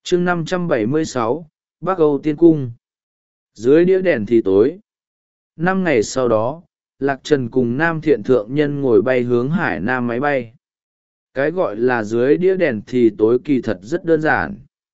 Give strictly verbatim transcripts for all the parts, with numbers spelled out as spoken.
chương năm trăm bảy mươi sáu, Bắc Âu Tiên Cung. Dưới đĩa đèn thì tối. Năm ngày sau đó, Lạc Trần cùng Nam Thiện Thượng Nhân ngồi bay hướng Hải Nam máy bay. Cái gọi là dưới đĩa đèn thì tối kỳ thật rất đơn giản.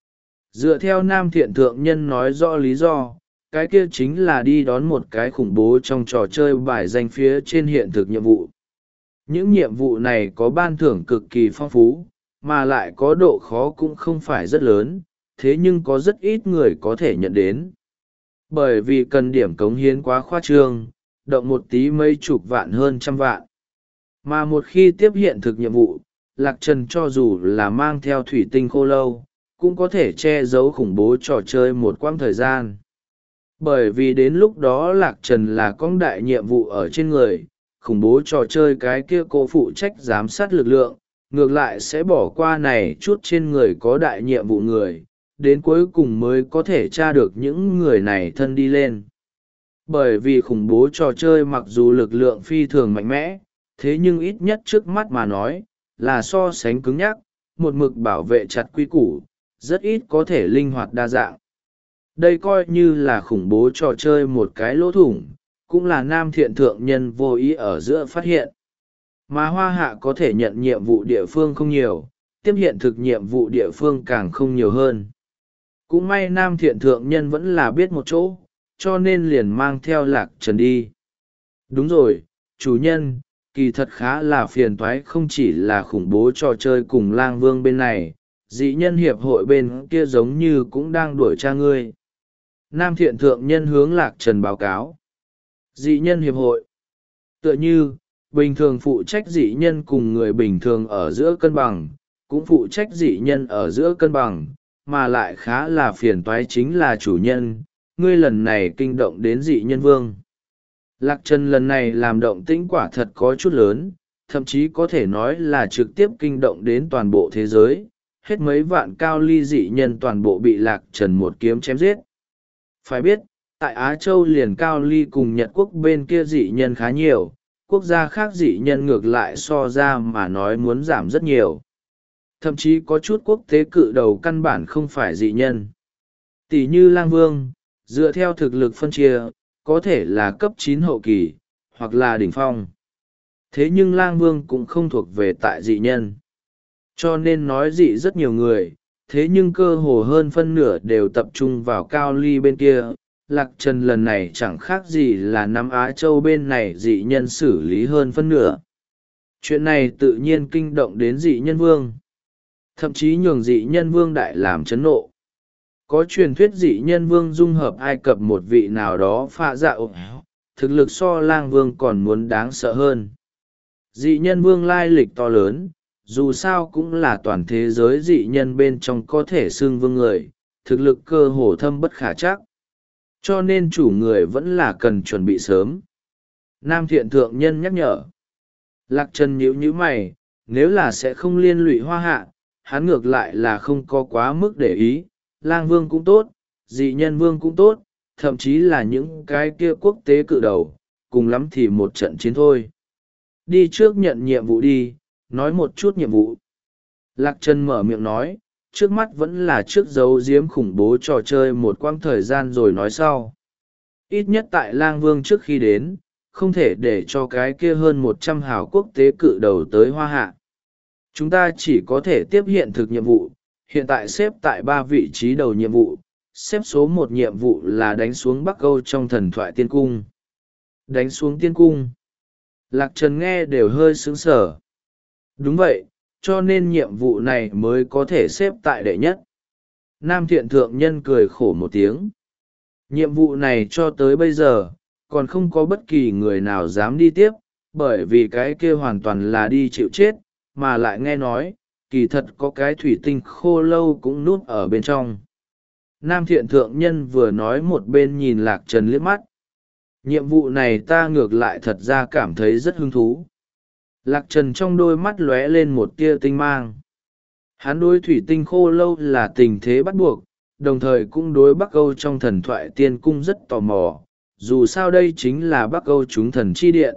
Dựa theo Nam Thiện Thượng Nhân nói rõ lý do, cái kia chính là đi đón một cái khủng bố trong trò chơi bài danh phía trên hiện thực nhiệm vụ. Những nhiệm vụ này có ban thưởng cực kỳ phong phú, mà lại có độ khó cũng không phải rất lớn, thế nhưng có rất ít người có thể nhận đến. Bởi vì cần điểm cống hiến quá khoa trương, động một tí mấy chục vạn hơn trăm vạn. Mà một khi tiếp hiện thực nhiệm vụ, Lạc Trần cho dù là mang theo thủy tinh khô lâu, cũng có thể che giấu khủng bố trò chơi một quãng thời gian. Bởi vì đến lúc đó Lạc Trần là con đại nhiệm vụ ở trên người, khủng bố trò chơi cái kia cô phụ trách giám sát lực lượng, ngược lại sẽ bỏ qua này chút trên người có đại nhiệm vụ người, đến cuối cùng mới có thể tra được những người này thân đi lên. Bởi vì khủng bố trò chơi mặc dù lực lượng phi thường mạnh mẽ, thế nhưng ít nhất trước mắt mà nói, là so sánh cứng nhắc, một mực bảo vệ chặt quy củ, rất ít có thể linh hoạt đa dạng. Đây coi như là khủng bố trò chơi một cái lỗ thủng, cũng là Nam Thiện Thượng Nhân vô ý ở giữa phát hiện. Mà Hoa Hạ có thể nhận nhiệm vụ địa phương không nhiều, tiếp hiện thực nhiệm vụ địa phương càng không nhiều hơn. Cũng may Nam Thiện Thượng Nhân vẫn là biết một chỗ, cho nên liền mang theo Lạc Trần đi. Đúng rồi, chủ nhân, kỳ thật khá là phiền toái, không chỉ là khủng bố trò chơi cùng Lang Vương bên này, dị nhân hiệp hội bên kia giống như cũng đang đuổi tra ngươi. Nam Thiện Thượng Nhân hướng Lạc Trần báo cáo. Dị nhân hiệp hội. Tựa như, bình thường phụ trách dị nhân cùng người bình thường ở giữa cân bằng, cũng phụ trách dị nhân ở giữa cân bằng, mà lại khá là phiền toái chính là chủ nhân, ngươi lần này kinh động đến dị nhân vương. Lạc Trần lần này làm động tĩnh quả thật có chút lớn, thậm chí có thể nói là trực tiếp kinh động đến toàn bộ thế giới, hết mấy vạn cao ly dị nhân toàn bộ bị Lạc Trần một kiếm chém giết. Phải biết, tại Á Châu liền cao ly cùng Nhật Quốc bên kia dị nhân khá nhiều, quốc gia khác dị nhân ngược lại so ra mà nói muốn giảm rất nhiều. Thậm chí có chút quốc tế cự đầu căn bản không phải dị nhân. Tỷ như Lang Vương, dựa theo thực lực phân chia, có thể là cấp chín hậu kỳ, hoặc là đỉnh phong. Thế nhưng Lang Vương cũng không thuộc về tại dị nhân. Cho nên nói dị rất nhiều người, thế nhưng cơ hồ hơn phân nửa đều tập trung vào cao ly bên kia. Lạc Trần lần này chẳng khác gì là Nam Á Châu bên này dị nhân xử lý hơn phân nửa. Chuyện này tự nhiên kinh động đến dị nhân vương. Thậm chí nhường dị nhân vương đại làm chấn nộ. Có truyền thuyết dị nhân vương dung hợp Ai Cập một vị nào đó pha dạ ộp áo, thực lực so Lang Vương còn muốn đáng sợ hơn. Dị nhân vương lai lịch to lớn, dù sao cũng là toàn thế giới dị nhân bên trong có thể xưng vương người, thực lực cơ hồ thâm bất khả trắc. Cho nên chủ người vẫn là cần chuẩn bị sớm. Nam Thiện Thượng Nhân nhắc nhở. Lạc Trần nhíu nhíu mày, nếu là sẽ không liên lụy Hoa Hạ, hắn ngược lại là không có quá mức để ý. Lang Vương cũng tốt, dị nhân vương cũng tốt, thậm chí là những cái kia quốc tế cự đầu, cùng lắm thì một trận chiến thôi. Đi trước nhận nhiệm vụ đi, nói một chút nhiệm vụ. Lạc Trần mở miệng nói, trước mắt vẫn là trước giấu giếm khủng bố trò chơi một quãng thời gian rồi nói sau. Ít nhất tại Lang Vương trước khi đến, không thể để cho cái kia hơn một trăm hào quốc tế cự đầu tới Hoa Hạ. Chúng ta chỉ có thể tiếp hiện thực nhiệm vụ, hiện tại xếp tại ba vị trí đầu nhiệm vụ, xếp số một nhiệm vụ là đánh xuống Bắc Âu trong thần thoại tiên cung. Đánh xuống tiên cung. Lạc Trần nghe đều hơi sướng sở. Đúng vậy, cho nên nhiệm vụ này mới có thể xếp tại đệ nhất. Nam Thiện Thượng Nhân cười khổ một tiếng. Nhiệm vụ này cho tới bây giờ, còn không có bất kỳ người nào dám đi tiếp, bởi vì cái kia hoàn toàn là đi chịu chết, mà lại nghe nói, kỳ thật có cái thủy tinh khô lâu cũng núp ở bên trong. Nam Thiện Thượng Nhân vừa nói một bên nhìn Lạc Trần liếc mắt. Nhiệm vụ này ta ngược lại thật ra cảm thấy rất hứng thú. Lạc Trần trong đôi mắt lóe lên một tia tinh mang. Hắn đối thủy tinh khô lâu là tình thế bắt buộc, đồng thời cũng đối Bắc Âu trong thần thoại tiên cung rất tò mò, dù sao đây chính là Bắc Âu chúng thần chi điện.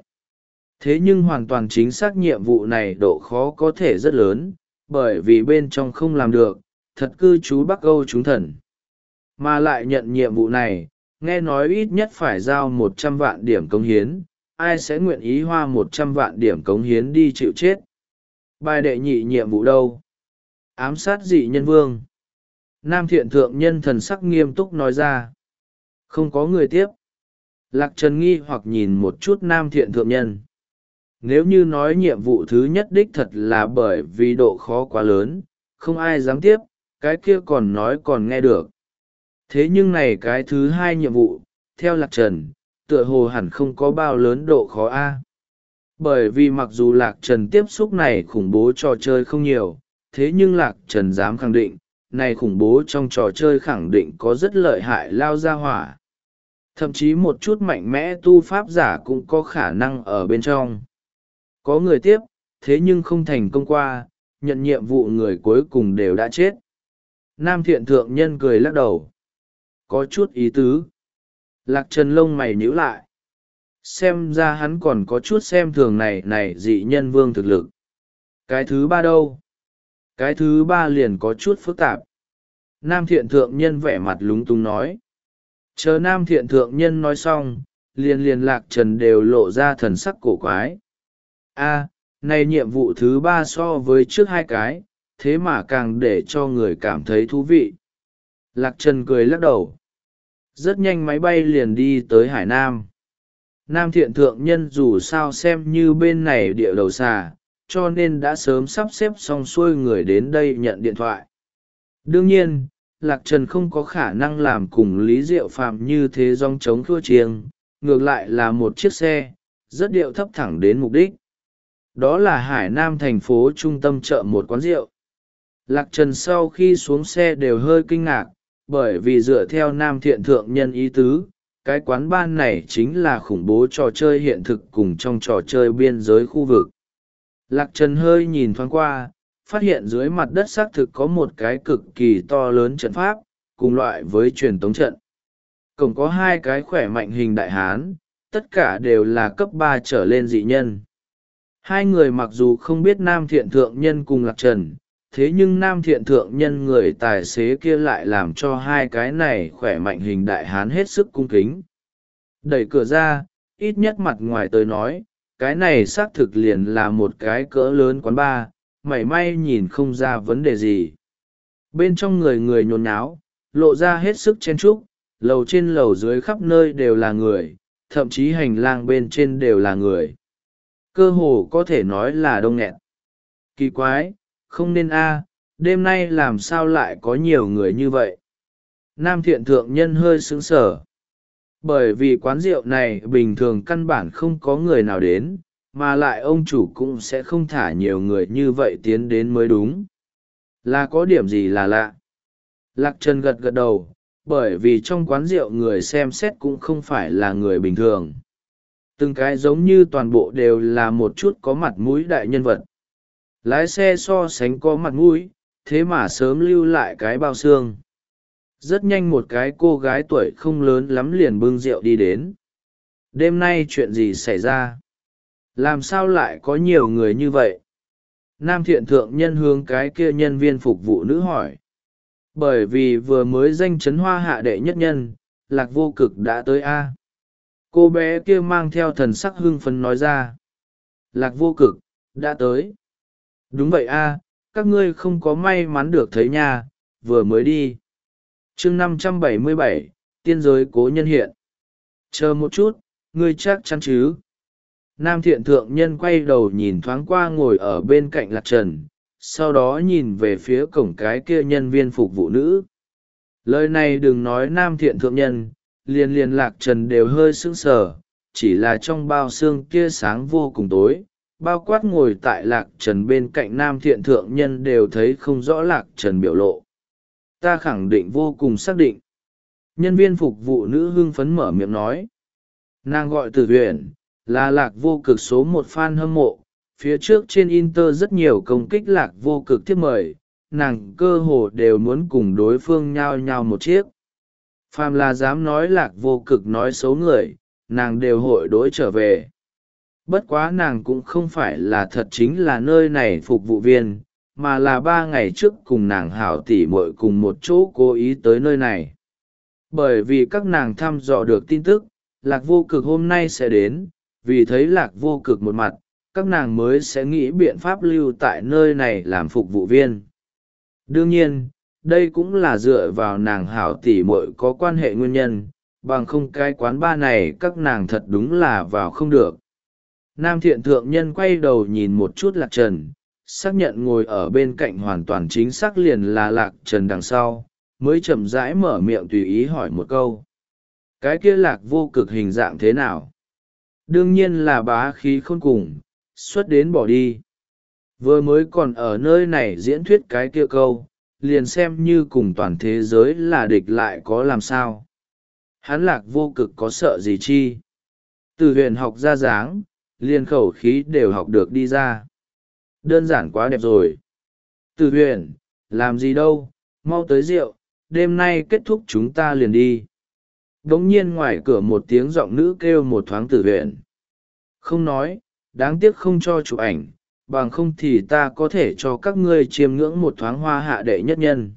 Thế nhưng hoàn toàn chính xác nhiệm vụ này độ khó có thể rất lớn, bởi vì bên trong không làm được, thật cư trú Bắc Âu chúng thần. Mà lại nhận nhiệm vụ này, nghe nói ít nhất phải giao một trăm vạn điểm cống hiến, ai sẽ nguyện ý hoa một trăm vạn điểm cống hiến đi chịu chết. Bài đệ nhị nhiệm vụ đâu? Ám sát dị nhân vương. Nam thiện thượng nhân thần sắc nghiêm túc nói ra. Không có người tiếp. Lạc Trần nghi hoặc nhìn một chút nam thiện thượng nhân. Nếu như nói nhiệm vụ thứ nhất đích thật là bởi vì độ khó quá lớn, không ai dám tiếp, cái kia còn nói còn nghe được. Thế nhưng này cái thứ hai nhiệm vụ, theo Lạc Trần, tựa hồ hẳn không có bao lớn độ khó a. Bởi vì mặc dù Lạc Trần tiếp xúc này khủng bố trò chơi không nhiều, thế nhưng Lạc Trần dám khẳng định, này khủng bố trong trò chơi khẳng định có rất lợi hại lao ra hỏa. Thậm chí một chút mạnh mẽ tu pháp giả cũng có khả năng ở bên trong. Có người tiếp, thế nhưng không thành công qua, nhận nhiệm vụ người cuối cùng đều đã chết. Nam thiện thượng nhân cười lắc đầu. Có chút ý tứ. Lạc Trần lông mày nhíu lại. Xem ra hắn còn có chút xem thường này này dị nhân vương thực lực. Cái thứ ba đâu? Cái thứ ba liền có chút phức tạp. Nam thiện thượng nhân vẻ mặt lúng túng nói. Chờ nam thiện thượng nhân nói xong, liền liền Lạc Trần đều lộ ra thần sắc cổ quái. A, này nhiệm vụ thứ ba so với trước hai cái, thế mà càng để cho người cảm thấy thú vị. Lạc Trần cười lắc đầu. Rất nhanh máy bay liền đi tới Hải Nam. Nam thiện thượng nhân dù sao xem như bên này địa đầu xà, cho nên đã sớm sắp xếp xong xuôi người đến đây nhận điện thoại. Đương nhiên, Lạc Trần không có khả năng làm cùng Lý Diệu Phạm như thế dòng trống thua chiêng, ngược lại là một chiếc xe, rất điệu thấp thẳng đến mục đích. Đó là Hải Nam thành phố trung tâm chợ một quán rượu. Lạc Trần sau khi xuống xe đều hơi kinh ngạc, bởi vì dựa theo Nam thiện thượng nhân ý tứ, cái quán ban này chính là khủng bố trò chơi hiện thực cùng trong trò chơi biên giới khu vực. Lạc Trần hơi nhìn thoáng qua, phát hiện dưới mặt đất xác thực có một cái cực kỳ to lớn trận pháp, cùng loại với truyền tống trận. Cổng có hai cái khỏe mạnh hình đại hán, tất cả đều là cấp ba trở lên dị nhân. Hai người mặc dù không biết Nam thiện thượng nhân cùng Lạc Trần, thế nhưng Nam thiện thượng nhân người tài xế kia lại làm cho hai cái này khỏe mạnh hình đại hán hết sức cung kính. Đẩy cửa ra, ít nhất mặt ngoài tới nói, cái này xác thực liền là một cái cỡ lớn quán bar, mảy may nhìn không ra vấn đề gì. Bên trong người người nhốn nháo, lộ ra hết sức chen chúc, lầu trên lầu dưới khắp nơi đều là người, thậm chí hành lang bên trên đều là người. Cơ hồ có thể nói là đông nghẹt. Kỳ quái, không nên a, đêm nay làm sao lại có nhiều người như vậy? Nam thiện thượng nhân hơi sững sờ. Bởi vì quán rượu này bình thường căn bản không có người nào đến, mà lại ông chủ cũng sẽ không thả nhiều người như vậy tiến đến mới đúng. Là có điểm gì là lạ? Lạc Trần gật gật đầu, bởi vì trong quán rượu người xem xét cũng không phải là người bình thường. Từng cái giống như toàn bộ đều là một chút có mặt mũi đại nhân vật. Lái xe so sánh có mặt mũi, thế mà sớm lưu lại cái bao xương. Rất nhanh một cái cô gái tuổi không lớn lắm liền bưng rượu đi đến. Đêm nay chuyện gì xảy ra? Làm sao lại có nhiều người như vậy? Nam thiện thượng nhân hướng cái kia nhân viên phục vụ nữ hỏi. Bởi vì vừa mới danh chấn hoa hạ đệ nhất nhân, Lạc Vô Cực đã tới A. Cô bé kia mang theo thần sắc hưng phấn nói ra. Lạc Vô Cực, đã tới. Đúng vậy A, các ngươi không có may mắn được thấy nha, vừa mới đi. chương năm trăm bảy mươi bảy, tiên giới cố nhân hiện. Chờ một chút, ngươi chắc chắn chứ? Nam thiện thượng nhân quay đầu nhìn thoáng qua ngồi ở bên cạnh Lạc Trần, sau đó nhìn về phía cổng cái kia nhân viên phục vụ nữ. Lời này đừng nói Nam thiện thượng nhân, liền liền Lạc Trần đều hơi sững sờ, chỉ là trong bao xương kia sáng vô cùng tối, bao quát ngồi tại Lạc Trần bên cạnh Nam thiện thượng nhân đều thấy không rõ Lạc Trần biểu lộ. Ta khẳng định vô cùng xác định. Nhân viên phục vụ nữ hưng phấn mở miệng nói. Nàng gọi Tử Huyền, là Lạc Vô Cực số một fan hâm mộ. Phía trước trên Inter rất nhiều công kích Lạc Vô Cực tiếp mời, nàng cơ hồ đều muốn cùng đối phương nhao nhao một chiếc. Phàm là dám nói Lạc Vô Cực nói xấu người, nàng đều hội đối trở về. Bất quá nàng cũng không phải là thật chính là nơi này phục vụ viên, mà là ba ngày trước cùng nàng hảo tỉ muội cùng một chỗ cố ý tới nơi này. Bởi vì các nàng thăm dò được tin tức Lạc Vô Cực hôm nay sẽ đến, vì thấy Lạc Vô Cực một mặt, các nàng mới sẽ nghĩ biện pháp lưu tại nơi này làm phục vụ viên. Đương nhiên, đây cũng là dựa vào nàng hảo tỉ muội có quan hệ nguyên nhân, bằng không cái quán bar này các nàng thật đúng là vào không được. Nam Thiện Thượng Nhân quay đầu nhìn một chút Lạc Trần, xác nhận ngồi ở bên cạnh hoàn toàn chính xác liền là Lạc Trần đằng sau, mới chậm rãi mở miệng tùy ý hỏi một câu. Cái kia Lạc Vô Cực hình dạng thế nào? Đương nhiên là bá khí khôn cùng, xuất đến bỏ đi. Vừa mới còn ở nơi này diễn thuyết cái kia câu, liền xem như cùng toàn thế giới là địch lại có làm sao. Hắn Lạc Vô Cực có sợ gì chi? Từ huyền học ra dáng, liền khẩu khí đều học được đi ra. Đơn giản quá đẹp rồi. Từ huyền, làm gì đâu, mau tới rượu, đêm nay kết thúc chúng ta liền đi. Đống nhiên ngoài cửa một tiếng giọng nữ kêu một thoáng Tử huyền. Không nói, đáng tiếc không cho chụp ảnh, bằng không thì ta có thể cho các ngươi chiêm ngưỡng một thoáng hoa hạ đệ nhất nhân.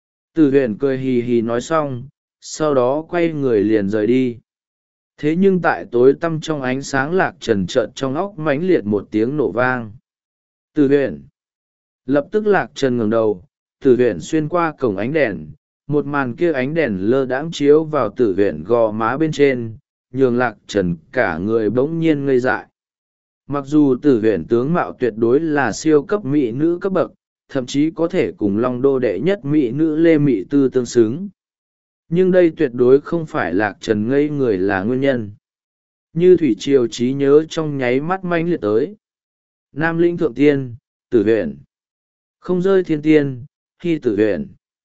Tử huyền cười hì hì nói xong, sau đó quay người liền rời đi. Thế nhưng tại tối tăm trong ánh sáng Lạc Trần trợn trong óc mãnh liệt một tiếng nổ vang. Tử huyền. Lập tức Lạc Trần ngẩng đầu, Tử huyền xuyên qua cổng ánh đèn, một màn kia ánh đèn lơ đãng chiếu vào Tử huyền gò má bên trên, nhường Lạc Trần cả người bỗng nhiên ngây dại. Mặc dù Tử huyền tướng mạo tuyệt đối là siêu cấp mỹ nữ cấp bậc, thậm chí có thể cùng Long Đô đệ nhất mỹ nữ Lê Mỹ Tư tương xứng. Nhưng đây tuyệt đối không phải Lạc Trần ngây người là nguyên nhân. Như thủy triều trí nhớ trong nháy mắt manh liệt tới. Nam Linh Thượng Tiên, Tử huyền. Không rơi thiên tiên, khi Tử huyền.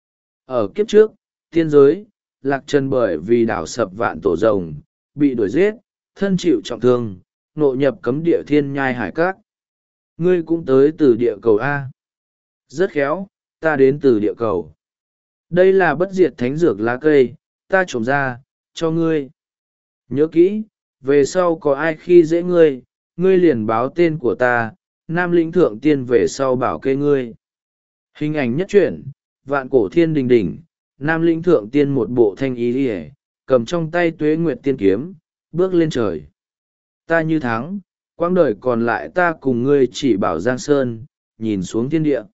Ở kiếp trước, tiên giới, Lạc Trần bởi vì đảo sập vạn tổ rồng, bị đuổi giết, thân chịu trọng thương, nộ nhập cấm địa thiên nhai hải các. Ngươi cũng tới từ địa cầu A. Rất khéo, ta đến từ địa cầu. Đây là bất diệt thánh dược lá cây, ta trồng ra, cho ngươi. Nhớ kỹ, về sau có ai khi dễ ngươi, ngươi liền báo tên của ta, Nam Lĩnh Thượng Tiên về sau bảo kê ngươi. Hình ảnh nhất truyện, vạn cổ thiên đình đỉnh, Nam Lĩnh Thượng Tiên một bộ thanh ý đi cầm trong tay Tuế Nguyệt Tiên kiếm, bước lên trời. Ta như thắng, quãng đời còn lại ta cùng ngươi chỉ bảo Giang Sơn, nhìn xuống thiên địa.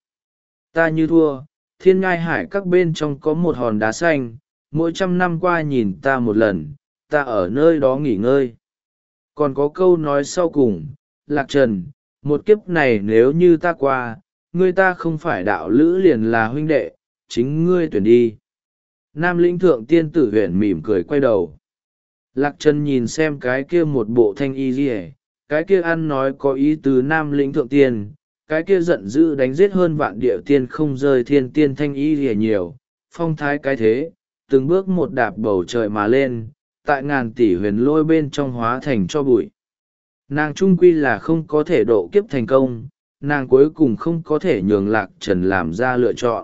Ta như thua, thiên ngai hải các bên trong có một hòn đá xanh, mỗi trăm năm qua nhìn ta một lần, ta ở nơi đó nghỉ ngơi. Còn có câu nói sau cùng, Lạc Trần, một kiếp này nếu như ta qua, ngươi ta không phải đạo lữ liền là huynh đệ, chính ngươi tuyển đi. Nam Lĩnh Thượng Tiên Tử huyền mỉm cười quay đầu. Lạc Trần nhìn xem cái kia một bộ thanh y rỉ, cái kia ăn nói có ý tứ Nam Lĩnh Thượng Tiên, cái kia giận dữ đánh giết hơn vạn địa tiên không rơi thiên tiên thanh y rỉ nhiều, phong thái cái thế, từng bước một đạp bầu trời mà lên, tại ngàn tỷ huyền lôi bên trong hóa thành cho bụi. Nàng trung quy là không có thể độ kiếp thành công, nàng cuối cùng không có thể nhường Lạc Trần làm ra lựa chọn.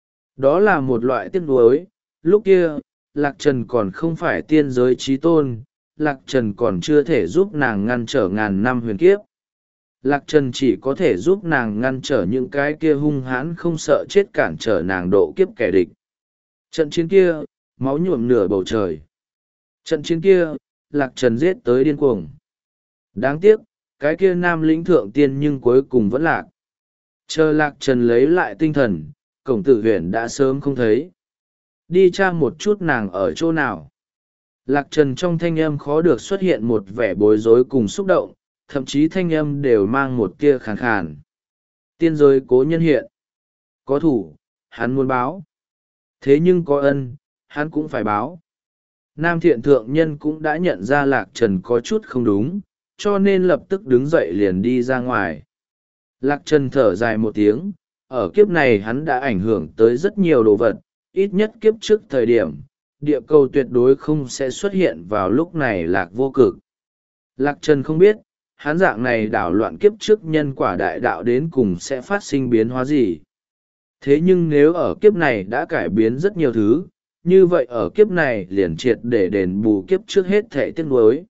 Đó là một loại tiếc nuối, lúc kia, Lạc Trần còn không phải tiên giới trí tôn, Lạc Trần còn chưa thể giúp nàng ngăn trở ngàn năm huyền kiếp. Lạc Trần chỉ có thể giúp nàng ngăn trở những cái kia hung hãn không sợ chết cản trở nàng độ kiếp kẻ địch. Trận chiến kia, máu nhuộm nửa bầu trời. Trận chiến kia, Lạc Trần giết tới điên cuồng. Đáng tiếc, cái kia Nam Lĩnh Thượng Tiên nhưng cuối cùng vẫn lạc. Chờ Lạc Trần lấy lại tinh thần, cổng Tử huyền đã sớm không thấy. Đi tra một chút nàng ở chỗ nào. Lạc Trần trong thanh âm khó được xuất hiện một vẻ bối rối cùng xúc động, thậm chí thanh âm đều mang một tia khàn khàn. Tiên giới cố nhân hiện. Có thủ, hắn muốn báo. Thế nhưng có ân, hắn cũng phải báo. Nam Thiện Thượng Nhân cũng đã nhận ra Lạc Trần có chút không đúng, cho nên lập tức đứng dậy liền đi ra ngoài. Lạc Trần thở dài một tiếng, ở kiếp này hắn đã ảnh hưởng tới rất nhiều đồ vật, ít nhất kiếp trước thời điểm, địa cầu tuyệt đối không sẽ xuất hiện vào lúc này Lạc Vô Cực. Lạc Trần không biết, hắn dạng này đảo loạn kiếp trước nhân quả đại đạo đến cùng sẽ phát sinh biến hóa gì. Thế nhưng nếu ở kiếp này đã cải biến rất nhiều thứ, như vậy ở kiếp này liền triệt để đền bù kiếp trước hết thể tiếc nuối.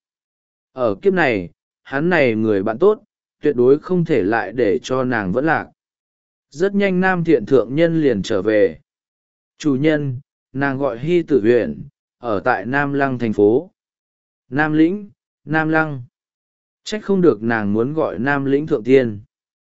Ở kiếp này, hắn này người bạn tốt, tuyệt đối không thể lại để cho nàng vẫn lạc. Rất nhanh nam thiện thượng nhân liền trở về. Chủ nhân, nàng gọi Hy Tử Huyền, ở tại Nam Lăng thành phố. Nam Lĩnh, Nam Lăng. Trách không được nàng muốn gọi Nam Lĩnh thượng tiên.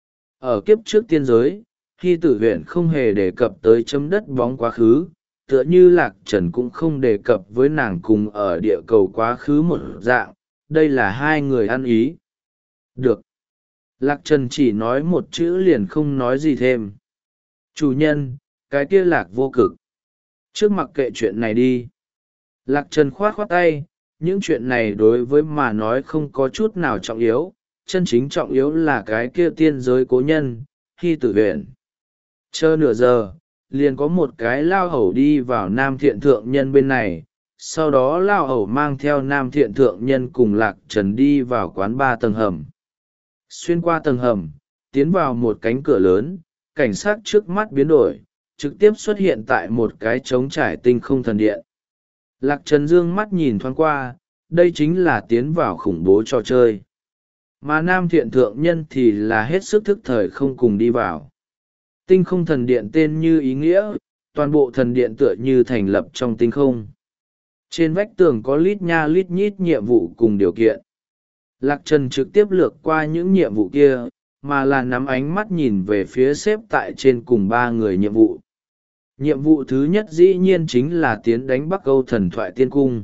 Ở kiếp trước tiên giới, Hy Tử Huyền không hề đề cập tới chấm đất bóng quá khứ, tựa như Lạc Trần cũng không đề cập với nàng cùng ở địa cầu quá khứ một dạng, đây là hai người ăn ý. Được. Lạc Trần chỉ nói một chữ liền không nói gì thêm. Chủ nhân, cái kia Lạc vô cực. Trước mặc kệ chuyện này đi. Lạc Trần khoát khoát tay, những chuyện này đối với mà nói không có chút nào trọng yếu, chân chính trọng yếu là cái kia tiên giới cố nhân, Hy Tử Huyền. Chờ nửa giờ, liền có một cái lao hầu đi vào Nam Thiện Thượng Nhân bên này, sau đó lao hầu mang theo Nam Thiện Thượng Nhân cùng Lạc Trần đi vào quán ba tầng hầm. Xuyên qua tầng hầm, tiến vào một cánh cửa lớn, cảnh sát trước mắt biến đổi, trực tiếp xuất hiện tại một cái trống trải tinh không thần điện. Lạc Trần dương mắt nhìn thoáng qua, đây chính là tiến vào khủng bố trò chơi. Mà Nam Thiện Thượng Nhân thì là hết sức thức thời không cùng đi vào. Tinh không thần điện tên như ý nghĩa, toàn bộ thần điện tựa như thành lập trong tinh không. Trên vách tường có lít nha lít nhít nhiệm vụ cùng điều kiện. Lạc Trần trực tiếp lược qua những nhiệm vụ kia, mà là nắm ánh mắt nhìn về phía xếp tại trên cùng ba người nhiệm vụ. Nhiệm vụ thứ nhất dĩ nhiên chính là tiến đánh Bắc Âu thần thoại tiên cung.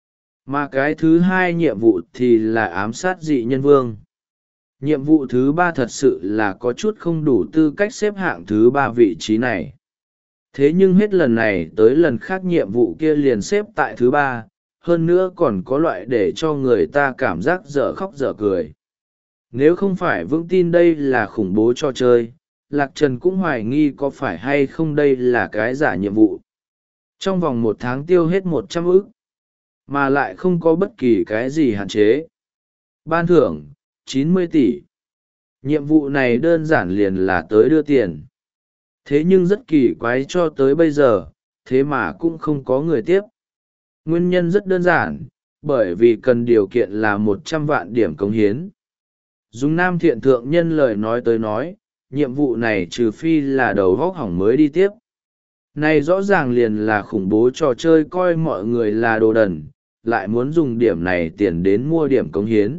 Mà cái thứ hai nhiệm vụ thì là ám sát dị nhân vương. Nhiệm vụ thứ ba thật sự là có chút không đủ tư cách xếp hạng thứ ba vị trí này. Thế nhưng hết lần này tới lần khác nhiệm vụ kia liền xếp tại thứ ba, hơn nữa còn có loại để cho người ta cảm giác dở khóc dở cười. Nếu không phải vững tin đây là khủng bố trò chơi, Lạc Trần cũng hoài nghi có phải hay không đây là cái giả nhiệm vụ. Trong vòng một tháng tiêu hết một trăm ức, mà lại không có bất kỳ cái gì hạn chế. Ban thưởng, chín mươi tỷ. Nhiệm vụ này đơn giản liền là tới đưa tiền. Thế nhưng rất kỳ quái cho tới bây giờ, thế mà cũng không có người tiếp. Nguyên nhân rất đơn giản, bởi vì cần điều kiện là một trăm vạn điểm cống hiến. Dùng Nam Thiện Thượng Nhân lời nói tới nói, nhiệm vụ này trừ phi là đầu vóc hỏng mới đi tiếp. Này rõ ràng liền là khủng bố trò chơi coi mọi người là đồ đần, lại muốn dùng điểm này tiền đến mua điểm cống hiến.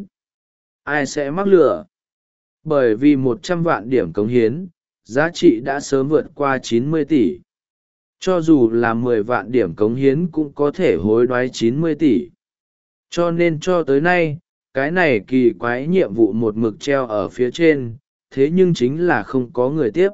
Ai sẽ mắc lừa? Bởi vì một trăm vạn điểm cống hiến, giá trị đã sớm vượt qua chín mươi tỷ. Cho dù là mười vạn điểm cống hiến cũng có thể hối đoái chín mươi tỷ. Cho nên cho tới nay, cái này kỳ quái nhiệm vụ một mực treo ở phía trên, thế nhưng chính là không có người tiếp.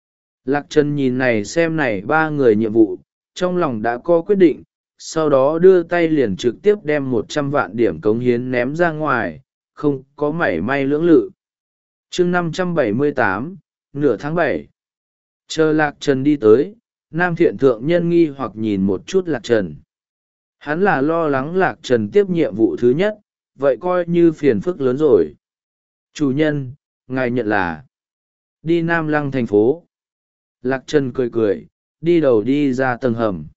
Lạc Trần nhìn này xem này ba người nhiệm vụ, trong lòng đã có quyết định, sau đó đưa tay liền trực tiếp đem một trăm vạn điểm cống hiến ném ra ngoài, không có mảy may lưỡng lự. Chương năm trăm bảy mươi tám, nửa tháng bảy. Chờ Lạc Trần đi tới, Nam Thiện Thượng Nhân nghi hoặc nhìn một chút Lạc Trần. Hắn là lo lắng Lạc Trần tiếp nhiệm vụ thứ nhất, vậy coi như phiền phức lớn rồi. Chủ nhân, ngài nhận là đi Nam Lăng thành phố. Lạc Trần cười cười, đi đầu đi ra tầng hầm.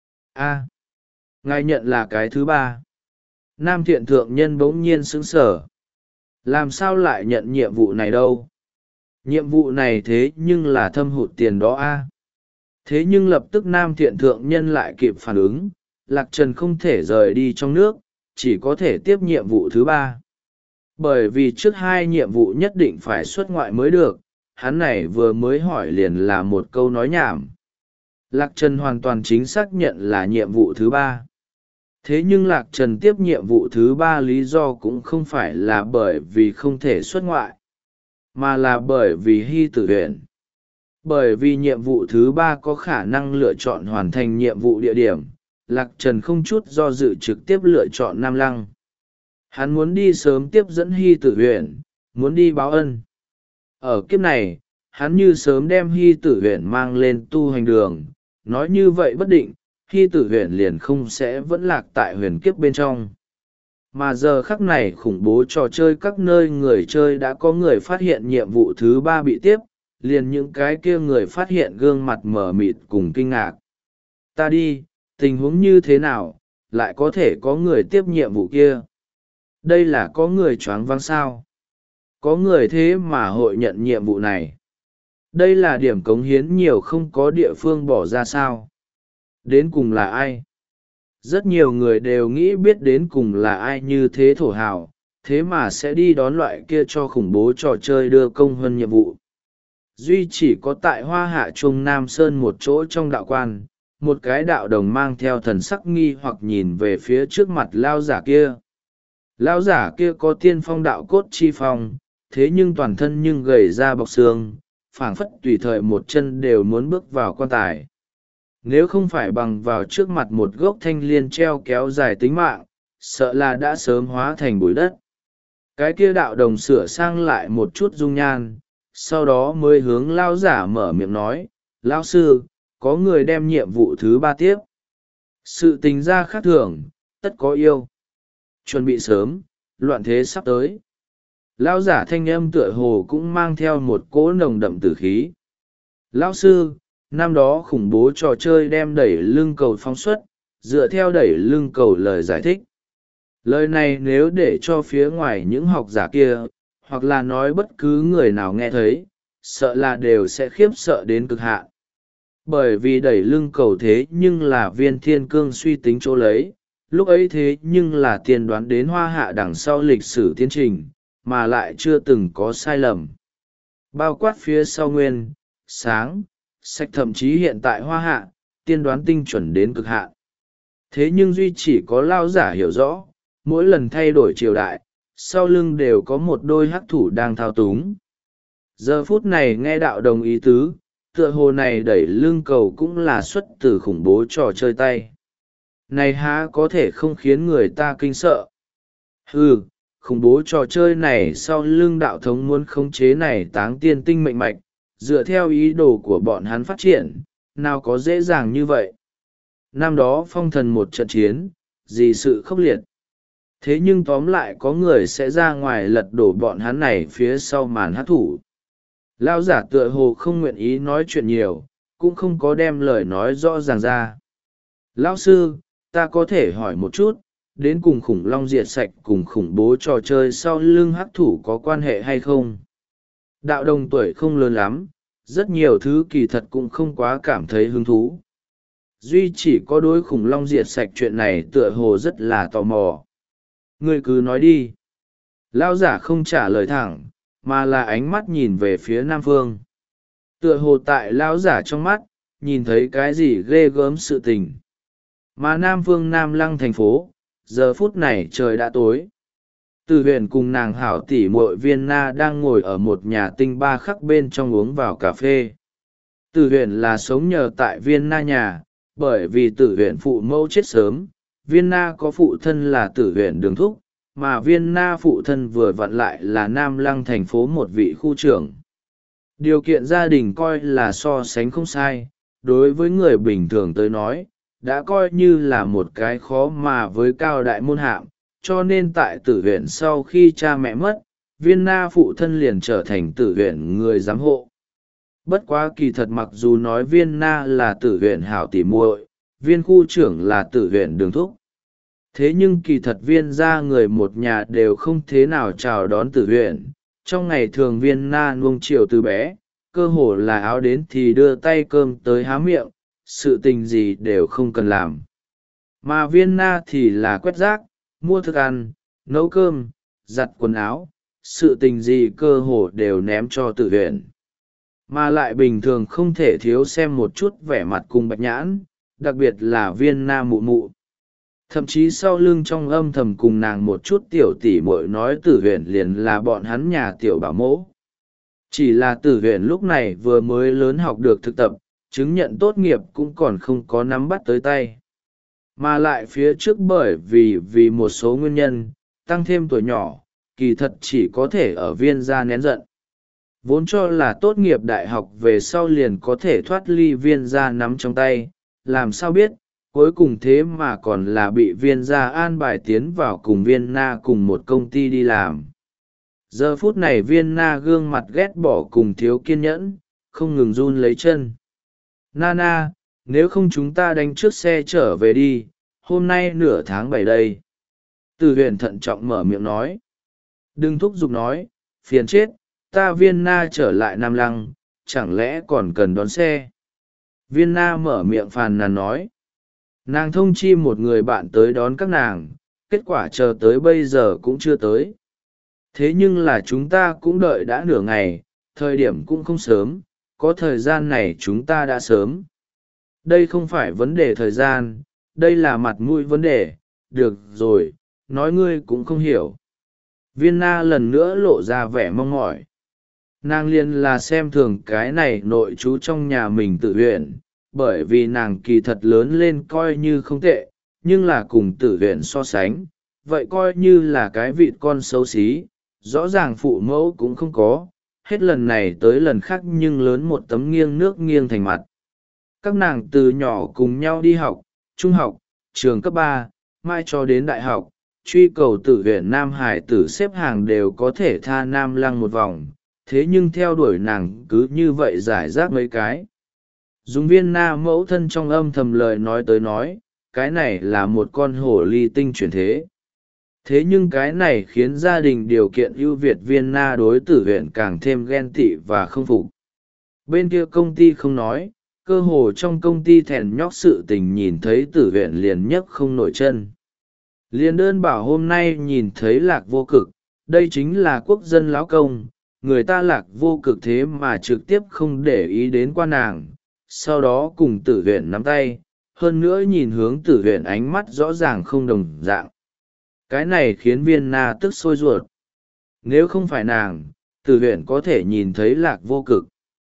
A, ngài nhận là cái thứ ba. Nam Thiện Thượng Nhân bỗng nhiên sững sờ. Làm sao lại nhận nhiệm vụ này đâu? Nhiệm vụ này thế nhưng là thâm hụt tiền đó a. Thế nhưng lập tức Nam Thiện Thượng Nhân lại kịp phản ứng, Lạc Trần không thể rời đi trong nước, chỉ có thể tiếp nhiệm vụ thứ ba. Bởi vì trước hai nhiệm vụ nhất định phải xuất ngoại mới được, hắn này vừa mới hỏi liền là một câu nói nhảm. Lạc Trần hoàn toàn chính xác nhận là nhiệm vụ thứ ba. Thế nhưng Lạc Trần tiếp nhiệm vụ thứ ba lý do cũng không phải là bởi vì không thể xuất ngoại, mà là bởi vì Hy Tử Huyền. Bởi vì nhiệm vụ thứ ba có khả năng lựa chọn hoàn thành nhiệm vụ địa điểm, Lạc Trần không chút do dự trực tiếp lựa chọn Nam Lăng. Hắn muốn đi sớm tiếp dẫn Hy Tử Huyền, muốn đi báo ân. Ở kiếp này, hắn như sớm đem Hy Tử Huyền mang lên tu hành đường, nói như vậy bất định, Hy Tử Huyền liền không sẽ vẫn lạc tại huyền kiếp bên trong. Mà giờ khắc này khủng bố trò chơi các nơi người chơi đã có người phát hiện nhiệm vụ thứ ba bị tiếp, liền những cái kia người phát hiện gương mặt mờ mịt cùng kinh ngạc. Ta đi, tình huống như thế nào, lại có thể có người tiếp nhiệm vụ kia? Đây là có người choáng váng sao? Có người thế mà hội nhận nhiệm vụ này. Đây là điểm cống hiến nhiều không có địa phương bỏ ra sao? Đến cùng là ai? Rất nhiều người đều nghĩ biết đến cùng là ai như thế thổ hào, thế mà sẽ đi đón loại kia cho khủng bố trò chơi đưa công hơn nhiệm vụ. Duy chỉ có tại Hoa Hạ Trung Nam Sơn một chỗ trong đạo quan, một cái đạo đồng mang theo thần sắc nghi hoặc nhìn về phía trước mặt lao giả kia. Lao giả kia có tiên phong đạo cốt chi phong, thế nhưng toàn thân nhưng gầy ra bọc xương, phảng phất tùy thời một chân đều muốn bước vào quan tài. Nếu không phải bằng vào trước mặt một gốc thanh liên treo kéo dài tính mạng, sợ là đã sớm hóa thành bụi đất. Cái kia đạo đồng sửa sang lại một chút dung nhan, sau đó mới hướng lao giả mở miệng nói, lão sư, có người đem nhiệm vụ thứ ba tiếp. Sự tình ra khác thường, tất có yêu. Chuẩn bị sớm, loạn thế sắp tới. Lão giả thanh âm tựa hồ cũng mang theo một cỗ nồng đậm tử khí. Lão sư, năm đó khủng bố trò chơi đem đẩy lưng cầu phóng xuất, dựa theo đẩy lưng cầu lời giải thích. Lời này nếu để cho phía ngoài những học giả kia, hoặc là nói bất cứ người nào nghe thấy, sợ là đều sẽ khiếp sợ đến cực hạn. Bởi vì đẩy lưng cầu thế nhưng là viên thiên cương suy tính chỗ lấy, lúc ấy thế nhưng là tiên đoán đến Hoa Hạ đằng sau lịch sử tiến trình, mà lại chưa từng có sai lầm. Bao quát phía sau nguyên, sáng, sách thậm chí hiện tại Hoa Hạ, tiên đoán tinh chuẩn đến cực hạn. Thế nhưng duy chỉ có lao giả hiểu rõ, mỗi lần thay đổi triều đại, sau lưng đều có một đôi hắc thủ đang thao túng. Giờ phút này nghe đạo đồng ý tứ, tựa hồ này đẩy lưng cầu cũng là xuất từ khủng bố trò chơi tay. Này há có thể không khiến người ta kinh sợ. Ừ, khủng bố trò chơi này sau lưng đạo thống muốn khống chế này táng tiên tinh mệnh mạch, dựa theo ý đồ của bọn hắn phát triển, nào có dễ dàng như vậy. Năm đó phong thần một trận chiến, gì sự khốc liệt. Thế nhưng tóm lại có người sẽ ra ngoài lật đổ bọn hắn này phía sau màn hát thủ. Lao giả tựa hồ không nguyện ý nói chuyện nhiều, cũng không có đem lời nói rõ ràng ra. Lão sư, ta có thể hỏi một chút, đến cùng khủng long diệt sạch cùng khủng bố trò chơi sau lưng hắc thủ có quan hệ hay không? Đạo đồng tuổi không lớn lắm, rất nhiều thứ kỳ thật cũng không quá cảm thấy hứng thú. Duy chỉ có đối khủng long diệt sạch chuyện này tựa hồ rất là tò mò. Ngươi cứ nói đi. Lão giả không trả lời thẳng, mà là ánh mắt nhìn về phía Nam Phương. Tựa hồ tại lão giả trong mắt, nhìn thấy cái gì ghê gớm sự tình. Mà Nam Phương Nam Lăng thành phố, giờ phút này trời đã tối. Từ huyền cùng nàng hảo tỷ muội Viên Na đang ngồi ở một nhà tinh ba khắc bên trong uống vào cà phê. Từ huyền là sống nhờ tại Viên Na nhà, bởi vì tử huyền phụ mẫu chết sớm, Viên Na có phụ thân là tử huyền đường thúc, mà Viên Na phụ thân vừa vặn lại là Nam Lăng thành phố một vị khu trưởng. Điều kiện gia đình coi là so sánh không sai, đối với người bình thường tới nói, đã coi như là một cái khó mà với cao đại môn hạng, cho nên tại tử huyện sau khi cha mẹ mất, Viên Na phụ thân liền trở thành tử huyện người giám hộ. Bất quá kỳ thật mặc dù nói Viên Na là tử huyện hảo tỉ muội, Viên khu trưởng là tử huyện đường thúc. Thế nhưng kỳ thật Viên gia người một nhà đều không thế nào chào đón tử huyện. Trong ngày thường Viên Na nuông chiều từ bé, cơ hồ là áo đến thì đưa tay cơm tới há miệng, sự tình gì đều không cần làm. Mà Viên Na thì là quét rác, mua thức ăn, nấu cơm, giặt quần áo, sự tình gì cơ hồ đều ném cho tử huyện. Mà lại bình thường không thể thiếu xem một chút vẻ mặt cùng bạch nhãn, đặc biệt là Viên Na mụ mụ. Thậm chí sau lưng trong âm thầm cùng nàng một chút tiểu tỷ muội nói tử huyện liền là bọn hắn nhà tiểu bảo mẫu. Chỉ là tử huyện lúc này vừa mới lớn học được thực tập, chứng nhận tốt nghiệp cũng còn không có nắm bắt tới tay. Mà lại phía trước bởi vì vì một số nguyên nhân, tăng thêm tuổi nhỏ, kỳ thật chỉ có thể ở Viên gia nén giận. Vốn cho là tốt nghiệp đại học về sau liền có thể thoát ly Viên gia nắm trong tay, làm sao biết, cuối cùng thế mà còn là bị Viên gia an bài tiến vào cùng Viên Na cùng một công ty đi làm. Giờ phút này Viên Na gương mặt ghét bỏ cùng thiếu kiên nhẫn, không ngừng run lấy chân. Nana, nếu không chúng ta đánh trước xe trở về đi, hôm nay nửa tháng bảy đây. Từ huyền thận trọng mở miệng nói. Đừng thúc giục nói, phiền chết, ta Viên Na trở lại Nam Lăng, chẳng lẽ còn cần đón xe? Viên Na mở miệng phàn nàn nói. Nàng thông chi một người bạn tới đón các nàng, kết quả chờ tới bây giờ cũng chưa tới. Thế nhưng là chúng ta cũng đợi đã nửa ngày, thời điểm cũng không sớm, có thời gian này chúng ta đã sớm. Đây không phải vấn đề thời gian, đây là mặt mũi vấn đề. Được rồi, nói ngươi cũng không hiểu. Viên Na lần nữa lộ ra vẻ mong mỏi. Nàng liền là xem thường cái này nội trú trong nhà mình Tử Huyền, bởi vì nàng kỳ thật lớn lên coi như không tệ, nhưng là cùng Tử Huyền so sánh, vậy coi như là cái vịt con xấu xí, rõ ràng phụ mẫu cũng không có, hết lần này tới lần khác nhưng lớn một tấm nghiêng nước nghiêng thành mặt. Các nàng từ nhỏ cùng nhau đi học, trung học, trường cấp ba, mai cho đến đại học, truy cầu Tử Huyền nam hải tử xếp hàng đều có thể tha nam lăng một vòng, thế nhưng theo đuổi nàng cứ như vậy giải rác mấy cái. Dùng Viên Na mẫu thân trong âm thầm lời nói tới nói, cái này là một con hổ ly tinh chuyển thế. Thế nhưng cái này khiến gia đình điều kiện ưu việt Viên Na đối Tử Huyền càng thêm ghen tị và không phục. Bên kia công ty không nói, cơ hồ trong công ty thèn nhóc sự tình nhìn thấy Tử Huyền liền nhấc không nổi chân. Liền đơn bảo hôm nay nhìn thấy Lạc Vô Cực, đây chính là quốc dân lão công, người ta Lạc Vô Cực thế mà trực tiếp không để ý đến qua nàng, sau đó cùng Tử Huyền nắm tay, hơn nữa nhìn hướng Tử Huyền ánh mắt rõ ràng không đồng dạng. Cái này khiến Viên Na tức sôi ruột. Nếu không phải nàng, Tử Huyền có thể nhìn thấy Lạc Vô Cực.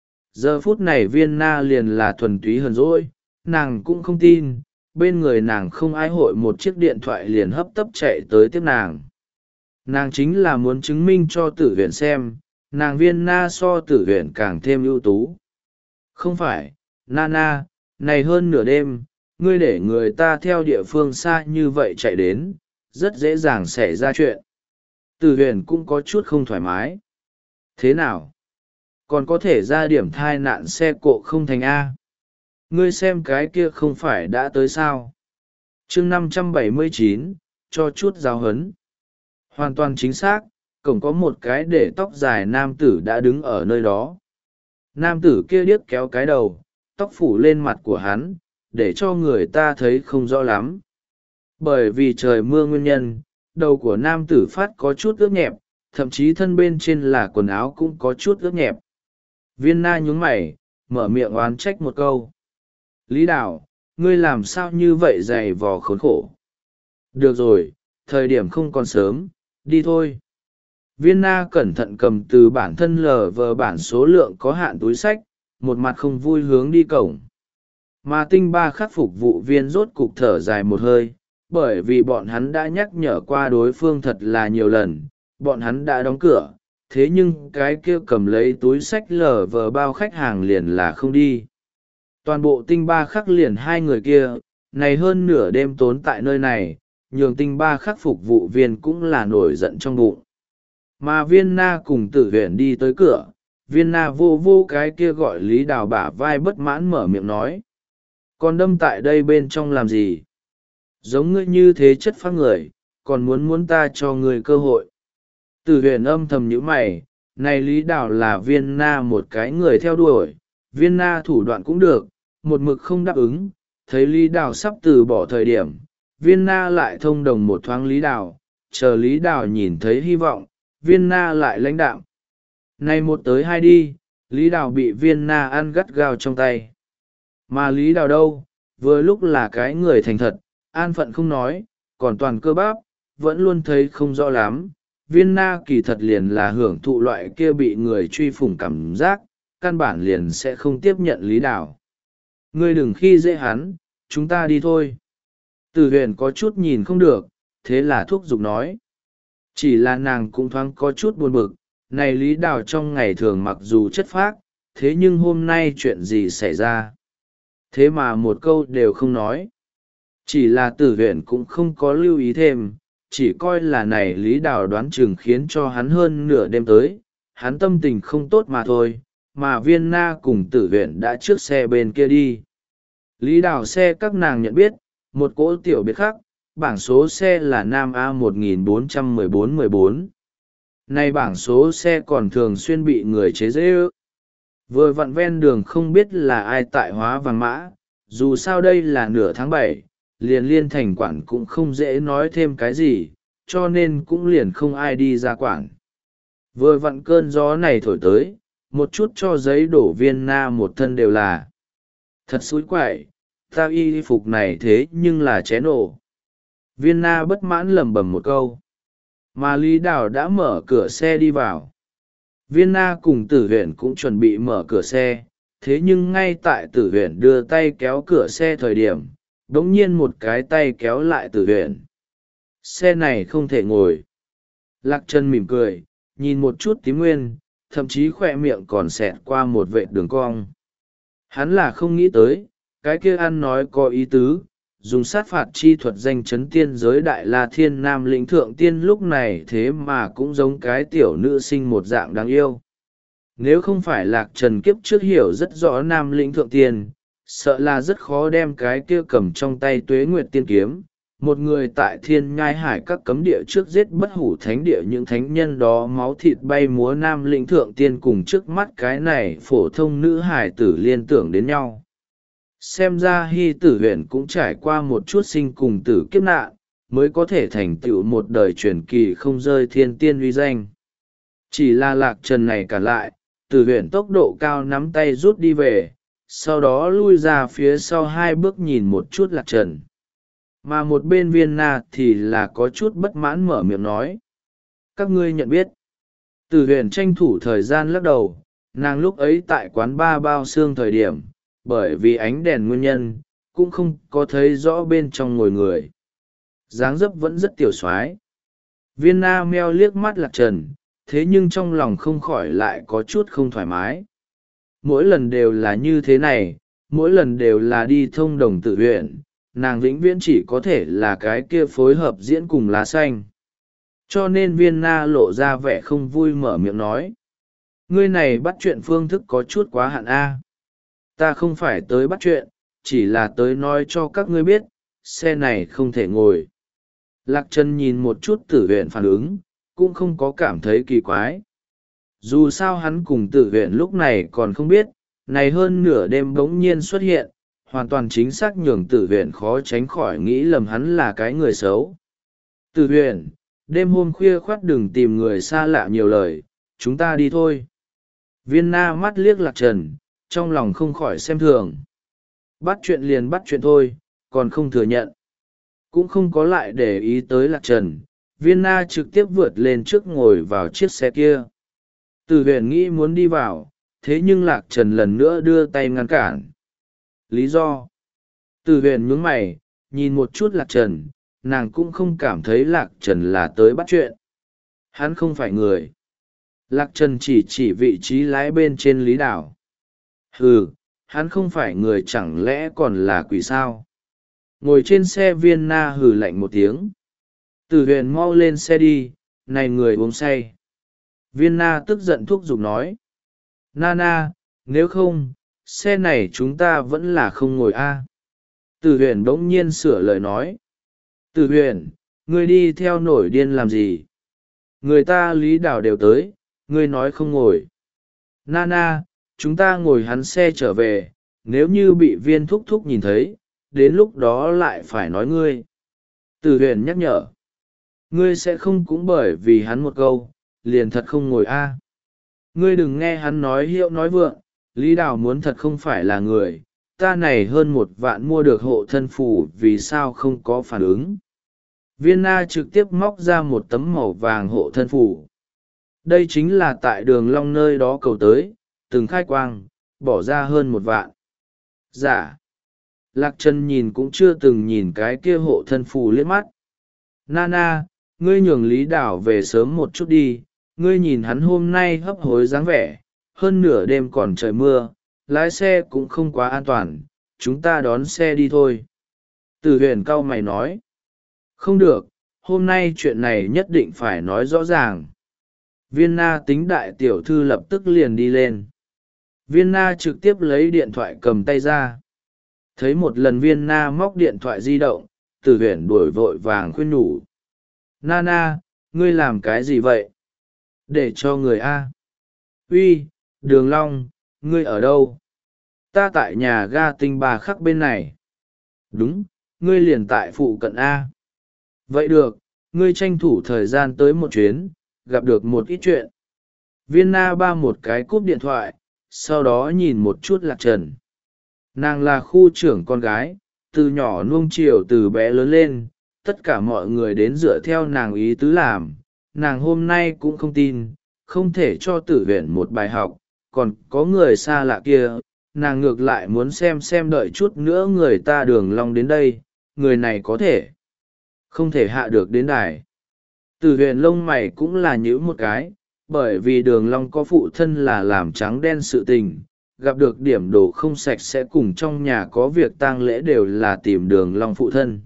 Giờ phút này Viên Na liền là thuần túy hờn dỗi, nàng cũng không tin, bên người nàng không ai hội một chiếc điện thoại liền hấp tấp chạy tới tiếp nàng. Nàng chính là muốn chứng minh cho Tử Huyền xem, nàng Viên Na so Tử Huyền càng thêm ưu tú. Không phải, Nana, này hơn nửa đêm, ngươi để người ta theo địa phương xa như vậy chạy đến, rất dễ dàng xảy ra chuyện. Tử Huyền cũng có chút không thoải mái. Thế nào? Còn có thể ra điểm thai nạn xe cộ không thành A? Ngươi xem cái kia không phải đã tới sao? chương năm trăm bảy mươi chín, cho chút giáo huấn. Hoàn toàn chính xác, cổng có một cái để tóc dài nam tử đã đứng ở nơi đó. Nam tử kia điếc kéo cái đầu, tóc phủ lên mặt của hắn, để cho người ta thấy không rõ lắm. Bởi vì trời mưa nguyên nhân, đầu của nam tử phát có chút ướt nhẹp, thậm chí thân bên trên là quần áo cũng có chút ướt nhẹp. Viên Na nhún mày, mở miệng oán trách một câu. Lý Đào, ngươi làm sao như vậy dày vò khốn khổ? Được rồi, thời điểm không còn sớm, đi thôi. Viên Na cẩn thận cầm từ bản thân lờ vờ bản số lượng có hạn túi sách, một mặt không vui hướng đi cổng. Mà tinh ba khắc phục vụ viên rốt cục thở dài một hơi, bởi vì bọn hắn đã nhắc nhở qua đối phương thật là nhiều lần, bọn hắn đã đóng cửa, thế nhưng cái kia cầm lấy túi sách lờ vờ bao khách hàng liền là không đi. Toàn bộ tinh ba khắc liền hai người kia, này hơn nửa đêm tốn tại nơi này, nhường tinh ba khắc phục vụ viên cũng là nổi giận trong bụng. Mà Viên Na cùng Tử Huyền đi tới cửa, Viên Na vô vô cái kia gọi Lý Đào bả vai bất mãn mở miệng nói. Còn đâm tại đây bên trong làm gì? Giống ngươi như thế chất phác người, còn muốn muốn ta cho ngươi cơ hội. Tử Huyền âm thầm nhíu mày, này Lý Đào là Viên Na một cái người theo đuổi, Viên Na thủ đoạn cũng được, một mực không đáp ứng, thấy Lý Đào sắp từ bỏ thời điểm, Viên Na lại thông đồng một thoáng Lý Đào, chờ Lý Đào nhìn thấy hy vọng, Viên Na lại lãnh đạm. Này một tới hai đi, Lý Đào bị Viên Na ăn gắt gao trong tay. Mà Lý Đào đâu, vừa lúc là cái người thành thật, an phận không nói, còn toàn cơ bắp, vẫn luôn thấy không rõ lắm. Viên Na kỳ thật liền là hưởng thụ loại kia bị người truy phủng cảm giác, căn bản liền sẽ không tiếp nhận Lý Đào. Ngươi đừng khi dễ hắn, chúng ta đi thôi. Tử Huyền có chút nhìn không được, thế là thúc giục nói. Chỉ là nàng cũng thoáng có chút buồn bực, này Lý Đào trong ngày thường mặc dù chất phác, thế nhưng hôm nay chuyện gì xảy ra? Thế mà một câu đều không nói. Chỉ là Tử Huyền cũng không có lưu ý thêm, chỉ coi là này Lý Đào đoán chừng khiến cho hắn hơn nửa đêm tới, hắn tâm tình không tốt mà thôi, mà Viên Na cùng Tử Huyền đã trước xe bên kia đi. Lý Đào xe các nàng nhận biết, một cỗ tiểu biệt khác, bảng số xe là Nam A một nghìn bốn trăm mười bốn mười bốn. Nay bảng số xe còn thường xuyên bị người chế giễu. vừa vặn ven đường không biết là ai tại hóa vàng mã, dù sao đây là nửa tháng bảy, liền liên thành quản cũng không dễ nói thêm cái gì, cho nên cũng liền không ai đi ra quản. Vừa vặn cơn gió này thổi tới, một chút cho giấy đổ viên na một thân đều là thật xúi quậy, ta y phục này thế nhưng là ché nổ. Viên na bất mãn lẩm bẩm một câu, mà lý đào đã mở cửa xe đi vào. Viên na cùng tử huyền cũng chuẩn bị mở cửa xe, thế nhưng ngay tại tử huyền đưa tay kéo cửa xe thời điểm, đ ỗ n g nhiên một cái tay kéo lại tử huyền. Xe này không thể ngồi. Lạc Trần mỉm cười, nhìn một chút tím nguyên, thậm chí khoe miệng còn xẹt qua một vệt đường cong. Hắn là không nghĩ tới, cái kia ăn nói có ý tứ, dùng sát phạt chi thuật danh chấn tiên giới đại la thiên nam lĩnh thượng tiên lúc này thế mà cũng giống cái tiểu nữ sinh một dạng đáng yêu. Nếu không phải Lạc Trần kiếp trước hiểu rất rõ nam lĩnh thượng tiên, sợ là rất khó đem cái kia cầm trong tay tuế nguyệt tiên kiếm, một người tại thiên nhai hải các cấm địa trước giết bất hủ thánh địa những thánh nhân đó máu thịt bay múa nam lĩnh thượng tiên cùng trước mắt cái này phổ thông nữ hải tử liên tưởng đến nhau. Xem ra hy tử huyện cũng trải qua một chút sinh cùng tử kiếp nạn, mới có thể thành tựu một đời truyền kỳ không rơi thiên tiên uy danh. Chỉ là Lạc Trần này cả lại, tử huyện tốc độ cao nắm tay rút đi về, sau đó lui ra phía sau hai bước nhìn một chút Lạc Trần. Mà một bên viên na thì là có chút bất mãn mở miệng nói, các ngươi nhận biết. Tử huyền tranh thủ thời gian lắc đầu, nàng lúc ấy tại quán ba bao xương thời điểm, bởi vì ánh đèn nguyên nhân, cũng không có thấy rõ bên trong ngồi người. Dáng dấp vẫn rất tiểu soái. Viên na meo liếc mắt Lạc Trần, thế nhưng trong lòng không khỏi lại có chút không thoải mái. Mỗi lần đều là như thế này, mỗi lần đều là đi thông đồng tự huyện, nàng vĩnh viễn chỉ có thể là cái kia phối hợp diễn cùng lá xanh. Cho nên viên na lộ ra vẻ không vui mở miệng nói, ngươi này bắt chuyện phương thức có chút quá hạn a. Ta không phải tới bắt chuyện, chỉ là tới nói cho các ngươi biết, xe này không thể ngồi. Lạc Trần nhìn một chút tử huyện phản ứng, cũng không có cảm thấy kỳ quái. Dù sao hắn cùng tử huyện lúc này còn không biết, này hơn nửa đêm bỗng nhiên xuất hiện, hoàn toàn chính xác nhường tử huyện khó tránh khỏi nghĩ lầm hắn là cái người xấu. Tử huyện, đêm hôm khuya khoắt đừng tìm người xa lạ nhiều lời, chúng ta đi thôi. Viên na mắt liếc Lạc Trần, trong lòng không khỏi xem thường. Bắt chuyện liền bắt chuyện thôi, còn không thừa nhận. Cũng không có lại để ý tới Lạc Trần, viên na trực tiếp vượt lên trước ngồi vào chiếc xe kia. Tử huyện nghĩ muốn đi vào, thế nhưng Lạc Trần lần nữa đưa tay ngăn cản. Lý do? Tử huyện nhướng mày, nhìn một chút Lạc Trần, nàng cũng không cảm thấy Lạc Trần là tới bắt chuyện. Hắn không phải người. Lạc Trần chỉ chỉ vị trí lái bên trên Lý Đảo. Hừ, hắn không phải người chẳng lẽ còn là quỷ sao? Ngồi trên xe viên na hừ lạnh một tiếng. Tử huyền mau lên xe đi, này người uống say. Viên na tức giận thúc giục nói. Na na, nếu không, xe này chúng ta vẫn là không ngồi a. À. Tử huyền bỗng nhiên sửa lời nói. Tử huyền, ngươi đi theo nổi điên làm gì? Người ta Lý Đảo đều tới, ngươi nói không ngồi. Na na, chúng ta ngồi hắn xe trở về, nếu như bị viên thúc thúc nhìn thấy, đến lúc đó lại phải nói ngươi. Tử huyền nhắc nhở. Ngươi sẽ không cũng bởi vì hắn một câu, liền thật không ngồi a. À. Ngươi đừng nghe hắn nói hiệu nói vượng, Lý Đào muốn thật không phải là người, ta này hơn một vạn mua được hộ thân phù vì sao không có phản ứng. Viên na trực tiếp móc ra một tấm màu vàng hộ thân phù. Đây chính là tại đường long nơi đó cầu tới, từng khai quang, bỏ ra hơn một vạn. Dạ. Lạc Trần nhìn cũng chưa từng nhìn cái kia hộ thân phù liếc mắt. Nana, ngươi nhường Lý Đảo về sớm một chút đi, ngươi nhìn hắn hôm nay hấp hối dáng vẻ, hơn nửa đêm còn trời mưa, lái xe cũng không quá an toàn, chúng ta đón xe đi thôi. Tử huyền cau mày nói. Không được, hôm nay chuyện này nhất định phải nói rõ ràng. Viên na tính đại tiểu thư lập tức liền đi lên. Viên na trực tiếp lấy điện thoại cầm tay ra. Thấy một lần viên na móc điện thoại di động, Tử huyền đuổi vội vàng khuyên nhủ. Nana, ngươi làm cái gì vậy? Để cho người A. Uy, Đường Long, Ngươi ở đâu? Ta tại nhà ga tinh bà khắc bên này. Đúng, ngươi liền tại phụ cận A. Vậy được, ngươi tranh thủ thời gian tới một chuyến, gặp được một ít chuyện. Viên na ba một cái cúp điện thoại, sau đó nhìn một chút Lạc Trần. Nàng là khu trưởng con gái, từ nhỏ nuông chiều từ bé lớn lên, tất cả mọi người đến dựa theo nàng ý tứ làm. Nàng hôm nay cũng không tin, không thể cho tử huyện một bài học, còn có người xa lạ kia, nàng ngược lại muốn xem xem đợi chút nữa người ta Đường Long đến đây, người này có thể không thể hạ được đến đài. Tử huyện lông mày cũng là nhíu một cái, bởi vì Đường Long có phụ thân là làm trắng đen sự tình, gặp được điểm đồ không sạch sẽ cùng trong nhà có việc tang lễ đều là tìm Đường Long phụ thân.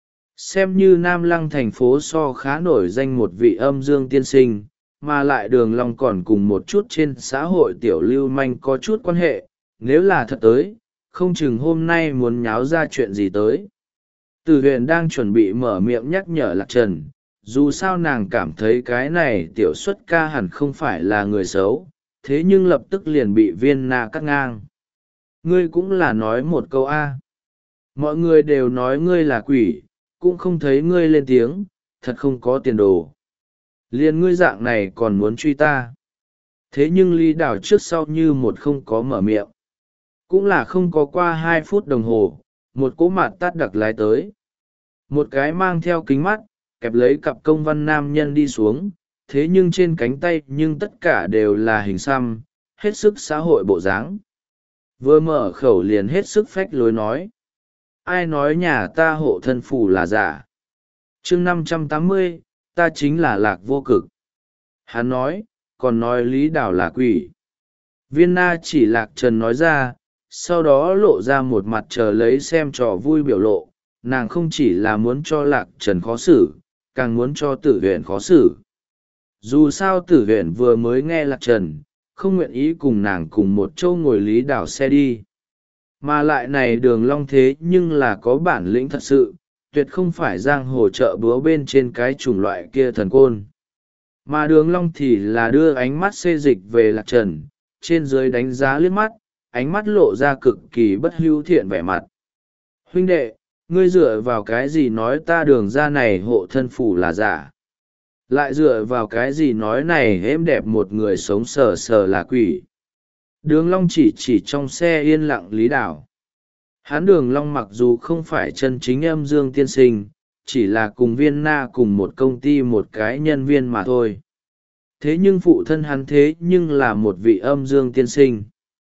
Xem như Nam Lăng thành phố so khá nổi danh một vị âm dương tiên sinh, mà lại Đường Long còn cùng một chút trên xã hội tiểu lưu manh có chút quan hệ, nếu là thật tới, không chừng hôm nay muốn nháo ra chuyện gì tới. Từ huyền đang chuẩn bị mở miệng nhắc nhở Lạc Trần, dù sao nàng cảm thấy cái này tiểu xuất ca hẳn không phải là người xấu, thế nhưng lập tức liền bị viên na cắt ngang. Ngươi cũng là nói một câu A. Mọi người đều nói ngươi là quỷ, cũng không thấy ngươi lên tiếng, thật không có tiền đồ. Liền ngươi dạng này còn muốn truy ta. Thế nhưng Lý Đào trước sau như một không có mở miệng. Cũng là không có qua hai phút đồng hồ, một cỗ mạt tát đặc lái tới. Một cái mang theo kính mắt, kẹp lấy cặp công văn nam nhân đi xuống, thế nhưng trên cánh tay nhưng tất cả đều là hình xăm, hết sức xã hội bộ dáng. Vừa mở khẩu liền hết sức phách lối nói. Ai nói nhà ta hộ thân phù là giả? chương năm trăm tám mươi, ta chính là Lạc Vô Cực. Hắn nói, còn nói Lý Đào là quỷ. Viên na chỉ Lạc Trần nói ra, sau đó lộ ra một mặt chờ lấy xem trò vui biểu lộ. Nàng không chỉ là muốn cho Lạc Trần khó xử, càng muốn cho Tử Huyền khó xử. Dù sao Tử Huyền vừa mới nghe Lạc Trần, không nguyện ý cùng nàng cùng một châu ngồi Lý Đào xe đi. Mà lại này Đường Long thế nhưng là có bản lĩnh thật sự, tuyệt không phải giang hồ chợ búa bên trên cái chủng loại kia thần côn. Mà Đường Long thì là đưa ánh mắt xê dịch về Lạc Trần, trên dưới đánh giá liếc mắt, ánh mắt lộ ra cực kỳ bất hữu thiện vẻ mặt. Huynh đệ, ngươi dựa vào cái gì nói ta Đường ra này hộ thân phủ là giả? Lại dựa vào cái gì nói này êm đẹp một người sống sờ sờ là quỷ? Đường Long chỉ chỉ trong xe yên lặng Lý Đào. Hắn Đường Long mặc dù không phải chân chính âm dương tiên sinh, chỉ là cùng viên na cùng một công ty một cái nhân viên mà thôi. Thế nhưng phụ thân hắn thế nhưng là một vị âm dương tiên sinh.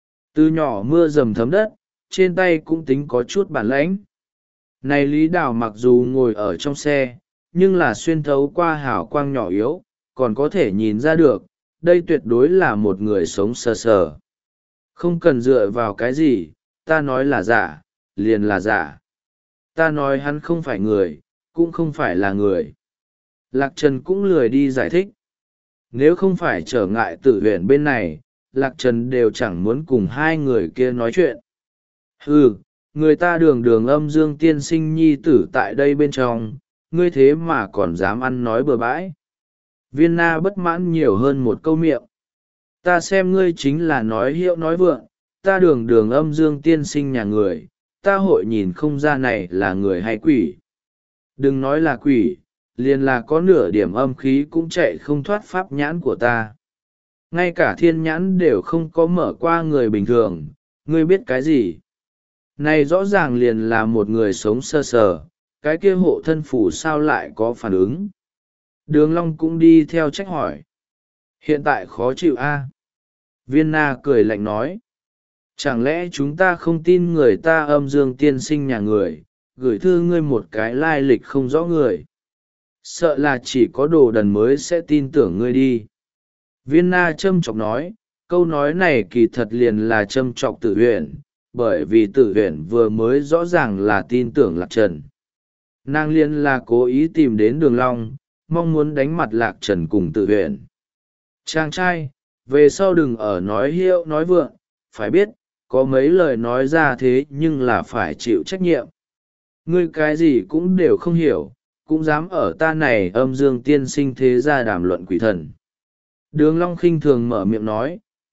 Từ nhỏ mưa dầm thấm đất, trên tay cũng tính có chút bản lãnh. Này Lý Đào mặc dù ngồi ở trong xe, nhưng là xuyên thấu qua hào quang nhỏ yếu, còn có thể nhìn ra được, đây tuyệt đối là một người sống sờ sờ. Không cần dựa vào cái gì, ta nói là giả, liền là giả. Ta nói hắn không phải người, cũng không phải là người. Lạc Trần cũng lười đi giải thích. Nếu không phải trở ngại Tử Huyền bên này, Lạc Trần đều chẳng muốn cùng hai người kia nói chuyện. Ừ, người ta đường đường âm dương tiên sinh nhi tử tại đây bên trong, ngươi thế mà còn dám ăn nói bừa bãi. Viên na bất mãn nhiều hơn một câu miệng. Ta xem ngươi chính là nói hiệu nói vượng, ta đường đường âm dương tiên sinh nhà người, ta hội nhìn không ra này là người hay quỷ. Đừng nói là quỷ, liền là có nửa điểm âm khí cũng chạy không thoát pháp nhãn của ta. Ngay cả thiên nhãn đều không có mở qua người bình thường, ngươi biết cái gì? Này rõ ràng liền là một người sống sơ sờ, cái kia hộ thân phủ sao lại có phản ứng? Đường Long cũng đi theo trách hỏi. Hiện tại khó chịu a? Viên na cười lạnh nói. Chẳng lẽ chúng ta không tin người ta âm dương tiên sinh nhà người, gửi thư ngươi một cái lai lịch không rõ người? Sợ là chỉ có đồ đần mới sẽ tin tưởng ngươi đi. Viên na châm chọc nói, câu nói này kỳ thật liền là châm chọc Tử Huyền, bởi vì Tử Huyền vừa mới rõ ràng là tin tưởng Lạc Trần. Nàng liên là cố ý tìm đến Đường Long, mong muốn đánh mặt Lạc Trần cùng Tử Huyền. Chàng trai, về sau đừng ở nói hiệu nói vượng, phải biết, có mấy lời nói ra thế nhưng là phải chịu trách nhiệm. Ngươi cái gì cũng đều không hiểu, cũng dám ở ta này âm dương tiên sinh thế gia đàm luận quỷ thần. Đường Long khinh thường mở miệng nói,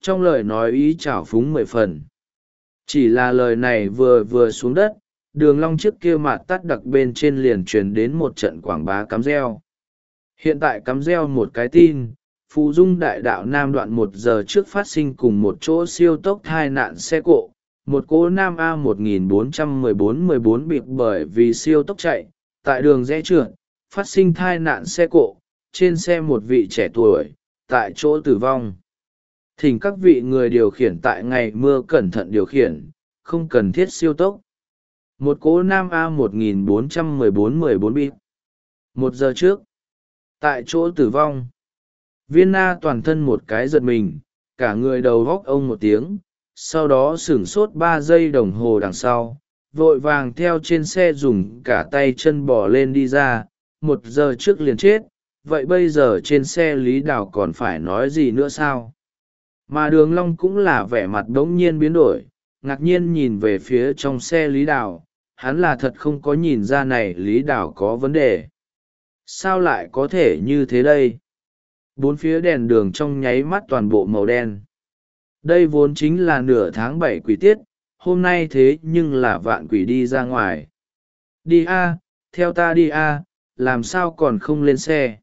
trong lời nói ý trào phúng mười phần. Chỉ là lời này vừa vừa xuống đất, đường long trước kia mạt tắt đặc bên trên liền truyền đến một trận quảng bá cắm reo. Hiện tại cắm reo một cái tin, Phù Dung đại đạo Nam đoạn một giờ trước phát sinh cùng một chỗ siêu tốc tai nạn xe cộ. Một cỗ Nam A một nghìn bốn trăm mười bốn mười bốn bị bởi vì siêu tốc chạy, tại đường rẽ trượt, phát sinh tai nạn xe cộ, trên xe một vị trẻ tuổi, tại chỗ tử vong. Thỉnh các vị người điều khiển tại ngày mưa cẩn thận điều khiển, không cần thiết siêu tốc. Một cỗ Nam A một nghìn bốn trăm mười bốn mười bốn bị. Một giờ trước, tại chỗ tử vong. Viên Na toàn thân một cái giật mình, cả người đầu góc ông một tiếng, sau đó sửng sốt ba giây đồng hồ đằng sau, vội vàng theo trên xe dùng cả tay chân bỏ lên đi ra. Một giờ trước liền chết, vậy bây giờ trên xe Lý Đào còn phải nói gì nữa sao? Mà Đường Long cũng là vẻ mặt đống nhiên biến đổi, ngạc nhiên nhìn về phía trong xe Lý Đào, hắn là thật không có nhìn ra này Lý Đào có vấn đề. Sao lại có thể như thế đây? Bốn phía đèn đường trong nháy mắt toàn bộ màu đen. Đây vốn chính là nửa tháng bảy quỷ tiết, hôm nay thế nhưng là vạn quỷ đi ra ngoài. Đi a, theo ta đi a, làm sao còn không lên xe?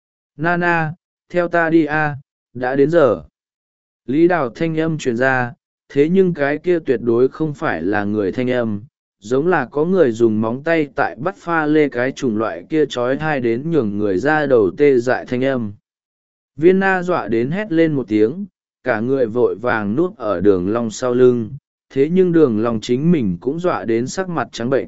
Nana, theo ta đi a, đã đến giờ. Lý Đào thanh âm truyền ra, thế nhưng cái kia tuyệt đối không phải là người thanh âm, giống là có người dùng móng tay tại bắt pha lê cái chủng loại kia trói thai đến nhường người ra đầu tê dại thanh âm. Viên Na dọa đến hét lên một tiếng, cả người vội vàng nuốt ở Đường Long sau lưng, thế nhưng Đường Long chính mình cũng dọa đến sắc mặt trắng bệnh.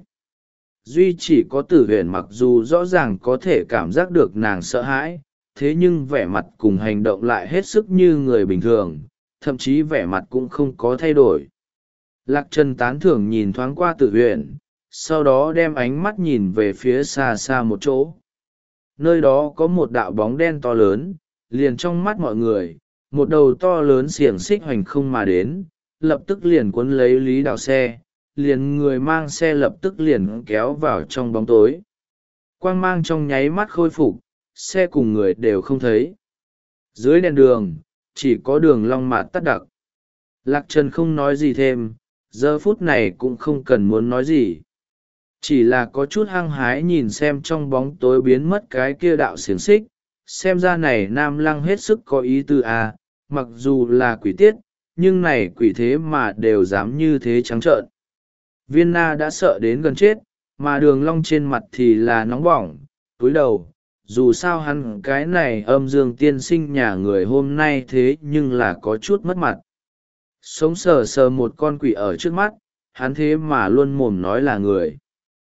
Duy chỉ có Tử Huyền mặc dù rõ ràng có thể cảm giác được nàng sợ hãi, thế nhưng vẻ mặt cùng hành động lại hết sức như người bình thường, thậm chí vẻ mặt cũng không có thay đổi. Lạc Trần tán thưởng nhìn thoáng qua Tử Huyền, sau đó đem ánh mắt nhìn về phía xa xa một chỗ. Nơi đó có một đạo bóng đen to lớn, liền trong mắt mọi người, một đầu to lớn xiềng xích hoành không mà đến, lập tức liền cuốn lấy Lý Đào xe, liền người mang xe lập tức liền kéo vào trong bóng tối. Quang mang trong nháy mắt khôi phục, xe cùng người đều không thấy. Dưới đèn đường, chỉ có Đường Long mạt tắt đặc. Lạc Trần không nói gì thêm, giờ phút này cũng không cần muốn nói gì. Chỉ là có chút hăng hái nhìn xem trong bóng tối biến mất cái kia đạo xiềng xích, xem ra này Nam Lăng hết sức có ý tư à, mặc dù là quỷ tiết, nhưng này quỷ thế mà đều dám như thế trắng trợn. Viên Na đã sợ đến gần chết, mà Đường Long trên mặt thì là nóng bỏng, cúi đầu, dù sao hắn cái này âm dương tiên sinh nhà người hôm nay thế nhưng là có chút mất mặt. Sống sờ sờ một con quỷ ở trước mắt, hắn thế mà luôn mồm nói là người.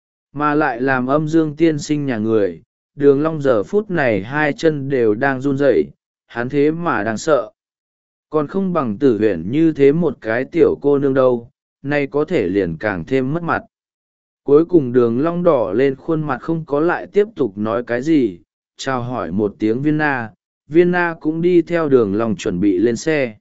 Mà lại làm âm dương tiên sinh nhà người, Đường Long giờ phút này hai chân đều đang run rẩy, hắn thế mà đang sợ. Còn không bằng Tử Huyền như thế một cái tiểu cô nương đâu, nay có thể liền càng thêm mất mặt. Cuối cùng Đường Long đỏ lên khuôn mặt không có lại tiếp tục nói cái gì, chào hỏi một tiếng Viên Na, Viên Na cũng đi theo Đường Long chuẩn bị lên xe.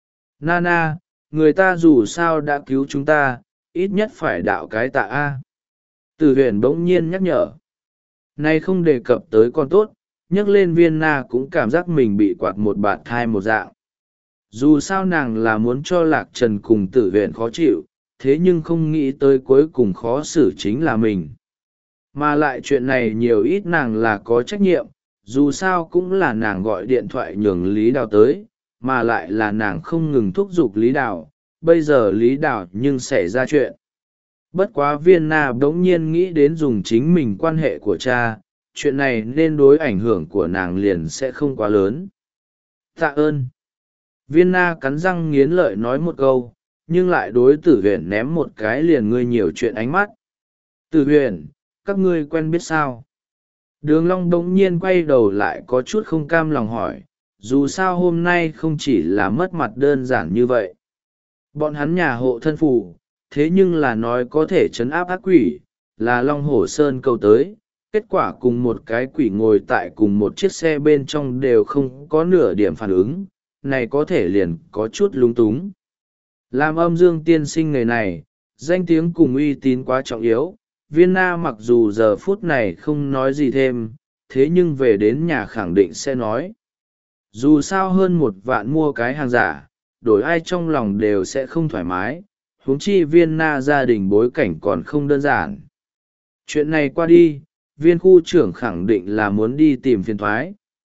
Nana, người ta dù sao đã cứu chúng ta, ít nhất phải đạo cái tạ a. Tử Huyền bỗng nhiên nhắc nhở. Nay không đề cập tới con tốt, nhắc lên Viên Na cũng cảm giác mình bị quạt một bạt thai một dạng. Dù sao nàng là muốn cho Lạc Trần cùng Tử Huyền khó chịu, thế nhưng không nghĩ tới cuối cùng khó xử chính là mình. Mà lại chuyện này nhiều ít nàng là có trách nhiệm, dù sao cũng là nàng gọi điện thoại nhường Lý Đào tới, mà lại là nàng không ngừng thúc giục Lý Đào, bây giờ Lý Đào nhưng xảy ra chuyện. Bất quá Viên Na bỗng nhiên nghĩ đến dùng chính mình quan hệ của cha, chuyện này nên đối ảnh hưởng của nàng liền sẽ không quá lớn. Tạ ơn. Viên Na cắn răng nghiến lợi nói một câu, nhưng lại đối Tử Huyền ném một cái liền ngươi nhiều chuyện ánh mắt. Tử Huyền, các ngươi quen biết sao? Đường Long bỗng nhiên quay đầu lại có chút không cam lòng hỏi, dù sao hôm nay không chỉ là mất mặt đơn giản như vậy. Bọn hắn nhà hộ thân phù, thế nhưng là nói có thể trấn áp ác quỷ, là Long Hổ Sơn cầu tới, kết quả cùng một cái quỷ ngồi tại cùng một chiếc xe bên trong đều không có nửa điểm phản ứng, này có thể liền có chút lung túng. Làm âm dương tiên sinh người này, danh tiếng cùng uy tín quá trọng yếu, Viên Na mặc dù giờ phút này không nói gì thêm, thế nhưng về đến nhà khẳng định sẽ nói. Dù sao hơn một vạn mua cái hàng giả, đổi ai trong lòng đều sẽ không thoải mái, huống chi viên na gia đình bối cảnh còn không đơn giản. Chuyện này qua đi, viên khu trưởng khẳng định là muốn đi tìm phiền thoái.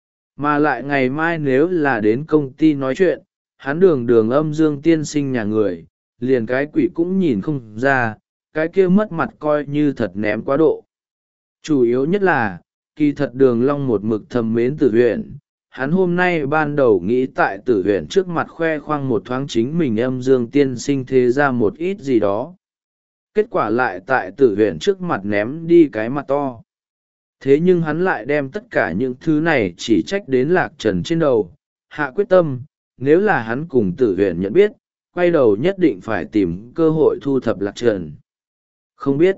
Mà lại ngày mai nếu là đến công ty nói chuyện, hắn đường đường âm dương tiên sinh nhà người, liền cái quỷ cũng nhìn không ra, cái kia mất mặt coi như thật ném quá độ. Chủ yếu nhất là, kỳ thật đường long một mực thầm mến Tử Huyền, hắn hôm nay ban đầu nghĩ tại Tử Huyền trước mặt khoe khoang một thoáng chính mình âm dương tiên sinh thế ra một ít gì đó. Kết quả lại tại Tử Huyền trước mặt ném đi cái mặt to. Thế nhưng hắn lại đem tất cả những thứ này chỉ trách đến Lạc Trần trên đầu, hạ quyết tâm, nếu là hắn cùng Tử Huyền nhận biết, quay đầu nhất định phải tìm cơ hội thu thập Lạc Trần. Không biết.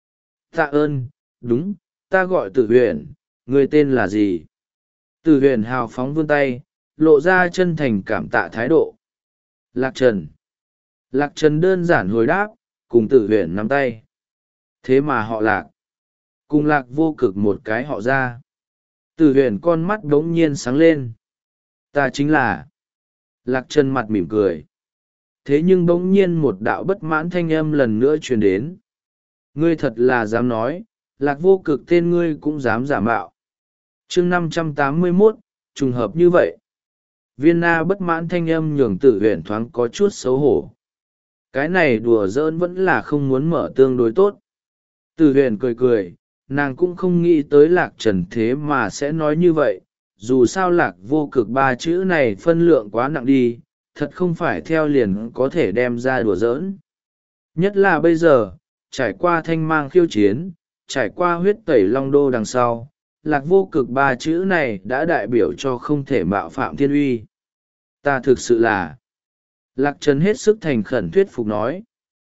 Tạ ơn, đúng, ta gọi Tử Huyền, người tên là gì? Tử Huyền hào phóng vươn tay, lộ ra chân thành cảm tạ thái độ. Lạc Trần. Lạc Trần đơn giản hồi đáp, cùng Tử Huyền nắm tay. Thế mà họ Lạc. Cùng Lạc Vô Cực một cái họ ra. Tử Huyền con mắt đống nhiên sáng lên. Ta chính là. Lạc Trần mặt mỉm cười. Thế nhưng bỗng nhiên một đạo bất mãn thanh âm lần nữa truyền đến. Ngươi thật là dám nói, Lạc Vô Cực tên ngươi cũng dám giả mạo. Chương năm trăm tám mươi mốt, trùng hợp như vậy. Viên na bất mãn thanh âm nhường Tử Huyền thoáng có chút xấu hổ. Cái này đùa giỡn vẫn là không muốn mở tương đối tốt. Tử Huyền cười cười, nàng cũng không nghĩ tới Lạc Trần thế mà sẽ nói như vậy. Dù sao Lạc Vô Cực ba chữ này phân lượng quá nặng đi, thật không phải theo liền có thể đem ra đùa giỡn. Nhất là bây giờ, trải qua thanh mang khiêu chiến, trải qua huyết tẩy long đô đằng sau, Lạc Vô Cực ba chữ này đã đại biểu cho không thể mạo phạm thiên uy. Ta thực sự là. Lạc Trần hết sức thành khẩn thuyết phục nói.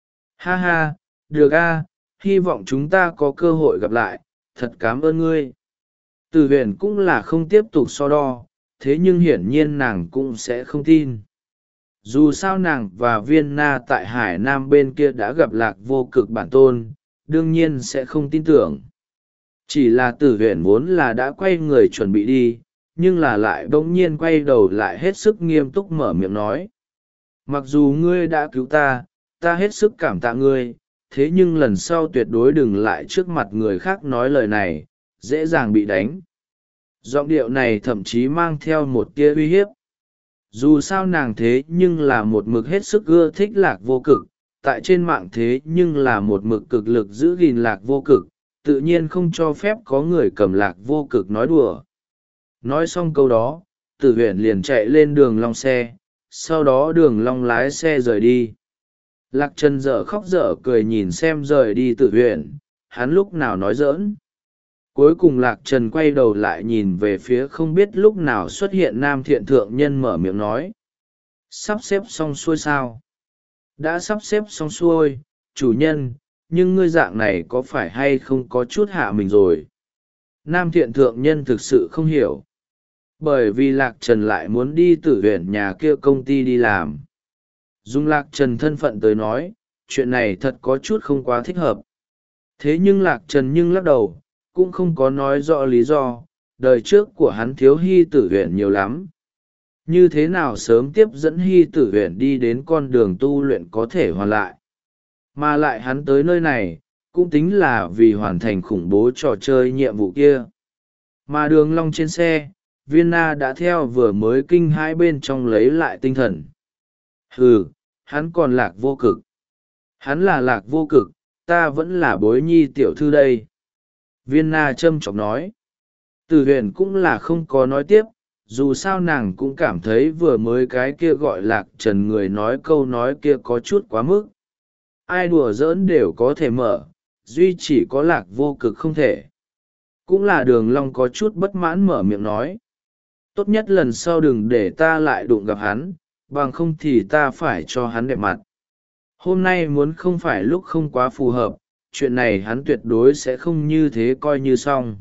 Ha ha, được a, hy vọng chúng ta có cơ hội gặp lại, thật cảm ơn ngươi. Tử Huyền cũng là không tiếp tục so đo, thế nhưng hiển nhiên nàng cũng sẽ không tin. Dù sao nàng và Viên Na tại Hải Nam bên kia đã gặp Lạc Vô Cực bản tôn, đương nhiên sẽ không tin tưởng. Chỉ là Tử Huyền vốn là đã quay người chuẩn bị đi, nhưng là lại bỗng nhiên quay đầu lại hết sức nghiêm túc mở miệng nói. Mặc dù ngươi đã cứu ta, ta hết sức cảm tạ ngươi, thế nhưng lần sau tuyệt đối đừng lại trước mặt người khác nói lời này, dễ dàng bị đánh. Giọng điệu này thậm chí mang theo một tia uy hiếp. Dù sao nàng thế nhưng là một mực hết sức ưa thích Lạc Vô Cực, tại trên mạng thế nhưng là một mực cực lực giữ gìn Lạc Vô Cực, tự nhiên không cho phép có người cầm Lạc Vô Cực nói đùa. Nói xong câu đó, Tử Huyền liền chạy lên đường long xe, sau đó đường long lái xe rời đi. Lạc Trần dở khóc dở cười nhìn xem rời đi Tử Huyền, hắn lúc nào nói giỡn. Cuối cùng Lạc Trần quay đầu lại nhìn về phía không biết lúc nào xuất hiện Nam Thiện Thượng Nhân mở miệng nói. Sắp xếp xong xuôi sao? Đã sắp xếp xong xuôi, chủ nhân, nhưng ngươi dạng này có phải hay không có chút hạ mình rồi? Nam Thiện Thượng Nhân thực sự không hiểu. Bởi vì Lạc Trần lại muốn đi Tử Huyền nhà kia công ty đi làm. Dùng Lạc Trần thân phận tới nói, chuyện này thật có chút không quá thích hợp. Thế nhưng Lạc Trần nhưng lắc đầu, cũng không có nói rõ lý do, đời trước của hắn thiếu Hy Tử Huyền nhiều lắm. Như thế nào sớm tiếp dẫn Hy Tử Huyền đi đến con đường tu luyện có thể hoàn lại. Mà lại hắn tới nơi này, cũng tính là vì hoàn thành khủng bố trò chơi nhiệm vụ kia. Mà đường long trên xe, Viên Na đã theo vừa mới kinh hãi bên trong lấy lại tinh thần. Hừ, hắn còn Lạc Vô Cực. Hắn là Lạc Vô Cực, ta vẫn là Bối Nhi tiểu thư đây. Viên Na châm chọc nói. Tử Huyền cũng là không có nói tiếp, dù sao nàng cũng cảm thấy vừa mới cái kia gọi Lạc Trần người nói câu nói kia có chút quá mức. Ai đùa giỡn đều có thể mở, duy chỉ có Lạc Vô Cực không thể. Cũng là đường long có chút bất mãn mở miệng nói. Tốt nhất lần sau đừng để ta lại đụng gặp hắn, bằng không thì ta phải cho hắn đẹp mặt. Hôm nay muốn không phải lúc không quá phù hợp, chuyện này hắn tuyệt đối sẽ không như thế coi như xong.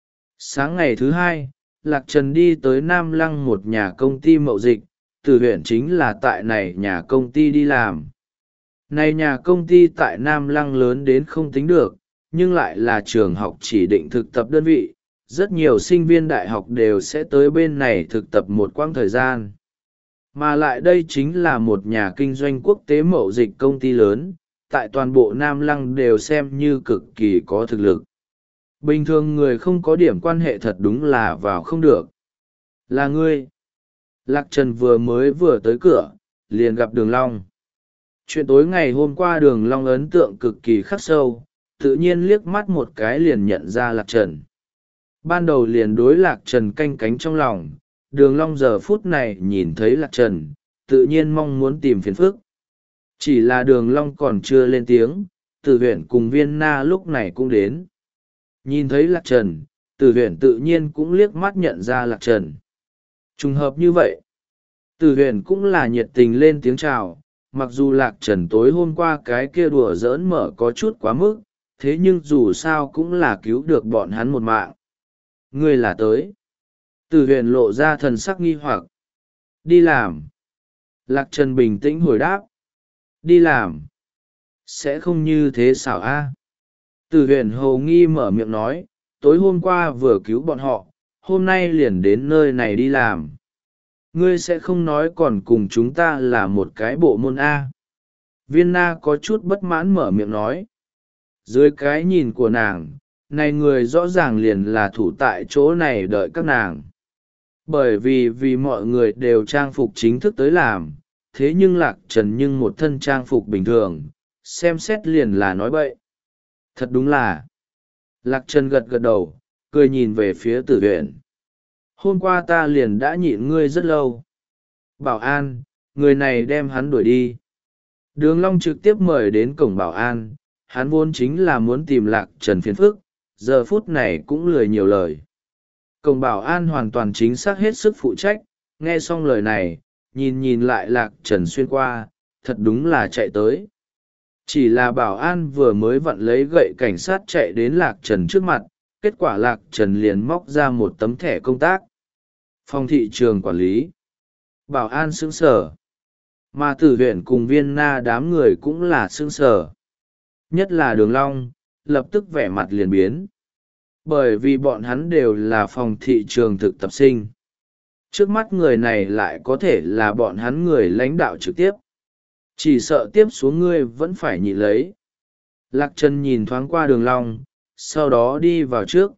Sáng ngày thứ hai, Lạc Trần đi tới Nam Lăng một nhà công ty mậu dịch, Tử Huyền chính là tại này nhà công ty đi làm. Này nhà công ty tại Nam Lăng lớn đến không tính được, nhưng lại là trường học chỉ định thực tập đơn vị, rất nhiều sinh viên đại học đều sẽ tới bên này thực tập một quãng thời gian. Mà lại đây chính là một nhà kinh doanh quốc tế mậu dịch công ty lớn, tại toàn bộ Nam Lăng đều xem như cực kỳ có thực lực. Bình thường người không có điểm quan hệ thật đúng là vào không được. Là ngươi. Lạc Trần vừa mới vừa tới cửa, liền gặp Đường Long. Chuyện tối ngày hôm qua Đường Long ấn tượng cực kỳ khắc sâu, tự nhiên liếc mắt một cái liền nhận ra Lạc Trần. Ban đầu liền đối Lạc Trần canh cánh trong lòng, Đường Long giờ phút này nhìn thấy Lạc Trần, tự nhiên mong muốn tìm phiền phức. Chỉ là Đường Long còn chưa lên tiếng, Tử Huyền cùng Viên Na lúc này cũng đến. Nhìn thấy Lạc Trần, Tử Huyền tự nhiên cũng liếc mắt nhận ra Lạc Trần. Trùng hợp như vậy, Tử Huyền cũng là nhiệt tình lên tiếng chào, mặc dù Lạc Trần tối hôm qua cái kia đùa giỡn mở có chút quá mức, thế nhưng dù sao cũng là cứu được bọn hắn một mạng. Ngươi là tới. Tử Huyền lộ ra thần sắc nghi hoặc. Đi làm. Lạc Trần bình tĩnh hồi đáp. Đi làm. Sẽ không như thế xảo a? Tử Huyền hồ nghi mở miệng nói, tối hôm qua vừa cứu bọn họ, hôm nay liền đến nơi này đi làm. Ngươi sẽ không nói còn cùng chúng ta là một cái bộ môn A. Viên Na có chút bất mãn mở miệng nói. Dưới cái nhìn của nàng, này người rõ ràng liền là thủ tại chỗ này đợi các nàng. Bởi vì vì mọi người đều trang phục chính thức tới làm, thế nhưng Lạc Trần nhưng một thân trang phục bình thường, xem xét liền là nói bậy. Thật đúng là. Lạc Trần gật gật đầu, cười nhìn về phía Tử Huyền. Hôm qua ta liền đã nhịn ngươi rất lâu. Bảo an, người này đem hắn đuổi đi. Đường Long trực tiếp mời đến cổng bảo an, hắn vốn chính là muốn tìm Lạc Trần phiền phức, giờ phút này cũng lười nhiều lời. Cổng bảo an hoàn toàn chính xác hết sức phụ trách, nghe xong lời này, nhìn nhìn lại Lạc Trần xuyên qua, thật đúng là chạy tới. Chỉ là bảo an vừa mới vặn lấy gậy cảnh sát chạy đến Lạc Trần trước mặt, kết quả Lạc Trần liền móc ra một tấm thẻ công tác. Phòng thị trường quản lý. Bảo an sững sờ. Mà Tử Huyền cùng Viên Na đám người cũng là sững sờ. Nhất là Đường Long, lập tức vẻ mặt liền biến. Bởi vì bọn hắn đều là phòng thị trường thực tập sinh. Trước mắt người này lại có thể là bọn hắn người lãnh đạo trực tiếp. Chỉ sợ tiếp xuống ngươi vẫn phải nhịn lấy. Lạc Trần nhìn thoáng qua Đường Long, sau đó đi vào trước.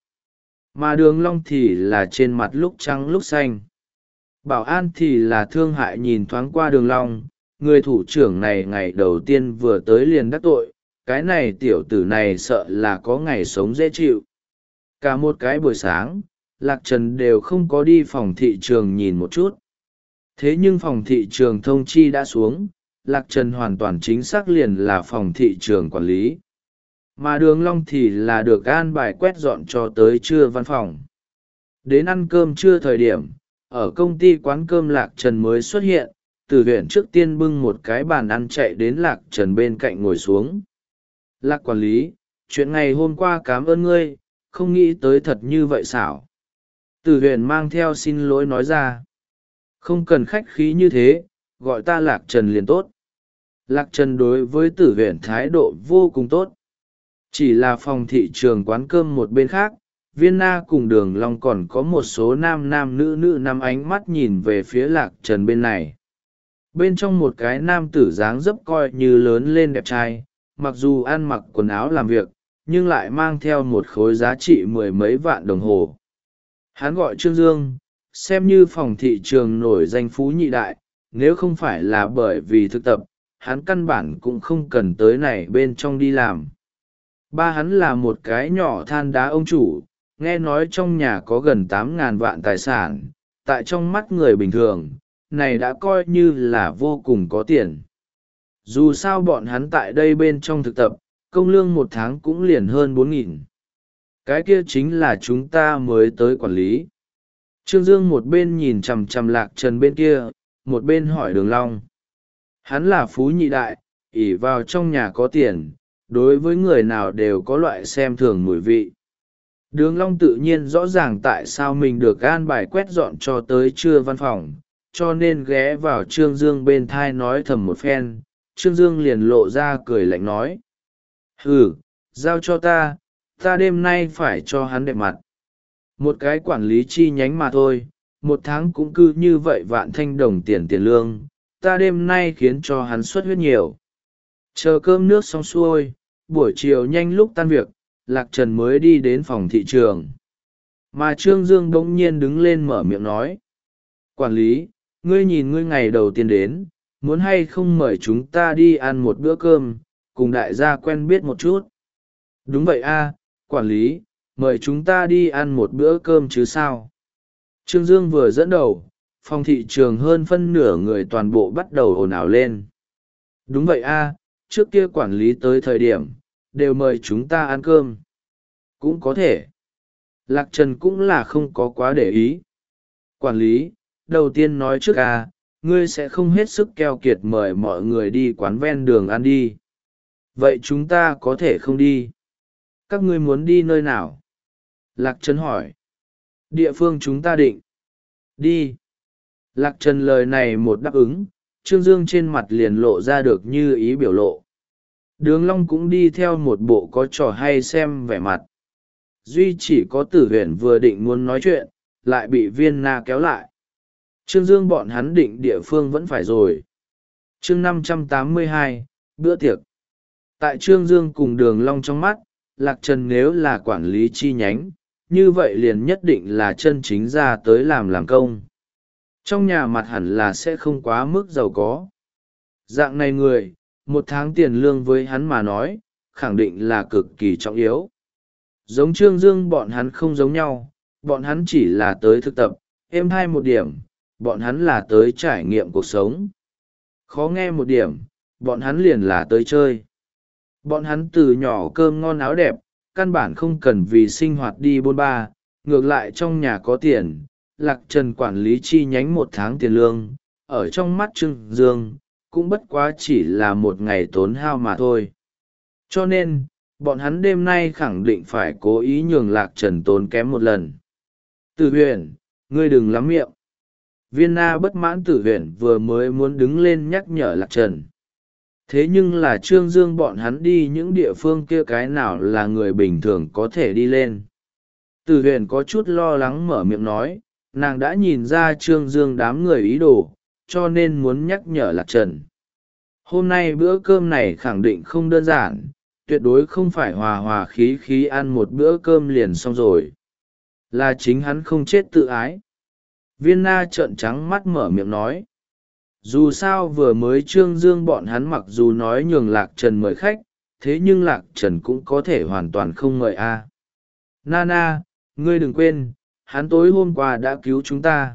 Mà Đường Long thì là trên mặt lúc trắng lúc xanh. Bảo an thì là thương hại nhìn thoáng qua Đường Long, người thủ trưởng này ngày đầu tiên vừa tới liền đắc tội, cái này tiểu tử này sợ là có ngày sống dễ chịu. Cả một cái buổi sáng, Lạc Trần đều không có đi phòng thị trường nhìn một chút. Thế nhưng phòng thị trường thông chi đã xuống, Lạc Trần hoàn toàn chính xác liền là phòng thị trường quản lý. Mà Đường Long thì là được an bài quét dọn cho tới trưa văn phòng. Đến ăn cơm trưa thời điểm, ở công ty quán cơm Lạc Trần mới xuất hiện, Tử Huyền trước tiên bưng một cái bàn ăn chạy đến Lạc Trần bên cạnh ngồi xuống. Lạc quản lý, chuyện ngày hôm qua cảm ơn ngươi, không nghĩ tới thật như vậy xảo. Tử Huyền mang theo xin lỗi nói ra. Không cần khách khí như thế, gọi ta Lạc Trần liền tốt. Lạc Trần đối với Tử Huyền thái độ vô cùng tốt. Chỉ là phòng thị trường quán cơm một bên khác, Viên Na cùng Đường Long còn có một số nam nam nữ nữ nắm ánh mắt nhìn về phía Lạc Trần bên này. Bên trong một cái nam tử dáng dấp coi như lớn lên đẹp trai, mặc dù ăn mặc quần áo làm việc, nhưng lại mang theo một khối giá trị mười mấy vạn đồng hồ. Hắn gọi Trương Dương, xem như phòng thị trường nổi danh phú nhị đại, nếu không phải là bởi vì thực tập, hắn căn bản cũng không cần tới này bên trong đi làm. Ba hắn là một cái nhỏ than đá ông chủ, nghe nói trong nhà có gần tám ngàn vạn tài sản, tại trong mắt người bình thường, này đã coi như là vô cùng có tiền. Dù sao bọn hắn tại đây bên trong thực tập, công lương một tháng cũng liền hơn bốn nghìn. Cái kia chính là chúng ta mới tới quản lý. Trương Dương một bên nhìn chằm chằm Lạc Trần bên kia, một bên hỏi Đường Long. Hắn là phú nhị đại, ỷ vào trong nhà có tiền, đối với người nào đều có loại xem thường mùi vị. Đường Long tự nhiên rõ ràng tại sao mình được an bài quét dọn cho tới trưa văn phòng, cho nên ghé vào Trương Dương bên thai nói thầm một phen. Trương Dương liền lộ ra cười lạnh nói. Hừ, giao cho ta, ta đêm nay phải cho hắn đẹp mặt. Một cái quản lý chi nhánh mà thôi, một tháng cũng cứ như vậy vạn thanh đồng tiền tiền lương, ta đêm nay khiến cho hắn xuất huyết nhiều. Chờ cơm nước xong xuôi, buổi chiều nhanh lúc tan việc, Lạc Trần mới đi đến phòng thị trường. Mà Trương Dương bỗng nhiên đứng lên mở miệng nói: quản lý, ngươi nhìn ngươi ngày đầu tiên đến, muốn hay không mời chúng ta đi ăn một bữa cơm, cùng đại gia quen biết một chút? Đúng vậy a, quản lý, mời chúng ta đi ăn một bữa cơm chứ sao? Trương Dương vừa dẫn đầu, phòng thị trường hơn phân nửa người toàn bộ bắt đầu ồn ào lên. Đúng vậy a, trước kia quản lý tới thời điểm, đều mời chúng ta ăn cơm. Cũng có thể. Lạc Trần cũng là không có quá để ý. Quản lý, đầu tiên nói trước a, ngươi sẽ không hết sức keo kiệt mời mọi người đi quán ven đường ăn đi. Vậy chúng ta có thể không đi. Các ngươi muốn đi nơi nào? Lạc Trần hỏi. Địa phương chúng ta định. Đi. Lạc Trần lời này một đáp ứng, Trương Dương trên mặt liền lộ ra được như ý biểu lộ. Đường Long cũng đi theo một bộ có trò hay xem vẻ mặt. Duy chỉ có Tử Huyền vừa định muốn nói chuyện, lại bị Viên Na kéo lại. Trương Dương bọn hắn định địa phương vẫn phải rồi. Chương năm trăm tám mươi hai, bữa tiệc. Tại Trương Dương cùng Đường Long trong mắt, Lạc Trần nếu là quản lý chi nhánh, như vậy liền nhất định là chân chính ra tới làm làm công. Trong nhà mặt hẳn là sẽ không quá mức giàu có. Dạng này người, một tháng tiền lương với hắn mà nói, khẳng định là cực kỳ trọng yếu. Giống Trương Dương bọn hắn không giống nhau, bọn hắn chỉ là tới thực tập, êm hai một điểm, bọn hắn là tới trải nghiệm cuộc sống. Khó nghe một điểm, bọn hắn liền là tới chơi. Bọn hắn từ nhỏ cơm ngon áo đẹp, căn bản không cần vì sinh hoạt đi bôn ba, ngược lại trong nhà có tiền. Lạc Trần quản lý chi nhánh một tháng tiền lương, ở trong mắt Trương Dương, cũng bất quá chỉ là một ngày tốn hao mà thôi. Cho nên, bọn hắn đêm nay khẳng định phải cố ý nhường Lạc Trần tốn kém một lần. Tử Huyền, ngươi đừng lắm miệng. Viên Na bất mãn Tử Huyền vừa mới muốn đứng lên nhắc nhở Lạc Trần. Thế nhưng là Trương Dương bọn hắn đi những địa phương kia cái nào là người bình thường có thể đi lên. Tử Huyền có chút lo lắng mở miệng nói, nàng đã nhìn ra Trương Dương đám người ý đồ, cho nên muốn nhắc nhở Lạc Trần. Hôm nay bữa cơm này khẳng định không đơn giản, tuyệt đối không phải hòa hòa khí khí ăn một bữa cơm liền xong rồi. Là chính hắn không chết tự ái. Viên Na trợn trắng mắt mở miệng nói. Dù sao vừa mới Trương Dương bọn hắn mặc dù nói nhường Lạc Trần mời khách, thế nhưng Lạc Trần cũng có thể hoàn toàn không mời a. À. Nana, ngươi đừng quên, hắn tối hôm qua đã cứu chúng ta.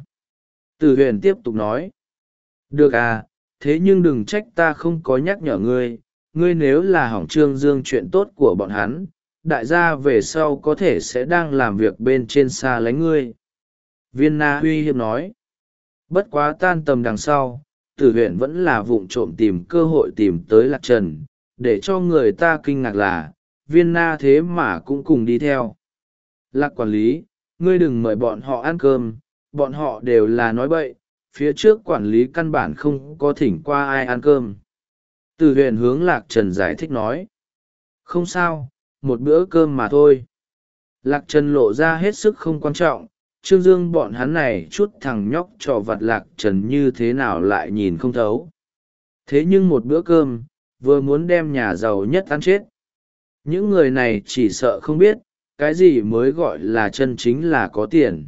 Tử Huyền tiếp tục nói. Được à, thế nhưng đừng trách ta không có nhắc nhở ngươi, ngươi nếu là hỏng Trương Dương chuyện tốt của bọn hắn, đại gia về sau có thể sẽ đang làm việc bên trên xa lánh ngươi. Viên Na uy hiếp nói. Bất quá tan tầm đằng sau, Tử Huyền vẫn là vụng trộm tìm cơ hội tìm tới Lạc Trần, để cho người ta kinh ngạc là, Viên Na thế mà cũng cùng đi theo. Lạc quản lý, ngươi đừng mời bọn họ ăn cơm, bọn họ đều là nói bậy, phía trước quản lý căn bản không có thỉnh qua ai ăn cơm. Tử Huyền hướng Lạc Trần giải thích nói. Không sao, một bữa cơm mà thôi. Lạc Trần lộ ra hết sức không quan trọng, Trương Dương bọn hắn này chút thằng nhóc trò vặt Lạc Trần như thế nào lại nhìn không thấu. Thế nhưng một bữa cơm, vừa muốn đem nhà giàu nhất ăn chết. Những người này chỉ sợ không biết, cái gì mới gọi là chân chính là có tiền.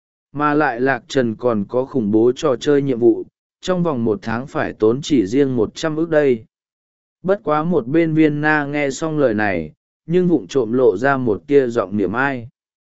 Mà lại Lạc Trần còn có khủng bố trò chơi nhiệm vụ, trong vòng một tháng phải tốn chỉ riêng một trăm ức đây. Bất quá một bên Viên Na nghe xong lời này, nhưng vụng trộm lộ ra một tia giọng niềm ai.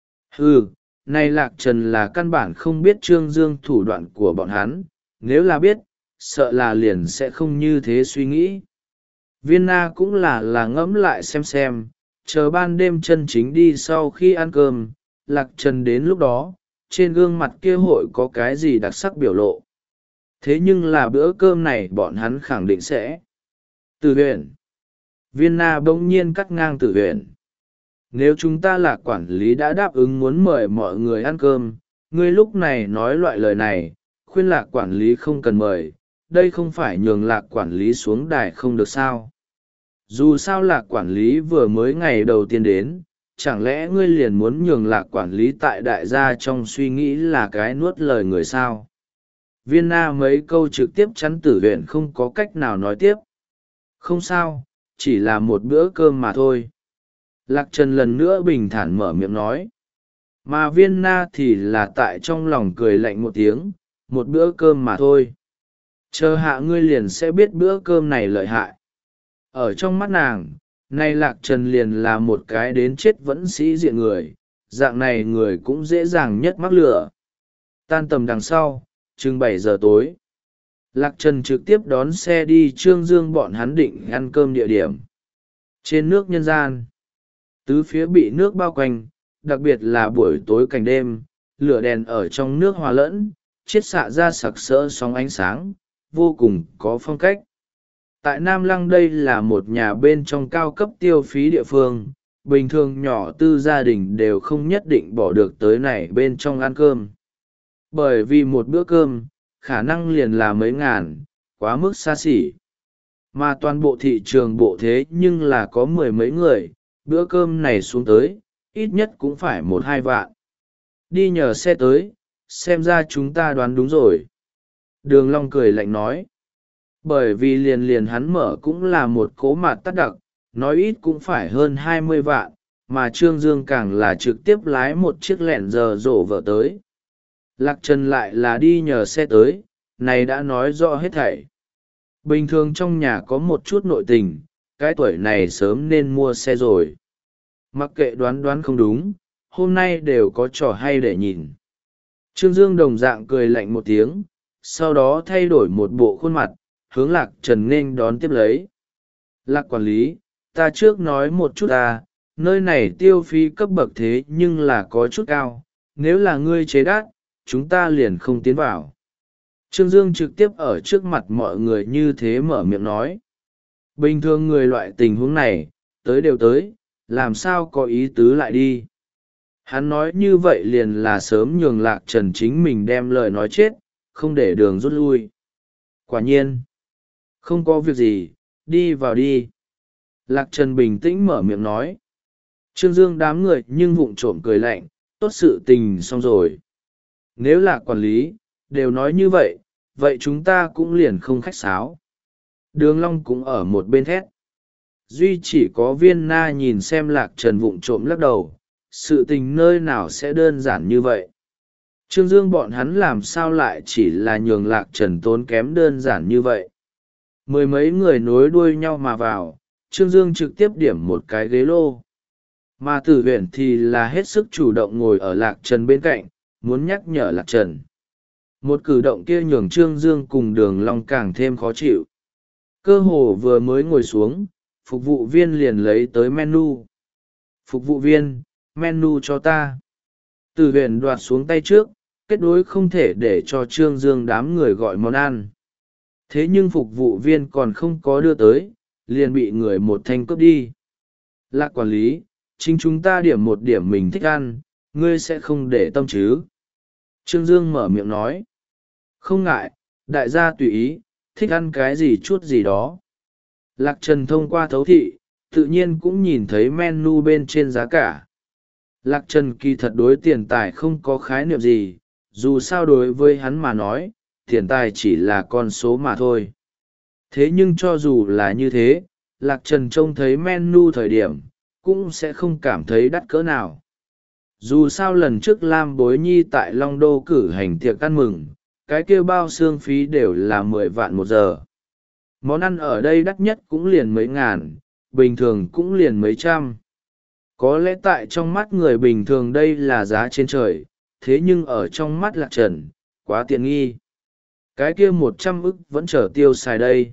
Hừ, này Lạc Trần là căn bản không biết Trương Dương thủ đoạn của bọn hắn, nếu là biết, sợ là liền sẽ không như thế suy nghĩ. Viên Na cũng là là ngẫm lại xem xem, chờ ban đêm chân chính đi sau khi ăn cơm, Lạc Trần đến lúc đó, trên gương mặt kia hội có cái gì đặc sắc biểu lộ. Thế nhưng là bữa cơm này bọn hắn khẳng định sẽ. Tử Huyền. Viên Na bỗng nhiên cắt ngang Tử Huyền. Nếu chúng ta là quản lý đã đáp ứng muốn mời mọi người ăn cơm, ngươi lúc này nói loại lời này, khuyên Lạc quản lý không cần mời, đây không phải nhường Lạc quản lý xuống đài không được sao. Dù sao Lạc quản lý vừa mới ngày đầu tiên đến, chẳng lẽ ngươi liền muốn nhường Lạc quản lý tại đại gia trong suy nghĩ là cái nuốt lời người sao? Viên na mấy câu trực tiếp chắn Tử Huyền không có cách nào nói tiếp. Không sao, chỉ là một bữa cơm mà thôi. Lạc Trần lần nữa bình thản mở miệng nói. Mà viên na thì là tại trong lòng cười lạnh một tiếng, một bữa cơm mà thôi. Chờ hạ ngươi liền sẽ biết bữa cơm này lợi hại. Ở trong mắt nàng, nay Lạc Trần liền là một cái đến chết vẫn sĩ diện người, dạng này người cũng dễ dàng nhất mắc lửa. Tan tầm đằng sau, chừng bảy giờ tối. Lạc Trần trực tiếp đón xe đi Trương Dương bọn hắn định ăn cơm địa điểm. Trên nước nhân gian, tứ phía bị nước bao quanh, đặc biệt là buổi tối cảnh đêm, lửa đèn ở trong nước hòa lẫn, chiết xạ ra sặc sỡ sóng ánh sáng, vô cùng có phong cách. Tại Nam Lăng đây là một nhà bên trong cao cấp tiêu phí địa phương, bình thường nhỏ tư gia đình đều không nhất định bỏ được tới này bên trong ăn cơm. Bởi vì một bữa cơm, khả năng liền là mấy ngàn, quá mức xa xỉ. Mà toàn bộ thị trường bộ thế nhưng là có mười mấy người, bữa cơm này xuống tới, ít nhất cũng phải một hai vạn. Đi nhờ xe tới, xem ra chúng ta đoán đúng rồi. Đường Long cười lạnh nói. Bởi vì liền liền hắn mở cũng là một cỗ mạt tắt đặc, nói ít cũng phải hơn hai mươi vạn, mà Trương Dương càng là trực tiếp lái một chiếc lẹn giờ rổ vợ tới. Lạc Trần lại là đi nhờ xe tới, này đã nói rõ hết thảy. Bình thường trong nhà có một chút nội tình, cái tuổi này sớm nên mua xe rồi. Mặc kệ đoán đoán không đúng, hôm nay đều có trò hay để nhìn. Trương Dương đồng dạng cười lạnh một tiếng, sau đó thay đổi một bộ khuôn mặt, hướng Lạc Trần nên đón tiếp lấy. Lạc quản lý, ta trước nói một chút à, nơi này tiêu phí cấp bậc thế nhưng là có chút cao, nếu là ngươi chế đắt, chúng ta liền không tiến vào. Trương Dương trực tiếp ở trước mặt mọi người như thế mở miệng nói. Bình thường người loại tình huống này, tới đều tới, làm sao có ý tứ lại đi. Hắn nói như vậy liền là sớm nhường Lạc Trần chính mình đem lời nói chết, không để đường rút lui. Quả nhiên, không có việc gì, đi vào đi. Lạc Trần bình tĩnh mở miệng nói. Trương Dương đám người nhưng vụng trộm cười lạnh, tốt sự tình xong rồi. Nếu là quản lý, đều nói như vậy, vậy chúng ta cũng liền không khách sáo. Đường Long cũng ở một bên thét. Duy chỉ có Viên Na nhìn xem Lạc Trần vụng trộm lắc đầu, sự tình nơi nào sẽ đơn giản như vậy. Trương Dương bọn hắn làm sao lại chỉ là nhường Lạc Trần tốn kém đơn giản như vậy. Mười mấy người nối đuôi nhau mà vào, Trương Dương trực tiếp điểm một cái ghế lô. Mà Tử Huyền thì là hết sức chủ động ngồi ở Lạc Trần bên cạnh, muốn nhắc nhở Lạc Trần. Một cử động kia nhường Trương Dương cùng Đường Long càng thêm khó chịu. Cơ hồ vừa mới ngồi xuống, phục vụ viên liền lấy tới menu. Phục vụ viên, menu cho ta. Tử Huyền đoạt xuống tay trước, kết đối không thể để cho Trương Dương đám người gọi món ăn. Thế nhưng phục vụ viên còn không có đưa tới, liền bị người một thanh cướp đi. Lạc quản lý, chính chúng ta điểm một điểm mình thích ăn, ngươi sẽ không để tâm chứ. Trương Dương mở miệng nói. Không ngại, đại gia tùy ý, thích ăn cái gì chút gì đó. Lạc Trần thông qua thấu thị, tự nhiên cũng nhìn thấy menu bên trên giá cả. Lạc Trần kỳ thật đối tiền tài không có khái niệm gì, dù sao đối với hắn mà nói, tiền tài chỉ là con số mà thôi. Thế nhưng cho dù là như thế, Lạc Trần trông thấy menu thời điểm, cũng sẽ không cảm thấy đắt cỡ nào. Dù sao lần trước Lam Bối Nhi tại Long Đô cử hành tiệc ăn mừng, cái kêu bao xương phí đều là mười vạn một giờ. Món ăn ở đây đắt nhất cũng liền mấy ngàn, bình thường cũng liền mấy trăm. Có lẽ tại trong mắt người bình thường đây là giá trên trời, thế nhưng ở trong mắt Lạc Trần, quá tiện nghi. Cái kia một trăm ức vẫn trở tiêu xài đây.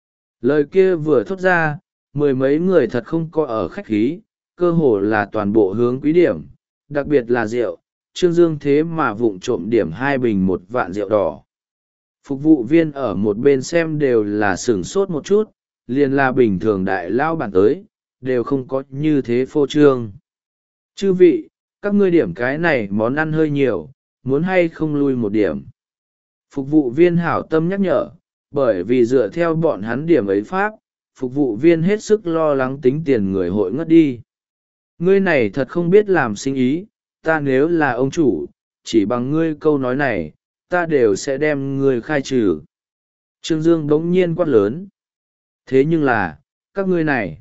Lời kia vừa thốt ra, mười mấy người thật không có ở khách khí, cơ hồ là toàn bộ hướng quý điểm, đặc biệt là rượu, Trương Dương thế mà vụng trộm điểm hai bình một vạn rượu đỏ. Phục vụ viên ở một bên xem đều là sửng sốt một chút, liền là bình thường đại lao bản tới, đều không có như thế phô trương. Chư vị, các ngươi điểm cái này món ăn hơi nhiều, muốn hay không lui một điểm. Phục vụ viên hảo tâm nhắc nhở, bởi vì dựa theo bọn hắn điểm ấy pháp, phục vụ viên hết sức lo lắng tính tiền người hội ngất đi. Ngươi này thật không biết làm sinh ý, ta nếu là ông chủ, chỉ bằng ngươi câu nói này, ta đều sẽ đem ngươi khai trừ. Trương Dương bỗng nhiên quát lớn. Thế nhưng là, các ngươi này,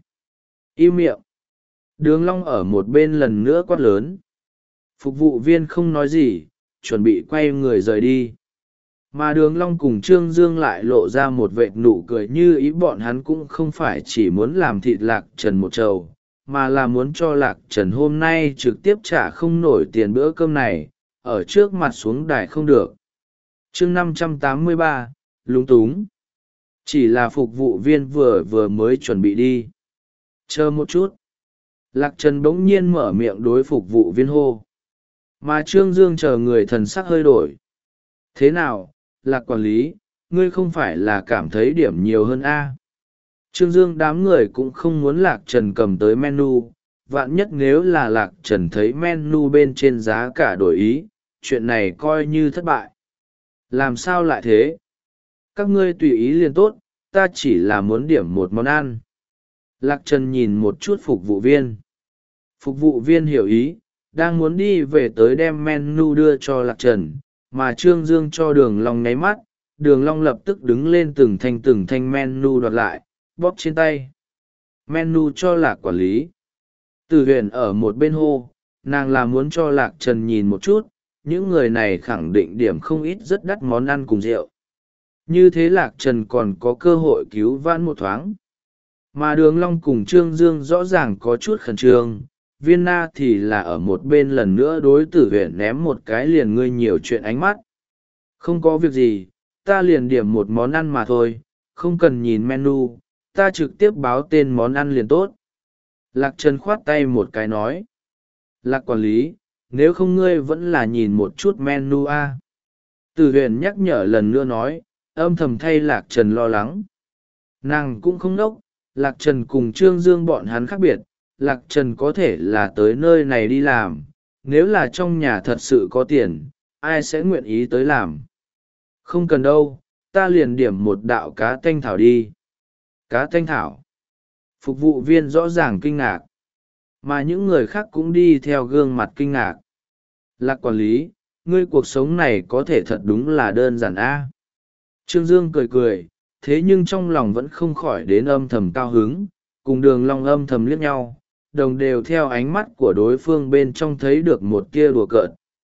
im miệng. Đường Long ở một bên lần nữa quát lớn. Phục vụ viên không nói gì, chuẩn bị quay người rời đi. Mà Đường Long cùng Trương Dương lại lộ ra một vệt nụ cười, như ý bọn hắn cũng không phải chỉ muốn làm thịt Lạc Trần một trầu, mà là muốn cho Lạc Trần hôm nay trực tiếp trả không nổi tiền bữa cơm này, ở trước mặt xuống đài không được. Chương năm trăm tám mươi ba, lúng túng. Chỉ là phục vụ viên vừa vừa mới chuẩn bị đi. Chờ một chút. Lạc Trần bỗng nhiên mở miệng đối phục vụ viên hô. Mà Trương Dương chờ người thần sắc hơi đổi. Thế nào, Lạc quản lý, ngươi không phải là cảm thấy điểm nhiều hơn a? Trương Dương đám người cũng không muốn Lạc Trần cầm tới menu, vạn nhất nếu là Lạc Trần thấy menu bên trên giá cả đổi ý, chuyện này coi như thất bại. Làm sao lại thế? Các ngươi tùy ý liền tốt, ta chỉ là muốn điểm một món ăn. Lạc Trần nhìn một chút phục vụ viên. Phục vụ viên hiểu ý, đang muốn đi về tới đem menu đưa cho Lạc Trần, mà Trương Dương cho Đường Long nháy mắt, Đường Long lập tức đứng lên từng thanh từng thanh menu đoạt lại, bóp trên tay. Menu cho Lạc quản lý. Từ Huyền ở một bên hô, nàng là muốn cho Lạc Trần nhìn một chút, những người này khẳng định điểm không ít rất đắt món ăn cùng rượu. Như thế Lạc Trần còn có cơ hội cứu vãn một thoáng. Mà Đường Long cùng Trương Dương rõ ràng có chút khẩn trương, Viên Na thì là ở một bên lần nữa đối Tử Huyền ném một cái liền ngươi nhiều chuyện ánh mắt. Không có việc gì, ta liền điểm một món ăn mà thôi, không cần nhìn menu, ta trực tiếp báo tên món ăn liền tốt. Lạc Trần khoát tay một cái nói. Lạc quản lý, nếu không ngươi vẫn là nhìn một chút menu a. Tử Huyền nhắc nhở lần nữa nói, âm thầm thay Lạc Trần lo lắng. Nàng cũng không đốc, Lạc Trần cùng Trương Dương bọn hắn khác biệt, Lạc Trần có thể là tới nơi này đi làm, nếu là trong nhà thật sự có tiền, ai sẽ nguyện ý tới làm. Không cần đâu, ta liền điểm một đạo cá tanh thảo đi. Cá tanh thảo. Phục vụ viên rõ ràng kinh ngạc, mà những người khác cũng đi theo gương mặt kinh ngạc. Lạc quản lý, ngươi cuộc sống này có thể thật đúng là đơn giản a. Trương Dương cười cười, thế nhưng trong lòng vẫn không khỏi đến âm thầm cao hứng, cùng Đường Long âm thầm liếc nhau, đồng đều theo ánh mắt của đối phương bên trong thấy được một tia đùa cợt.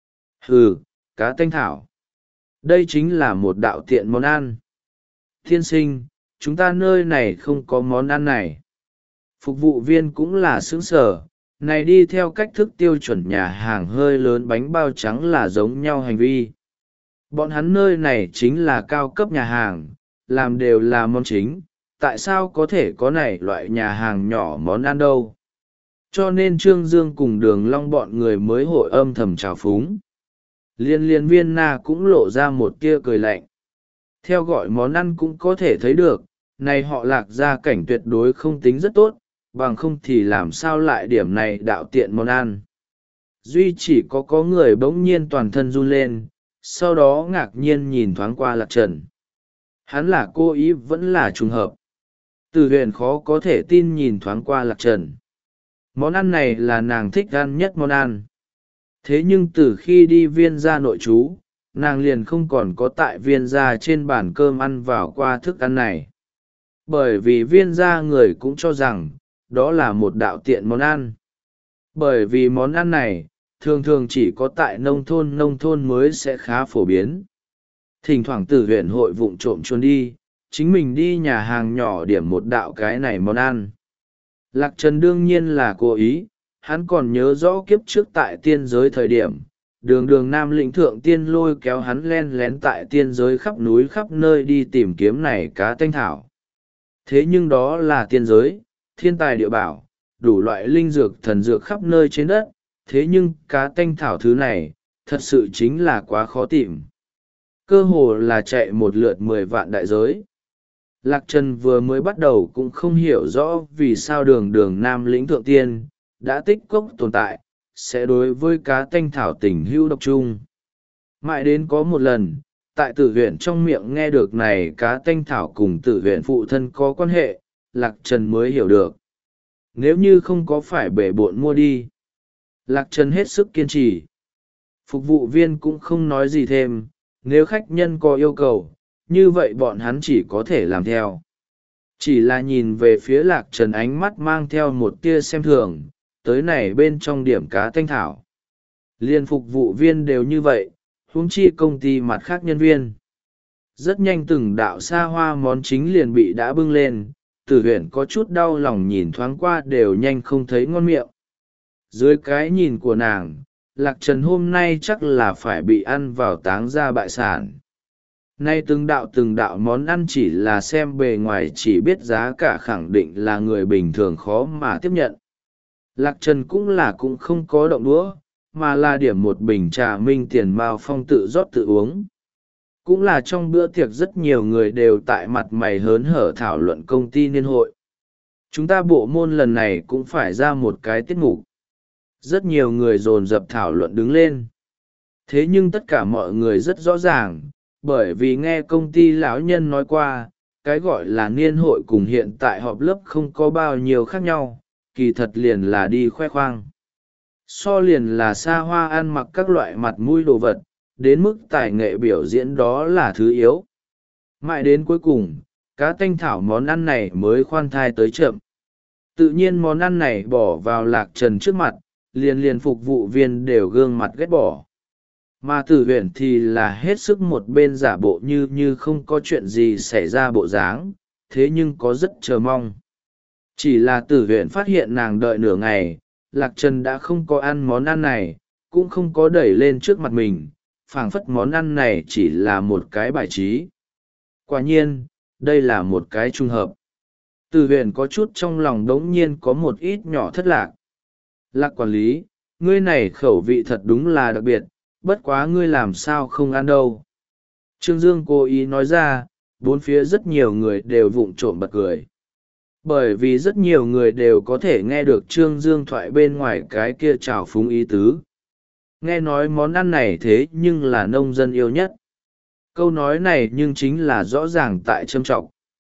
Hừ, cá tanh thảo. Đây chính là một đạo tiện món ăn. Thiên sinh, chúng ta nơi này không có món ăn này. Phục vụ viên cũng là sướng sở, này đi theo cách thức tiêu chuẩn nhà hàng hơi lớn bánh bao trắng là giống nhau hành vi. Bọn hắn nơi này chính là cao cấp nhà hàng, làm đều là món chính, tại sao có thể có này loại nhà hàng nhỏ món ăn đâu. Cho nên Trương Dương cùng Đường Long bọn người mới hội âm thầm trào phúng. Liên liên Viên Na cũng lộ ra một tia cười lạnh. Theo gọi món ăn cũng có thể thấy được, này họ Lạc gia cảnh tuyệt đối không tính rất tốt, bằng không thì làm sao lại điểm này đạo tiện món ăn. Duy chỉ có có người bỗng nhiên toàn thân run lên, sau đó ngạc nhiên nhìn thoáng qua Lạc Trần. Hắn là cố ý vẫn là trùng hợp. Từ Huyền khó có thể tin nhìn thoáng qua Lạc Trần. Món ăn này là nàng thích ăn nhất món ăn. Thế nhưng từ khi đi Viên gia nội trú, nàng liền không còn có tại Viên gia trên bàn cơm ăn vào qua thức ăn này. Bởi vì Viên gia người cũng cho rằng, đó là một đạo tiện món ăn. Bởi vì món ăn này, thường thường chỉ có tại nông thôn nông thôn mới sẽ khá phổ biến. Thỉnh thoảng Tử Huyền hội vụng trộm trốn đi, chính mình đi nhà hàng nhỏ điểm một đạo cái này món ăn. Lạc Trần đương nhiên là cố ý, hắn còn nhớ rõ kiếp trước tại tiên giới thời điểm, đường đường nam lĩnh thượng tiên lôi kéo hắn len lén tại tiên giới khắp núi khắp nơi đi tìm kiếm này cá tanh thảo. Thế nhưng đó là tiên giới, thiên tài địa bảo, đủ loại linh dược thần dược khắp nơi trên đất, thế nhưng cá tanh thảo thứ này, thật sự chính là quá khó tìm. Cơ hồ là chạy một lượt mười vạn đại giới. Lạc Trần vừa mới bắt đầu cũng không hiểu rõ vì sao đường đường nam lĩnh thượng tiên, đã tích cốc tồn tại, sẽ đối với cá tanh thảo tình hữu độc trung. Mãi đến có một lần, tại Tử Huyền trong miệng nghe được này cá tanh thảo cùng Tử Huyền phụ thân có quan hệ, Lạc Trần mới hiểu được. nếu như không có phải bể bộn mua đi. Lạc Trần hết sức kiên trì. Phục vụ viên cũng không nói gì thêm, nếu khách nhân có yêu cầu, như vậy bọn hắn chỉ có thể làm theo. Chỉ là nhìn về phía Lạc Trần ánh mắt mang theo một tia xem thường, tới này bên trong điểm cá thanh thảo. Liên phục vụ viên đều như vậy, huống chi công ty mặt khác nhân viên. Rất nhanh từng đạo xa hoa món chính liền bị đã bưng lên, Tử Huyền có chút đau lòng nhìn thoáng qua đều nhanh không thấy ngon miệng. Dưới cái nhìn của nàng, Lạc Trần hôm nay chắc là phải bị ăn vào táng ra bại sản. Nay từng đạo từng đạo món ăn chỉ là xem bề ngoài chỉ biết giá cả khẳng định là người bình thường khó mà tiếp nhận. Lạc Trần cũng là cũng không có động đũa, mà là điểm một bình trà minh tiền mao phong tự rót tự uống. Cũng là trong bữa tiệc rất nhiều người đều tại mặt mày hớn hở thảo luận công ty niên hội. Chúng ta bộ môn lần này cũng phải ra một cái tiết mục. Rất nhiều người dồn dập thảo luận đứng lên. Thế nhưng tất cả mọi người rất rõ ràng, bởi vì nghe công ty lão nhân nói qua, cái gọi là niên hội cùng hiện tại họp lớp không có bao nhiêu khác nhau, kỳ thật liền là đi khoe khoang. So liền là xa hoa ăn mặc các loại mặt mũi đồ vật, đến mức tài nghệ biểu diễn đó là thứ yếu. Mãi đến cuối cùng, cá tanh thảo món ăn này mới khoan thai tới chậm. Tự nhiên món ăn này bỏ vào Lạc Trần trước mặt, liền liền phục vụ viên đều gương mặt ghét bỏ. Mà Tử Huyền thì là hết sức một bên giả bộ như như không có chuyện gì xảy ra bộ dáng, thế nhưng có rất chờ mong. Chỉ là Tử Huyền phát hiện nàng đợi nửa ngày, Lạc Trần đã không có ăn món ăn này, cũng không có đẩy lên trước mặt mình, phảng phất món ăn này chỉ là một cái bài trí. Quả nhiên, đây là một cái trùng hợp. Tử Huyền có chút trong lòng đống nhiên có một ít nhỏ thất lạc. Lạc quản lý, ngươi này khẩu vị thật đúng là đặc biệt, bất quá ngươi làm sao không ăn đâu. Trương Dương cố ý nói ra, bốn phía rất nhiều người đều vụng trộm bật cười. Bởi vì rất nhiều người đều có thể nghe được Trương Dương thoại bên ngoài cái kia trào phúng ý tứ. Nghe nói món ăn này thế nhưng là nông dân yêu nhất. Câu nói này nhưng chính là rõ ràng tại châm trọng.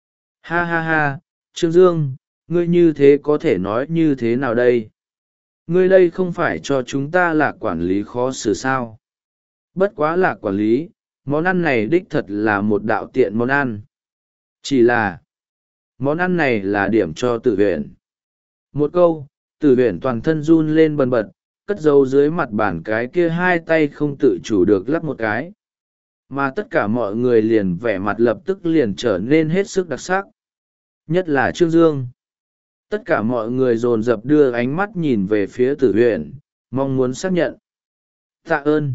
Ha ha ha, Trương Dương, ngươi như thế có thể nói như thế nào đây? Ngươi đây không phải cho chúng ta là quản lý khó xử sao? Bất quá là quản lý, món ăn này đích thật là một đạo tiện món ăn. Chỉ là, món ăn này là điểm cho Tử Huyền. Một câu, Tử Huyền toàn thân run lên bần bật, cất giấu dưới mặt bàn cái kia hai tay không tự chủ được lắp một cái. Mà tất cả mọi người liền vẻ mặt lập tức liền trở nên hết sức đặc sắc. Nhất là Trương Dương. Tất cả mọi người dồn dập đưa ánh mắt nhìn về phía Tử Huyền, mong muốn xác nhận. Tạ ơn.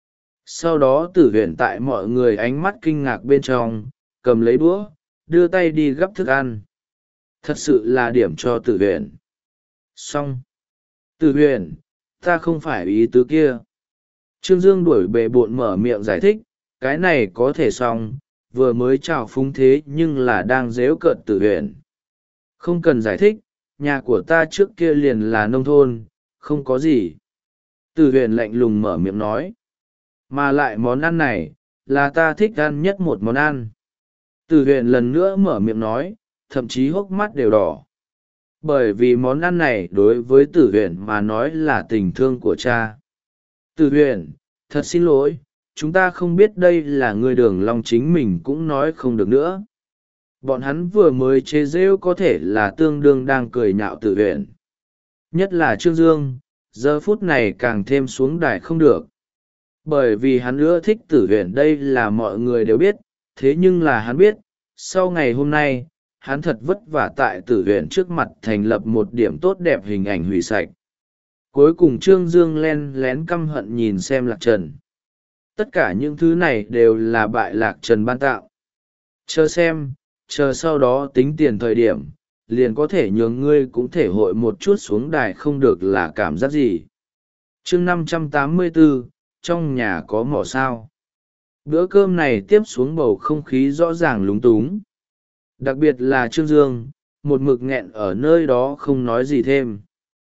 Sau đó Tử Huyền tại mọi người ánh mắt kinh ngạc bên trong, cầm lấy đũa, đưa tay đi gắp thức ăn. Thật sự là điểm cho Tử Huyền. Xong. Tử Huyền, ta không phải ý tứ kia. Trương Dương đuổi bề bộn mở miệng giải thích, cái này có thể xong, vừa mới chào phúng thế nhưng là đang dếu cợt Tử Huyền. Không cần giải thích, nhà của ta trước kia liền là nông thôn, không có gì. Tử Huyền lạnh lùng mở miệng nói. Mà lại món ăn này, là ta thích ăn nhất một món ăn. Tử Huyền lần nữa mở miệng nói, thậm chí hốc mắt đều đỏ. Bởi vì món ăn này đối với Tử Huyền mà nói là tình thương của cha. Tử Huyền, thật xin lỗi, chúng ta không biết đây là người Đường Long chính mình cũng nói không được nữa. Bọn hắn vừa mới chế rêu có thể là tương đương đang cười nhạo Tử Huyền. Nhất là Trương Dương, giờ phút này càng thêm xuống đài không được. Bởi vì hắn ưa thích Tử Huyền đây là mọi người đều biết, thế nhưng là hắn biết, sau ngày hôm nay, hắn thật vất vả tại Tử Huyền trước mặt thành lập một điểm tốt đẹp hình ảnh hủy sạch. Cuối cùng Trương Dương len lén căm hận nhìn xem Lạc Trần. Tất cả những thứ này đều là bại Lạc Trần ban tạo. Chờ xem, chờ sau đó tính tiền thời điểm, liền có thể nhường ngươi cũng thể hội một chút xuống đài không được là cảm giác gì. Chương năm trăm tám mươi bốn, trong nhà có mỏ sao. Bữa cơm này tiếp xuống bầu không khí rõ ràng lúng túng. Đặc biệt là Trương Dương, một mực nghẹn ở nơi đó không nói gì thêm.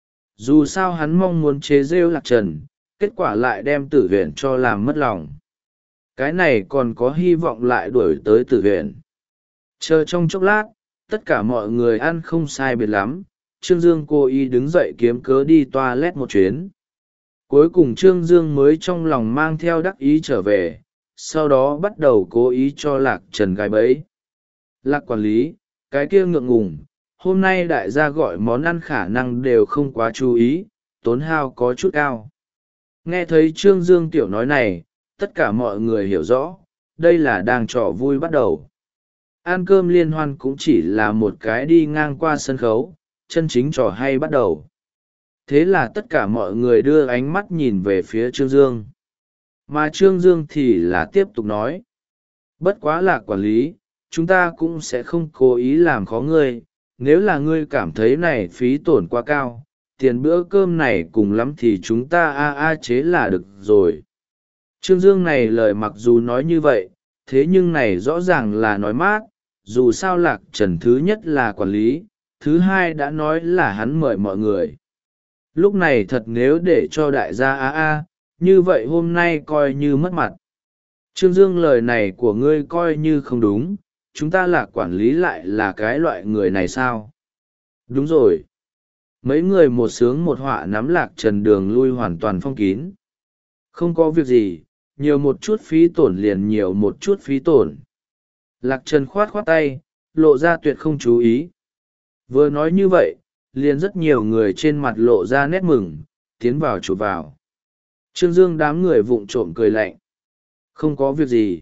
Dù sao hắn mong muốn chế rêu Lạc Trần, kết quả lại đem Tử Huyền cho làm mất lòng. Cái này còn có hy vọng lại đuổi tới Tử Huyền. Chờ trong chốc lát, tất cả mọi người ăn không sai biệt lắm, Trương Dương cố ý đứng dậy kiếm cớ đi toilet một chuyến. Cuối cùng Trương Dương mới trong lòng mang theo đắc ý trở về, sau đó bắt đầu cố ý cho Lạc Trần gài bẫy. Lạc quản lý, cái kia ngượng ngùng, hôm nay đại gia gọi món ăn khả năng đều không quá chú ý, tốn hao có chút cao. Nghe thấy Trương Dương tiểu nói này, tất cả mọi người hiểu rõ, đây là đang trò vui bắt đầu. Ăn cơm liên hoan cũng chỉ là một cái đi ngang qua sân khấu, chân chính trò hay bắt đầu. Thế là tất cả mọi người đưa ánh mắt nhìn về phía Trương Dương. Mà Trương Dương thì là tiếp tục nói. Bất quá là quản lý, chúng ta cũng sẽ không cố ý làm khó ngươi, nếu là ngươi cảm thấy này phí tổn quá cao, tiền bữa cơm này cùng lắm thì chúng ta a a chế là được rồi. Trương Dương này lời mặc dù nói như vậy, thế nhưng này rõ ràng là nói mát, dù sao Lạc Trần thứ nhất là quản lý, thứ hai đã nói là hắn mời mọi người. Lúc này thật nếu để cho đại gia a a, như vậy hôm nay coi như mất mặt. Trương Dương lời này của ngươi coi như không đúng, chúng ta là quản lý lại là cái loại người này sao? Đúng rồi. Mấy người một sướng một họa nắm Lạc Trần đường lui hoàn toàn phong kín. Không có việc gì, nhiều một chút phí tổn liền nhiều một chút phí tổn. Lạc Trần khoát khoát tay, lộ ra tuyệt không chú ý. Vừa nói như vậy, liền rất nhiều người trên mặt lộ ra nét mừng, tiến vào chụp vào. Trương Dương đám người vụng trộm cười lạnh. Không có việc gì.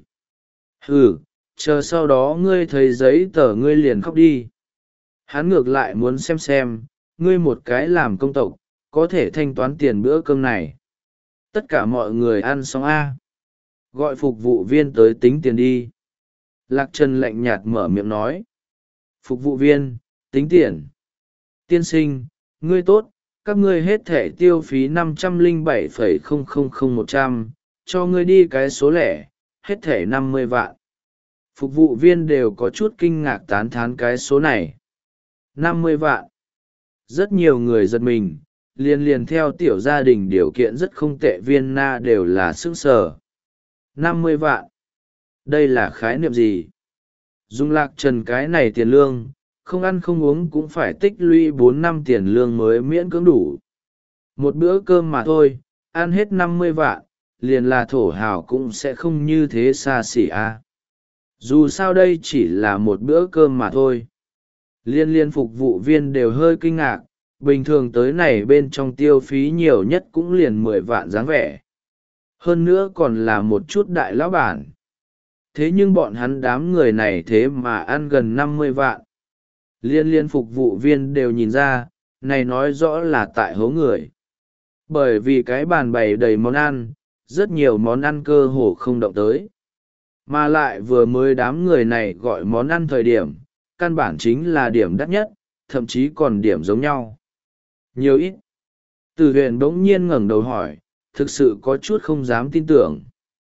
Ừ, chờ sau đó ngươi thấy giấy tờ ngươi liền khóc đi. Hắn ngược lại muốn xem xem, ngươi một cái làm công tộc, có thể thanh toán tiền bữa cơm này. Tất cả mọi người ăn xong a, gọi phục vụ viên tới tính tiền đi. Lạc Trần lạnh nhạt mở miệng nói. Phục vụ viên, tính tiền. Tiên sinh, ngươi tốt, các ngươi hết thẻ tiêu phí năm trăm lẻ bảy phẩy không không không một trăm, cho ngươi đi cái số lẻ, hết thẻ năm mươi vạn. Phục vụ viên đều có chút kinh ngạc tán thán cái số này. năm mươi vạn. Rất nhiều người giật mình, liền liền theo tiểu gia đình điều kiện rất không tệ viên na đều là sững sờ. năm mươi vạn. Đây là khái niệm gì? Dùng Lạc Trần cái này tiền lương, không ăn không uống cũng phải tích lũy bốn năm tiền lương mới miễn cưỡng đủ. Một bữa cơm mà thôi, ăn hết năm mươi vạn, liền là thổ hào cũng sẽ không như thế xa xỉ à. Dù sao đây chỉ là một bữa cơm mà thôi. Liên liên phục vụ viên đều hơi kinh ngạc, bình thường tới này bên trong tiêu phí nhiều nhất cũng liền mười vạn dáng vẻ. Hơn nữa còn là một chút đại lão bản. Thế nhưng bọn hắn đám người này thế mà ăn gần năm mươi vạn. Liên liên phục vụ viên đều nhìn ra, này nói rõ là tại hố người. Bởi vì cái bàn bày đầy món ăn, rất nhiều món ăn cơ hồ không động tới. Mà lại vừa mới đám người này gọi món ăn thời điểm, căn bản chính là điểm đắt nhất, thậm chí còn điểm giống nhau. Nhiều ít. Từ huyền bỗng nhiên ngẩng đầu hỏi, thực sự có chút không dám tin tưởng.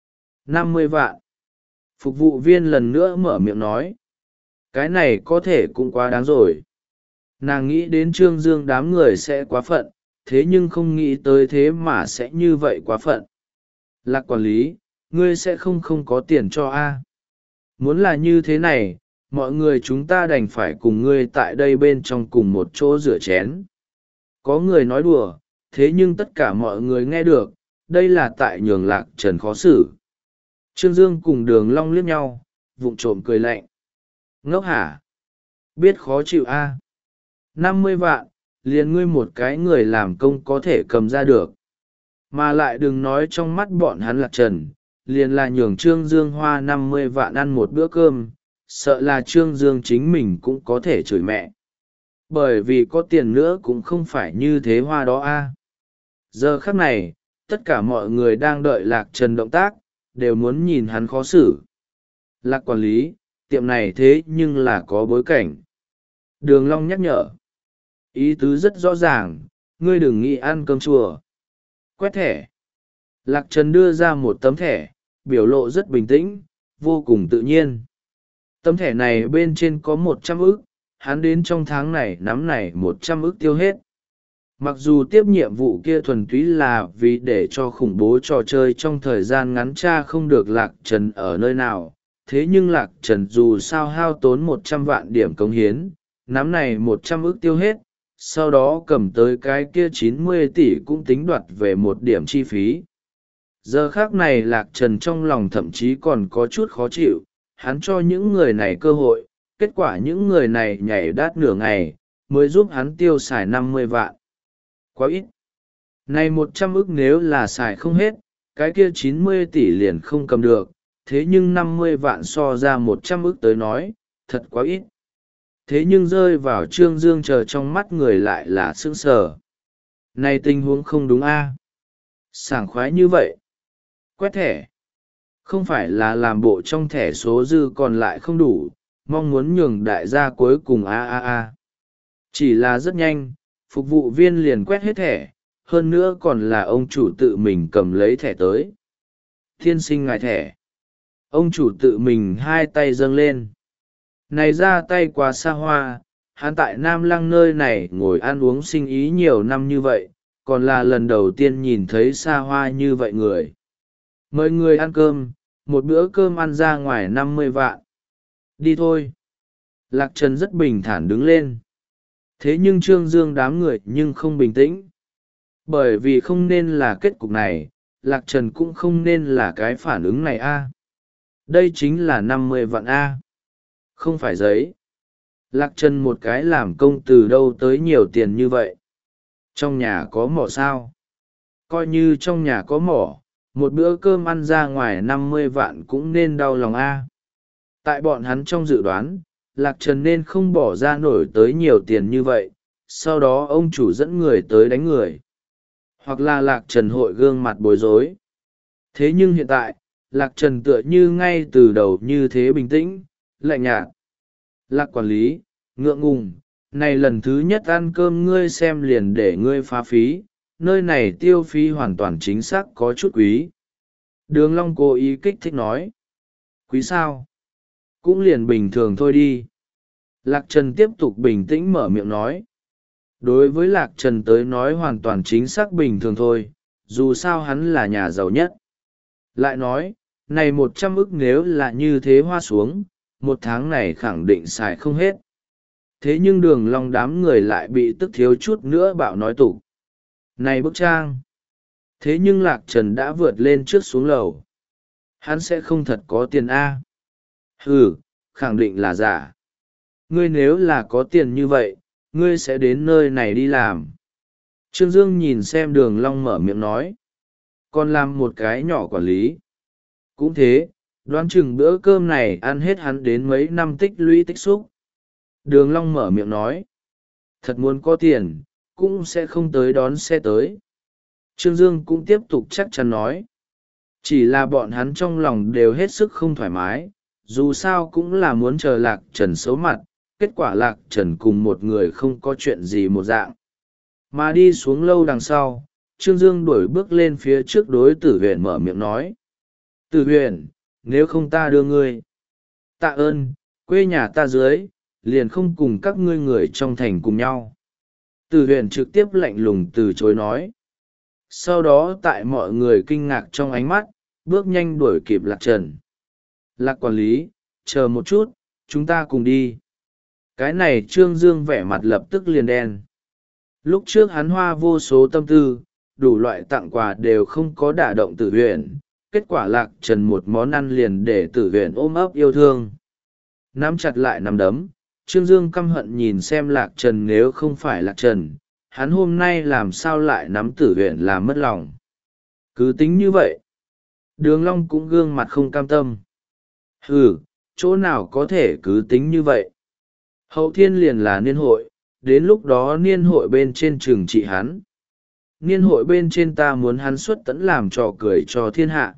năm mươi vạn. Phục vụ viên lần nữa mở miệng nói. Cái này có thể cũng quá đáng rồi. Nàng nghĩ đến Trương Dương đám người sẽ quá phận, thế nhưng không nghĩ tới thế mà sẽ như vậy quá phận. Lạc quản lý, ngươi sẽ không không có tiền cho a? Muốn là như thế này, mọi người chúng ta đành phải cùng ngươi tại đây bên trong cùng một chỗ rửa chén. Có người nói đùa, thế nhưng tất cả mọi người nghe được, đây là tại nhường Lạc Trần khó xử. Trương Dương cùng Đường Long liếc nhau, vụng trộm cười lạnh. Ngốc hả? Biết khó chịu a? năm mươi vạn, liền ngươi một cái người làm công có thể cầm ra được. Mà lại đừng nói trong mắt bọn hắn Lạc Trần, liền là nhường Trương Dương hoa năm mươi vạn ăn một bữa cơm, sợ là Trương Dương chính mình cũng có thể chửi mẹ. Bởi vì có tiền nữa cũng không phải như thế hoa đó a. Giờ khắc này, tất cả mọi người đang đợi Lạc Trần động tác, đều muốn nhìn hắn khó xử. Lạc quản lý, tiệm này thế nhưng là có bối cảnh. Đường Long nhắc nhở. Ý tứ rất rõ ràng, ngươi đừng nghĩ ăn cơm chùa. Quét thẻ. Lạc Trần đưa ra một tấm thẻ, biểu lộ rất bình tĩnh, vô cùng tự nhiên. Tấm thẻ này bên trên có một trăm ức, hắn đến trong tháng này nắm này một trăm ức tiêu hết. Mặc dù tiếp nhiệm vụ kia thuần túy là vì để cho khủng bố trò chơi trong thời gian ngắn tra không được Lạc Trần ở nơi nào, thế nhưng Lạc Trần dù sao hao tốn một trăm vạn điểm cống hiến, nắm này một trăm ức tiêu hết, sau đó cầm tới cái kia chín mươi tỷ cũng tính đoạt về một điểm chi phí. Giờ khác này Lạc Trần trong lòng thậm chí còn có chút khó chịu, hắn cho những người này cơ hội, kết quả những người này nhảy đát nửa ngày, mới giúp hắn tiêu xài năm mươi vạn. Quá ít. Này một trăm ức nếu là xài không hết, cái kia chín mươi tỷ liền không cầm được, thế nhưng năm mươi vạn so ra một trăm ức tới nói, thật quá ít. Thế nhưng rơi vào Trương Dương chờ trong mắt người lại là sững sờ. Này tình huống không đúng a? Sảng khoái như vậy. Quét thẻ. Không phải là làm bộ trong thẻ số dư còn lại không đủ, mong muốn nhường đại gia cuối cùng a a a. Chỉ là rất nhanh, phục vụ viên liền quét hết thẻ, hơn nữa còn là ông chủ tự mình cầm lấy thẻ tới. Tiên sinh ngài thẻ. Ông chủ tự mình hai tay dâng lên. Này ra tay quá xa hoa, hắn tại Nam Lăng nơi này ngồi ăn uống sinh ý nhiều năm như vậy, còn là lần đầu tiên nhìn thấy xa hoa như vậy người. Mời người ăn cơm, một bữa cơm ăn ra ngoài năm mươi vạn. Đi thôi. Lạc Trần rất bình thản đứng lên. Thế nhưng Trương Dương đám người nhưng không bình tĩnh. Bởi vì không nên là kết cục này, Lạc Trần cũng không nên là cái phản ứng này a. Đây chính là năm mươi vạn a. Không phải giấy. Lạc Trần một cái làm công từ đâu tới nhiều tiền như vậy. Trong nhà có mỏ sao? Coi như trong nhà có mỏ, một bữa cơm ăn ra ngoài năm mươi vạn cũng nên đau lòng a. Tại bọn hắn trong dự đoán, Lạc Trần nên không bỏ ra nổi tới nhiều tiền như vậy, sau đó ông chủ dẫn người tới đánh người. Hoặc là Lạc Trần hội gương mặt bối rối. Thế nhưng hiện tại, Lạc Trần tựa như ngay từ đầu như thế bình tĩnh, lạnh nhạt. Lạc quản lý, ngượng ngùng, này lần thứ nhất ăn cơm ngươi xem liền để ngươi phá phí, nơi này tiêu phí hoàn toàn chính xác có chút quý. Đường Long cố ý kích thích nói. Quý sao? Cũng liền bình thường thôi đi. Lạc Trần tiếp tục bình tĩnh mở miệng nói. Đối với Lạc Trần tới nói hoàn toàn chính xác bình thường thôi, dù sao hắn là nhà giàu nhất. Lại nói, này một trăm ức nếu là như thế hoa xuống, một tháng này khẳng định xài không hết. Thế nhưng Đường Long đám người lại bị tức thiếu chút nữa bạo nói tục. Này bức trang! Thế nhưng Lạc Trần đã vượt lên trước xuống lầu. Hắn sẽ không thật có tiền A. Ừ, khẳng định là giả. Ngươi nếu là có tiền như vậy, ngươi sẽ đến nơi này đi làm. Trương Dương nhìn xem Đường Long mở miệng nói. Còn làm một cái nhỏ quản lý. Cũng thế, đoán chừng bữa cơm này ăn hết hắn đến mấy năm tích lũy tích xúc. Đường Long mở miệng nói. Thật muốn có tiền, cũng sẽ không tới đón xe tới. Trương Dương cũng tiếp tục chắc chắn nói. Chỉ là bọn hắn trong lòng đều hết sức không thoải mái, dù sao cũng là muốn chờ Lạc Trần xấu mặt, kết quả Lạc Trần cùng một người không có chuyện gì một dạng. Mà đi xuống lâu đằng sau, Trương Dương đuổi bước lên phía trước đối Tử Huyền mở miệng nói. Tử Huyền, nếu không ta đưa ngươi. Tạ ơn, quê nhà ta dưới, liền không cùng các ngươi người trong thành cùng nhau. Tử Huyền trực tiếp lạnh lùng từ chối nói. Sau đó tại mọi người kinh ngạc trong ánh mắt, bước nhanh đuổi kịp Lạc Trần. Lạc quản lý, chờ một chút, chúng ta cùng đi. Cái này Trương Dương vẻ mặt lập tức liền đen. Lúc trước hắn hoa vô số tâm tư, đủ loại tặng quà đều không có đả động Tử Huyền, kết quả Lạc Trần một món ăn liền để Tử Huyền ôm ấp yêu thương. Nắm chặt lại nắm đấm, Trương Dương căm hận nhìn xem Lạc Trần, nếu không phải Lạc Trần, hắn hôm nay làm sao lại nắm Tử Huyền làm mất lòng. Cứ tính như vậy. Đường Long cũng gương mặt không cam tâm. Hừ, chỗ nào có thể cứ tính như vậy. Hậu thiên liền là niên hội, đến lúc đó niên hội bên trên trừng trị hắn. Niên hội bên trên ta muốn hắn xuất tẫn làm trò cười cho thiên hạ.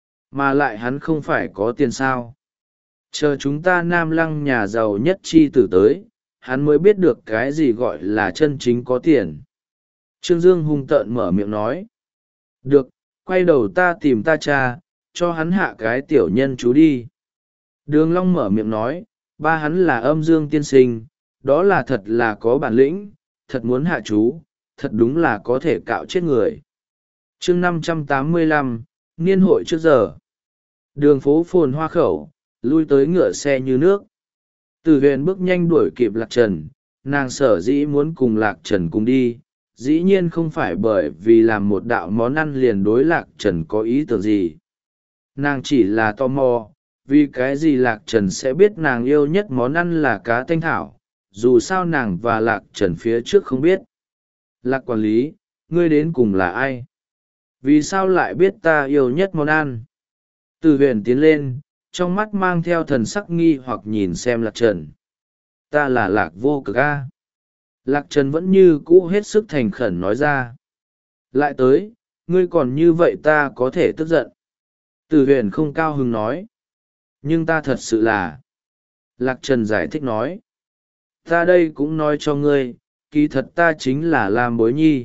Mà lại hắn không phải có tiền sao. Chờ chúng ta Nam Lăng nhà giàu nhất chi tử tới, hắn mới biết được cái gì gọi là chân chính có tiền. Trương Dương hung tợn mở miệng nói. Được, quay đầu ta tìm ta cha, cho hắn hạ cái tiểu nhân chú đi. Đường Long mở miệng nói, ba hắn là Âm Dương tiên sinh, đó là thật là có bản lĩnh, thật muốn hạ chú, thật đúng là có thể cạo chết người. Chương năm trăm tám mươi lăm, niên hội trước giờ. Đường phố phồn hoa khẩu, lui tới ngựa xe như nước. Tử Huyền bước nhanh đuổi kịp Lạc Trần, nàng sở dĩ muốn cùng lạc trần cùng đi, dĩ nhiên không phải bởi vì làm một đạo món ăn liền đối lạc trần có ý tưởng gì. Nàng chỉ là tò mò, vì cái gì lạc trần sẽ biết nàng yêu nhất món ăn là cá thanh thảo, dù sao nàng và lạc trần phía trước không biết. Lạc quản lý, ngươi đến cùng là ai? Vì sao lại biết ta yêu nhất món ăn? Từ huyền tiến lên, trong mắt mang theo thần sắc nghi hoặc nhìn xem lạc trần. Ta là lạc vô cực a. Lạc trần vẫn như cũ hết sức thành khẩn nói ra. Lại tới, ngươi còn như vậy ta có thể tức giận. Từ huyền không cao hứng nói. Nhưng ta thật sự là. Lạc trần giải thích nói. Ta đây cũng nói cho ngươi, kỳ thật ta chính là Lam Bối Nhi.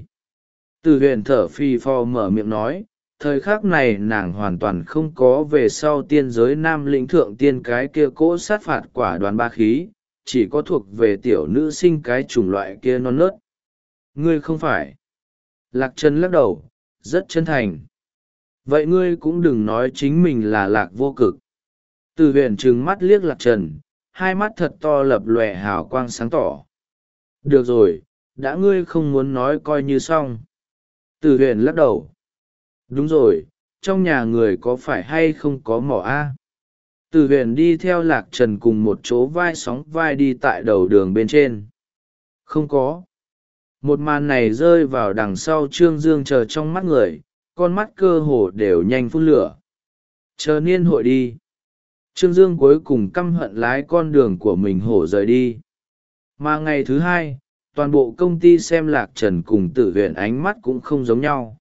Từ huyền thở phì phò mở miệng nói, thời khắc này nàng hoàn toàn không có về sau tiên giới nam lĩnh thượng tiên cái kia cỗ sát phạt quả đoán ba khí, chỉ có thuộc về tiểu nữ sinh cái chủng loại kia non nớt. Ngươi không phải. Lạc trần lắc đầu, rất chân thành. Vậy ngươi cũng đừng nói chính mình là lạc vô cực. Từ huyền trừng mắt liếc lạc trần, hai mắt thật to lập lòe hào quang sáng tỏ. Được rồi, đã ngươi không muốn nói coi như xong. Từ huyền lắc đầu. Đúng rồi, trong nhà người có phải hay không có mỏ a? Từ huyền đi theo lạc trần cùng một chỗ vai sóng vai đi tại đầu đường bên trên. Không có. Một màn này rơi vào đằng sau trương dương chờ trong mắt người, con mắt cơ hồ đều nhanh phun lửa. Chờ niên hội đi. Trương Dương cuối cùng căm hận lái con đường của mình hổ rời đi. Mà ngày thứ hai, toàn bộ công ty xem lạc trần cùng tử huyền ánh mắt cũng không giống nhau.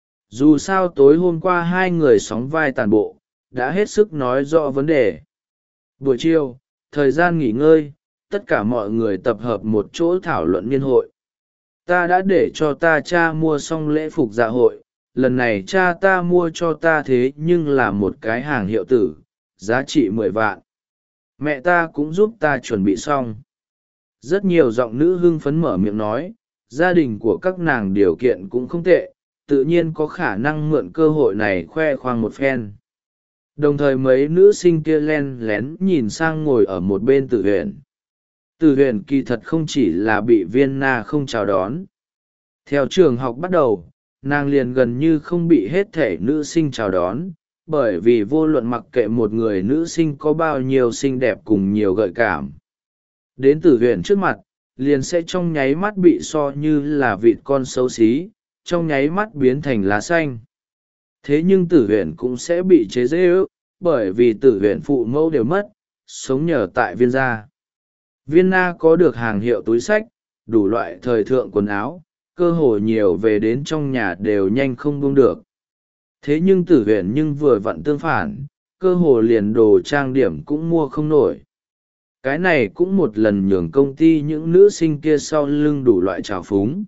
Dù sao tối hôm qua hai người sóng vai tàn bộ, đã hết sức nói rõ vấn đề. Buổi chiều, thời gian nghỉ ngơi, tất cả mọi người tập hợp một chỗ thảo luận niên hội. Ta đã để cho ta cha mua xong lễ phục dạ hội, lần này cha ta mua cho ta thế nhưng là một cái hàng hiệu tử, giá trị mười vạn. Mẹ ta cũng giúp ta chuẩn bị xong. Rất nhiều giọng nữ hưng phấn mở miệng nói, gia đình của các nàng điều kiện cũng không tệ, tự nhiên có khả năng mượn cơ hội này khoe khoang một phen. Đồng thời mấy nữ sinh kia len lén nhìn sang ngồi ở một bên Tử Huyền. Tử Huyền kỳ thật không chỉ là bị Viên Na không chào đón. Theo trường học bắt đầu, nàng liền gần như không bị hết thể nữ sinh chào đón, bởi vì vô luận mặc kệ một người nữ sinh có bao nhiêu xinh đẹp cùng nhiều gợi cảm. Đến Tử Huyền trước mặt, liền sẽ trong nháy mắt bị so như là vịt con xấu xí, trong nháy mắt biến thành lá xanh. Thế nhưng Tử Huyền cũng sẽ bị chế giễu ước, bởi vì Tử Huyền phụ mẫu đều mất, sống nhờ tại Viên gia. Viên Na có được hàng hiệu túi xách, đủ loại thời thượng quần áo, cơ hội nhiều về đến trong nhà đều nhanh không buông được. Thế nhưng Tử Huyền nhưng vừa vặn tương phản, cơ hồ liền đồ trang điểm cũng mua không nổi. Cái này cũng một lần nhường công ty những nữ sinh kia sau lưng đủ loại trào phúng.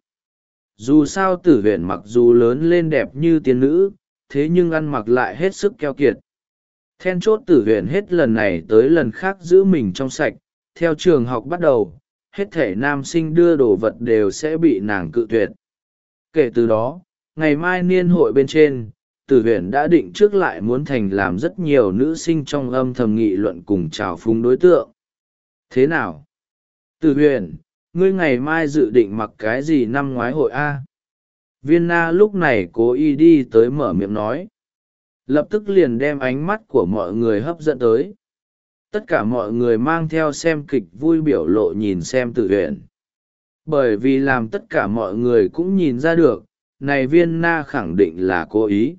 Dù sao Tử Huyền mặc dù lớn lên đẹp như tiên nữ, thế nhưng ăn mặc lại hết sức keo kiệt. Then chốt Tử Huyền hết lần này tới lần khác giữ mình trong sạch, theo trường học bắt đầu, hết thể nam sinh đưa đồ vật đều sẽ bị nàng cự tuyệt. Kể từ đó, ngày mai niên hội bên trên, Tử Huyền đã định trước lại muốn thành làm rất nhiều nữ sinh trong âm thầm nghị luận cùng trào phúng đối tượng. Thế nào? Tử Huyền, ngươi ngày mai dự định mặc cái gì năm ngoái hội A? Viên Na lúc này cố ý đi tới mở miệng nói. Lập tức liền đem ánh mắt của mọi người hấp dẫn tới. Tất cả mọi người mang theo xem kịch vui biểu lộ nhìn xem Tử Huyền. Bởi vì làm tất cả mọi người cũng nhìn ra được, này Viên Na khẳng định là cố ý.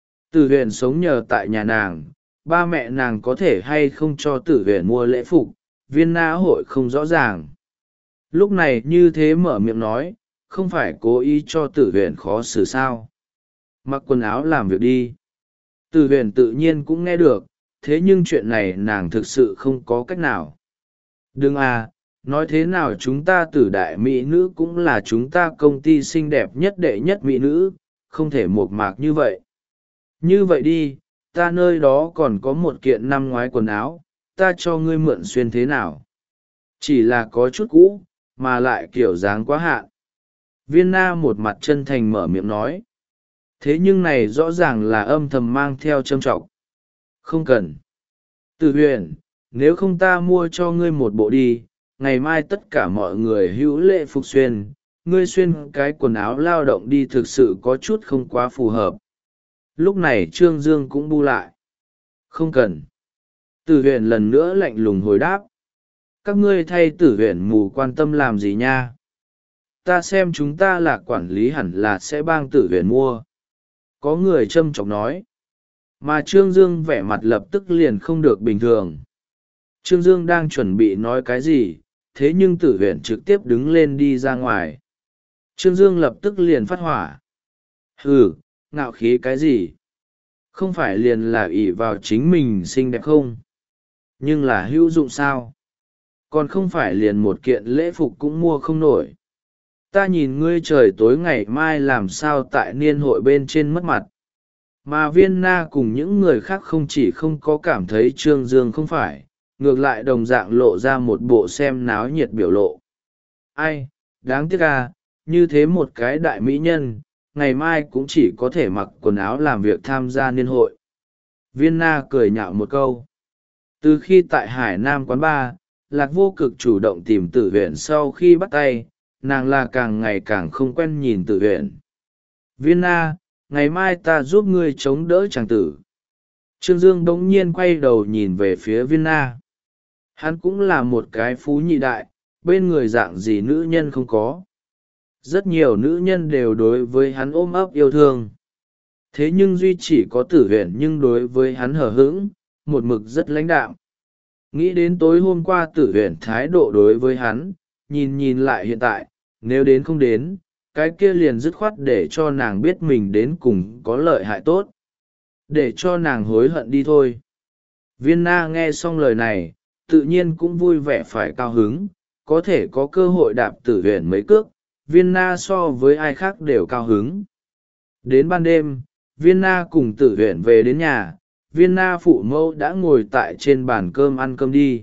Tử Huyền sống nhờ tại nhà nàng, ba mẹ nàng có thể hay không cho Tử Huyền mua lễ phục, Viên Na hội không rõ ràng. Lúc này như thế mở miệng nói, không phải cố ý cho Tử Huyền khó xử sao. Mặc quần áo làm việc đi. Tử Huyền tự nhiên cũng nghe được, thế nhưng chuyện này nàng thực sự không có cách nào. Đừng à, nói thế nào chúng ta Tử đại mỹ nữ cũng là chúng ta công ty xinh đẹp nhất đệ nhất mỹ nữ, không thể mộc mạc như vậy. Như vậy đi, ta nơi đó còn có một kiện năm ngoái quần áo, ta cho ngươi mượn xuyên thế nào. Chỉ là có chút cũ, mà lại kiểu dáng quá hạn. Viên Na một mặt chân thành mở miệng nói. Thế nhưng này rõ ràng là âm thầm mang theo châm trọng. Không cần. Tử Huyền, nếu không ta mua cho ngươi một bộ đi, ngày mai tất cả mọi người hữu lễ phục xuyên, ngươi xuyên cái quần áo lao động đi thực sự có chút không quá phù hợp. Lúc này Trương Dương cũng bu lại. Không cần. Tử huyền lần nữa lạnh lùng hồi đáp. Các ngươi thay tử huyền mù quan tâm làm gì nha? Ta xem chúng ta là quản lý hẳn là sẽ bang tử huyền mua. Có người châm chọc nói. Mà Trương Dương vẻ mặt lập tức liền không được bình thường. Trương Dương đang chuẩn bị nói cái gì, thế nhưng tử huyền trực tiếp đứng lên đi ra ngoài. Trương Dương lập tức liền phát hỏa. Hừ, ngạo khí cái gì? Không phải liền là ỷ vào chính mình xinh đẹp không? Nhưng là hữu dụng sao? Còn không phải liền một kiện lễ phục cũng mua không nổi. Ta nhìn ngươi trời tối ngày mai làm sao tại niên hội bên trên mất mặt. Mà Viên Na cùng những người khác không chỉ không có cảm thấy Trương Dương không phải, ngược lại đồng dạng lộ ra một bộ xem náo nhiệt biểu lộ. Ai, đáng tiếc à, như thế một cái đại mỹ nhân, ngày mai cũng chỉ có thể mặc quần áo làm việc tham gia niên hội. Viên Na cười nhạo một câu. Từ khi tại Hải Nam quán bar, Lạc Vô Cực chủ động tìm Tử Huyền sau khi bắt tay, nàng là càng ngày càng không quen nhìn Tử Huyền. Viên Na, ngày mai ta giúp ngươi chống đỡ chàng tử. Trương Dương bỗng nhiên quay đầu nhìn về phía Viên Na. Hắn cũng là một cái phú nhị đại, bên người dạng gì nữ nhân không có. Rất nhiều nữ nhân đều đối với hắn ôm ấp yêu thương. Thế nhưng duy chỉ có Tử Huyền nhưng đối với hắn hờ hững, một mực rất lãnh đạm. Nghĩ đến tối hôm qua Tử Huyền thái độ đối với hắn, nhìn nhìn lại hiện tại, nếu đến không đến, cái kia liền dứt khoát để cho nàng biết mình đến cùng có lợi hại tốt. Để cho nàng hối hận đi thôi. Viên Na nghe xong lời này, tự nhiên cũng vui vẻ phải cao hứng, có thể có cơ hội đạp Tử Huyền mấy cước, Viên Na so với ai khác đều cao hứng. Đến ban đêm, Viên Na cùng Tử Huyền về đến nhà, Viên Na phụ mẫu đã ngồi tại trên bàn cơm ăn cơm đi.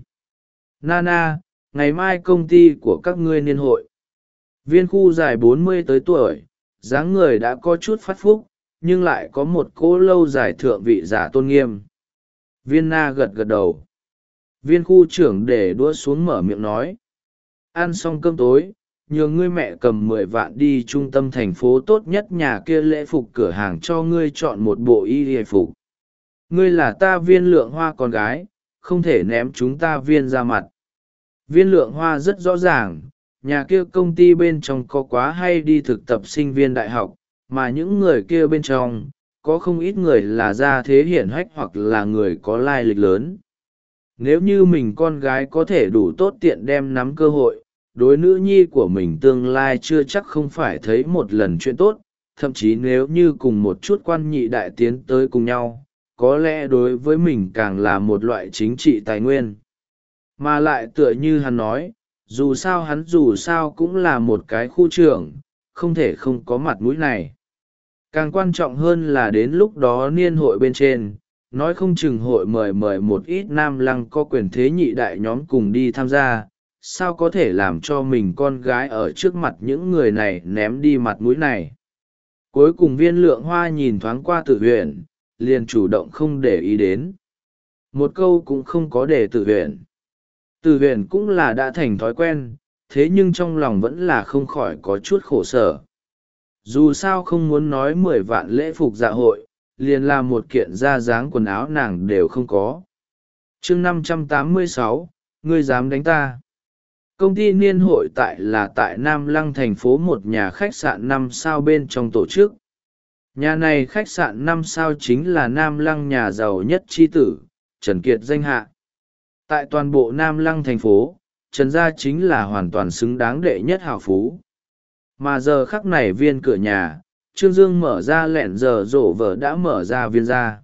Nana, ngày mai công ty của các ngươi niên hội. Viên Khu dài bốn mươi tới tuổi, dáng người đã có chút phát phúc, nhưng lại có một cỗ lâu dài thượng vị giả tôn nghiêm. Viên Na gật gật đầu. Viên Khu trưởng để đũa xuống mở miệng nói. Ăn xong cơm tối, nhường ngươi mẹ cầm mười vạn đi trung tâm thành phố tốt nhất nhà kia lễ phục cửa hàng cho ngươi chọn một bộ y hề phục. Ngươi là ta Viên Lượng Hoa con gái, không thể ném chúng ta Viên ra mặt. Viên Lượng Hoa rất rõ ràng, nhà kia công ty bên trong có quá hay đi thực tập sinh viên đại học, mà những người kia bên trong, có không ít người là gia thế hiển hách hoặc là người có lai lịch lớn. Nếu như mình con gái có thể đủ tốt tiện đem nắm cơ hội, đối nữ nhi của mình tương lai chưa chắc không phải thấy một lần chuyện tốt, thậm chí nếu như cùng một chút quan nhị đại tiến tới cùng nhau, có lẽ đối với mình càng là một loại chính trị tài nguyên. Mà lại tựa như hắn nói, dù sao hắn dù sao cũng là một cái khu trưởng, không thể không có mặt mũi này. Càng quan trọng hơn là đến lúc đó niên hội bên trên, nói không chừng hội mời mời một ít nam lăng có quyền thế nhị đại nhóm cùng đi tham gia, sao có thể làm cho mình con gái ở trước mặt những người này ném đi mặt mũi này. Cuối cùng Viên Lượng Hoa nhìn thoáng qua Tử Huyền, liền chủ động không để ý đến. Một câu cũng không có để Tử Huyền. Tử Huyền cũng là đã thành thói quen, thế nhưng trong lòng vẫn là không khỏi có chút khổ sở. Dù sao không muốn nói mười vạn lễ phục dạ hội, liền là một kiện da dáng quần áo nàng đều không có. chương năm trăm tám mươi sáu, ngươi dám đánh ta. Công ty niên hội tại là tại Nam Lăng thành phố một nhà khách sạn năm sao bên trong tổ chức. Nhà này khách sạn năm sao chính là Nam Lăng nhà giàu nhất chi tử, Trần Kiệt danh hạ. Tại toàn bộ Nam Lăng thành phố, Trần gia chính là hoàn toàn xứng đáng đệ nhất hào phú. Mà giờ khắc này viên cửa nhà, Trương Dương mở ra lẹn giờ rổ vở đã mở ra viên ra.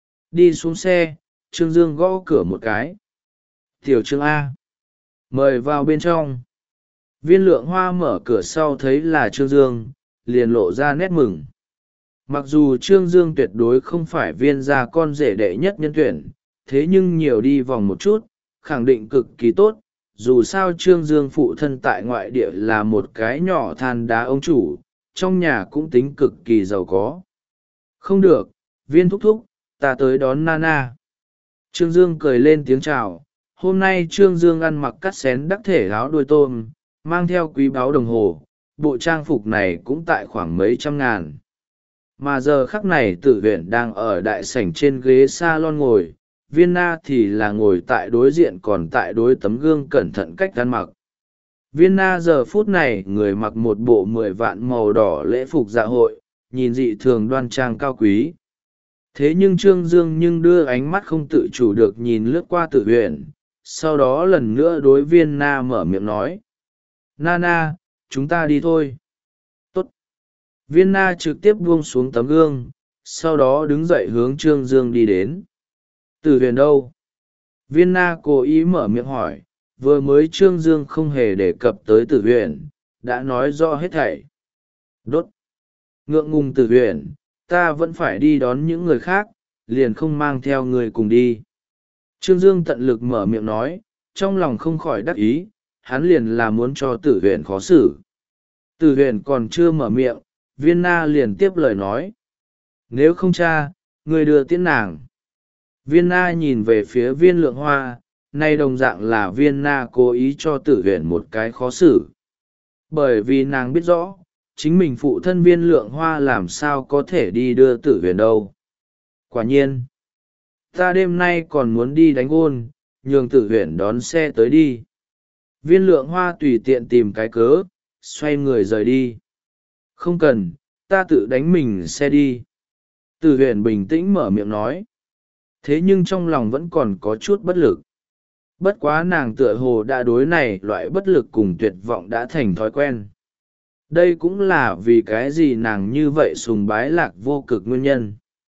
Đi xuống xe, Trương Dương gõ cửa một cái. Tiểu Trương A. Mời vào bên trong. Viên Lượng Hoa mở cửa sau thấy là Trương Dương, liền lộ ra nét mừng. Mặc dù Trương Dương tuyệt đối không phải viên gia con rể đệ nhất nhân tuyển, thế nhưng nhiều đi vòng một chút, khẳng định cực kỳ tốt. Dù sao Trương Dương phụ thân tại ngoại địa là một cái nhỏ than đá ông chủ, trong nhà cũng tính cực kỳ giàu có. Không được, Viên thúc thúc, ta tới đón Nana. Trương Dương cười lên tiếng chào, hôm nay Trương Dương ăn mặc cắt xén đắc thể áo đuôi tôm, mang theo quý báu đồng hồ, bộ trang phục này cũng tại khoảng mấy trăm ngàn. Mà giờ khắc này Tử Huyền đang ở đại sảnh trên ghế salon ngồi, Viên Na thì là ngồi tại đối diện, còn tại đối tấm gương cẩn thận cách ăn mặc. Viên Na giờ phút này người mặc một bộ mười vạn màu đỏ lễ phục dạ hội, nhìn dị thường đoan trang cao quý. Thế nhưng Trương Dương nhưng đưa ánh mắt không tự chủ được nhìn lướt qua Tử Huyền, sau đó lần nữa đối Viên Na mở miệng nói: Na na, chúng ta đi thôi. Tốt. Viên Na trực tiếp buông xuống tấm gương, sau đó đứng dậy hướng Trương Dương đi đến. Tử Huyền đâu? Viên Na cố ý mở miệng hỏi, vừa mới Trương Dương không hề đề cập tới Tử Huyền, đã nói rõ hết thảy. Đốt. Ngượng ngùng Tử Huyền, ta vẫn phải đi đón những người khác, liền không mang theo người cùng đi. Trương Dương tận lực mở miệng nói, trong lòng không khỏi đắc ý, hắn liền là muốn cho Tử Huyền khó xử. Tử Huyền còn chưa mở miệng, Viên Na liền tiếp lời nói: nếu không cha, người đưa tiễn nàng. Viên Na nhìn về phía Viên Lượng Hoa, nay đồng dạng là Viên Na cố ý cho Tử Huyền một cái khó xử. Bởi vì nàng biết rõ, chính mình phụ thân Viên Lượng Hoa làm sao có thể đi đưa Tử Huyền đâu. Quả nhiên, ta đêm nay còn muốn đi đánh gôn, nhường Tử Huyền đón xe tới đi. Viên Lượng Hoa tùy tiện tìm cái cớ, xoay người rời đi. Không cần, ta tự đánh mình xe đi. Tử Huyền bình tĩnh mở miệng nói. Thế nhưng trong lòng vẫn còn có chút bất lực. Bất quá nàng tựa hồ đã đối này loại bất lực cùng tuyệt vọng đã thành thói quen. Đây cũng là vì cái gì nàng như vậy sùng bái Lạc Vô Cực nguyên nhân.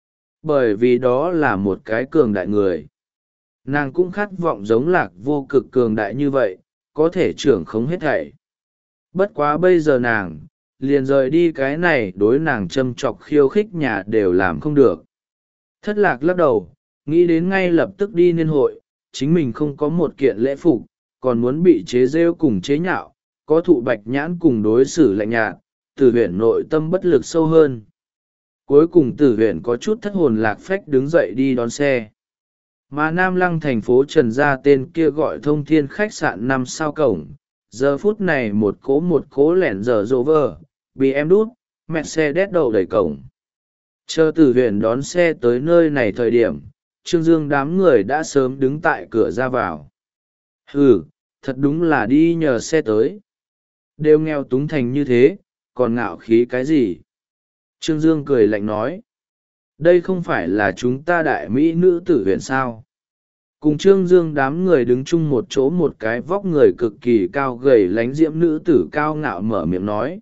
Bởi vì đó là một cái cường đại người. Nàng cũng khát vọng giống Lạc Vô Cực cường đại như vậy, có thể trưởng khống hết thảy. Bất quá bây giờ nàng, liền rời đi cái này đối nàng châm chọc khiêu khích nhà đều làm không được. Thất Lạc lắc đầu, nghĩ đến ngay lập tức đi niên hội, chính mình không có một kiện lễ phục, còn muốn bị chế rêu cùng chế nhạo, có thụ bạch nhãn cùng đối xử lạnh nhạt, Tử Huyền nội tâm bất lực sâu hơn. Cuối cùng Tử Huyền có chút thất hồn lạc phách đứng dậy đi đón xe. Mà Nam Lăng thành phố Trần Gia tên kia gọi Thông Thiên khách sạn năm sao cổng, giờ phút này một cố một cố lẻn dở dỗ vờ, bị em đút, Mercedes đậu đẩy cổng. Chờ Tử Huyền đón xe tới nơi này thời điểm, Trương Dương đám người đã sớm đứng tại cửa ra vào. Hừ, thật đúng là đi nhờ xe tới. Đều nghèo túng thành như thế, còn ngạo khí cái gì? Trương Dương cười lạnh nói. Đây không phải là chúng ta đại mỹ nữ Tử Huyền sao? Cùng Trương Dương đám người đứng chung một chỗ, một cái vóc người cực kỳ cao gầy lánh diễm nữ tử cao ngạo mở miệng nói.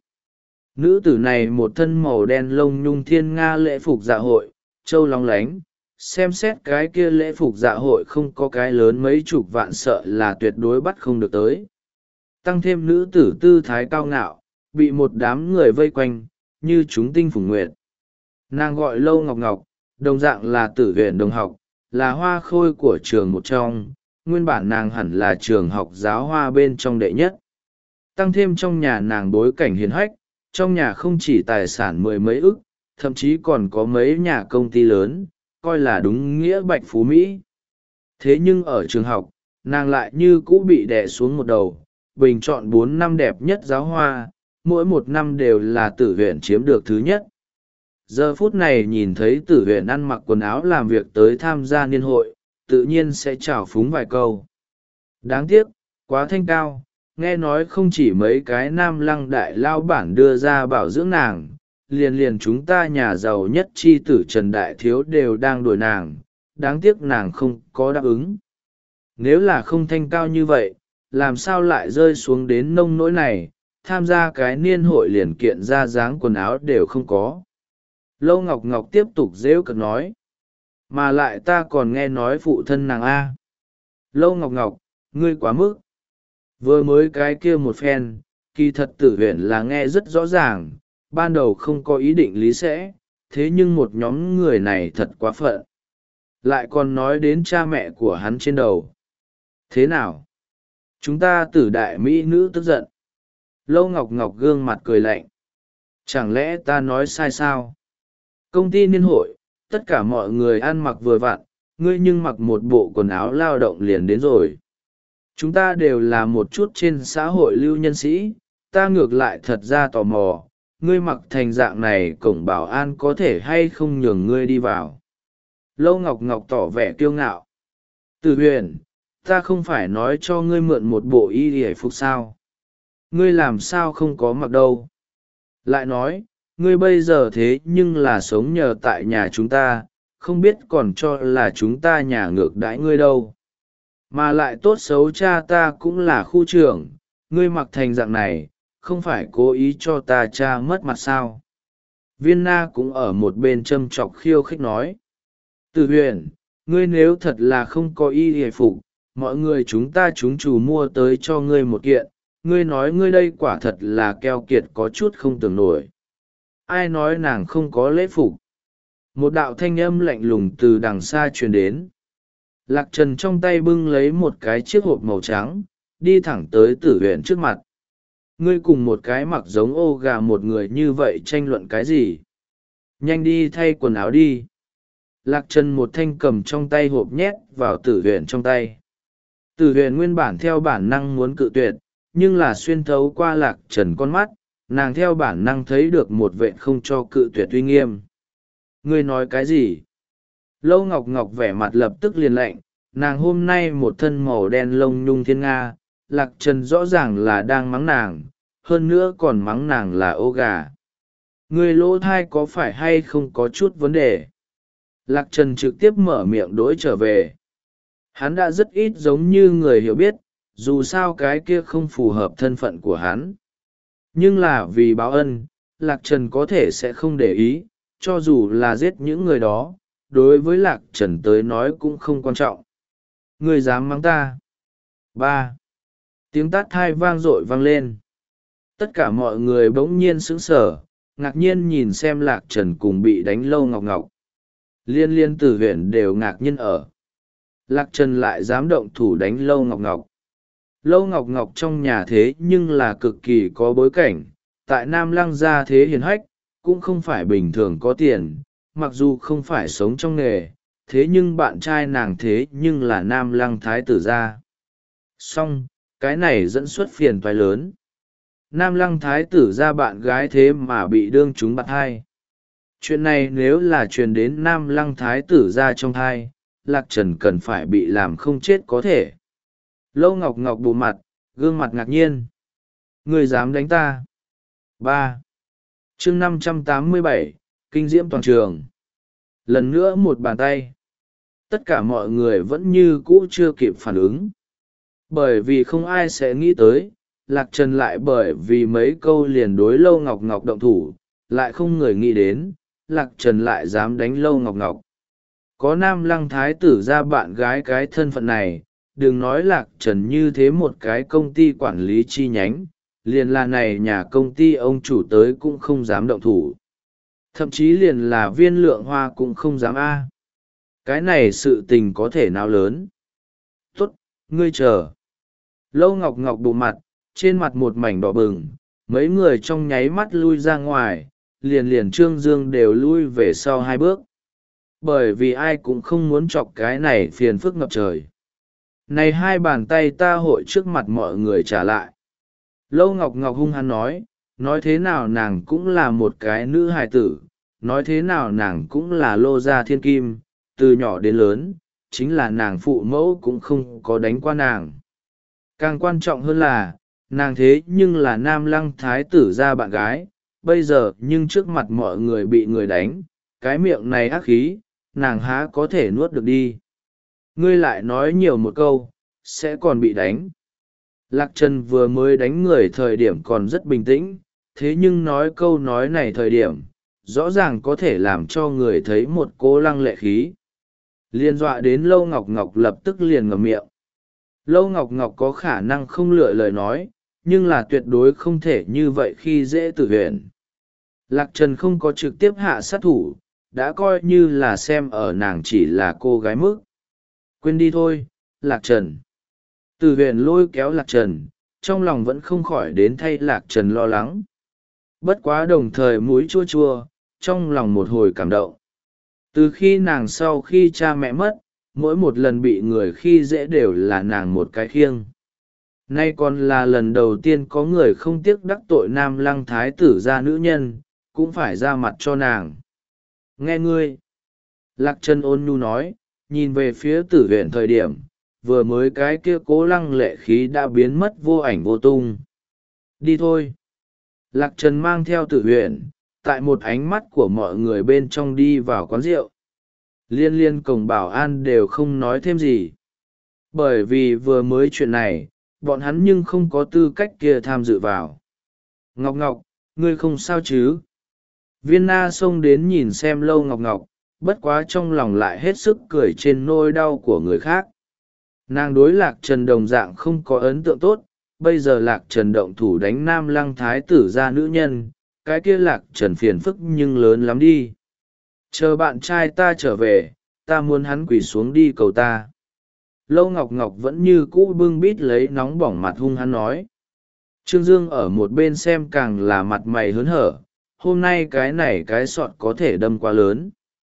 Nữ tử này một thân màu đen lông nhung thiên nga lễ phục dạ hội, châu long lánh, xem xét cái kia lễ phục dạ hội không có cái lớn mấy chục vạn sợ là tuyệt đối bắt không được tới. Tăng thêm nữ tử tư thái cao ngạo, bị một đám người vây quanh, như chúng tinh phùng nguyệt. Nàng gọi Lâu Ngọc Ngọc, đồng dạng là Tử Huyền đồng học, là hoa khôi của trường một trong, nguyên bản nàng hẳn là trường học giáo hoa bên trong đệ nhất. Tăng thêm trong nhà nàng bối cảnh hiền hách, trong nhà không chỉ tài sản mười mấy ức, thậm chí còn có mấy nhà công ty lớn, coi là đúng nghĩa bạch phú Mỹ. Thế nhưng ở trường học, nàng lại như cũ bị đè xuống một đầu, bình chọn bốn năm đẹp nhất giáo hoa, mỗi một năm đều là Tử Huyền chiếm được thứ nhất. Giờ phút này nhìn thấy Tử Huyền ăn mặc quần áo làm việc tới tham gia niên hội, tự nhiên sẽ trào phúng vài câu. Đáng tiếc, quá thanh cao, nghe nói không chỉ mấy cái Nam Lăng đại lao bản đưa ra bảo dưỡng nàng, liền liền chúng ta nhà giàu nhất chi tử Trần Đại Thiếu đều đang đuổi nàng, đáng tiếc nàng không có đáp ứng. Nếu là không thanh cao như vậy, làm sao lại rơi xuống đến nông nỗi này, tham gia cái niên hội liền kiện ra dáng quần áo đều không có. Lâu Ngọc Ngọc tiếp tục rêu cợt nói. Mà lại ta còn nghe nói phụ thân nàng A. Lâu Ngọc Ngọc, ngươi quá mức. Vừa mới cái kia một phen, kỳ thật Tử Huyền là nghe rất rõ ràng, ban đầu không có ý định lý sẽ, thế nhưng một nhóm người này thật quá phận. Lại còn nói đến cha mẹ của hắn trên đầu. Thế nào? Chúng ta Tử đại mỹ nữ tức giận. Lâu Ngọc Ngọc gương mặt cười lạnh. Chẳng lẽ ta nói sai sao? Công ty niên hội, tất cả mọi người ăn mặc vừa vặn, ngươi nhưng mặc một bộ quần áo lao động liền đến rồi. chúng ta đều là một chút trên xã hội lưu nhân sĩ, ta ngược lại thật ra tò mò, ngươi mặc thành dạng này cổng bảo an có thể hay không nhường ngươi đi vào. Lâu Ngọc Ngọc tỏ vẻ kiêu ngạo. Từ huyền, ta không phải nói cho ngươi mượn một bộ y hề phục sao? Ngươi làm sao không có mặc đâu? Lại nói, ngươi bây giờ thế nhưng là sống nhờ tại nhà chúng ta, không biết còn cho là chúng ta nhà ngược đãi ngươi đâu. Mà lại tốt xấu cha ta cũng là khu trưởng, ngươi mặc thành dạng này, không phải cố ý cho ta cha mất mặt sao? Viên na cũng ở một bên châm chọc khiêu khích nói. Từ huyền, ngươi nếu thật là không có y hề phục, mọi người chúng ta chúng chủ mua tới cho ngươi một kiện, ngươi nói ngươi đây quả thật là keo kiệt có chút không tưởng nổi. Ai nói nàng không có lễ phục? Một đạo thanh âm lạnh lùng từ đằng xa truyền đến. Lạc Trần trong tay bưng lấy một cái chiếc hộp màu trắng, đi thẳng tới Tử Huyền trước mặt. Ngươi cùng một cái mặc giống ô gà một người như vậy tranh luận cái gì? Nhanh đi thay quần áo đi. Lạc Trần một thanh cầm trong tay hộp nhét vào Tử Huyền trong tay. Tử Huyền nguyên bản theo bản năng muốn cự tuyệt, nhưng là xuyên thấu qua Lạc Trần con mắt, nàng theo bản năng thấy được một vệ không cho cự tuyệt uy nghiêm. Ngươi nói cái gì? Lâu Ngọc Ngọc vẻ mặt lập tức liền lạnh, nàng hôm nay một thân màu đen lông nhung thiên nga, Lạc Trần rõ ràng là đang mắng nàng, hơn nữa còn mắng nàng là ô gà. Ngươi lỗ thai có phải hay không có chút vấn đề? Lạc Trần trực tiếp mở miệng đối trở về. Hắn đã rất ít giống như người hiểu biết, dù sao cái kia không phù hợp thân phận của hắn. Nhưng là vì báo ân, Lạc Trần có thể sẽ không để ý, cho dù là giết những người đó, đối với Lạc Trần tới nói cũng không quan trọng. Ngươi dám mắng ta? Ba. Tiếng tát thai vang dội vang lên. Tất cả mọi người bỗng nhiên sững sờ, ngạc nhiên nhìn xem Lạc Trần cùng bị đánh Lâu Ngọc Ngọc. Liên liên Tử Huyền đều ngạc nhiên ở. Lạc Trần lại dám động thủ đánh Lâu Ngọc Ngọc. Lâu Ngọc Ngọc trong nhà thế nhưng là cực kỳ có bối cảnh, tại Nam Lăng gia thế hiền hách, cũng không phải bình thường có tiền, mặc dù không phải sống trong nghề, thế nhưng bạn trai nàng thế nhưng là Nam Lăng thái tử gia. Song, cái này dẫn xuất phiền toái lớn. Nam Lăng thái tử gia bạn gái thế mà bị đương chúng bắt hai. Chuyện này nếu là truyền đến Nam Lăng thái tử gia trong thai, Lạc Trần cần phải bị làm không chết có thể. Lâu Ngọc Ngọc bù mặt, gương mặt ngạc nhiên. Người dám đánh ta? Ba. Chương năm trăm tám mươi bảy, kinh diễm toàn trường. Lần nữa một bàn tay. Tất cả mọi người vẫn như cũ chưa kịp phản ứng. Bởi vì không ai sẽ nghĩ tới, Lạc Trần lại bởi vì mấy câu liền đối Lâu Ngọc Ngọc động thủ, lại không người nghĩ đến, Lạc Trần lại dám đánh Lâu Ngọc Ngọc. Có Nam Lăng thái tử ra bạn gái cái thân phận này, đừng nói Lạc Trần như thế một cái công ty quản lý chi nhánh, liền là này nhà công ty ông chủ tới cũng không dám động thủ. Thậm chí liền là Viên Lượng Hoa cũng không dám a. Cái này sự tình có thể nào lớn? Tốt, ngươi chờ. Lâu Ngọc Ngọc bù mặt, trên mặt một mảnh đỏ bừng, mấy người trong nháy mắt lui ra ngoài, liền liền Trương Dương đều lui về sau hai bước. Bởi vì ai cũng không muốn chọc cái này phiền phức ngập trời. Này hai bàn tay ta hội trước mặt mọi người trả lại. Lâu Ngọc Ngọc hung hăng nói, nói thế nào nàng cũng là một cái nữ hài tử, nói thế nào nàng cũng là lô gia thiên kim, từ nhỏ đến lớn, chính là nàng phụ mẫu cũng không có đánh qua nàng. Càng quan trọng hơn là, nàng thế nhưng là Nam Lăng thái tử gia bạn gái, bây giờ nhưng trước mặt mọi người bị người đánh, cái miệng này ác khí, nàng há có thể nuốt được đi. Ngươi lại nói nhiều một câu, sẽ còn bị đánh. Lạc Trần vừa mới đánh người thời điểm còn rất bình tĩnh, thế nhưng nói câu nói này thời điểm, rõ ràng có thể làm cho người thấy một cố lăng lệ khí. Liên dọa đến Lâu Ngọc Ngọc lập tức liền ngậm miệng. Lâu Ngọc Ngọc có khả năng không lựa lời nói, nhưng là tuyệt đối không thể như vậy khi dễ Tử Huyền. Lạc Trần không có trực tiếp hạ sát thủ, đã coi như là xem ở nàng chỉ là cô gái mức. Quên đi thôi, Lạc Trần. Tử Huyền lôi kéo Lạc Trần, trong lòng vẫn không khỏi đến thay Lạc Trần lo lắng. Bất quá đồng thời mũi chua chua, trong lòng một hồi cảm động. Từ khi nàng sau khi cha mẹ mất, mỗi một lần bị người khi dễ đều là nàng một cái khiêng. Nay còn là lần đầu tiên có người không tiếc đắc tội nam lăng thái tử gia nữ nhân, cũng phải ra mặt cho nàng. Nghe ngươi. Lạc Trần ôn nhu nói, nhìn về phía tử huyện thời điểm, vừa mới cái kia cố lăng lệ khí đã biến mất vô ảnh vô tung. Đi thôi. Lạc Trần mang theo tử huyện, tại một ánh mắt của mọi người bên trong đi vào quán rượu. Liên liên cổng bảo an đều không nói thêm gì. Bởi vì vừa mới chuyện này, bọn hắn nhưng không có tư cách kia tham dự vào. Ngọc Ngọc, ngươi không sao chứ? Viên na xông đến nhìn xem Lâu Ngọc Ngọc, bất quá trong lòng lại hết sức cười trên nỗi đau của người khác. Nàng đối Lạc Trần đồng dạng không có ấn tượng tốt, bây giờ Lạc Trần động thủ đánh nam lăng thái tử ra nữ nhân, cái kia Lạc Trần phiền phức nhưng lớn lắm đi. Chờ bạn trai ta trở về, ta muốn hắn quỳ xuống đi cầu ta. Lâu Ngọc Ngọc vẫn như cũ bưng bít lấy nóng bỏng mặt hung hắn nói. Trương Dương ở một bên xem càng là mặt mày hớn hở, hôm nay cái này cái sọt có thể đâm quá lớn.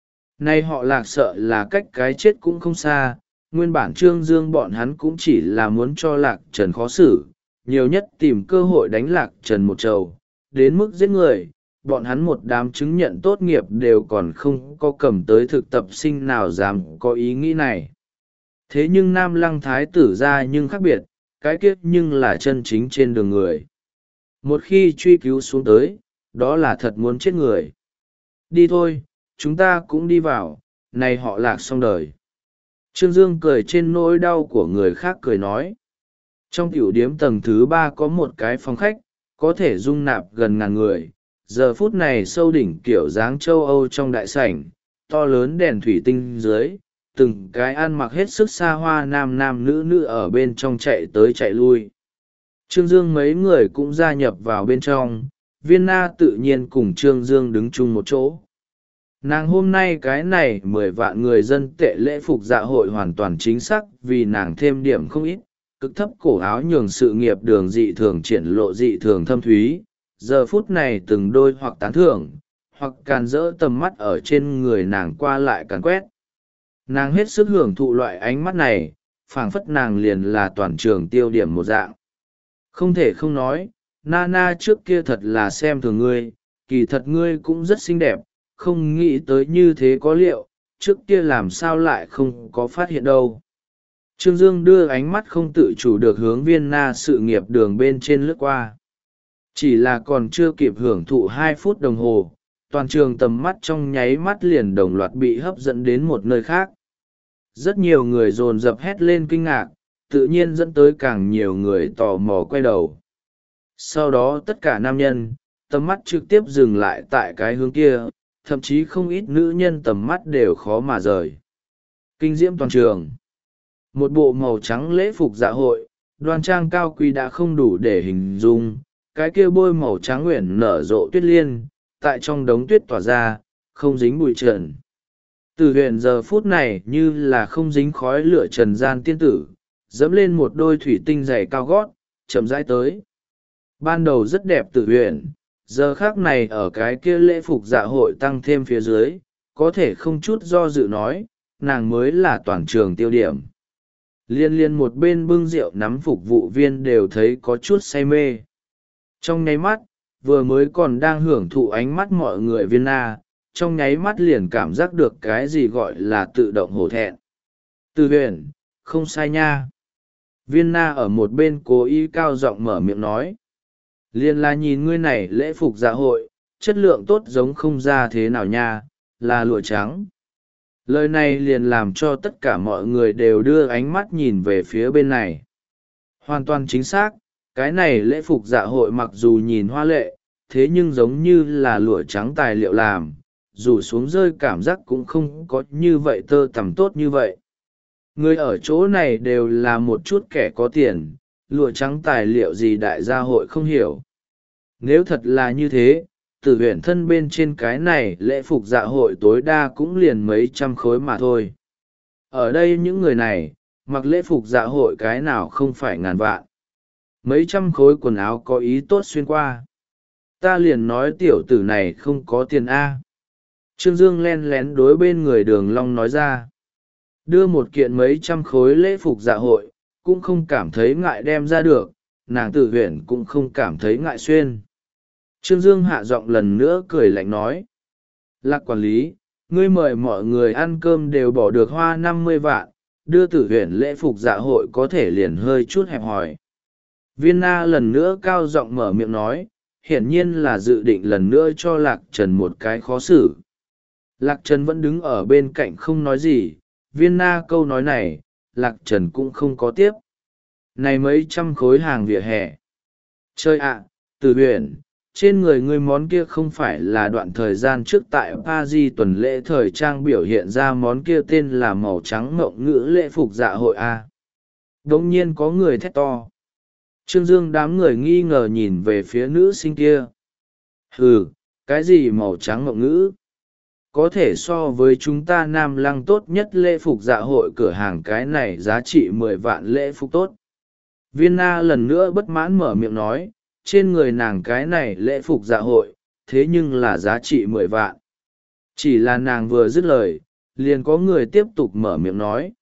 Nay họ Lạc sợ là cách cái chết cũng không xa, nguyên bản Trương Dương bọn hắn cũng chỉ là muốn cho Lạc Trần khó xử, nhiều nhất tìm cơ hội đánh Lạc Trần một trầu, đến mức giết người. Bọn hắn một đám chứng nhận tốt nghiệp đều còn không có cầm tới thực tập sinh nào dám có ý nghĩ này. Thế nhưng nam lăng thái tử ra nhưng khác biệt, cái kiết nhưng là chân chính trên đường người. Một khi truy cứu xuống tới, đó là thật muốn chết người. Đi thôi, chúng ta cũng đi vào, này họ Lạc xong đời. Trương Dương cười trên nỗi đau của người khác cười nói. Trong tiểu điếm tầng thứ ba có một cái phòng khách, có thể dung nạp gần ngàn người. Giờ phút này sâu đỉnh kiểu dáng châu Âu trong đại sảnh, to lớn đèn thủy tinh dưới, từng cái ăn mặc hết sức xa hoa nam nam nữ nữ ở bên trong chạy tới chạy lui. Trương Dương mấy người cũng gia nhập vào bên trong, Viên Na tự nhiên cùng Trương Dương đứng chung một chỗ. Nàng hôm nay cái này mười vạn người dân tệ lễ phục dạ hội hoàn toàn chính xác vì nàng thêm điểm không ít, cực thấp cổ áo nhường sự nghiệp đường dị thường triển lộ dị thường thâm thúy, giờ phút này từng đôi hoặc tán thưởng, hoặc càn rỡ tầm mắt ở trên người nàng qua lại càn quét. Nàng hết sức hưởng thụ loại ánh mắt này, phảng phất nàng liền là toàn trường tiêu điểm một dạng. Không thể không nói, Nana trước kia thật là xem thường ngươi, kỳ thật ngươi cũng rất xinh đẹp, không nghĩ tới như thế có liệu, trước kia làm sao lại không có phát hiện đâu. Trương Dương đưa ánh mắt không tự chủ được hướng Viên Na sự nghiệp đường bên trên lướt qua. Chỉ là còn chưa kịp hưởng thụ hai phút đồng hồ, toàn trường tầm mắt trong nháy mắt liền đồng loạt bị hấp dẫn đến một nơi khác. Rất nhiều người dồn dập hét lên kinh ngạc, tự nhiên dẫn tới càng nhiều người tò mò quay đầu. Sau đó tất cả nam nhân, tầm mắt trực tiếp dừng lại tại cái hướng kia, thậm chí không ít nữ nhân tầm mắt đều khó mà rời. Kinh diễm toàn trường. Một bộ màu trắng lễ phục dạ hội, đoan trang cao quý đã không đủ để hình dung, cái kia bôi màu trắng nguyện nở rộ tuyết liên, tại trong đống tuyết tỏa ra, không dính bụi trần. Từ huyện giờ phút này như là không dính khói lửa trần gian tiên tử, dẫm lên một đôi thủy tinh dày cao gót, chậm rãi tới. Ban đầu rất đẹp từ huyện, giờ khác này ở cái kia lễ phục dạ hội tăng thêm phía dưới, có thể không chút do dự nói, nàng mới là toàn trường tiêu điểm. Liên liên một bên bưng rượu nắm phục vụ viên đều thấy có chút say mê. Trong nháy mắt, vừa mới còn đang hưởng thụ ánh mắt mọi người Viên Na, trong nháy mắt liền cảm giác được cái gì gọi là tự động hổ thẹn. Từ huyền, không sai nha. Viên Na ở một bên cố ý cao giọng mở miệng nói. Liên là nhìn ngươi này lễ phục dạ hội, chất lượng tốt giống không ra thế nào nha, là lụa trắng. Lời này liền làm cho tất cả mọi người đều đưa ánh mắt nhìn về phía bên này. Hoàn toàn chính xác, cái này lễ phục dạ hội mặc dù nhìn hoa lệ, thế nhưng giống như là lụa trắng tài liệu làm, dù xuống rơi cảm giác cũng không có như vậy tơ tằm tốt như vậy. Người ở chỗ này đều là một chút kẻ có tiền, lụa trắng tài liệu gì đại gia hội không hiểu. Nếu thật là như thế, từ huyện thân bên trên cái này lễ phục dạ hội tối đa cũng liền mấy trăm khối mà thôi. Ở đây những người này, mặc lễ phục dạ hội cái nào không phải ngàn vạn. Mấy trăm khối quần áo có ý tốt xuyên qua. Ta liền nói tiểu tử này không có tiền A. Trương Dương len lén đối bên người Đường Long nói ra. Đưa một kiện mấy trăm khối lễ phục dạ hội, cũng không cảm thấy ngại đem ra được, nàng Tử Huyền cũng không cảm thấy ngại xuyên. Trương Dương hạ giọng lần nữa cười lạnh nói: Lạc quản lý, ngươi mời mọi người ăn cơm đều bỏ được hoa năm mươi vạn, đưa Tử Huyền lễ phục dạ hội có thể liền hơi chút hẹp hòi. Viên Na lần nữa cao giọng mở miệng nói, hiển nhiên là dự định lần nữa cho Lạc Trần một cái khó xử. Lạc Trần vẫn đứng ở bên cạnh không nói gì, Viên Na câu nói này, Lạc Trần cũng không có tiếp. Này mấy trăm khối hàng vỉa hè. Chơi ạ, à, Tử Huyền, trên người ngươi món kia không phải là đoạn thời gian trước tại Paris tuần lễ thời trang biểu hiện ra món kia tên là màu trắng mộng ngữ lễ phục dạ hội a à? Đống nhiên có người thét to. Trương Dương đám người nghi ngờ nhìn về phía nữ sinh kia. Hừ, cái gì màu trắng mộng ngữ? Có thể so với chúng ta Nam Lăng tốt nhất lễ phục dạ hội cửa hàng cái này giá trị mười vạn lễ phục tốt. Viên Na lần nữa bất mãn mở miệng nói, trên người nàng cái này lễ phục dạ hội, thế nhưng là giá trị mười vạn. Chỉ là nàng vừa dứt lời, liền có người tiếp tục mở miệng nói.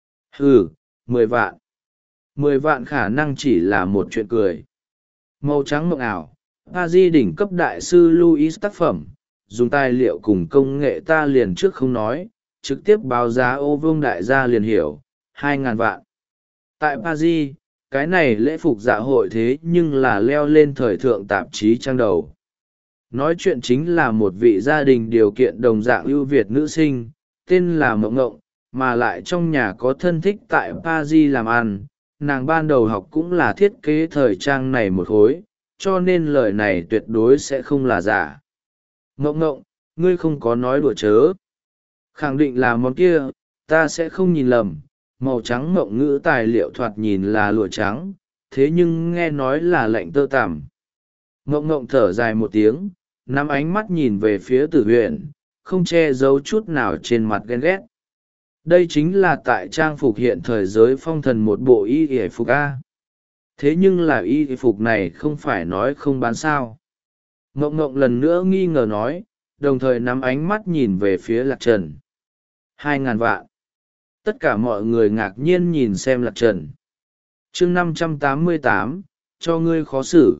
Hừ, mười vạn. Mười vạn khả năng chỉ là một chuyện cười. Màu trắng mộng ảo, Paris đỉnh cấp đại sư Louis tác phẩm, dùng tài liệu cùng công nghệ ta liền trước không nói, trực tiếp báo giá ô vương đại gia liền hiểu, hai ngàn vạn. Tại Paris, cái này lễ phục dạ hội thế nhưng là leo lên thời thượng tạp chí trang đầu. Nói chuyện chính là một vị gia đình điều kiện đồng dạng ưu việt nữ sinh, tên là Mộng Ngộng, mà lại trong nhà có thân thích tại Paris làm ăn. Nàng ban đầu học cũng là thiết kế thời trang này một khối, cho nên lời này tuyệt đối sẽ không là giả. Ngộng Ngộng, ngươi không có nói đùa chớ. Khẳng định là món kia, ta sẽ không nhìn lầm. Màu trắng mộng ngữ tài liệu thoạt nhìn là lụa trắng, thế nhưng nghe nói là lạnh tơ tằm. Ngộng Ngộng thở dài một tiếng, nắm ánh mắt nhìn về phía Tử Huyền, không che giấu chút nào trên mặt ghen ghét. Đây chính là tại trang phục hiện thời giới phong thần một bộ y y phục A. Thế nhưng là y y phục này không phải nói không bán sao. Ngộng Ngộng lần nữa nghi ngờ nói, đồng thời nắm ánh mắt nhìn về phía Lạc Trần. Hai ngàn vạn. Tất cả mọi người ngạc nhiên nhìn xem Lạc Trần. chương năm trăm tám mươi tám, cho ngươi khó xử.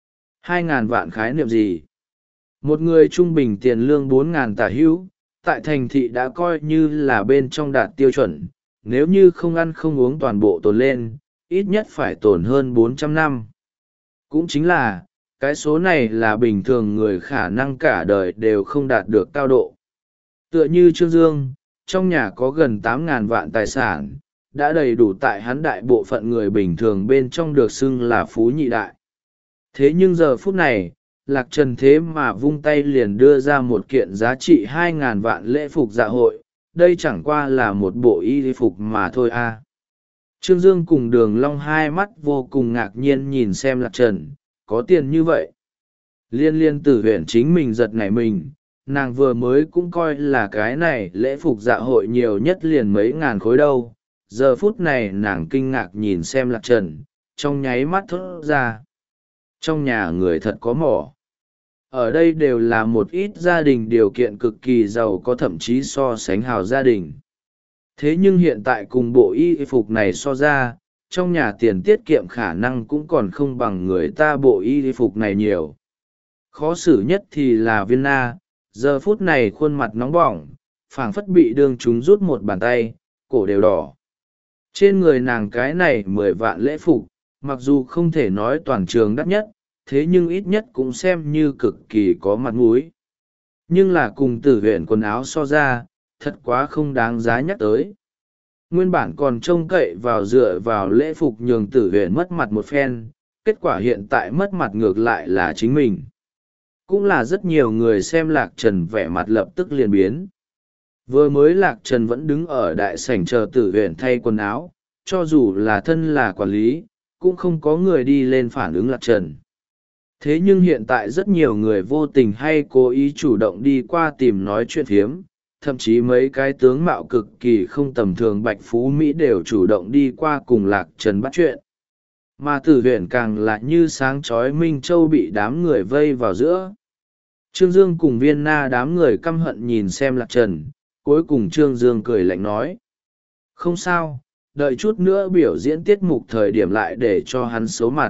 Hai ngàn vạn khái niệm gì? Một người trung bình tiền lương bốn ngàn tả hữu, tại thành thị đã coi như là bên trong đạt tiêu chuẩn, nếu như không ăn không uống toàn bộ tồn lên, ít nhất phải tồn hơn bốn trăm năm. Cũng chính là, cái số này là bình thường người khả năng cả đời đều không đạt được cao độ. Tựa như Trương Dương, trong nhà có gần tám ngàn vạn tài sản, đã đầy đủ tại hắn đại bộ phận người bình thường bên trong được xưng là phú nhị đại. Thế nhưng giờ phút này, Lạc Trần thế mà vung tay liền đưa ra một kiện giá trị hai ngàn vạn lễ phục dạ hội, đây chẳng qua là một bộ y phục mà thôi a. À. Trương Dương cùng Đường Long hai mắt vô cùng ngạc nhiên nhìn xem Lạc Trần, có tiền như vậy. Liên liên Tử Huyền chính mình giật nảy mình, nàng vừa mới cũng coi là cái này lễ phục dạ hội nhiều nhất liền mấy ngàn khối đâu. Giờ phút này nàng kinh ngạc nhìn xem Lạc Trần, trong nháy mắt thốt ra. Trong nhà người thật có mỏ. Ở đây đều là một ít gia đình điều kiện cực kỳ giàu có, thậm chí so sánh hào gia đình. Thế nhưng hiện tại cùng bộ y phục này so ra, trong nhà tiền tiết kiệm khả năng cũng còn không bằng người ta bộ y phục này nhiều. Khó xử nhất thì là Viên Na, giờ phút này khuôn mặt nóng bỏng, phảng phất bị đương chúng rút một bàn tay, cổ đều đỏ. Trên người nàng cái này mười vạn lễ phục, mặc dù không thể nói toàn trường đắt nhất, thế nhưng ít nhất cũng xem như cực kỳ có mặt mũi. Nhưng là cùng Tử Huyền quần áo so ra, thật quá không đáng giá nhắc tới. Nguyên bản còn trông cậy vào dựa vào lễ phục nhường Tử Huyền mất mặt một phen, kết quả hiện tại mất mặt ngược lại là chính mình. Cũng là rất nhiều người xem Lạc Trần vẻ mặt lập tức liền biến. Vừa mới Lạc Trần vẫn đứng ở đại sảnh chờ Tử Huyền thay quần áo, cho dù là thân là quản lý, cũng không có người đi lên phản ứng Lạc Trần. Thế nhưng hiện tại rất nhiều người vô tình hay cố ý chủ động đi qua tìm nói chuyện phiếm, thậm chí mấy cái tướng mạo cực kỳ không tầm thường bạch phú Mỹ đều chủ động đi qua cùng Lạc Trần bắt chuyện. Mà Tử Huyền càng lại như sáng chói Minh Châu bị đám người vây vào giữa. Trương Dương cùng Viên Na đám người căm hận nhìn xem Lạc Trần, cuối cùng Trương Dương cười lạnh nói. Không sao, đợi chút nữa biểu diễn tiết mục thời điểm lại để cho hắn xấu mặt.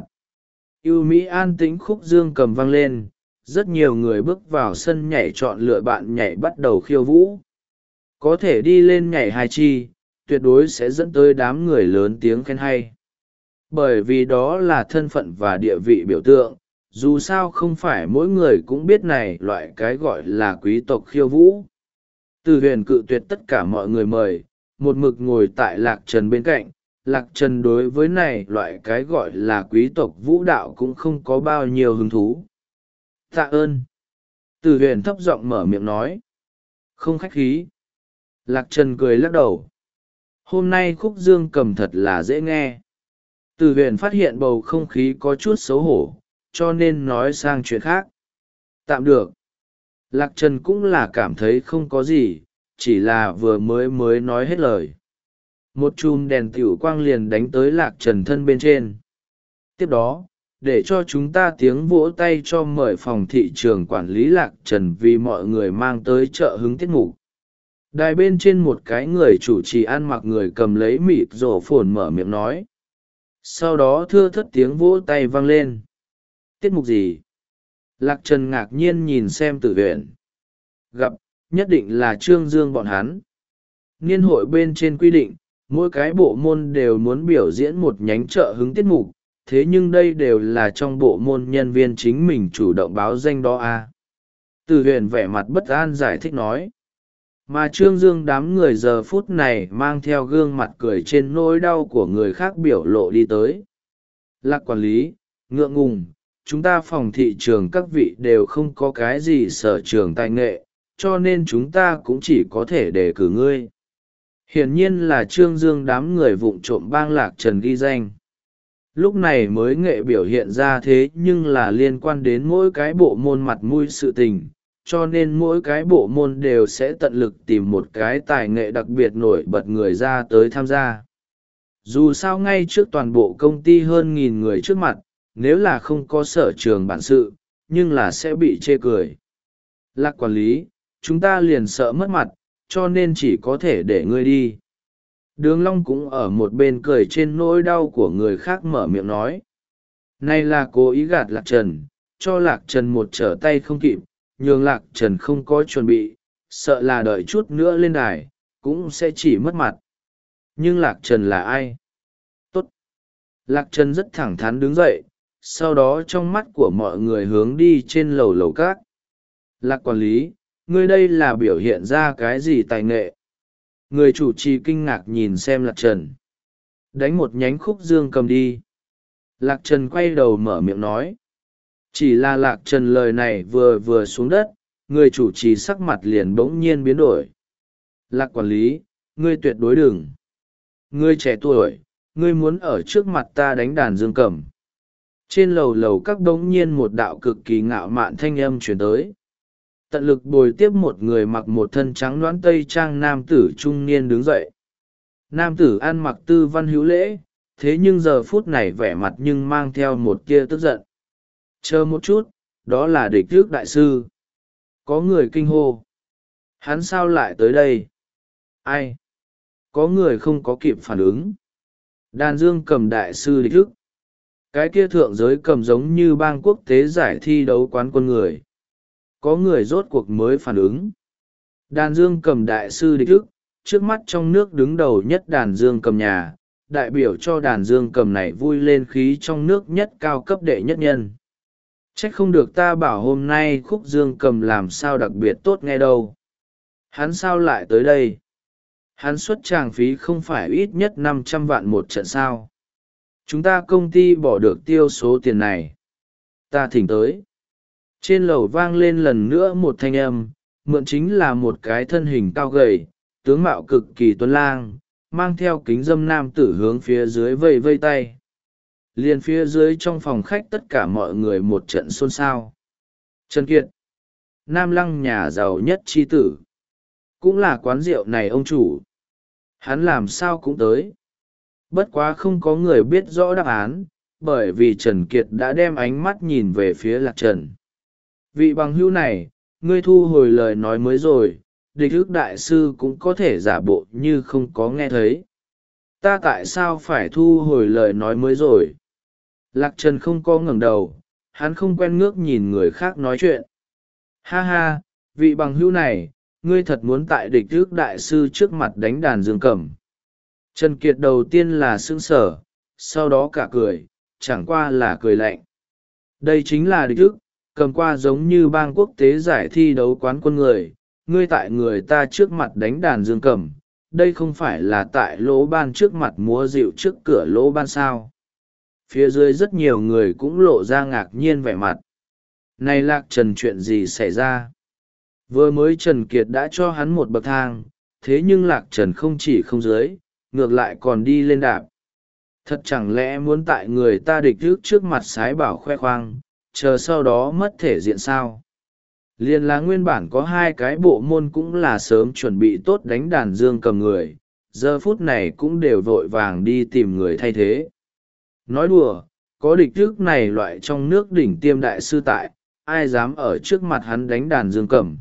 Ưu Mỹ an tĩnh khúc dương cầm vang lên, rất nhiều người bước vào sân nhảy chọn lựa bạn nhảy bắt đầu khiêu vũ. Có thể đi lên nhảy hai chi, tuyệt đối sẽ dẫn tới đám người lớn tiếng khen hay. Bởi vì đó là thân phận và địa vị biểu tượng, dù sao không phải mỗi người cũng biết này loại cái gọi là quý tộc khiêu vũ. Từ Huyền cự tuyệt tất cả mọi người mời, một mực ngồi tại Lạc Trần bên cạnh. Lạc Trần đối với này loại cái gọi là quý tộc vũ đạo cũng không có bao nhiêu hứng thú. Tạ ơn. Từ Huyền thấp giọng mở miệng nói. Không khách khí. Lạc Trần cười lắc đầu. Hôm nay khúc dương cầm thật là dễ nghe. Từ Huyền phát hiện bầu không khí có chút xấu hổ, cho nên nói sang chuyện khác. Tạm được. Lạc Trần cũng là cảm thấy không có gì, chỉ là vừa mới mới nói hết lời. Một chùm đèn tiểu quang liền đánh tới Lạc Trần thân bên trên. Tiếp đó, để cho chúng ta tiếng vỗ tay cho mời phòng thị trường quản lý Lạc Trần vì mọi người mang tới trợ hứng tiết mục. Đài bên trên một cái người chủ trì ăn mặc người cầm lấy mịt rổ phồn mở miệng nói. Sau đó thưa thất tiếng vỗ tay vang lên. Tiết mục gì? Lạc Trần ngạc nhiên nhìn xem Tử Huyền. Gặp, nhất định là Trương Dương bọn hắn. Niên hội bên trên quy định, mỗi cái bộ môn đều muốn biểu diễn một nhánh trợ hứng tiết mục, thế nhưng đây đều là trong bộ môn nhân viên chính mình chủ động báo danh đó à. Tử Huyền vẻ mặt bất an giải thích nói. Mà Trương Dương đám người giờ phút này mang theo gương mặt cười trên nỗi đau của người khác biểu lộ đi tới. Lạc quản lý, ngượng ngùng, chúng ta phòng thị trường các vị đều không có cái gì sở trường tài nghệ, cho nên chúng ta cũng chỉ có thể đề cử ngươi. Hiển nhiên là Trương Dương đám người vụng trộm bang Lạc Trần ghi danh. Lúc này mới nghệ biểu hiện ra thế nhưng là liên quan đến mỗi cái bộ môn mặt mũi sự tình, cho nên mỗi cái bộ môn đều sẽ tận lực tìm một cái tài nghệ đặc biệt nổi bật người ra tới tham gia. Dù sao ngay trước toàn bộ công ty hơn nghìn người trước mặt, nếu là không có sở trường bản sự, nhưng là sẽ bị chê cười. Lạc quản lý, chúng ta liền sợ mất mặt, cho nên chỉ có thể để ngươi đi. Đường Long cũng ở một bên cười trên nỗi đau của người khác mở miệng nói. Này là cố ý gạt Lạc Trần, cho Lạc Trần một trở tay không kịp, nhường Lạc Trần không có chuẩn bị, sợ là đợi chút nữa lên đài, cũng sẽ chỉ mất mặt. Nhưng Lạc Trần là ai? Tốt. Lạc Trần rất thẳng thắn đứng dậy, sau đó trong mắt của mọi người hướng đi trên lầu lầu cát. Lạc quản lý, ngươi đây là biểu hiện ra cái gì tài nghệ? Người chủ trì kinh ngạc nhìn xem Lạc Trần. Đánh một nhánh khúc dương cầm đi. Lạc Trần quay đầu mở miệng nói. Chỉ là Lạc Trần lời này vừa vừa xuống đất, người chủ trì sắc mặt liền bỗng nhiên biến đổi. Lạc quản lý, ngươi tuyệt đối đừng. Ngươi trẻ tuổi, ngươi muốn ở trước mặt ta đánh đàn dương cầm. Trên lầu lầu các bỗng nhiên một đạo cực kỳ ngạo mạn thanh âm chuyển tới. Tận lực bồi tiếp một người mặc một thân trắng đoán tây trang nam tử trung niên đứng dậy. Nam tử ăn mặc tư văn hữu lễ, thế nhưng giờ phút này vẻ mặt nhưng mang theo một tia tức giận. Chờ một chút, đó là địch tước đại sư. Có người kinh hô. Hắn sao lại tới đây? Ai? Có người không có kịp phản ứng. Đàn dương cầm đại sư địch tước. Cái kia thượng giới cầm giống như bang quốc tế giải thi đấu quán quân người. Có người rốt cuộc mới phản ứng. Đàn dương cầm đại sư địch tước, trước mắt trong nước đứng đầu nhất đàn dương cầm nhà, đại biểu cho đàn dương cầm này vui lên khí trong nước nhất cao cấp đệ nhất nhân. Trách không được ta bảo hôm nay khúc dương cầm làm sao đặc biệt tốt nghe đâu. Hắn sao lại tới đây? Hắn xuất tràng phí không phải ít nhất năm trăm vạn một trận sao. Chúng ta công ty bỏ được tiêu số tiền này. Ta thỉnh tới. Trên lầu vang lên lần nữa một thanh âm, mượn chính là một cái thân hình cao gầy, tướng mạo cực kỳ tuấn lang, mang theo kính dâm nam tử hướng phía dưới vây vây tay. Liền phía dưới trong phòng khách tất cả mọi người một trận xôn xao. Trần Kiệt, Nam Lăng nhà giàu nhất chi tử, cũng là quán rượu này ông chủ. Hắn làm sao cũng tới. Bất quá không có người biết rõ đáp án, bởi vì Trần Kiệt đã đem ánh mắt nhìn về phía Lạc Trần. Vị bằng hữu này, ngươi thu hồi lời nói mới rồi, địch ước đại sư cũng có thể giả bộ như không có nghe thấy. ta tại sao phải thu hồi lời nói mới rồi? Lạc Trần không có ngẩng đầu, hắn không quen ngước nhìn người khác nói chuyện. Ha ha, vị bằng hữu này, ngươi thật muốn tại địch ước đại sư trước mặt đánh đàn dương cầm. Trần Kiệt đầu tiên là sững sờ, sau đó cả cười, chẳng qua là cười lạnh. Đây chính là địch ước, cầm qua giống như bang quốc tế giải thi đấu quán quân người, ngươi tại người ta trước mặt đánh đàn dương cầm, đây không phải là tại lỗ ban trước mặt múa dịu trước cửa lỗ ban sao? Phía dưới rất nhiều người cũng lộ ra ngạc nhiên vẻ mặt. Này Lạc Trần, chuyện gì xảy ra? Vừa mới Trần Kiệt đã cho hắn một bậc thang, thế nhưng Lạc Trần không chỉ không dưới, ngược lại còn đi lên đạp. Thật chẳng lẽ muốn tại người ta địch trước trước mặt sái bảo khoe khoang, chờ sau đó mất thể diện sao? Liên là nguyên bản có hai cái bộ môn cũng là sớm chuẩn bị tốt đánh đàn dương cầm người, giờ phút này cũng đều vội vàng đi tìm người thay thế. Nói đùa, có địch trước này loại trong nước đỉnh tiêm đại sư tại, ai dám ở trước mặt hắn đánh đàn dương cầm.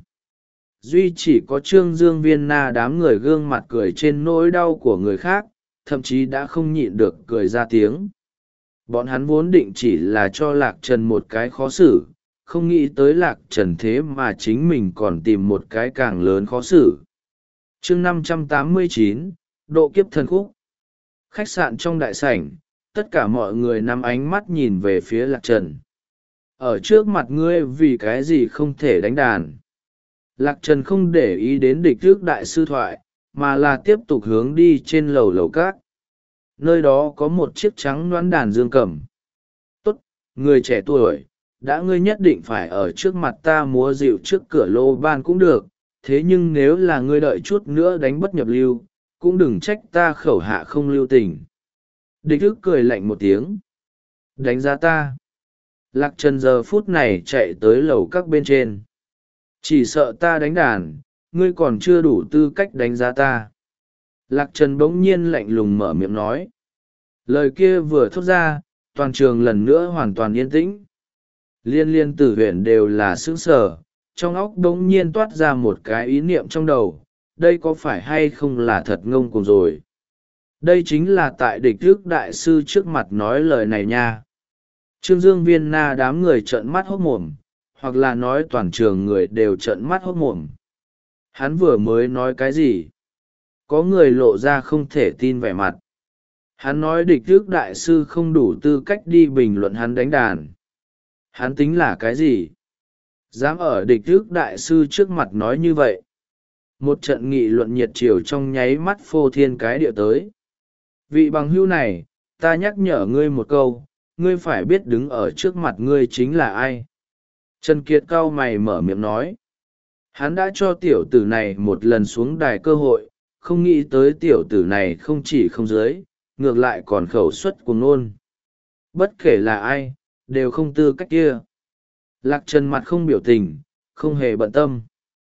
Duy chỉ có Trương Dương Viên Na đám người gương mặt cười trên nỗi đau của người khác, thậm chí đã không nhịn được cười ra tiếng. Bọn hắn vốn định chỉ là cho Lạc Trần một cái khó xử, không nghĩ tới Lạc Trần thế mà chính mình còn tìm một cái càng lớn khó xử. Chương năm trăm tám mươi chín, Độ kiếp thần khúc. Khách sạn trong đại sảnh, tất cả mọi người nắm ánh mắt nhìn về phía Lạc Trần. Ở trước mặt ngươi vì cái gì không thể đánh đàn? Lạc Trần không để ý đến địch trước đại sư thoại, mà là tiếp tục hướng đi trên lầu lầu cát. Nơi đó có một chiếc trắng loãng đàn dương cầm. Tốt, người trẻ tuổi, đã ngươi nhất định phải ở trước mặt ta múa dịu trước cửa lô ban cũng được, thế nhưng nếu là ngươi đợi chút nữa đánh bất nhập lưu, cũng đừng trách ta khẩu hạ không lưu tình. Địch ức cười lạnh một tiếng. Đánh giá ta. Lạc Trần giờ phút này chạy tới lầu các bên trên. Chỉ sợ ta đánh đàn, ngươi còn chưa đủ tư cách đánh giá ta. Lạc Trần bỗng nhiên lạnh lùng mở miệng nói. Lời kia vừa thốt ra, toàn trường lần nữa hoàn toàn yên tĩnh. Liên liên tử huyện đều là sững sờ, trong óc bỗng nhiên toát ra một cái ý niệm trong đầu, đây có phải hay không là thật ngông cuồng rồi. Đây chính là tại địch trước đại sư trước mặt nói lời này nha. Trương Dương Viên Na đám người trợn mắt hốt mồm, hoặc là nói toàn trường người đều trợn mắt hốt mồm. Hắn vừa mới nói cái gì? Có người lộ ra không thể tin vẻ mặt. Hắn nói địch trước đại sư không đủ tư cách đi bình luận hắn đánh đàn. Hắn tính là cái gì? Dám ở địch trước đại sư trước mặt nói như vậy. Một trận nghị luận nhiệt chiều trong nháy mắt phô thiên cái địa tới. Vị bằng hữu này, ta nhắc nhở ngươi một câu, ngươi phải biết đứng ở trước mặt ngươi chính là ai. Trần Kiệt cau mày mở miệng nói. Hắn đã cho tiểu tử này một lần xuống đài cơ hội, không nghĩ tới tiểu tử này không chỉ không dưới, ngược lại còn khẩu suất cuồng ngôn. Bất kể là ai, đều không tư cách kia. Lạc Trần mặt không biểu tình, không hề bận tâm.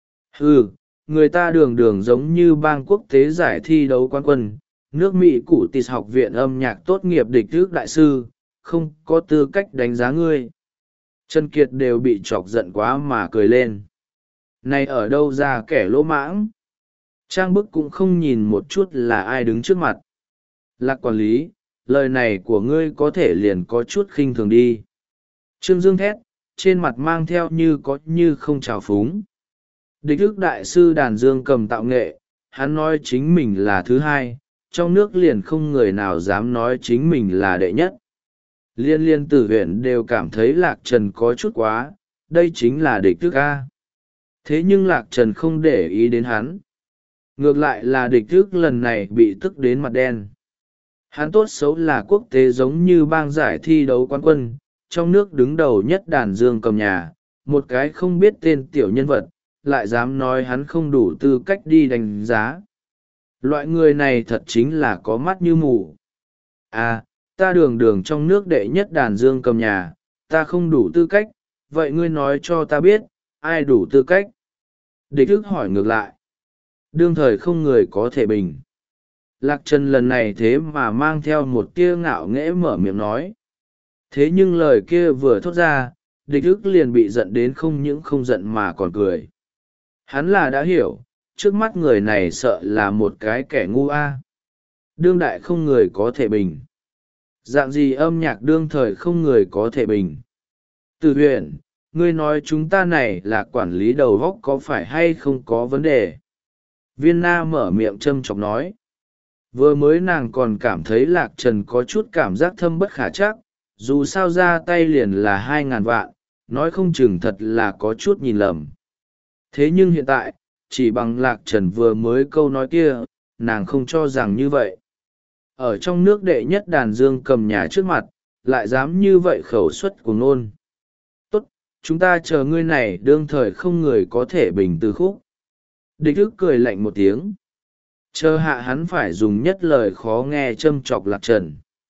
Hừ, người ta đường đường giống như bang quốc tế giải thi đấu quán quân, nước Mỹ Cụ Tịt học viện âm nhạc tốt nghiệp địch trước đại sư, không có tư cách đánh giá ngươi. Trần Kiệt đều bị chọc giận quá mà cười lên. Này ở đâu ra kẻ lỗ mãng? Trang bức cũng không nhìn một chút là ai đứng trước mặt. Lạc quản lý, lời này của ngươi có thể liền có chút khinh thường đi. Trương Dương thét, trên mặt mang theo như có như không trào phúng. Địch ức đại sư đàn dương cầm tạo nghệ, hắn nói chính mình là thứ hai, trong nước liền không người nào dám nói chính mình là đệ nhất. Liên liên tử huyện đều cảm thấy Lạc Trần có chút quá, đây chính là địch ức A. Thế nhưng Lạc Trần không để ý đến hắn. Ngược lại là địch ức lần này bị tức đến mặt đen. Hắn tốt xấu là quốc tế giống như bang giải thi đấu quán quân, trong nước đứng đầu nhất đàn dương cầm nhà, một cái không biết tên tiểu nhân vật, lại dám nói hắn không đủ tư cách đi đánh giá. Loại người này thật chính là có mắt như mù. À, ta đường đường trong nước đệ nhất đàn dương cầm nhà, ta không đủ tư cách, vậy ngươi nói cho ta biết, ai đủ tư cách? Địch ức hỏi ngược lại. Đương thời không người có thể bình. Lạc Trần lần này thế mà mang theo một tia ngạo nghễ mở miệng nói. Thế nhưng lời kia vừa thốt ra, địch ức liền bị giận đến không những không giận mà còn cười. Hắn là đã hiểu, trước mắt người này sợ là một cái kẻ ngu a. đương đại không người có thể bình. Dạng gì âm nhạc đương thời không người có thể bình. Từ huyền, ngươi nói chúng ta này là quản lý đầu góc có phải hay không có vấn đề? Viên na mở miệng châm chọc nói. Vừa mới nàng còn cảm thấy lạc trần có chút cảm giác thâm bất khả chắc, dù sao ra tay liền là hai ngàn vạn, nói không chừng thật là có chút nhìn lầm. Thế nhưng hiện tại, chỉ bằng lạc trần vừa mới câu nói kia, nàng không cho rằng như vậy. Ở trong nước đệ nhất đàn dương cầm nhà trước mặt, lại dám như vậy khẩu suất của nôn. Tốt, chúng ta chờ ngươi này đương thời không người có thể bình từ khúc. Địch ức cười lạnh một tiếng. Chờ hạ hắn phải dùng nhất lời khó nghe châm chọc lạc trần.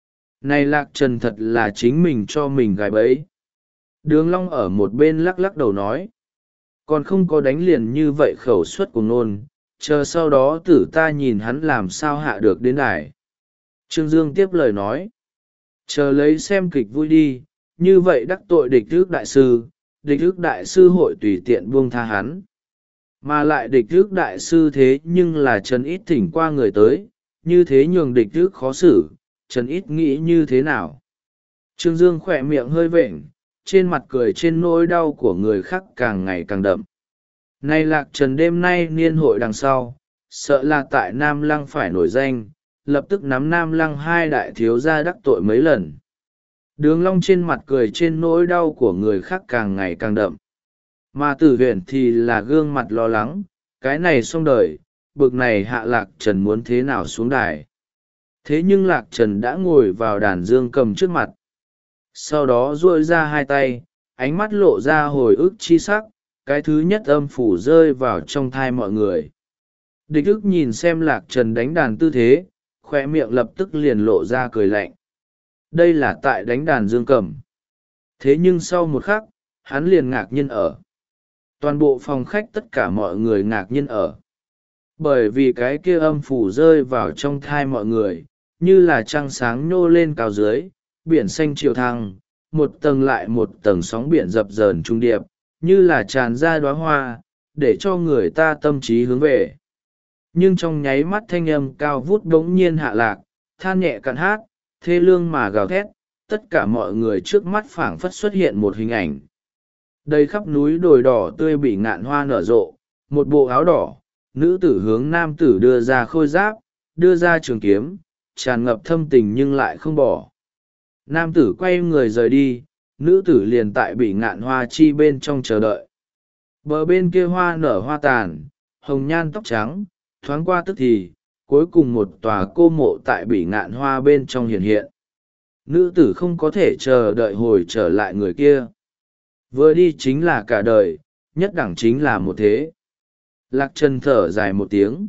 Này lạc trần thật là chính mình cho mình gài bẫy. Đường Long ở một bên lắc lắc đầu nói. Còn không có đánh liền như vậy khẩu suất của nôn, chờ sau đó tử ta nhìn hắn làm sao hạ được đến đài. Trương Dương tiếp lời nói. Chờ lấy xem kịch vui đi, như vậy đắc tội địch ước đại sư, địch ước đại sư hội tùy tiện buông tha hắn. Mà lại địch ước đại sư thế nhưng là Trần Ít thỉnh qua người tới, như thế nhường địch ước khó xử, Trần Ít nghĩ như thế nào. Trương Dương khỏe miệng hơi vện, trên mặt cười trên nỗi đau của người khác càng ngày càng đậm. Nay lạc trần đêm nay niên hội đằng sau, sợ là tại Nam Lăng phải nổi danh, lập tức nắm Nam Lăng hai đại thiếu gia đắc tội mấy lần. Đường Long trên mặt cười trên nỗi đau của người khác càng ngày càng đậm. Mà Tử Huyền thì là gương mặt lo lắng, cái này xong đời, bực này hạ lạc trần muốn thế nào xuống đài. Thế nhưng lạc trần đã ngồi vào đàn dương cầm trước mặt. Sau đó duỗi ra hai tay, ánh mắt lộ ra hồi ức chi sắc, cái thứ nhất âm phủ rơi vào trong thai mọi người. Địch ức nhìn xem lạc trần đánh đàn tư thế, khoe miệng lập tức liền lộ ra cười lạnh. Đây là tại đánh đàn dương cầm. Thế nhưng sau một khắc, hắn liền ngạc nhiên ở. Toàn bộ phòng khách tất cả mọi người ngạc nhiên ở. Bởi vì cái kia âm phủ rơi vào trong thai mọi người, như là trăng sáng nhô lên cao dưới, biển xanh chiều thăng, một tầng lại một tầng sóng biển dập dờn trung điệp, như là tràn ra đóa hoa, để cho người ta tâm trí hướng về. Nhưng trong nháy mắt thanh âm cao vút đống nhiên hạ lạc, than nhẹ cạn hát, thê lương mà gào thét, tất cả mọi người trước mắt phảng phất xuất hiện một hình ảnh. Đầy khắp núi đồi đỏ tươi bị ngạn hoa nở rộ, một bộ áo đỏ, nữ tử hướng nam tử đưa ra khôi giáp, đưa ra trường kiếm, tràn ngập thâm tình nhưng lại không bỏ. Nam tử quay người rời đi, nữ tử liền tại bị ngạn hoa chi bên trong chờ đợi. Bờ bên kia hoa nở hoa tàn, hồng nhan tóc trắng, thoáng qua tức thì, cuối cùng một tòa cô mộ tại bị ngạn hoa bên trong hiện hiện. Nữ tử không có thể chờ đợi hồi trở lại người kia. Vừa đi chính là cả đời, nhất đẳng chính là một thế. Lạc Trần thở dài một tiếng.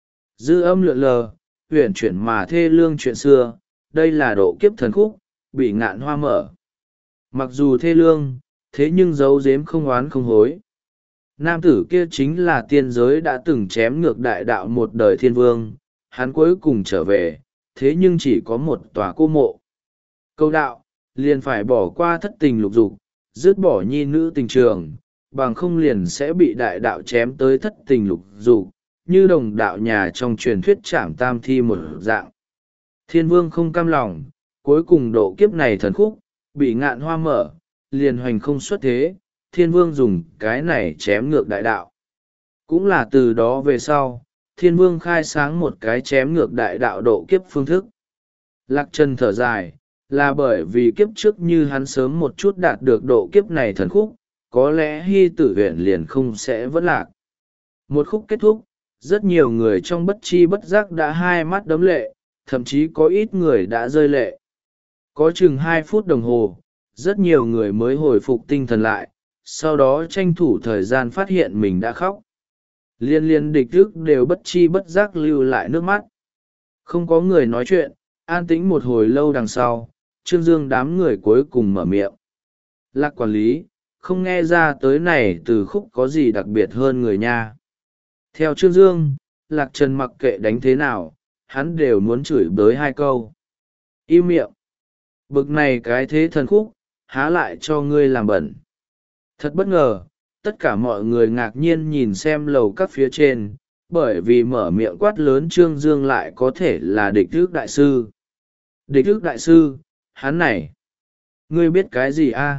Dư âm lượn lờ, huyền chuyển mà thê lương chuyện xưa, đây là độ kiếp thần khúc, bị ngạn hoa mở. Mặc dù thê lương, thế nhưng giấu giếm không oán không hối. Nam tử kia chính là tiên giới đã từng chém ngược đại đạo một đời thiên vương, hắn cuối cùng trở về, thế nhưng chỉ có một tòa cô mộ. Câu đạo, liền phải bỏ qua thất tình lục dục, dứt bỏ nhi nữ tình trường, bằng không liền sẽ bị đại đạo chém tới thất tình lục dục, như đồng đạo nhà trong truyền thuyết trảm tam thi một dạng. Thiên vương không cam lòng, cuối cùng độ kiếp này thần khúc, bị ngạn hoa mở, liền hoành không xuất thế, thiên vương dùng cái này chém ngược đại đạo. Cũng là từ đó về sau, thiên vương khai sáng một cái chém ngược đại đạo độ kiếp phương thức. Lạc Trần thở dài, là bởi vì kiếp trước như hắn sớm một chút đạt được độ kiếp này thần khúc, có lẽ hy tử huyện liền không sẽ vẫn lạc. Một khúc kết thúc, rất nhiều người trong bất chi bất giác đã hai mắt đấm lệ, thậm chí có ít người đã rơi lệ. Có chừng hai phút đồng hồ, rất nhiều người mới hồi phục tinh thần lại, sau đó tranh thủ thời gian phát hiện mình đã khóc. Liên liên địch thức đều bất chi bất giác lưu lại nước mắt. Không có người nói chuyện, an tĩnh một hồi lâu đằng sau, Trương Dương đám người cuối cùng mở miệng. Lạc quản lý, không nghe ra tới này từ khúc có gì đặc biệt hơn người nha. Theo Trương Dương, Lạc Trần mặc kệ đánh thế nào, hắn đều muốn chửi bới hai câu. Im miệng. Bực này cái thế thần khúc, há lại cho ngươi làm bẩn. Thật bất ngờ, tất cả mọi người ngạc nhiên nhìn xem lầu các phía trên, bởi vì mở miệng quát lớn Trương Dương lại có thể là địch thức đại sư. Địch thức đại sư, hắn này, ngươi biết cái gì a?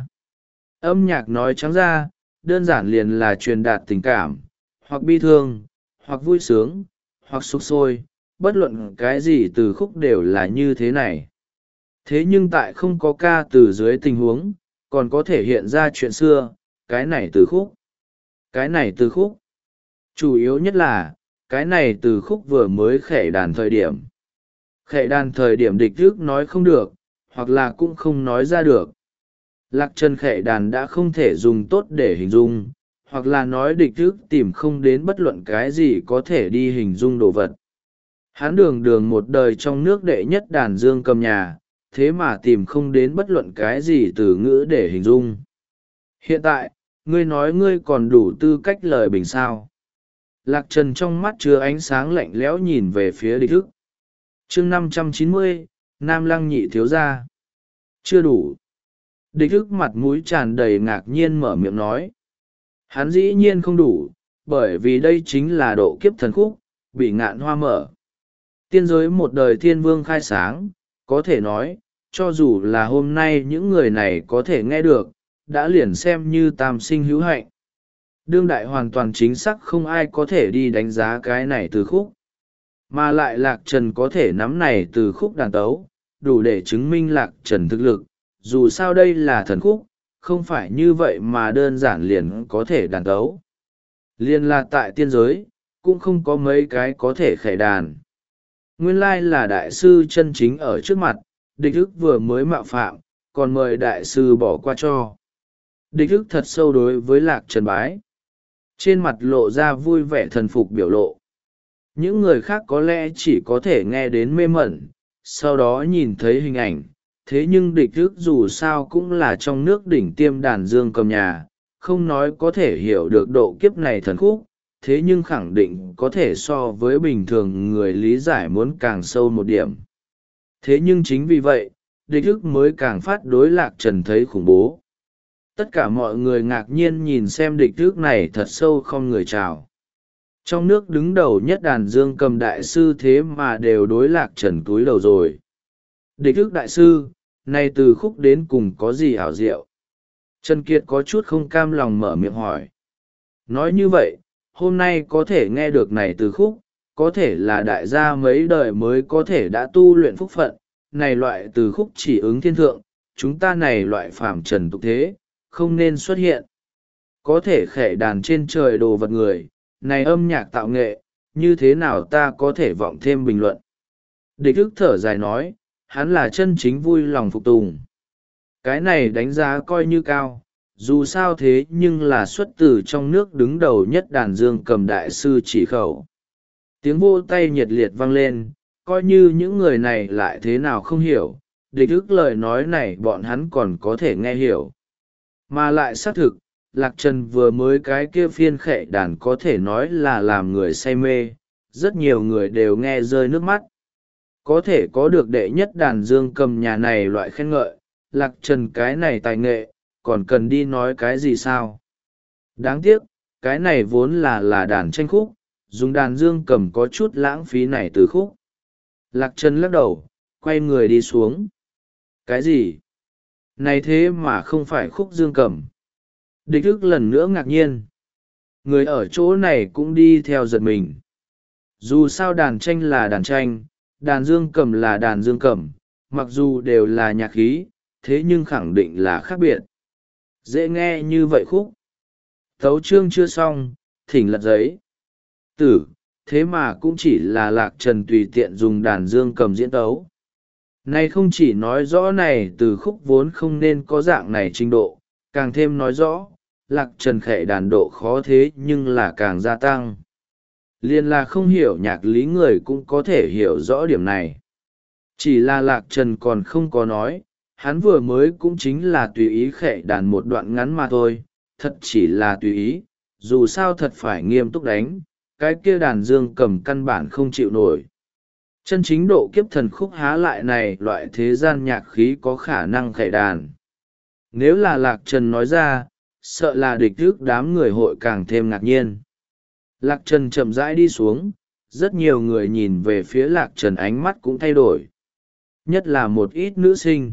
Âm nhạc nói trắng ra, đơn giản liền là truyền đạt tình cảm, hoặc bi thương, hoặc vui sướng, hoặc sục sôi, bất luận cái gì từ khúc đều là như thế này. Thế nhưng tại không có ca từ dưới tình huống, còn có thể hiện ra chuyện xưa, cái này từ khúc. Cái này từ khúc. Chủ yếu nhất là, cái này từ khúc vừa mới khệ đàn thời điểm. Khệ đàn thời điểm địch thức nói không được, hoặc là cũng không nói ra được. Lạc Trần khệ đàn đã không thể dùng tốt để hình dung, hoặc là nói địch thức tìm không đến bất luận cái gì có thể đi hình dung đồ vật. Hắn đường đường một đời trong nước đệ nhất đàn dương cầm nhà, thế mà tìm không đến bất luận cái gì từ ngữ để hình dung. Hiện tại, ngươi nói ngươi còn đủ tư cách lời bình sao. Lạc Trần trong mắt chứa ánh sáng lạnh lẽo nhìn về phía địch thức. chương năm trăm chín mươi, Nam Lăng nhị thiếu gia. Chưa đủ. Địch thức mặt mũi tràn đầy ngạc nhiên mở miệng nói. Hắn dĩ nhiên không đủ, bởi vì đây chính là độ kiếp thần khúc, bị ngạn hoa mở. Tiên giới một đời thiên vương khai sáng, có thể nói, cho dù là hôm nay những người này có thể nghe được, đã liền xem như tam sinh hữu hạnh. Đương đại hoàn toàn chính xác không ai có thể đi đánh giá cái này từ khúc. Mà lại Lạc Trần có thể nắm này từ khúc đàn tấu, đủ để chứng minh Lạc Trần thực lực, dù sao đây là thần khúc, không phải như vậy mà đơn giản liền có thể đàn tấu. Liên là tại tiên giới, cũng không có mấy cái có thể khệ đàn. Nguyên lai là đại sư chân chính ở trước mặt, địch ức vừa mới mạo phạm, còn mời đại sư bỏ qua cho. Địch ức thật sâu đối với Lạc Trần bái. Trên mặt lộ ra vui vẻ thần phục biểu lộ. Những người khác có lẽ chỉ có thể nghe đến mê mẩn, sau đó nhìn thấy hình ảnh. Thế nhưng địch ức dù sao cũng là trong nước đỉnh tiêm đàn dương cầm nhà, không nói có thể hiểu được độ kiếp này thần khúc, thế nhưng khẳng định có thể so với bình thường người lý giải muốn càng sâu một điểm. Thế nhưng chính vì vậy, địch ức mới càng phát đối Lạc Trần thấy khủng bố. Tất cả mọi người ngạc nhiên nhìn xem địch ức này thật sâu không người chào. Trong nước đứng đầu nhất đàn dương cầm đại sư thế mà đều đối Lạc Trần cúi đầu rồi. Địch ức đại sư, này từ khúc đến cùng có gì ảo diệu? Trần Kiệt có chút không cam lòng mở miệng hỏi. Nói như vậy, hôm nay có thể nghe được này từ khúc, có thể là đại gia mấy đời mới có thể đã tu luyện phúc phận, này loại từ khúc chỉ ứng thiên thượng, chúng ta này loại phàm trần tục thế, không nên xuất hiện. Có thể khệ đàn trên trời đồ vật người, này âm nhạc tạo nghệ, như thế nào ta có thể vọng thêm bình luận. Địch ức thở dài nói, hắn là chân chính vui lòng phục tùng. Cái này đánh giá coi như cao, dù sao thế nhưng là xuất từ trong nước đứng đầu nhất đàn dương cầm đại sư chỉ khẩu. Tiếng vô tay nhiệt liệt vang lên, coi như những người này lại thế nào không hiểu, địch ức lời nói này bọn hắn còn có thể nghe hiểu. Mà lại xác thực, Lạc Trần vừa mới cái kia phiên khệ đàn có thể nói là làm người say mê, rất nhiều người đều nghe rơi nước mắt. Có thể có được đệ nhất đàn dương cầm nhà này loại khen ngợi, Lạc Trần cái này tài nghệ, còn cần đi nói cái gì sao? Đáng tiếc, cái này vốn là là đàn tranh khúc, dùng đàn dương cầm có chút lãng phí này từ khúc. Lạc Trần lắc đầu, quay người đi xuống. Cái gì? Này thế mà không phải khúc dương cầm. Địch ức lần nữa ngạc nhiên. Người ở chỗ này cũng đi theo giật mình. Dù sao đàn tranh là đàn tranh, đàn dương cầm là đàn dương cầm, mặc dù đều là nhạc khí, thế nhưng khẳng định là khác biệt. Dễ nghe như vậy khúc. Tấu chương chưa xong, thỉnh lật giấy. Tử, thế mà cũng chỉ là Lạc Trần tùy tiện dùng đàn dương cầm diễn tấu. Này không chỉ nói rõ này từ khúc vốn không nên có dạng này trình độ, càng thêm nói rõ, Lạc Trần khệ đàn độ khó thế nhưng là càng gia tăng. Liên là không hiểu nhạc lý người cũng có thể hiểu rõ điểm này. Chỉ là Lạc Trần còn không có nói, hắn vừa mới cũng chính là tùy ý khệ đàn một đoạn ngắn mà thôi, thật chỉ là tùy ý, dù sao thật phải nghiêm túc đánh, cái kia đàn dương cầm căn bản không chịu nổi. Chân chính độ kiếp thần khúc há lại này loại thế gian nhạc khí có khả năng khệ đàn. Nếu là Lạc Trần nói ra, sợ là địch ức đám người hội càng thêm ngạc nhiên. Lạc Trần chậm rãi đi xuống, rất nhiều người nhìn về phía Lạc Trần ánh mắt cũng thay đổi. Nhất là một ít nữ sinh.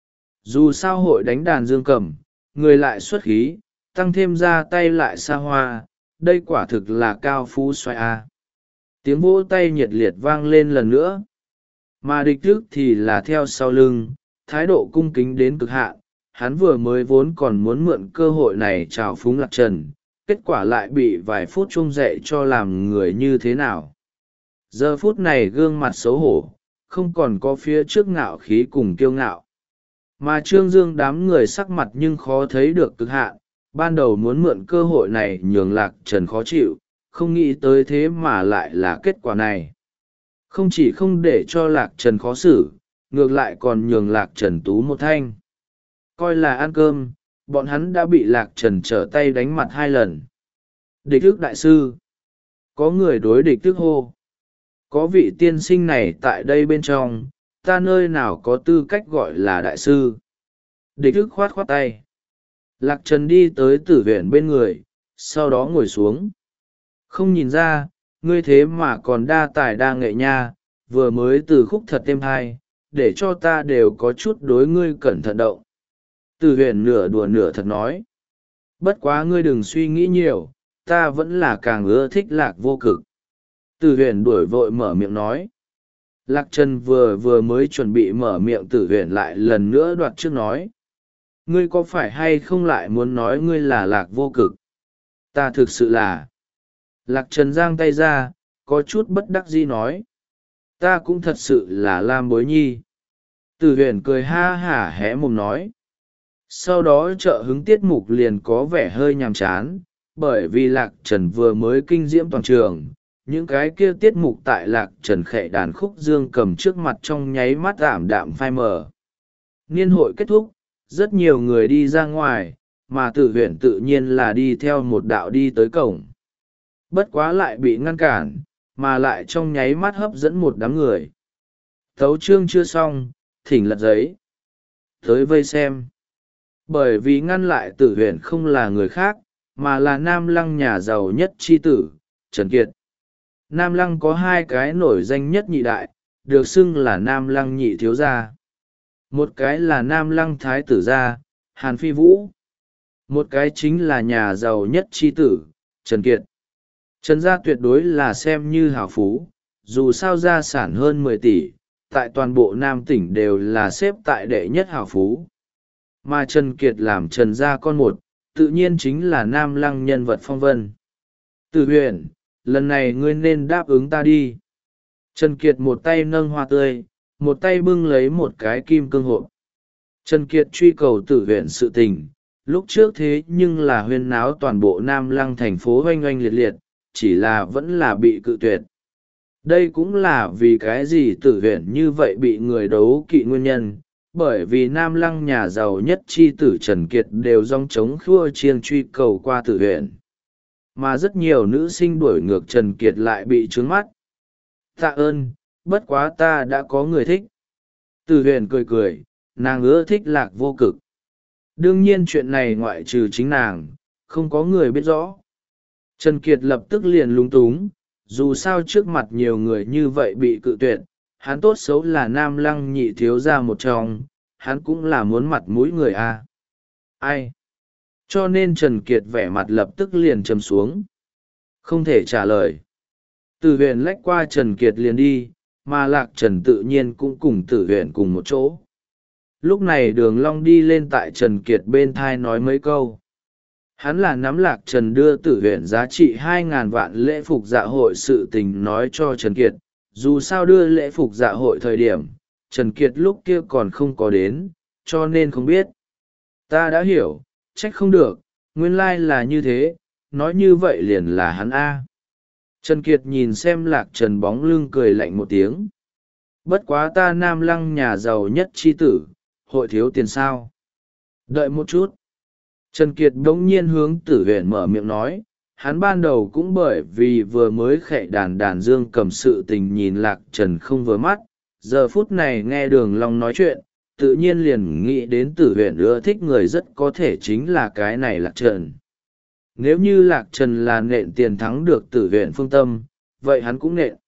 Dù sao hội đánh đàn dương cầm, người lại xuất khí, tăng thêm ra tay lại xa hoa, đây quả thực là cao phú xoay a. Tiếng vỗ tay nhiệt liệt vang lên lần nữa. Mà địch thức thì là theo sau lưng, thái độ cung kính đến cực hạn. Hắn vừa mới vốn còn muốn mượn cơ hội này chào phúng Lạc Trần, kết quả lại bị vài phút chung dạy cho làm người như thế nào. Giờ phút này gương mặt xấu hổ, không còn có phía trước ngạo khí cùng kiêu ngạo. Mà Trương Dương đám người sắc mặt nhưng khó thấy được cực hạn, ban đầu muốn mượn cơ hội này nhường Lạc Trần khó chịu, không nghĩ tới thế mà lại là kết quả này. Không chỉ không để cho Lạc Trần khó xử, ngược lại còn nhường Lạc Trần tú một thanh. Coi là ăn cơm, bọn hắn đã bị Lạc Trần trở tay đánh mặt hai lần. Địch thức đại sư. Có người đối địch thức hô. Có vị tiên sinh này tại đây bên trong, ta nơi nào có tư cách gọi là đại sư. Địch thức khoát khoát tay. Lạc Trần đi tới tử viện bên người, sau đó ngồi xuống. Không nhìn ra, ngươi thế mà còn đa tài đa nghệ nha, vừa mới từ khúc thật êm hai, để cho ta đều có chút đối ngươi cẩn thận động. Tử huyền nửa đùa nửa thật nói. Bất quá ngươi đừng suy nghĩ nhiều, ta vẫn là càng ưa thích Lạc Vô Cực. Tử huyền đuổi vội mở miệng nói. Lạc Trần vừa vừa mới chuẩn bị mở miệng, Tử huyền lại lần nữa đoạt trước nói. Ngươi có phải hay không lại muốn nói ngươi là Lạc Vô Cực? Ta thực sự là. Lạc Trần giang tay ra, có chút bất đắc dĩ nói. Ta cũng thật sự là Lam Bối Nhi. Tử huyền cười ha hả hé mồm nói. Sau đó trợ hứng tiết mục liền có vẻ hơi nhàm chán, bởi vì Lạc Trần vừa mới kinh diễm toàn trường. Những cái kia tiết mục tại Lạc Trần khệ đàn khúc dương cầm trước mặt trong nháy mắt ảm đạm phai mờ. Niên hội kết thúc, rất nhiều người đi ra ngoài, mà Tử huyền tự nhiên là đi theo một đạo đi tới cổng. Bất quá lại bị ngăn cản, mà lại trong nháy mắt hấp dẫn một đám người. Tấu chương chưa xong, thỉnh lật giấy. Tới vây xem. Bởi vì ngăn lại Tử huyền không là người khác, mà là Nam Lăng nhà giàu nhất chi tử, Trần Kiệt. Nam Lăng có hai cái nổi danh nhất nhị đại, được xưng là Nam Lăng nhị thiếu gia. Một cái là Nam Lăng thái tử gia, Hàn Phi Vũ. Một cái chính là nhà giàu nhất chi tử, Trần Kiệt. Trần gia tuyệt đối là xem như hào phú, dù sao gia sản hơn mười tỷ, tại toàn bộ Nam tỉnh đều là xếp tại đệ nhất hào phú. Mà Trần Kiệt làm Trần gia con một, tự nhiên chính là Nam Lăng nhân vật phong vân. Tử huyền, lần này ngươi nên đáp ứng ta đi. Trần Kiệt một tay nâng hoa tươi, một tay bưng lấy một cái kim cương hộp. Trần Kiệt truy cầu Tử huyền sự tình, lúc trước thế nhưng là huyên náo toàn bộ Nam Lăng thành phố oanh oanh liệt liệt, chỉ là vẫn là bị cự tuyệt. Đây cũng là vì cái gì Tử huyền như vậy bị người đấu kỵ nguyên nhân, bởi vì Nam Lăng nhà giàu nhất chi tử Trần Kiệt đều dòng chống khua chiêng truy cầu qua Tử huyền. Mà rất nhiều nữ sinh đuổi ngược Trần Kiệt lại bị trướng mắt. Tạ ơn, bất quá ta đã có người thích. Tử huyền cười cười, nàng ưa thích Lạc Vô Cực. Đương nhiên chuyện này ngoại trừ chính nàng, không có người biết rõ. Trần Kiệt lập tức liền lúng túng, dù sao trước mặt nhiều người như vậy bị cự tuyệt, hắn tốt xấu là Nam Lăng nhị thiếu gia một trong, hắn cũng là muốn mặt mũi người a. À. Ai? Cho nên Trần Kiệt vẻ mặt lập tức liền trầm xuống. Không thể trả lời. Tử huyền lách qua Trần Kiệt liền đi, mà Lạc Trần tự nhiên cũng cùng Tử huyền cùng một chỗ. Lúc này Đường Long đi lên tại Trần Kiệt bên thai nói mấy câu. Hắn là nắm Lạc Trần đưa Tử huyền giá trị hai ngàn vạn lễ phục dạ hội sự tình nói cho Trần Kiệt. Dù sao đưa lễ phục dạ hội thời điểm, Trần Kiệt lúc kia còn không có đến, cho nên không biết. Ta đã hiểu, trách không được, nguyên lai là như thế, nói như vậy liền là hắn A. Trần Kiệt nhìn xem Lạc Trần bóng lưng cười lạnh một tiếng. Bất quá ta Nam Lăng nhà giàu nhất chi tử, hội thiếu tiền sao? Đợi một chút. Trần Kiệt bỗng nhiên hướng Tử huyền mở miệng nói, hắn ban đầu cũng bởi vì vừa mới khệ đàn đàn dương cầm sự tình nhìn Lạc Trần không vừa mắt, giờ phút này nghe Đường Long nói chuyện, tự nhiên liền nghĩ đến Tử huyền ưa thích người rất có thể chính là cái này Lạc Trần. Nếu như Lạc Trần là nện tiền thắng được Tử huyện Phương Tâm, vậy hắn cũng nện.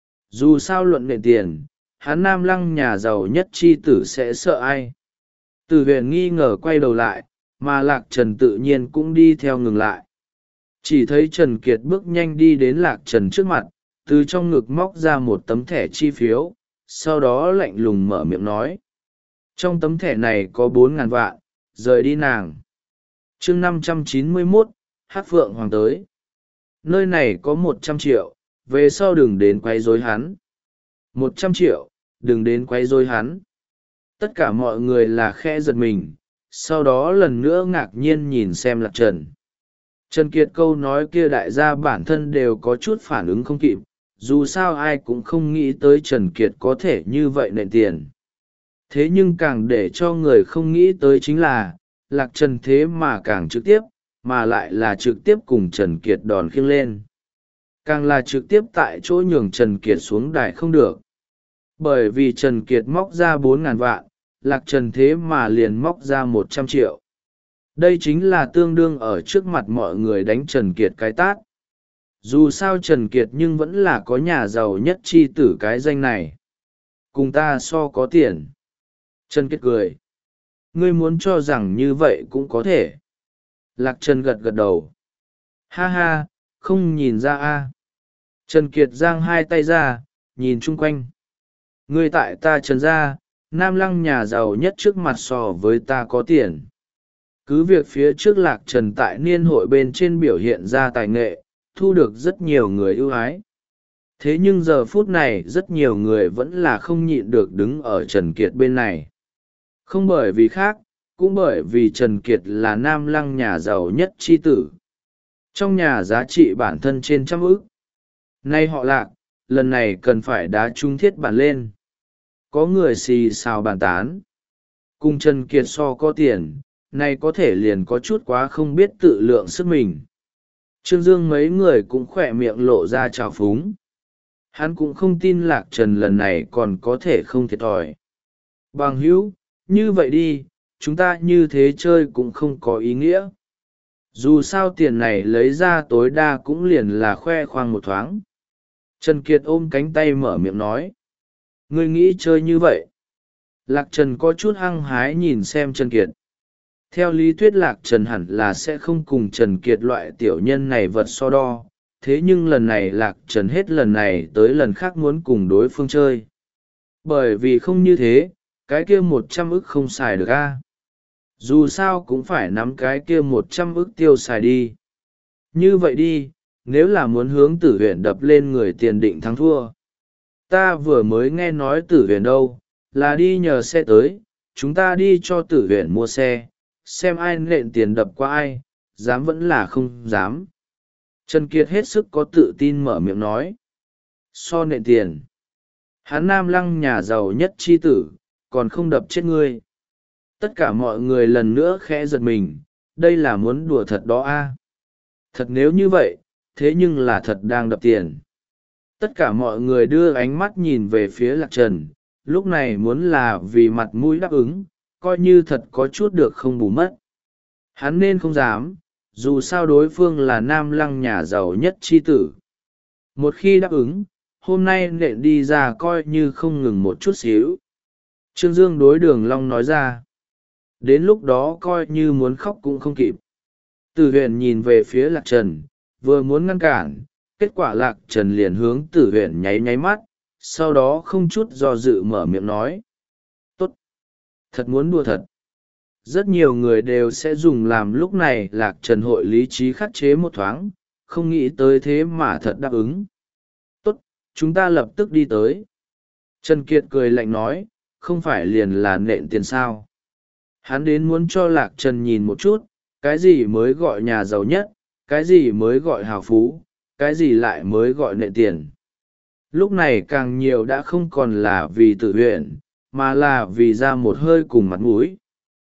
Dù sao luận nện tiền, hắn Nam Lăng nhà giàu nhất chi tử sẽ sợ ai. Tử huyện nghi ngờ quay đầu lại, mà Lạc Trần tự nhiên cũng đi theo ngừng lại. Chỉ thấy Trần Kiệt bước nhanh đi đến Lạc Trần trước mặt, từ trong ngực móc ra một tấm thẻ chi phiếu, sau đó lạnh lùng mở miệng nói. Trong tấm thẻ này có bốn ngàn vạn, rời đi nàng. chương năm trăm chín mươi mốt, Hát Phượng Hoàng tới. Nơi này có một trăm triệu, về sau đừng đến quấy rối hắn. Một trăm triệu, đừng đến quấy rối hắn. Tất cả mọi người là khe giật mình, sau đó lần nữa ngạc nhiên nhìn xem Lạc Trần. Trần Kiệt câu nói kia đại gia bản thân đều có chút phản ứng không kịp, dù sao ai cũng không nghĩ tới Trần Kiệt có thể như vậy nện tiền. Thế nhưng càng để cho người không nghĩ tới chính là, Lạc Trần thế mà càng trực tiếp, mà lại là trực tiếp cùng Trần Kiệt đòn khiêng lên. Càng là trực tiếp tại chỗ nhường Trần Kiệt xuống đài không được. Bởi vì Trần Kiệt móc ra bốn ngàn vạn, Lạc Trần thế mà liền móc ra một trăm triệu. Đây chính là tương đương ở trước mặt mọi người đánh Trần Kiệt cái tát. Dù sao Trần Kiệt nhưng vẫn là có nhà giàu nhất chi tử cái danh này. Cùng ta so có tiền. Trần Kiệt cười. Ngươi muốn cho rằng như vậy cũng có thể. Lạc Trần gật gật đầu. Ha ha, không nhìn ra a. Trần Kiệt giang hai tay ra, nhìn chung quanh. Ngươi tại ta Trần gia, Nam Lăng nhà giàu nhất trước mặt so với ta có tiền. Cứ việc phía trước Lạc Trần tại niên hội bên trên biểu hiện ra tài nghệ, thu được rất nhiều người ưu ái. Thế nhưng giờ phút này rất nhiều người vẫn là không nhịn được đứng ở Trần Kiệt bên này. Không bởi vì khác, cũng bởi vì Trần Kiệt là Nam Lăng nhà giàu nhất chi tử. Trong nhà giá trị bản thân trên trăm ức. Nay họ Lạc, lần này cần phải đá trúng thiết bản lên. Có người xì xào bàn tán. Cùng Trần Kiệt so có tiền, nay có thể liền có chút quá không biết tự lượng sức mình. Trương Dương mấy người cũng khỏe miệng lộ ra trào phúng. Hắn cũng không tin Lạc Trần lần này còn có thể không thiệt thòi. Bằng hữu, như vậy đi, chúng ta như thế chơi cũng không có ý nghĩa. Dù sao tiền này lấy ra tối đa cũng liền là khoe khoang một thoáng. Trần Kiệt ôm cánh tay mở miệng nói. Ngươi nghĩ chơi như vậy? Lạc Trần có chút hăng hái nhìn xem Trần Kiệt. Theo lý thuyết Lạc Trần hẳn là sẽ không cùng Trần Kiệt loại tiểu nhân này vật so đo, thế nhưng lần này Lạc Trần hết lần này tới lần khác muốn cùng đối phương chơi. Bởi vì không như thế, cái kia một trăm ức không xài được a. Dù sao cũng phải nắm cái kia một trăm ức tiêu xài đi. Như vậy đi, nếu là muốn hướng Tử Huyền đập lên người tiền định thắng thua. Ta vừa mới nghe nói Tử Huyền đâu, là đi nhờ xe tới, chúng ta đi cho Tử Huyền mua xe, xem ai nện tiền đập qua ai, dám vẫn là không dám. Trần Kiệt hết sức có tự tin mở miệng nói. So nện tiền. Hắn Nam Lăng nhà giàu nhất chi tử, còn không đập chết ngươi. Tất cả mọi người lần nữa khẽ giật mình, đây là muốn đùa thật đó a. Thật nếu như vậy, thế nhưng là thật đang đập tiền. Tất cả mọi người đưa ánh mắt nhìn về phía Lạc Trần, lúc này muốn là vì mặt mũi đáp ứng, coi như thật có chút được không bù mất. Hắn nên không dám, dù sao đối phương là Nam Lăng nhà giàu nhất chi tử. Một khi đáp ứng, hôm nay nện đi ra coi như không ngừng một chút xíu. Trương Dương đối Đường Long nói ra. Đến lúc đó coi như muốn khóc cũng không kịp. Tử Huyền nhìn về phía Lạc Trần, vừa muốn ngăn cản, kết quả Lạc Trần liền hướng Tử Huyền nháy nháy mắt, sau đó không chút do dự mở miệng nói. Tốt! Thật muốn đùa thật. Rất nhiều người đều sẽ dùng làm lúc này Lạc Trần hội lý trí khắc chế một thoáng, không nghĩ tới thế mà thật đáp ứng. Tốt, chúng ta lập tức đi tới. Trần Kiệt cười lạnh nói, không phải liền là nện tiền sao. Hắn đến muốn cho Lạc Trần nhìn một chút, cái gì mới gọi nhà giàu nhất, cái gì mới gọi hào phú, cái gì lại mới gọi nện tiền. Lúc này càng nhiều đã không còn là vì Tử Huyền, mà là vì ra một hơi cùng mặt mũi.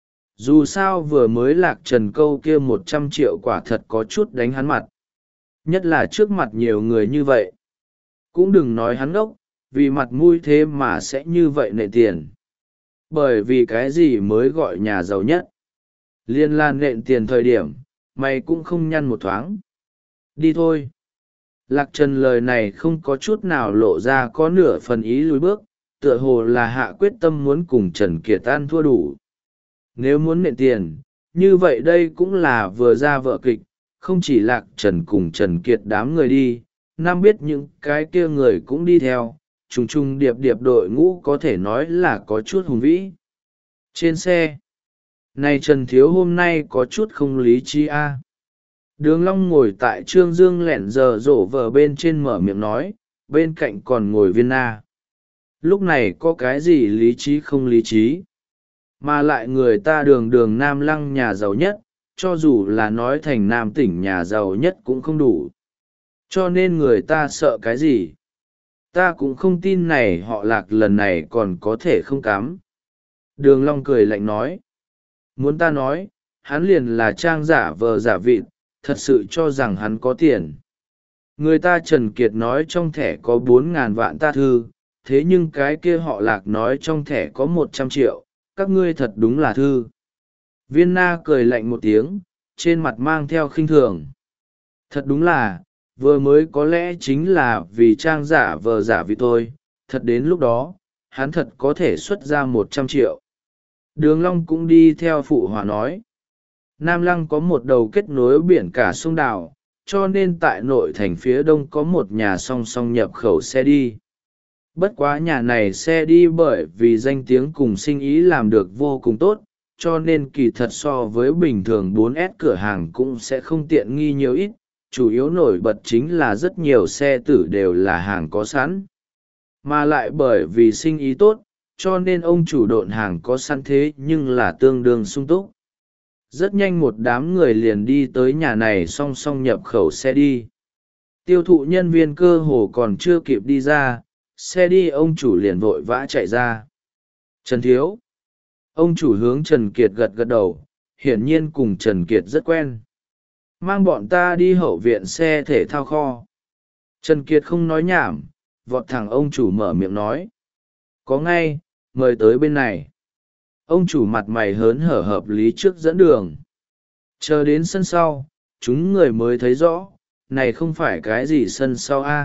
Dù sao vừa mới Lạc Trần câu kia một trăm triệu quả thật có chút đánh hắn mặt. Nhất là trước mặt nhiều người như vậy. Cũng đừng nói hắn ngốc, vì mặt mũi thế mà sẽ như vậy nệ tiền. Bởi vì cái gì mới gọi nhà giàu nhất. Liên lan nện tiền thời điểm, mày cũng không nhăn một thoáng. Đi thôi. Lạc Trần lời này không có chút nào lộ ra có nửa phần ý lùi bước, tựa hồ là hạ quyết tâm muốn cùng Trần Kiệt ăn thua đủ. Nếu muốn nện tiền, như vậy đây cũng là vừa ra vở kịch, không chỉ Lạc Trần cùng Trần Kiệt đám người đi, năm biết những cái kia người cũng đi theo, trùng trùng điệp điệp đội ngũ có thể nói là có chút hùng vĩ. Trên xe, này Trần Thiếu hôm nay có chút không lý trí a. Đường Long ngồi tại Trương Dương lẹn giờ rổ vờ bên trên mở miệng nói, bên cạnh còn ngồi Viên Na. Lúc này có cái gì lý trí không lý trí? Mà lại người ta đường đường Nam Lăng nhà giàu nhất, cho dù là nói thành Nam tỉnh nhà giàu nhất cũng không đủ. Cho nên người ta sợ cái gì? Ta cũng không tin này họ Lạc lần này còn có thể không cắm. Đường Long cười lạnh nói. Muốn ta nói, hắn liền là trang giả vờ giả vịt, thật sự cho rằng hắn có tiền. Người ta Trần Kiệt nói trong thẻ có bốn ngàn vạn ta thư, thế nhưng cái kia họ Lạc nói trong thẻ có một trăm triệu, các ngươi thật đúng là thư. Viên Na cười lạnh một tiếng, trên mặt mang theo khinh thường. Thật đúng là, vừa mới có lẽ chính là vì trang giả vờ giả vì tôi, thật đến lúc đó, hắn thật có thể xuất ra một trăm triệu. Đường Long cũng đi theo phụ hòa nói. Nam Lăng có một đầu kết nối biển cả sông đào, cho nên tại nội thành phía đông có một nhà song song nhập khẩu xe đi. Bất quá nhà này xe đi bởi vì danh tiếng cùng sinh ý làm được vô cùng tốt, cho nên kỳ thật so với bình thường bốn S cửa hàng cũng sẽ không tiện nghi nhiều ít, chủ yếu nổi bật chính là rất nhiều xe tử đều là hàng có sẵn. Mà lại bởi vì sinh ý tốt, cho nên ông chủ độn hàng có sẵn thế nhưng là tương đương sung túc. Rất nhanh một đám người liền đi tới nhà này song song nhập khẩu xe đi. Tiêu thụ nhân viên cơ hồ còn chưa kịp đi ra, xe đi ông chủ liền vội vã chạy ra. Trần Thiếu. Ông chủ hướng Trần Kiệt gật gật đầu, hiển nhiên cùng Trần Kiệt rất quen. Mang bọn ta đi hậu viện xe thể thao kho. Trần Kiệt không nói nhảm, vọt thẳng ông chủ mở miệng nói. Có ngay, mời tới bên này. Ông chủ mặt mày hớn hở hợp lý trước dẫn đường. Chờ đến sân sau, chúng người mới thấy rõ, này không phải cái gì sân sau a.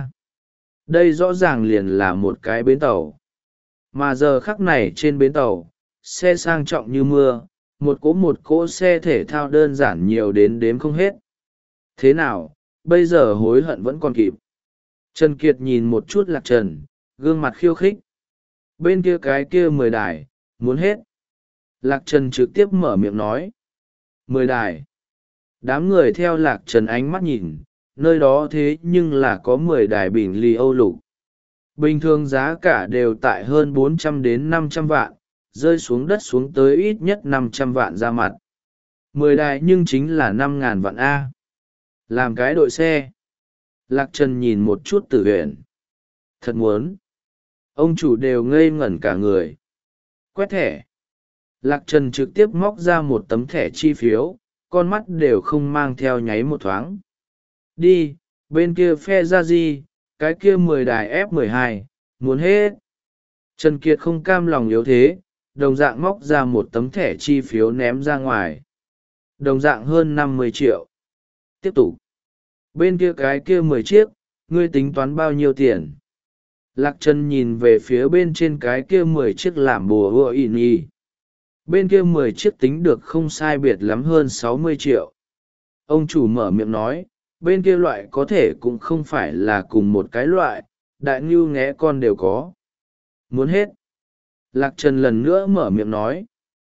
Đây rõ ràng liền là một cái bến tàu. Mà giờ khắc này trên bến tàu, xe sang trọng như mưa, một cỗ một cỗ xe thể thao đơn giản nhiều đến đếm không hết. Thế nào, bây giờ hối hận vẫn còn kịp. Trần Kiệt nhìn một chút Lạc Trần, gương mặt khiêu khích. Bên kia cái kia mười đài, muốn hết. Lạc Trần trực tiếp mở miệng nói. Mười đài. Đám người theo Lạc Trần ánh mắt nhìn, nơi đó thế nhưng là có mười đài bình ly Âu lục. Bình thường giá cả đều tại hơn bốn trăm đến năm trăm vạn, rơi xuống đất xuống tới ít nhất năm trăm vạn ra mặt. Mười đài nhưng chính là năm ngàn vạn A. Làm cái đội xe. Lạc Trần nhìn một chút Tử Huyền. Thật muốn. Ông chủ đều ngây ngẩn cả người. Quét thẻ. Lạc Trần trực tiếp móc ra một tấm thẻ chi phiếu, con mắt đều không mang theo nháy một thoáng. Đi, bên kia phe ra gì, cái kia mười đài F mười hai, muốn hết. Trần Kiệt không cam lòng yếu thế, đồng dạng móc ra một tấm thẻ chi phiếu ném ra ngoài. Đồng dạng hơn năm mươi triệu. Tiếp tục. Bên kia cái kia mười chiếc, ngươi tính toán bao nhiêu tiền? Lạc Trần nhìn về phía bên trên cái kia mười chiếc làm bùa hựa ỉn y. Bên kia mười chiếc tính được không sai biệt lắm hơn sáu mươi triệu. Ông chủ mở miệng nói, bên kia loại có thể cũng không phải là cùng một cái loại, đại ngưu nghé con đều có. Muốn hết. Lạc Trần lần nữa mở miệng nói,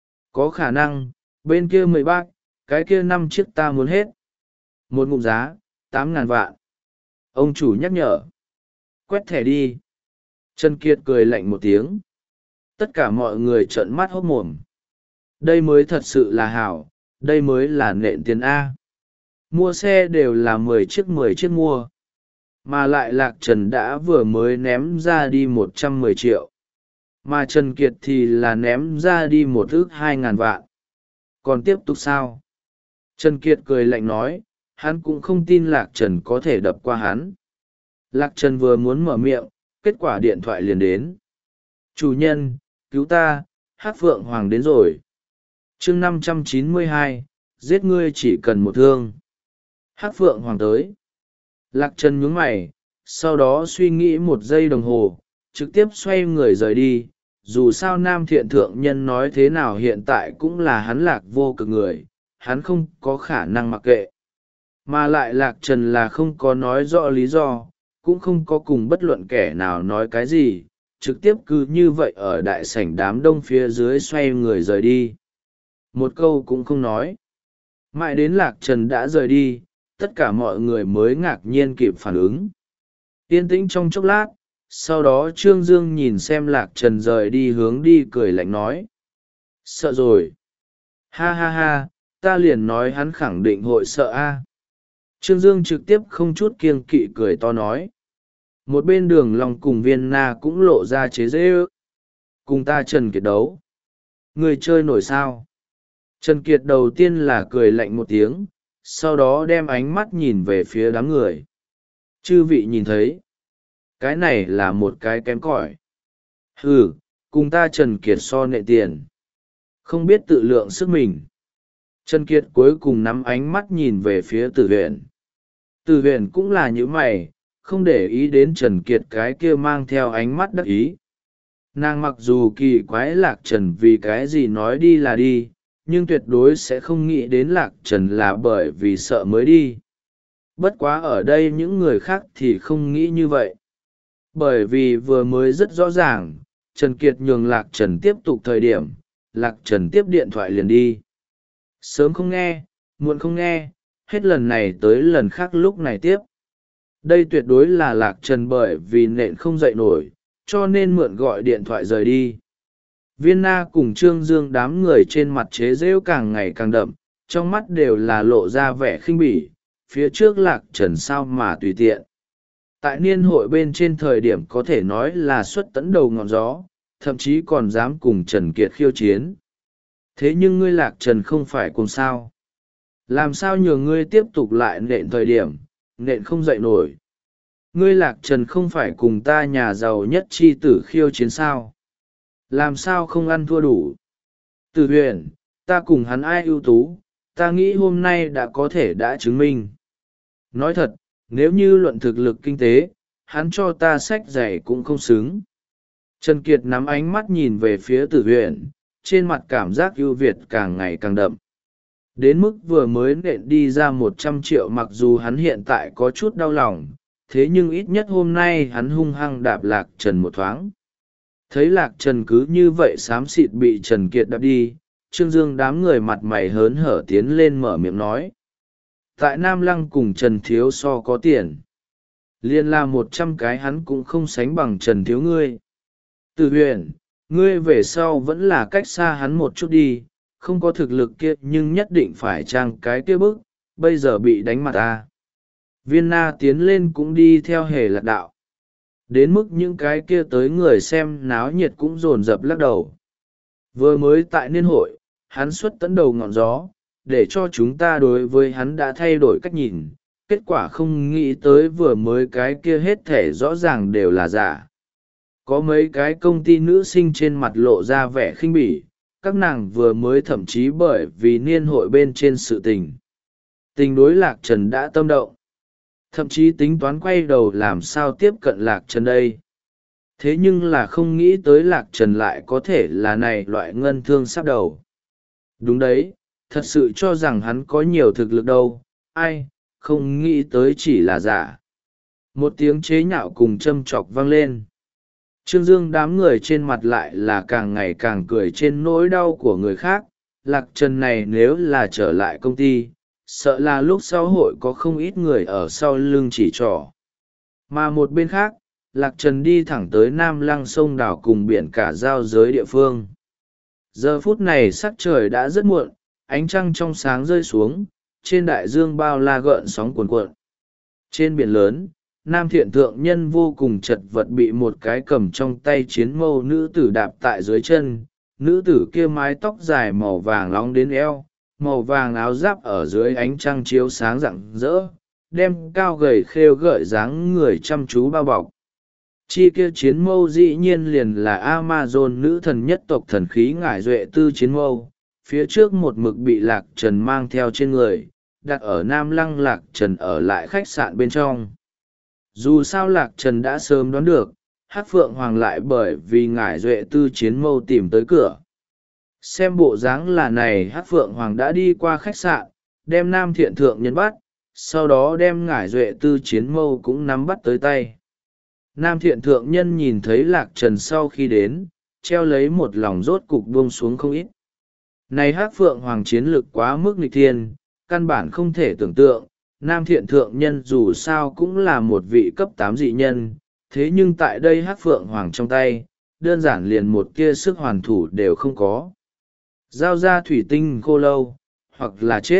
có khả năng, bên kia mười bác, cái kia năm chiếc ta muốn hết. Một ngụm giá, tám ngàn vạn. Ông chủ nhắc nhở. Quét thẻ đi. Trần Kiệt cười lạnh một tiếng. Tất cả mọi người trợn mắt hốt mồm. Đây mới thật sự là hảo, đây mới là nện tiền A. Mua xe đều là mười chiếc mười chiếc mua. Mà lại Lạc Trần đã vừa mới ném ra đi một trăm mười triệu. Mà Trần Kiệt thì là ném ra đi một ước hai ngàn vạn. Còn tiếp tục sao? Trần Kiệt cười lạnh nói, hắn cũng không tin Lạc Trần có thể đập qua hắn. Lạc Trần vừa muốn mở miệng, kết quả điện thoại liền đến. Chủ nhân, cứu ta, Hắc Phượng Hoàng đến rồi. Chương năm trăm chín mươi hai, giết ngươi chỉ cần một thương. Hắc Phượng Hoàng tới. Lạc Trần nhướng mày, sau đó suy nghĩ một giây đồng hồ, trực tiếp xoay người rời đi. Dù sao Nam Thiện Thượng Nhân nói thế nào hiện tại cũng là hắn Lạc Vô Cực người, hắn không có khả năng mặc kệ. Mà lại Lạc Trần là không có nói rõ lý do, cũng không có cùng bất luận kẻ nào nói cái gì, trực tiếp cứ như vậy ở đại sảnh đám đông phía dưới xoay người rời đi. Một câu cũng không nói. Mãi đến Lạc Trần đã rời đi, tất cả mọi người mới ngạc nhiên kịp phản ứng. Yên tĩnh trong chốc lát, sau đó Trương Dương nhìn xem Lạc Trần rời đi hướng đi cười lạnh nói. Sợ rồi. Ha ha ha, ta liền nói hắn khẳng định hội sợ a. Trương Dương trực tiếp không chút kiêng kỵ cười to nói. Một bên Đường Long cùng Viên Na cũng lộ ra chế giễu ước. Cùng ta Trần Kiệt đấu. Người chơi nổi sao? Trần Kiệt đầu tiên là cười lạnh một tiếng, sau đó đem ánh mắt nhìn về phía đám người. Chư vị nhìn thấy. Cái này là một cái kém cỏi. Hừ, cùng ta Trần Kiệt so nệ tiền. Không biết tự lượng sức mình. Trần Kiệt cuối cùng nắm ánh mắt nhìn về phía Tử Huyền. Tử Huyền cũng là như mày, không để ý đến Trần Kiệt cái kia mang theo ánh mắt đắc ý. Nàng mặc dù kỳ quái Lạc Trần vì cái gì nói đi là đi, nhưng tuyệt đối sẽ không nghĩ đến Lạc Trần là bởi vì sợ mới đi. Bất quá ở đây những người khác thì không nghĩ như vậy. Bởi vì vừa mới rất rõ ràng, Trần Kiệt nhường Lạc Trần tiếp tục thời điểm, Lạc Trần tiếp điện thoại liền đi. Sớm không nghe, muộn không nghe, hết lần này tới lần khác lúc này tiếp. Đây tuyệt đối là Lạc Trần bởi vì nện không dậy nổi, cho nên mượn gọi điện thoại rời đi. Viên Na cùng Trương Dương đám người trên mặt chế rêu càng ngày càng đậm, trong mắt đều là lộ ra vẻ khinh bỉ, phía trước Lạc Trần sao mà tùy tiện. Tại niên hội bên trên thời điểm có thể nói là xuất tấn đầu ngọn gió, thậm chí còn dám cùng Trần Kiệt khiêu chiến. Thế nhưng ngươi Lạc Trần không phải cùng sao. Làm sao nhờ ngươi tiếp tục lại nện thời điểm, nện không dậy nổi. Ngươi Lạc Trần không phải cùng ta nhà giàu nhất chi tử khiêu chiến sao. Làm sao không ăn thua đủ. Từ huyền, ta cùng hắn ai ưu tú, ta nghĩ hôm nay đã có thể đã chứng minh. Nói thật, nếu như luận thực lực kinh tế, hắn cho ta sách giày cũng không xứng. Trần Kiệt nắm ánh mắt nhìn về phía Tử Huyền, trên mặt cảm giác ưu việt càng ngày càng đậm. Đến mức vừa mới nện đi ra một trăm triệu mặc dù hắn hiện tại có chút đau lòng, thế nhưng ít nhất hôm nay hắn hung hăng đạp Lạc Trần một thoáng. Thấy Lạc Trần cứ như vậy xám xịt bị Trần Kiệt đạp đi, Trương Dương đám người mặt mày hớn hở tiến lên mở miệng nói. Tại Nam Lăng cùng Trần Thiếu so có tiền. Liên là một trăm cái hắn cũng không sánh bằng Trần Thiếu ngươi. Từ huyền, ngươi về sau vẫn là cách xa hắn một chút đi, không có thực lực kia nhưng nhất định phải trang cái kia bức, bây giờ bị đánh mặt ta. Viên Na tiến lên cũng đi theo hề lạc đạo. Đến mức những cái kia tới người xem náo nhiệt cũng dồn dập lắc đầu. Vừa mới tại niên hội, hắn xuất tấn đầu ngọn gió, để cho chúng ta đối với hắn đã thay đổi cách nhìn, kết quả không nghĩ tới vừa mới cái kia hết thể rõ ràng đều là giả. Có mấy cái công ty nữ sinh trên mặt lộ ra vẻ khinh bỉ, các nàng vừa mới thậm chí bởi vì niên hội bên trên sự tình. Tình đối Lạc Trần đã tâm động. Thậm chí tính toán quay đầu làm sao tiếp cận Lạc Trần đây. Thế nhưng là không nghĩ tới Lạc Trần lại có thể là này loại ngân thương sắp đầu. Đúng đấy, thật sự cho rằng hắn có nhiều thực lực đâu, ai, không nghĩ tới chỉ là giả. Một tiếng chế nhạo cùng châm chọc vang lên. Trương Dương đám người trên mặt lại là càng ngày càng cười trên nỗi đau của người khác. Lạc Trần này nếu là trở lại công ty, sợ là lúc sau hội có không ít người ở sau lưng chỉ trỏ. Mà một bên khác, Lạc Trần đi thẳng tới Nam Lăng sông đảo cùng biển cả giao giới địa phương. Giờ phút này sắc trời đã rất muộn, ánh trăng trong sáng rơi xuống, trên đại dương bao la gợn sóng cuồn cuộn. Trên biển lớn, Nam Thiện Thượng Nhân vô cùng chật vật bị một cái cầm trong tay chiến mâu nữ tử đạp tại dưới chân. Nữ tử kia mái tóc dài màu vàng nóng đến eo, màu vàng áo giáp ở dưới ánh trăng chiếu sáng rạng rỡ, đem cao gầy khêu gợi dáng người chăm chú bao bọc. Chi kia chiến mâu dĩ nhiên liền là Amazon nữ thần nhất tộc thần khí ngải duệ tư chiến mâu, phía trước một mực bị Lạc Trần mang theo trên người, đặt ở Nam Lăng. Lạc Trần ở lại khách sạn bên trong. Dù sao Lạc Trần đã sớm đoán được, Hắc Phượng Hoàng lại bởi vì ngải duệ tư chiến mâu tìm tới cửa. Xem bộ dáng là này Hắc Phượng Hoàng đã đi qua khách sạn, đem Nam Thiện Thượng Nhân bắt, sau đó đem ngải duệ tư chiến mâu cũng nắm bắt tới tay. Nam Thiện Thượng Nhân nhìn thấy Lạc Trần sau khi đến, treo lấy một lòng rốt cục buông xuống không ít. Này Hắc Phượng Hoàng chiến lực quá mức nghịch thiên, căn bản không thể tưởng tượng. Nam Thiện Thượng Nhân dù sao cũng là một vị cấp tám dị nhân, thế nhưng tại đây Hắc Phượng Hoàng trong tay, đơn giản liền một kia sức hoàn thủ đều không có. Giao ra thủy tinh khô lâu, hoặc là chết.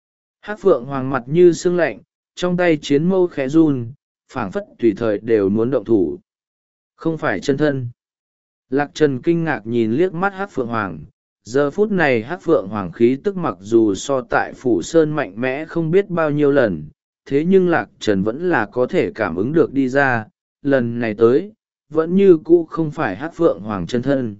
Hắc Phượng Hoàng mặt như sương lạnh, trong tay chiến mâu khẽ run, phảng phất tùy thời đều muốn động thủ. Không phải chân thân. Lạc Trần kinh ngạc nhìn liếc mắt Hắc Phượng Hoàng. Giờ phút này Hắc Phượng Hoàng khí tức mặc dù so tại Phủ Sơn mạnh mẽ không biết bao nhiêu lần, thế nhưng Lạc Trần vẫn là có thể cảm ứng được đi ra, lần này tới, vẫn như cũ không phải Hắc Phượng Hoàng chân thân.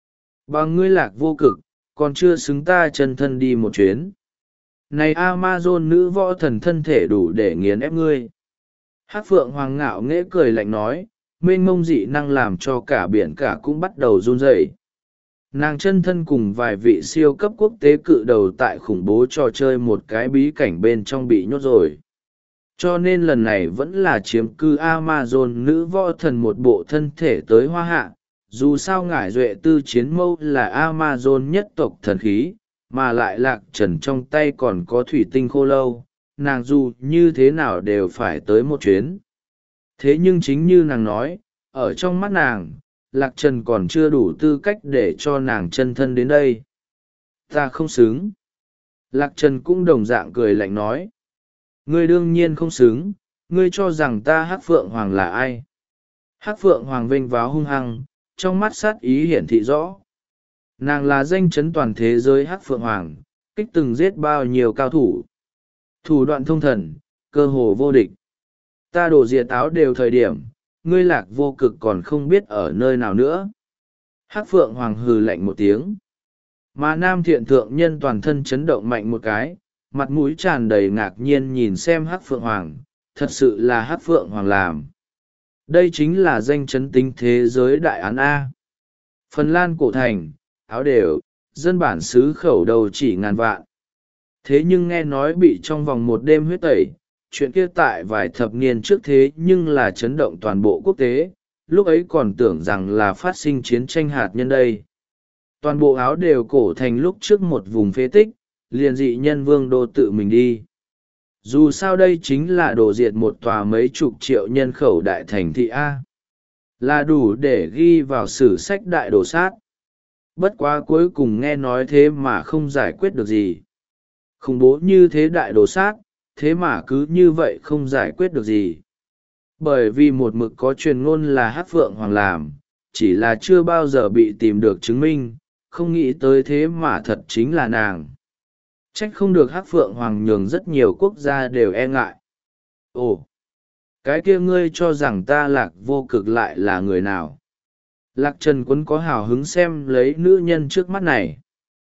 Bằng ngươi Lạc Vô Cực, còn chưa xứng ta chân thân đi một chuyến. Này Amazon nữ võ thần thân thể đủ để nghiền ép ngươi. Hắc Phượng Hoàng ngạo nghễ cười lạnh nói, mênh mông dị năng làm cho cả biển cả cũng bắt đầu run rẩy. Nàng chân thân cùng vài vị siêu cấp quốc tế cự đầu tại khủng bố trò chơi một cái bí cảnh bên trong bị nhốt rồi. Cho nên lần này vẫn là chiếm cư Amazon nữ võ thần một bộ thân thể tới hoa hạ. Dù sao ngải duệ tư chiến mâu là Amazon nhất tộc thần khí, mà lại Lạc Trần trong tay còn có thủy tinh khô lâu, nàng dù như thế nào đều phải tới một chuyến. Thế nhưng chính như nàng nói, ở trong mắt nàng, Lạc Trần còn chưa đủ tư cách để cho nàng chân thân đến đây. Ta không xứng. Lạc Trần cũng đồng dạng cười lạnh nói. Ngươi đương nhiên không xứng, ngươi cho rằng ta Hắc Phượng Hoàng là ai? Hắc Phượng Hoàng vênh váo hung hăng, trong mắt sát ý hiển thị rõ. Nàng là danh chấn toàn thế giới Hắc Phượng Hoàng, kích từng giết bao nhiêu cao thủ. Thủ đoạn thông thần, cơ hồ vô địch. Ta đổ diệt áo đều thời điểm, ngươi Lạc Vô Cực còn không biết ở nơi nào nữa. Hắc Phượng Hoàng hừ lạnh một tiếng. Mà Nam Thiện Thượng Nhân toàn thân chấn động mạnh một cái, mặt mũi tràn đầy ngạc nhiên nhìn xem Hắc Phượng Hoàng, thật sự là Hắc Phượng Hoàng làm. Đây chính là danh chấn tính thế giới đại án A. Phần Lan cổ thành, áo đều, dân bản xứ khẩu đầu chỉ ngàn vạn. Thế nhưng nghe nói bị trong vòng một đêm huyết tẩy, chuyện kia tại vài thập niên trước thế nhưng là chấn động toàn bộ quốc tế, lúc ấy còn tưởng rằng là phát sinh chiến tranh hạt nhân đây. Toàn bộ áo đều cổ thành lúc trước một vùng phế tích, liền dị nhân vương đô tự mình đi. Dù sao đây chính là đổ diệt một tòa mấy chục triệu nhân khẩu đại thành thị A. Là đủ để ghi vào sử sách đại đồ sát. Bất quá cuối cùng nghe nói thế mà không giải quyết được gì. Khủng bố như thế đại đồ sát, thế mà cứ như vậy không giải quyết được gì. Bởi vì một mực có truyền ngôn là Hắc Phượng Hoàng làm, chỉ là chưa bao giờ bị tìm được chứng minh, không nghĩ tới thế mà thật chính là nàng. Trách không được Hắc Phượng Hoàng nhường rất nhiều quốc gia đều e ngại. Ồ, cái kia ngươi cho rằng ta Lạc Vô Cực lại là người nào? Lạc Trần Quấn có hào hứng xem lấy nữ nhân trước mắt này.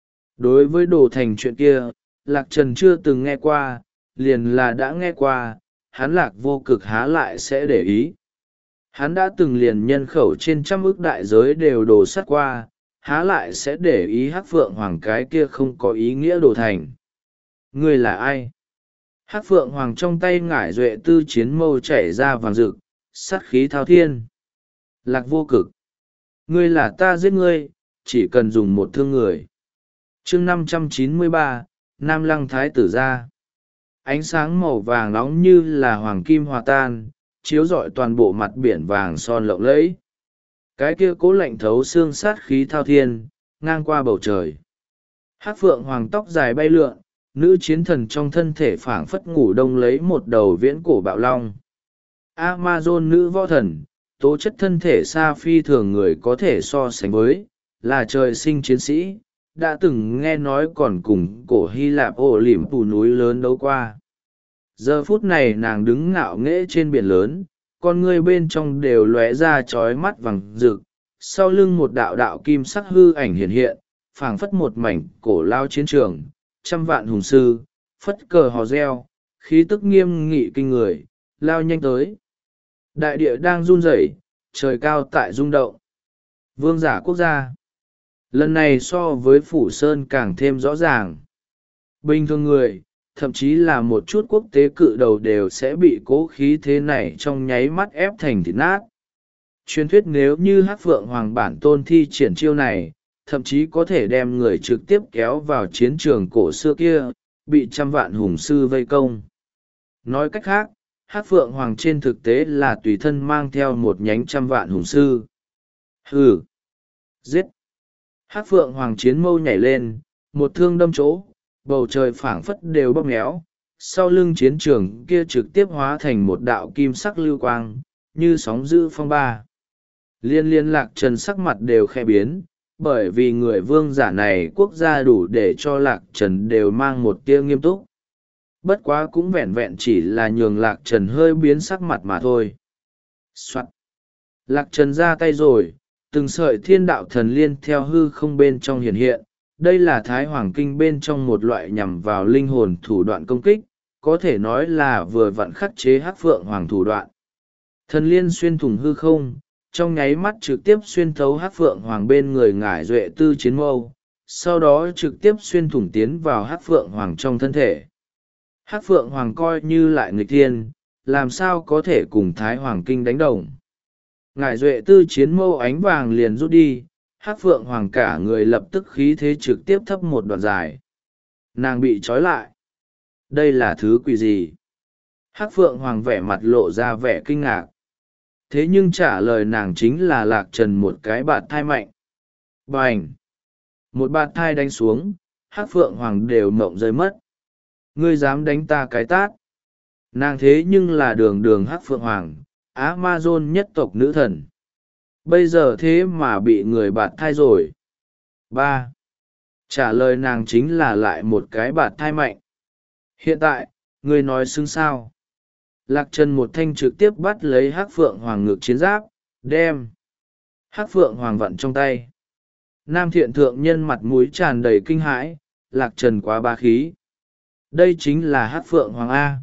Đối với đồ thành chuyện kia, Lạc Trần chưa từng nghe qua, liền là đã nghe qua, hắn Lạc Vô Cực há lại sẽ để ý. Hắn đã từng liền nhân khẩu trên trăm ức đại giới đều đồ sắt qua, há lại sẽ để ý Hắc Phượng Hoàng cái kia không có ý nghĩa đồ thành. Ngươi là ai? Hắc Phượng Hoàng trong tay ngải duệ tư chiến mâu chảy ra vàng rực, sát khí thao thiên. Lạc Vô Cực. Ngươi là ta giết ngươi, chỉ cần dùng một thương người. chương năm trăm chín mươi ba, Nam Lăng Thái Tử Gia. Ánh sáng màu vàng nóng như là hoàng kim hòa tan, chiếu rọi toàn bộ mặt biển vàng son lộng lẫy. Cái kia cố lạnh thấu xương sát khí thao thiên, ngang qua bầu trời. Hắc Phượng Hoàng tóc dài bay lượn, nữ chiến thần trong thân thể phảng phất ngủ đông lấy một đầu viễn cổ bạo long. Amazon nữ võ thần, tố chất thân thể xa phi thường người có thể so sánh với, là trời sinh chiến sĩ, đã từng nghe nói còn cùng cổ Hy Lạp ổ lỉm tù núi lớn đấu qua. Giờ phút này nàng đứng ngạo nghễ trên biển lớn, con ngươi bên trong đều lóe ra chói mắt vàng rực, sau lưng một đạo đạo kim sắc hư ảnh hiện hiện, phảng phất một mảnh cổ lao chiến trường, trăm vạn hùng sư, phất cờ hò reo, khí tức nghiêm nghị kinh người, lao nhanh tới. Đại địa đang run rẩy, trời cao tại rung động. Vương giả quốc gia. Lần này so với Phủ Sơn càng thêm rõ ràng. Bình thường người, thậm chí là một chút quốc tế cự đầu đều sẽ bị cố khí thế này trong nháy mắt ép thành thịt nát. Truyền thuyết nếu như Hắc Phượng Hoàng bản tôn thi triển chiêu này, thậm chí có thể đem người trực tiếp kéo vào chiến trường cổ xưa kia, bị trăm vạn hùng sư vây công. Nói cách khác, Hắc Phượng Hoàng trên thực tế là tùy thân mang theo một nhánh trăm vạn hùng sư. Hừ! Giết! Hắc Phượng Hoàng chiến mâu nhảy lên, một thương đâm chỗ, bầu trời phảng phất đều bóp méo, sau lưng chiến trường kia trực tiếp hóa thành một đạo kim sắc lưu quang, như sóng dữ phong ba. Liên liên Lạc Trần sắc mặt đều khe biến, bởi vì người vương giả này quốc gia đủ để cho Lạc Trần đều mang một tia nghiêm túc. Bất quá cũng vẹn vẹn chỉ là nhường Lạc Trần hơi biến sắc mặt mà thôi. Soạn. Lạc Trần ra tay rồi, từng sợi thiên đạo thần liên theo hư không bên trong hiện hiện. Đây là Thái Hoàng Kinh bên trong một loại nhằm vào linh hồn thủ đoạn công kích, có thể nói là vừa vặn khắc chế Hắc Phượng Hoàng thủ đoạn. Thần liên xuyên thủng hư không, trong nháy mắt trực tiếp xuyên thấu Hắc Phượng Hoàng bên người Ngải Duệ Tư chiến mâu, sau đó trực tiếp xuyên thủng tiến vào Hắc Phượng Hoàng trong thân thể. Hắc Phượng Hoàng coi như lại nghịch thiên, làm sao có thể cùng Thái Hoàng Kinh đánh đồng. Ngải Duệ Tư chiến mâu ánh vàng liền rút đi, Hắc Phượng Hoàng cả người lập tức khí thế trực tiếp thấp một đoạn dài. Nàng bị trói lại. Đây là thứ quỷ gì? Hắc Phượng Hoàng vẻ mặt lộ ra vẻ kinh ngạc. Thế nhưng trả lời nàng chính là Lạc Trần một cái bạt thai mạnh. Bành! Một bạt thai đánh xuống, Hắc Phượng Hoàng đều mộng rơi mất. Ngươi dám đánh ta cái tát? Nàng thế nhưng là đường đường Hắc Phượng Hoàng, Amazon nhất tộc nữ thần. Bây giờ thế mà bị người bạt thai rồi. Ba. Trả lời nàng chính là lại một cái bạt thai mạnh. Hiện tại, ngươi nói xứng sao? Lạc Trần một thanh trực tiếp bắt lấy Hắc Phượng Hoàng ngực chiến giáp, đem. Hắc Phượng Hoàng vặn trong tay. Nam Thiện Thượng Nhân mặt mũi tràn đầy kinh hãi, Lạc Trần quá bá khí. Đây chính là Hắc Phượng Hoàng A.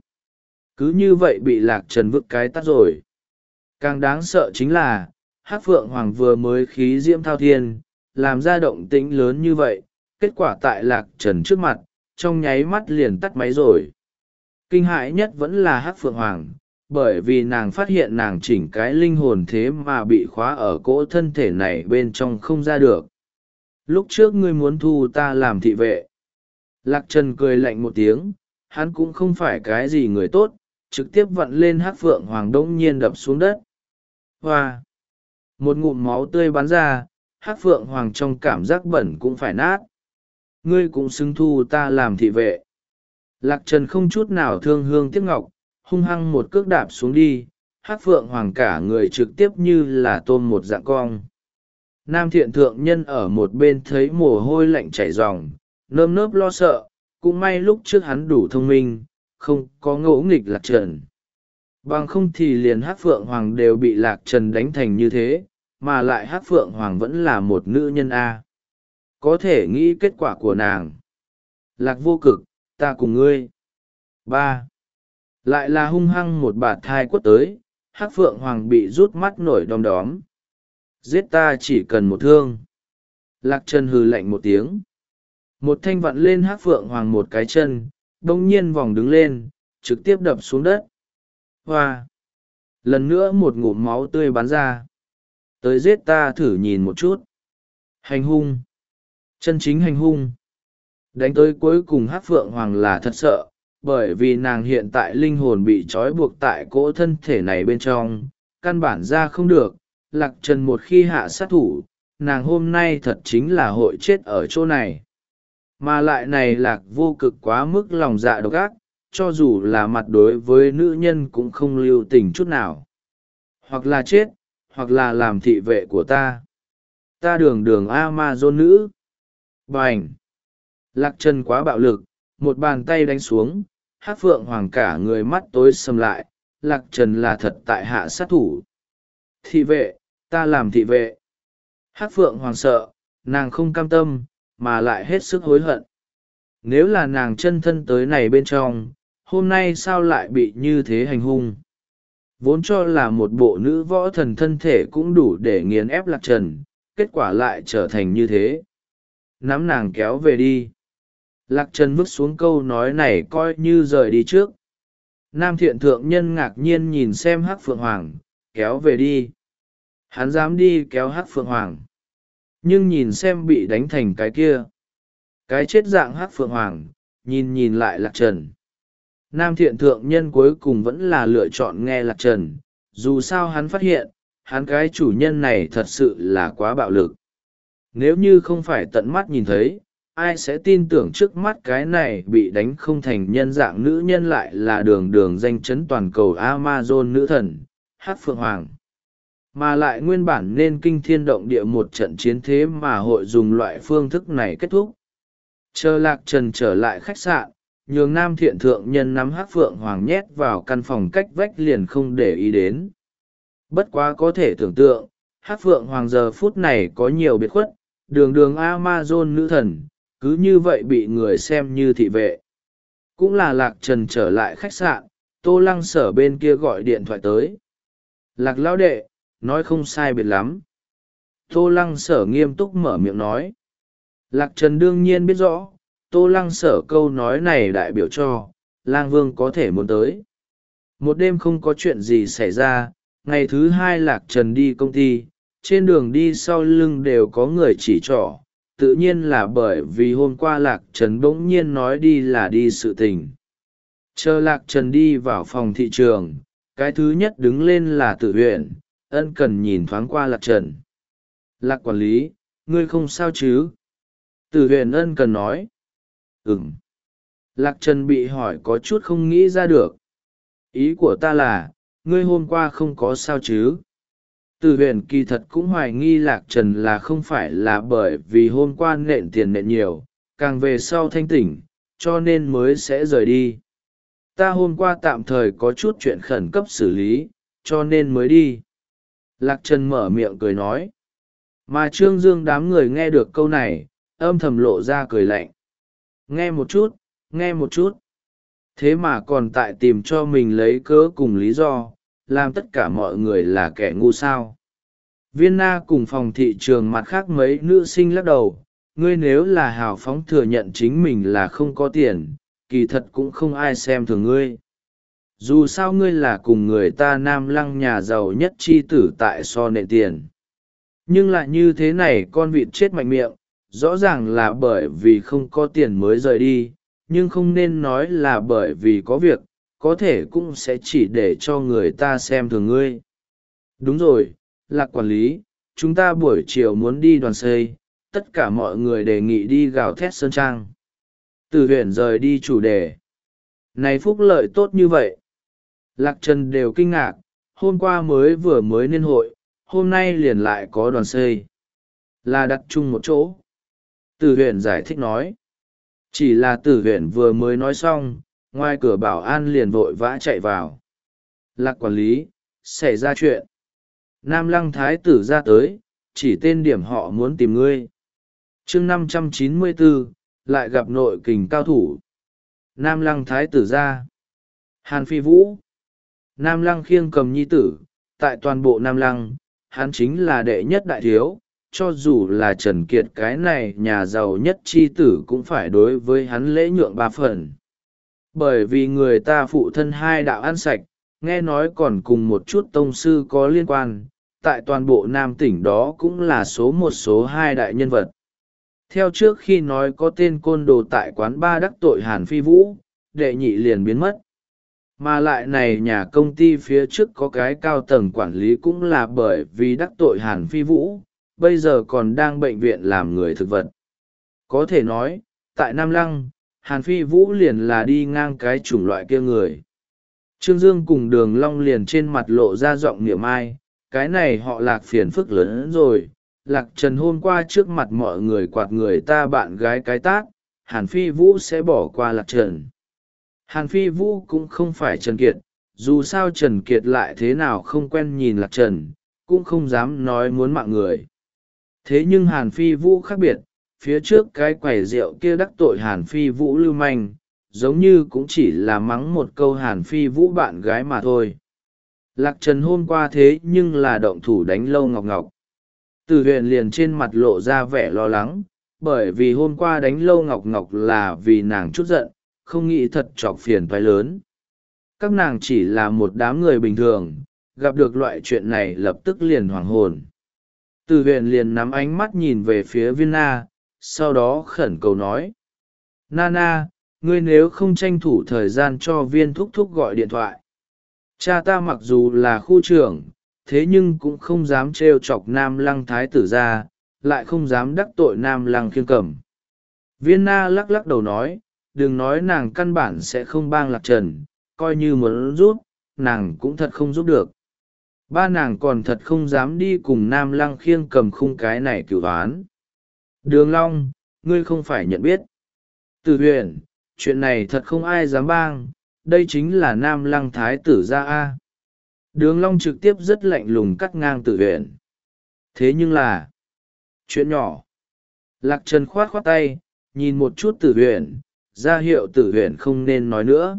Cứ như vậy bị Lạc Trần vứt cái tắt rồi. Càng đáng sợ chính là, Hắc Phượng Hoàng vừa mới khí diễm thao thiên, làm ra động tĩnh lớn như vậy, kết quả tại Lạc Trần trước mặt, trong nháy mắt liền tắt máy rồi. Kinh hãi nhất vẫn là Hắc Phượng Hoàng, bởi vì nàng phát hiện nàng chỉnh cái linh hồn thế mà bị khóa ở cỗ thân thể này bên trong không ra được. Lúc trước ngươi muốn thu ta làm thị vệ. Lạc Trần cười lạnh một tiếng, hắn cũng không phải cái gì người tốt, trực tiếp vặn lên Hắc Phượng Hoàng đống nhiên đập xuống đất. Hoa! Một ngụm máu tươi bắn ra, Hắc Phượng Hoàng trong cảm giác bẩn cũng phải nát. Ngươi cũng xứng thu ta làm thị vệ. Lạc Trần không chút nào thương hương tiếc ngọc, hung hăng một cước đạp xuống đi, Hắc Phượng Hoàng cả người trực tiếp như là tôm một dạng cong. Nam Thiện Thượng Nhân ở một bên thấy mồ hôi lạnh chảy ròng, nơm nớp lo sợ, cũng may lúc trước hắn đủ thông minh, không có ngỗ nghịch Lạc Trần. Bằng không thì liền Hắc Phượng Hoàng đều bị Lạc Trần đánh thành như thế, mà lại Hắc Phượng Hoàng vẫn là một nữ nhân A. Có thể nghĩ kết quả của nàng. Lạc Vô Cực, ta cùng ngươi. Ba. Lại là hung hăng một bạt thai quất tới, Hắc Phượng Hoàng bị rút mắt nổi đom đóm. Giết ta chỉ cần một thương. Lạc Trần hừ lạnh một tiếng. Một thanh vặn lên Hắc Phượng Hoàng một cái chân, đông nhiên vòng đứng lên, trực tiếp đập xuống đất. Hoa! Lần nữa một ngụm máu tươi bắn ra. Tới giết ta thử nhìn một chút. Hành hung! Chân chính hành hung! Đánh tới cuối cùng Hắc Phượng Hoàng là thật sợ, bởi vì nàng hiện tại linh hồn bị trói buộc tại cỗ thân thể này bên trong, căn bản ra không được. Lạc Trần một khi hạ sát thủ, nàng hôm nay thật chính là hội chết ở chỗ này. Mà lại này Lạc Vô Cực quá mức lòng dạ độc ác, cho dù là mặt đối với nữ nhân cũng không lưu tình chút nào. Hoặc là chết, hoặc là làm thị vệ của ta. Ta đường đường Amazon nữ. Bành! Lạc Trần quá bạo lực, một bàn tay đánh xuống, Hắc Phượng Hoàng cả người mắt tối sầm lại, Lạc Trần là thật tại hạ sát thủ. Thị vệ, ta làm thị vệ. Hắc Phượng Hoàng sợ, nàng không cam tâm, mà lại hết sức hối hận. Nếu là nàng chân thân tới này bên trong, hôm nay sao lại bị như thế hành hung? Vốn cho là một bộ nữ võ thần thân thể cũng đủ để nghiền ép Lạc Trần, kết quả lại trở thành như thế. Nắm nàng kéo về đi. Lạc Trần vứt xuống câu nói này coi như rời đi trước. Nam thiện thượng nhân ngạc nhiên nhìn xem Hắc Phượng Hoàng, kéo về đi. Hắn dám đi kéo Hắc Phượng Hoàng. Nhưng nhìn xem bị đánh thành cái kia. Cái chết dạng Hắc Phượng Hoàng, nhìn nhìn lại Lạc Trần. Nam thiện thượng nhân cuối cùng vẫn là lựa chọn nghe Lạc Trần, dù sao hắn phát hiện, hắn cái chủ nhân này thật sự là quá bạo lực. Nếu như không phải tận mắt nhìn thấy, ai sẽ tin tưởng trước mắt cái này bị đánh không thành nhân dạng nữ nhân lại là đường đường danh chấn toàn cầu Amazon nữ thần, Hắc Phượng Hoàng. Mà lại nguyên bản nên kinh thiên động địa một trận chiến thế mà hội dùng loại phương thức này kết thúc. Chờ Lạc Trần trở lại khách sạn, nhường Nam thiện thượng nhân nắm Hắc Phượng Hoàng nhét vào căn phòng cách vách liền không để ý đến. Bất quá có thể tưởng tượng, Hắc Phượng Hoàng giờ phút này có nhiều biệt khuất, đường đường Amazon nữ thần, cứ như vậy bị người xem như thị vệ. Cũng là Lạc Trần trở lại khách sạn, Tô Lăng Sở bên kia gọi điện thoại tới. Lạc lão đệ, nói không sai biệt lắm. Tô Lăng Sở nghiêm túc mở miệng nói. Lạc Trần đương nhiên biết rõ, Tô Lăng Sở câu nói này đại biểu cho, Lang Vương có thể muốn tới. Một đêm không có chuyện gì xảy ra, ngày thứ hai Lạc Trần đi công ty, trên đường đi sau lưng đều có người chỉ trỏ, tự nhiên là bởi vì hôm qua Lạc Trần bỗng nhiên nói đi là đi sự tình. Chờ Lạc Trần đi vào phòng thị trường, cái thứ nhất đứng lên là Tử Huyền, ân cần nhìn thoáng qua Lạc Trần. Lạc quản lý, ngươi không sao chứ? Tử Huyền ân cần nói. Ừm. Lạc Trần bị hỏi có chút không nghĩ ra được. Ý của ta là, ngươi hôm qua không có sao chứ? Tử Huyền kỳ thật cũng hoài nghi Lạc Trần là không phải là bởi vì hôm qua nện tiền nện nhiều, càng về sau thanh tỉnh, cho nên mới sẽ rời đi. Ta hôm qua tạm thời có chút chuyện khẩn cấp xử lý, cho nên mới đi. Lạc Trần mở miệng cười nói. Mà Trương Dương đám người nghe được câu này, âm thầm lộ ra cười lạnh. Nghe một chút, nghe một chút. Thế mà còn tại tìm cho mình lấy cớ cùng lý do, làm tất cả mọi người là kẻ ngu sao. Viên Na cùng phòng thị trường mặt khác mấy nữ sinh lắc đầu, ngươi nếu là hào phóng thừa nhận chính mình là không có tiền, kỳ thật cũng không ai xem thường ngươi. Dù sao ngươi là cùng người ta Nam Lăng nhà giàu nhất chi tử tại so nệ tiền. Nhưng lại như thế này con vịt chết mạnh miệng, rõ ràng là bởi vì không có tiền mới rời đi, nhưng không nên nói là bởi vì có việc, có thể cũng sẽ chỉ để cho người ta xem thường ngươi. Đúng rồi, Lạc quản lý, chúng ta buổi chiều muốn đi đoàn xây, tất cả mọi người đề nghị đi gào thét Sơn Trang. Từ huyện rời đi chủ đề. Này phúc lợi tốt như vậy. Lạc Trần đều kinh ngạc, hôm qua mới vừa mới niên hội, hôm nay liền lại có đoàn xây. Là đặt chung một chỗ. Từ huyện giải thích nói. Chỉ là tử huyện vừa mới nói xong, ngoài cửa bảo an liền vội vã chạy vào. Lạc quản lý, xảy ra chuyện. Nam Lăng Thái tử ra tới, chỉ tên điểm họ muốn tìm ngươi. chương năm trăm chín mươi bốn, lại gặp nội kình cao thủ. Nam Lăng Thái tử ra. Hàn Phi Vũ. Nam Lăng khiêng cầm nhi tử, tại toàn bộ Nam Lăng, hắn chính là đệ nhất đại thiếu, cho dù là Trần Kiệt cái này nhà giàu nhất chi tử cũng phải đối với hắn lễ nhượng ba phần. Bởi vì người ta phụ thân hai đạo ăn sạch, nghe nói còn cùng một chút tông sư có liên quan, tại toàn bộ Nam tỉnh đó cũng là số một số hai đại nhân vật. Theo trước khi nói có tên côn đồ tại quán ba đắc tội Hàn Phi Vũ, đệ nhị liền biến mất. Mà lại này nhà công ty phía trước có cái cao tầng quản lý cũng là bởi vì đắc tội Hàn Phi Vũ, bây giờ còn đang bệnh viện làm người thực vật. Có thể nói, tại Nam Lăng, Hàn Phi Vũ liền là đi ngang cái chủng loại kia người. Trương Dương cùng Đường Long liền trên mặt lộ ra giọng niệm ai, cái này họ Lạc phiền phức lớn hơn rồi. Lạc Trần hôm qua trước mặt mọi người quạt người ta bạn gái cái tát, Hàn Phi Vũ sẽ bỏ qua Lạc Trần. Hàn Phi Vũ cũng không phải Trần Kiệt, dù sao Trần Kiệt lại thế nào không quen nhìn Lạc Trần, cũng không dám nói muốn mạng người. Thế nhưng Hàn Phi Vũ khác biệt, phía trước cái quầy rượu kia đắc tội Hàn Phi Vũ lưu manh, giống như cũng chỉ là mắng một câu Hàn Phi Vũ bạn gái mà thôi. Lạc Trần hôm qua thế nhưng là động thủ đánh Lâu Ngọc Ngọc. Từ Huyền liền trên mặt lộ ra vẻ lo lắng, bởi vì hôm qua đánh Lâu Ngọc Ngọc là vì nàng chút giận, không nghĩ thật chọc phiền toái lớn. Các nàng chỉ là một đám người bình thường, gặp được loại chuyện này lập tức liền hoảng hồn. Từ Huyền liền nắm ánh mắt nhìn về phía Viên Na, sau đó khẩn cầu nói: Nana, ngươi nếu không tranh thủ thời gian cho Viên thúc thúc gọi điện thoại. Cha ta mặc dù là khu trưởng, thế nhưng cũng không dám trêu chọc Nam Lăng thái tử ra, lại không dám đắc tội Nam Lăng Khiêng Cầm. Viên Na lắc lắc đầu nói: đừng nói nàng căn bản sẽ không bang Lạc Trần, coi như muốn giúp, nàng cũng thật không giúp được. Ba nàng còn thật không dám đi cùng Nam Lăng Khiêng Cầm khung cái này cửu oán. Đường Long, ngươi không phải nhận biết. Từ Huyền, chuyện này thật không ai dám bang, đây chính là Nam Lăng thái tử gia a. Đường Long trực tiếp rất lạnh lùng cắt ngang Tử Huyền. Thế nhưng là chuyện nhỏ. Lạc Trần khoát khoát tay, nhìn một chút Tử Huyền, ra hiệu Tử Huyền không nên nói nữa.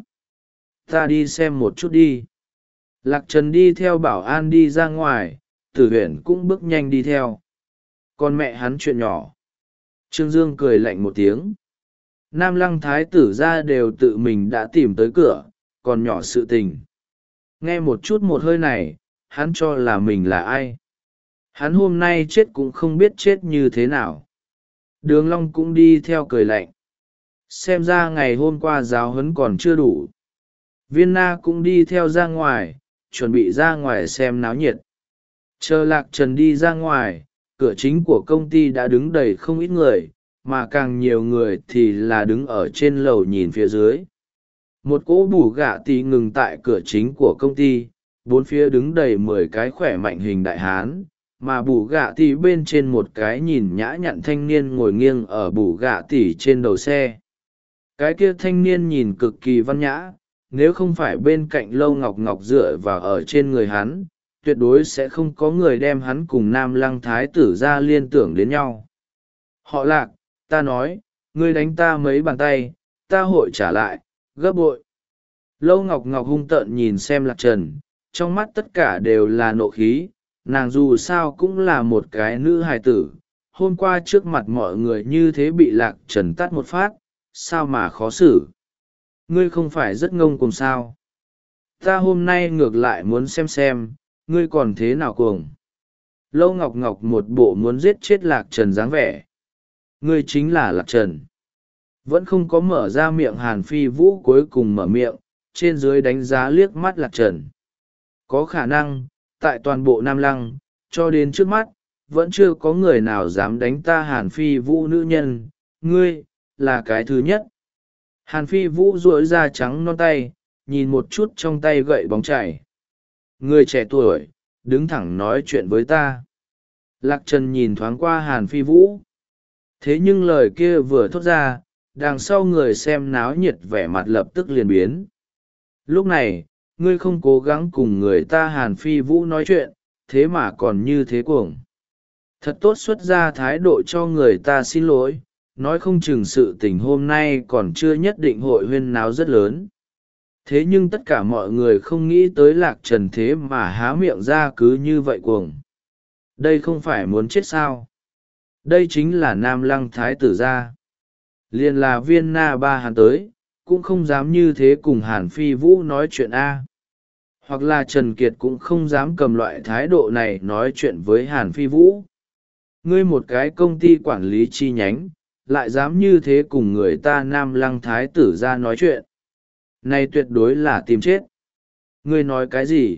Ta đi xem một chút đi. Lạc Trần đi theo bảo an đi ra ngoài, Tử Huyền cũng bước nhanh đi theo. Còn mẹ hắn chuyện nhỏ. Trương Dương cười lạnh một tiếng. Nam Lăng thái tử ra đều tự mình đã tìm tới cửa, còn nhỏ sự tình. Nghe một chút một hơi này, hắn cho là mình là ai. Hắn hôm nay chết cũng không biết chết như thế nào. Đường Long cũng đi theo cười lạnh. Xem ra ngày hôm qua giáo huấn còn chưa đủ. Viên Na cũng đi theo ra ngoài, chuẩn bị ra ngoài xem náo nhiệt. Chờ Lạc Trần đi ra ngoài, cửa chính của công ty đã đứng đầy không ít người, mà càng nhiều người thì là đứng ở trên lầu nhìn phía dưới. Một cỗ bù gạ tì ngừng tại cửa chính của công ty, bốn phía đứng đầy mười cái khỏe mạnh hình đại hán, mà bù gạ tì bên trên một cái nhìn nhã nhặn thanh niên ngồi nghiêng ở bù gạ tì trên đầu xe. Cái kia thanh niên nhìn cực kỳ văn nhã, nếu không phải bên cạnh Lâu Ngọc Ngọc dựa vào ở trên người hắn, tuyệt đối sẽ không có người đem hắn cùng Nam Lăng thái tử ra liên tưởng đến nhau. Họ Lạc, ta nói, ngươi đánh ta mấy bàn tay, ta hội trả lại, gấp bội. Lâu Ngọc Ngọc hung tợn nhìn xem Lạc Trần, trong mắt tất cả đều là nộ khí, nàng dù sao cũng là một cái nữ hài tử, hôm qua trước mặt mọi người như thế bị Lạc Trần tát một phát, sao mà khó xử. Ngươi không phải rất ngông cuồng sao? Ta hôm nay ngược lại muốn xem xem, ngươi còn thế nào cuồng. Lâu Ngọc Ngọc một bộ muốn giết chết Lạc Trần dáng vẻ. Ngươi chính là Lạc Trần. Vẫn không có mở ra miệng Hàn Phi Vũ cuối cùng mở miệng, trên dưới đánh giá liếc mắt Lạc Trần. Có khả năng, tại toàn bộ Nam Lăng, cho đến trước mắt, vẫn chưa có người nào dám đánh ta Hàn Phi Vũ nữ nhân, ngươi, là cái thứ nhất. Hàn Phi Vũ duỗi ra trắng non tay, nhìn một chút trong tay gậy bóng chảy. Người trẻ tuổi, đứng thẳng nói chuyện với ta. Lạc Trần nhìn thoáng qua Hàn Phi Vũ. Thế nhưng lời kia vừa thốt ra, đằng sau người xem náo nhiệt vẻ mặt lập tức liền biến. Lúc này, ngươi không cố gắng cùng người ta Hàn Phi Vũ nói chuyện, thế mà còn như thế cuồng. Thật tốt xuất ra thái độ cho người ta xin lỗi, nói không chừng sự tình hôm nay còn chưa nhất định hội huyên náo rất lớn. Thế nhưng tất cả mọi người không nghĩ tới Lạc Trần thế mà há miệng ra cứ như vậy cuồng. Đây không phải muốn chết sao? Đây chính là Nam Lăng thái tử gia. Liền là Viên Na ba hắn tới, cũng không dám như thế cùng Hàn Phi Vũ nói chuyện A. Hoặc là Trần Kiệt cũng không dám cầm loại thái độ này nói chuyện với Hàn Phi Vũ. Ngươi một cái công ty quản lý chi nhánh, lại dám như thế cùng người ta Nam Lăng thái tử ra nói chuyện. Này tuyệt đối là tìm chết. Ngươi nói cái gì?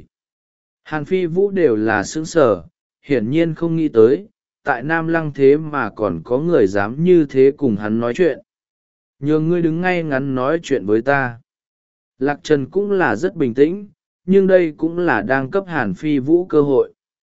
Hàn Phi Vũ đều là sững sờ, hiển nhiên không nghĩ tới, tại Nam Lăng thế mà còn có người dám như thế cùng hắn nói chuyện. Nhường ngươi đứng ngay ngắn nói chuyện với ta. Lạc Trần cũng là rất bình tĩnh, nhưng đây cũng là đang cấp Hàn Phi Vũ cơ hội.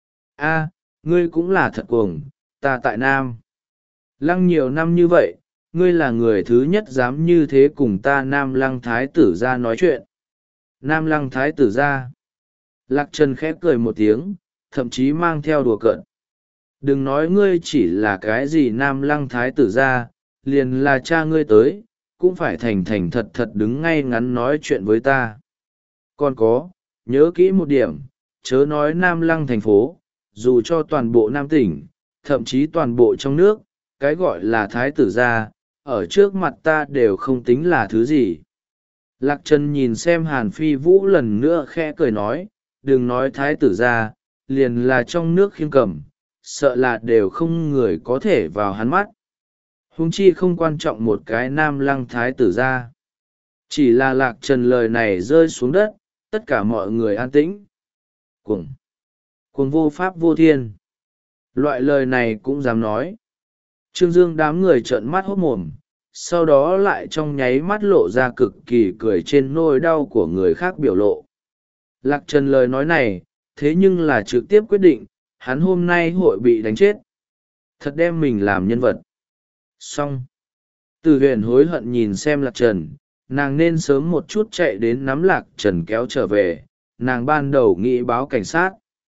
A, ngươi cũng là thật cuồng, ta tại Nam Lăng nhiều năm như vậy, ngươi là người thứ nhất dám như thế cùng ta Nam Lăng thái tử ra nói chuyện. Nam Lăng thái tử ra. Lạc Trần khép cười một tiếng, thậm chí mang theo đùa cợt. đừng nói ngươi chỉ là cái gì nam lăng thái tử gia, liền là cha ngươi tới cũng phải thành thành thật thật đứng ngay ngắn nói chuyện với ta. Còn có, nhớ kỹ một điểm, chớ nói nam lăng thành phố, dù cho toàn bộ nam tỉnh, thậm chí toàn bộ trong nước, cái gọi là thái tử gia, ở trước mặt ta đều không tính là thứ gì. Lạc Trần nhìn xem Hàn Phi Vũ lần nữa khẽ cười nói, đừng nói thái tử gia, liền là trong nước khiêng cầm, sợ là đều không người có thể vào hắn mắt. Huống chi không quan trọng một cái nam lăng thái tử gia. Chỉ là Lạc Trần lời này rơi xuống đất, tất cả mọi người an tĩnh. Cuồng! Cuồng vô pháp vô thiên! Loại lời này cũng dám nói. Trương Dương đám người trợn mắt hốt mồm, sau đó lại trong nháy mắt lộ ra cực kỳ cười trên nỗi đau của người khác biểu lộ. Lạc Trần lời nói này, thế nhưng là trực tiếp quyết định, hắn hôm nay hội bị đánh chết. Thật đem mình làm nhân vật. Xong. Từ huyền hối hận nhìn xem Lạc Trần, nàng nên sớm một chút chạy đến nắm Lạc Trần kéo trở về, nàng ban đầu nghĩ báo cảnh sát.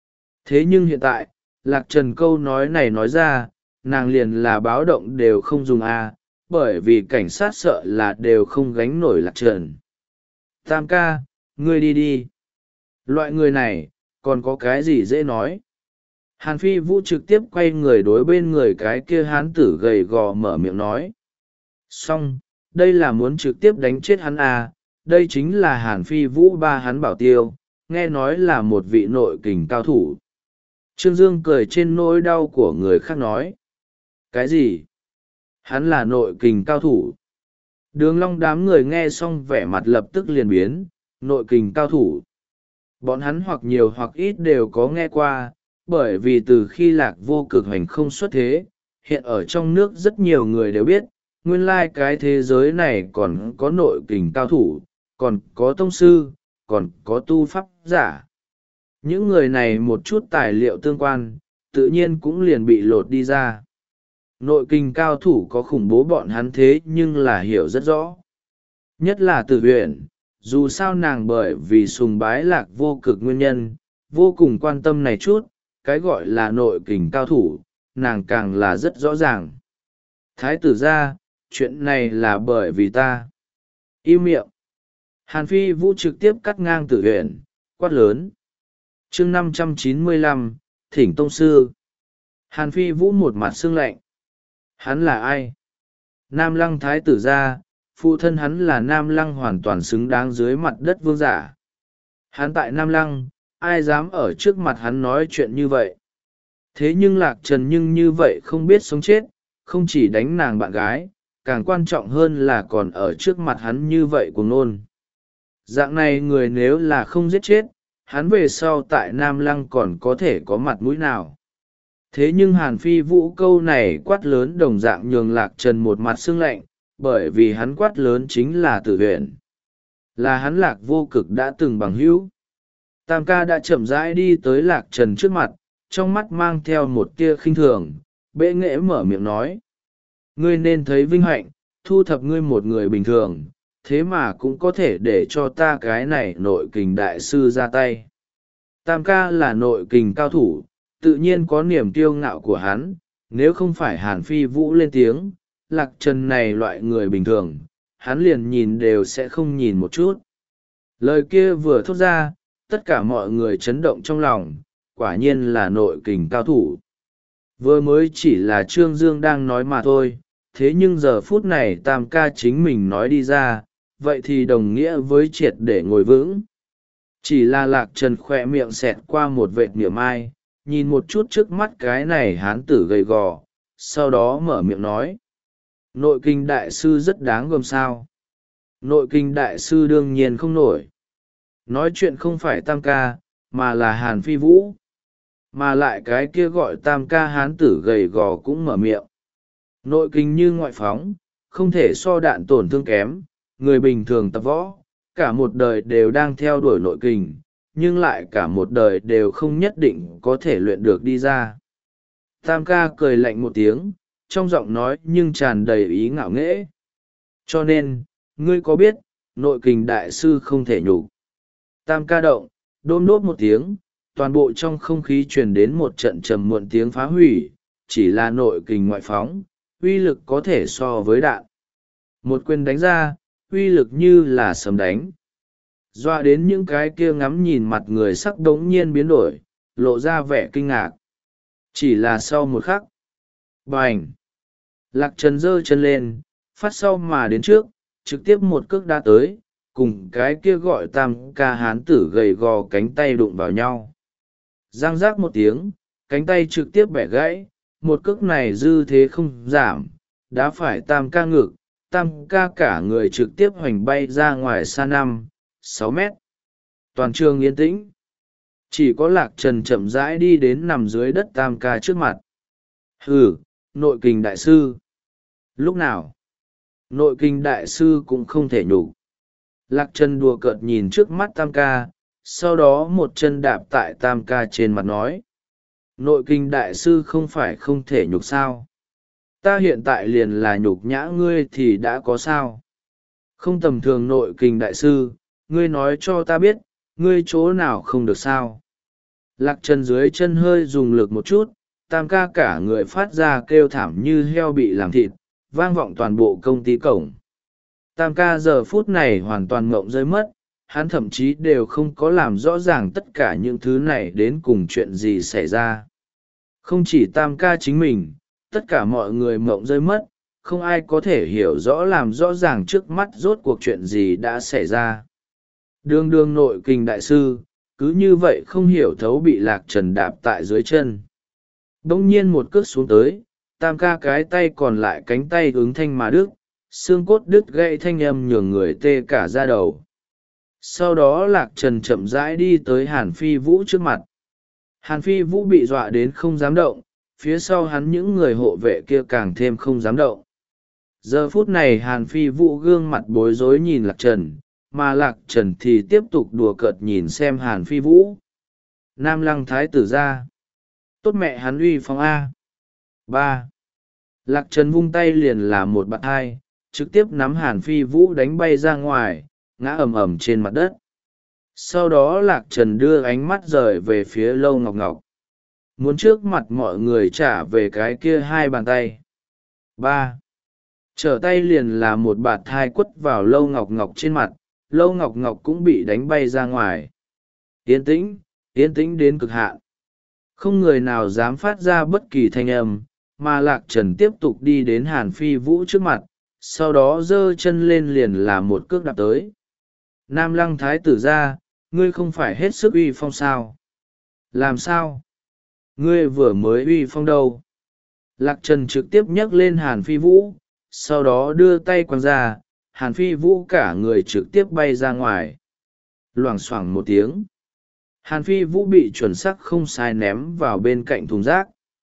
Thế nhưng hiện tại, Lạc Trần câu nói này nói ra, nàng liền là báo động đều không dùng a, bởi vì cảnh sát sợ là đều không gánh nổi Lạc Trần. Tam ca, ngươi đi đi. Loại người này, còn có cái gì dễ nói. Hàn Phi Vũ trực tiếp quay người đối bên người cái kia hán tử gầy gò mở miệng nói. Xong, đây là muốn trực tiếp đánh chết hắn à, đây chính là Hàn Phi Vũ ba hắn bảo tiêu, nghe nói là một vị nội kình cao thủ. Trương Dương cười trên nỗi đau của người khác nói. Cái gì? Hắn là nội kình cao thủ. Đường Long đám người nghe xong vẻ mặt lập tức liền biến, nội kình cao thủ. Bọn hắn hoặc nhiều hoặc ít đều có nghe qua, bởi vì từ khi Lạc Vô Cực hành không xuất thế, hiện ở trong nước rất nhiều người đều biết, nguyên lai cái thế giới này còn có nội kình cao thủ, còn có tông sư, còn có tu pháp giả. Những người này một chút tài liệu tương quan, tự nhiên cũng liền bị lột đi ra. Nội kình cao thủ có khủng bố bọn hắn thế nhưng là hiểu rất rõ. Nhất là Tử Huyền, dù sao nàng bởi vì sùng bái Lạc Vô Cực nguyên nhân, vô cùng quan tâm này chút, cái gọi là nội kình cao thủ, nàng càng là rất rõ ràng. Thái tử gia, chuyện này là bởi vì ta. Im miệng. Hàn Phi Vũ trực tiếp cắt ngang Tử Huyền, quát lớn. Chương năm trăm chín mươi lăm, Thỉnh Tông Sư. Hàn Phi Vũ một mặt sương lạnh. Hắn là ai? Nam Lăng Thái tử gia, phụ thân hắn là Nam Lăng hoàn toàn xứng đáng dưới mặt đất vương giả. Hắn tại Nam Lăng, ai dám ở trước mặt hắn nói chuyện như vậy? Thế nhưng Lạc Trần nhưng như vậy không biết sống chết, không chỉ đánh nàng bạn gái, càng quan trọng hơn là còn ở trước mặt hắn như vậy cuồng nôn. Dạng này người nếu là không giết chết, hắn về sau tại Nam Lăng còn có thể có mặt mũi nào. Thế nhưng Hàn Phi Vũ câu này quát lớn đồng dạng nhường Lạc Trần một mặt sương lạnh, bởi vì hắn quát lớn chính là Tử Huyền. Là hắn Lạc Vô Cực đã từng bằng hữu. Tam ca đã chậm rãi đi tới Lạc Trần trước mặt, trong mắt mang theo một tia khinh thường, bệ nghệ mở miệng nói. Ngươi nên thấy vinh hạnh, thu thập ngươi một người bình thường, thế mà cũng có thể để cho ta cái này nội kình đại sư ra tay. Tam ca là nội kình cao thủ, tự nhiên có niềm kiêu ngạo của hắn, nếu không phải Hàn Phi Vũ lên tiếng, Lạc Trần này loại người bình thường, hắn liền nhìn đều sẽ không nhìn một chút. Lời kia vừa thốt ra, tất cả mọi người chấn động trong lòng, quả nhiên là nội kình cao thủ. Vừa mới chỉ là Trương Dương đang nói mà thôi, thế nhưng giờ phút này Tam ca chính mình nói đi ra, vậy thì đồng nghĩa với triệt để ngồi vững. Chỉ là Lạc Trần khỏe miệng xẹt qua một vệt niệm ai, nhìn một chút trước mắt cái này hán tử gầy gò, sau đó mở miệng nói. Nội kinh đại sư rất đáng gờm sao. Nội kinh đại sư đương nhiên không nổi. Nói chuyện không phải Tam ca, mà là Hàn Phi Vũ. Mà lại cái kia gọi Tam ca hán tử gầy gò cũng mở miệng. Nội kinh như ngoại phóng, không thể so đạn tổn thương kém, người bình thường tập võ, cả một đời đều đang theo đuổi nội kình, nhưng lại cả một đời đều không nhất định có thể luyện được đi ra. Tam ca cười lạnh một tiếng, trong giọng nói nhưng tràn đầy ý ngạo nghễ. Cho nên, ngươi có biết, nội kình đại sư không thể nhục. Tam ca động, đôm đốt một tiếng, toàn bộ trong không khí truyền đến một trận trầm muộn tiếng phá hủy, chỉ là nội kình ngoại phóng, uy lực có thể so với đạn. Một quyền đánh ra, uy lực như là sấm đánh. Doa đến những cái kia ngắm nhìn mặt người sắc đống nhiên biến đổi, lộ ra vẻ kinh ngạc. Chỉ là sau một khắc. Bành! Lạc Trần giơ chân lên, phát sau mà đến trước, trực tiếp một cước đá tới, cùng cái kia gọi tam ca hán tử gầy gò cánh tay đụng vào nhau. Giang giác một tiếng, cánh tay trực tiếp bẻ gãy, một cước này dư thế không giảm, đá phải tam ca ngực, tam ca cả người trực tiếp hoành bay ra ngoài xa năm, sáu mét. Toàn trường yên tĩnh. Chỉ có Lạc Trần chậm rãi đi đến nằm dưới đất tam ca trước mặt. Hừ, nội kình đại sư. Lúc nào? Nội kình đại sư cũng không thể nhục. Lạc Trần đùa cợt nhìn trước mắt tam ca, sau đó một chân đạp tại tam ca trên mặt nói. Nội kình đại sư không phải không thể nhục sao? Ta hiện tại liền là nhục nhã ngươi thì đã có sao? Không tầm thường nội kình đại sư, ngươi nói cho ta biết, ngươi chỗ nào không được sao? Lạc Trần dưới chân hơi dùng lực một chút, tam ca cả người phát ra kêu thảm như heo bị làm thịt, vang vọng toàn bộ công ty cổng. Tam ca giờ phút này hoàn toàn ngộng rơi mất, hắn thậm chí đều không có làm rõ ràng tất cả những thứ này đến cùng chuyện gì xảy ra. Không chỉ tam ca chính mình, tất cả mọi người mộng rơi mất, không ai có thể hiểu rõ làm rõ ràng trước mắt rốt cuộc chuyện gì đã xảy ra. Đường đường nội kình đại sư, cứ như vậy không hiểu thấu bị Lạc Trần đạp tại dưới chân. Đông nhiên một cước xuống tới, tam ca cái tay còn lại cánh tay ứng thanh mà đứt, xương cốt đứt gãy thanh âm nhường người tê cả da đầu. Sau đó Lạc Trần chậm rãi đi tới Hàn Phi Vũ trước mặt. Hàn Phi Vũ bị dọa đến không dám động, phía sau hắn những người hộ vệ kia càng thêm không dám động. Giờ phút này Hàn Phi Vũ gương mặt bối rối nhìn Lạc Trần, mà Lạc Trần thì tiếp tục đùa cợt nhìn xem Hàn Phi Vũ. Nam Lăng Thái tử ra. Tốt mẹ hắn uy phong A. ba. Lạc Trần vung tay liền là một bạn hai, trực tiếp nắm Hàn Phi Vũ đánh bay ra ngoài, ngã ầm ầm trên mặt đất. Sau đó Lạc Trần đưa ánh mắt rời về phía Lâu Ngọc Ngọc. Muốn trước mặt mọi người trả về cái kia hai bàn tay. ba. Trở tay liền là một bạt thai quất vào Lâu Ngọc Ngọc trên mặt, Lâu Ngọc Ngọc cũng bị đánh bay ra ngoài. Yên tĩnh, yên tĩnh đến cực hạn. Không người nào dám phát ra bất kỳ thanh âm, mà Lạc Trần tiếp tục đi đến Hàn Phi Vũ trước mặt, sau đó giơ chân lên liền là một cước đạp tới. Nam Lăng Thái tử ra, ngươi không phải hết sức uy phong sao? Làm sao? Ngươi vừa mới uy phong đâu? Lạc Trần trực tiếp nhấc lên Hàn Phi Vũ, sau đó đưa tay quăng ra, Hàn Phi Vũ cả người trực tiếp bay ra ngoài. Loảng xoảng một tiếng. Hàn Phi Vũ bị chuẩn xác không sai ném vào bên cạnh thùng rác.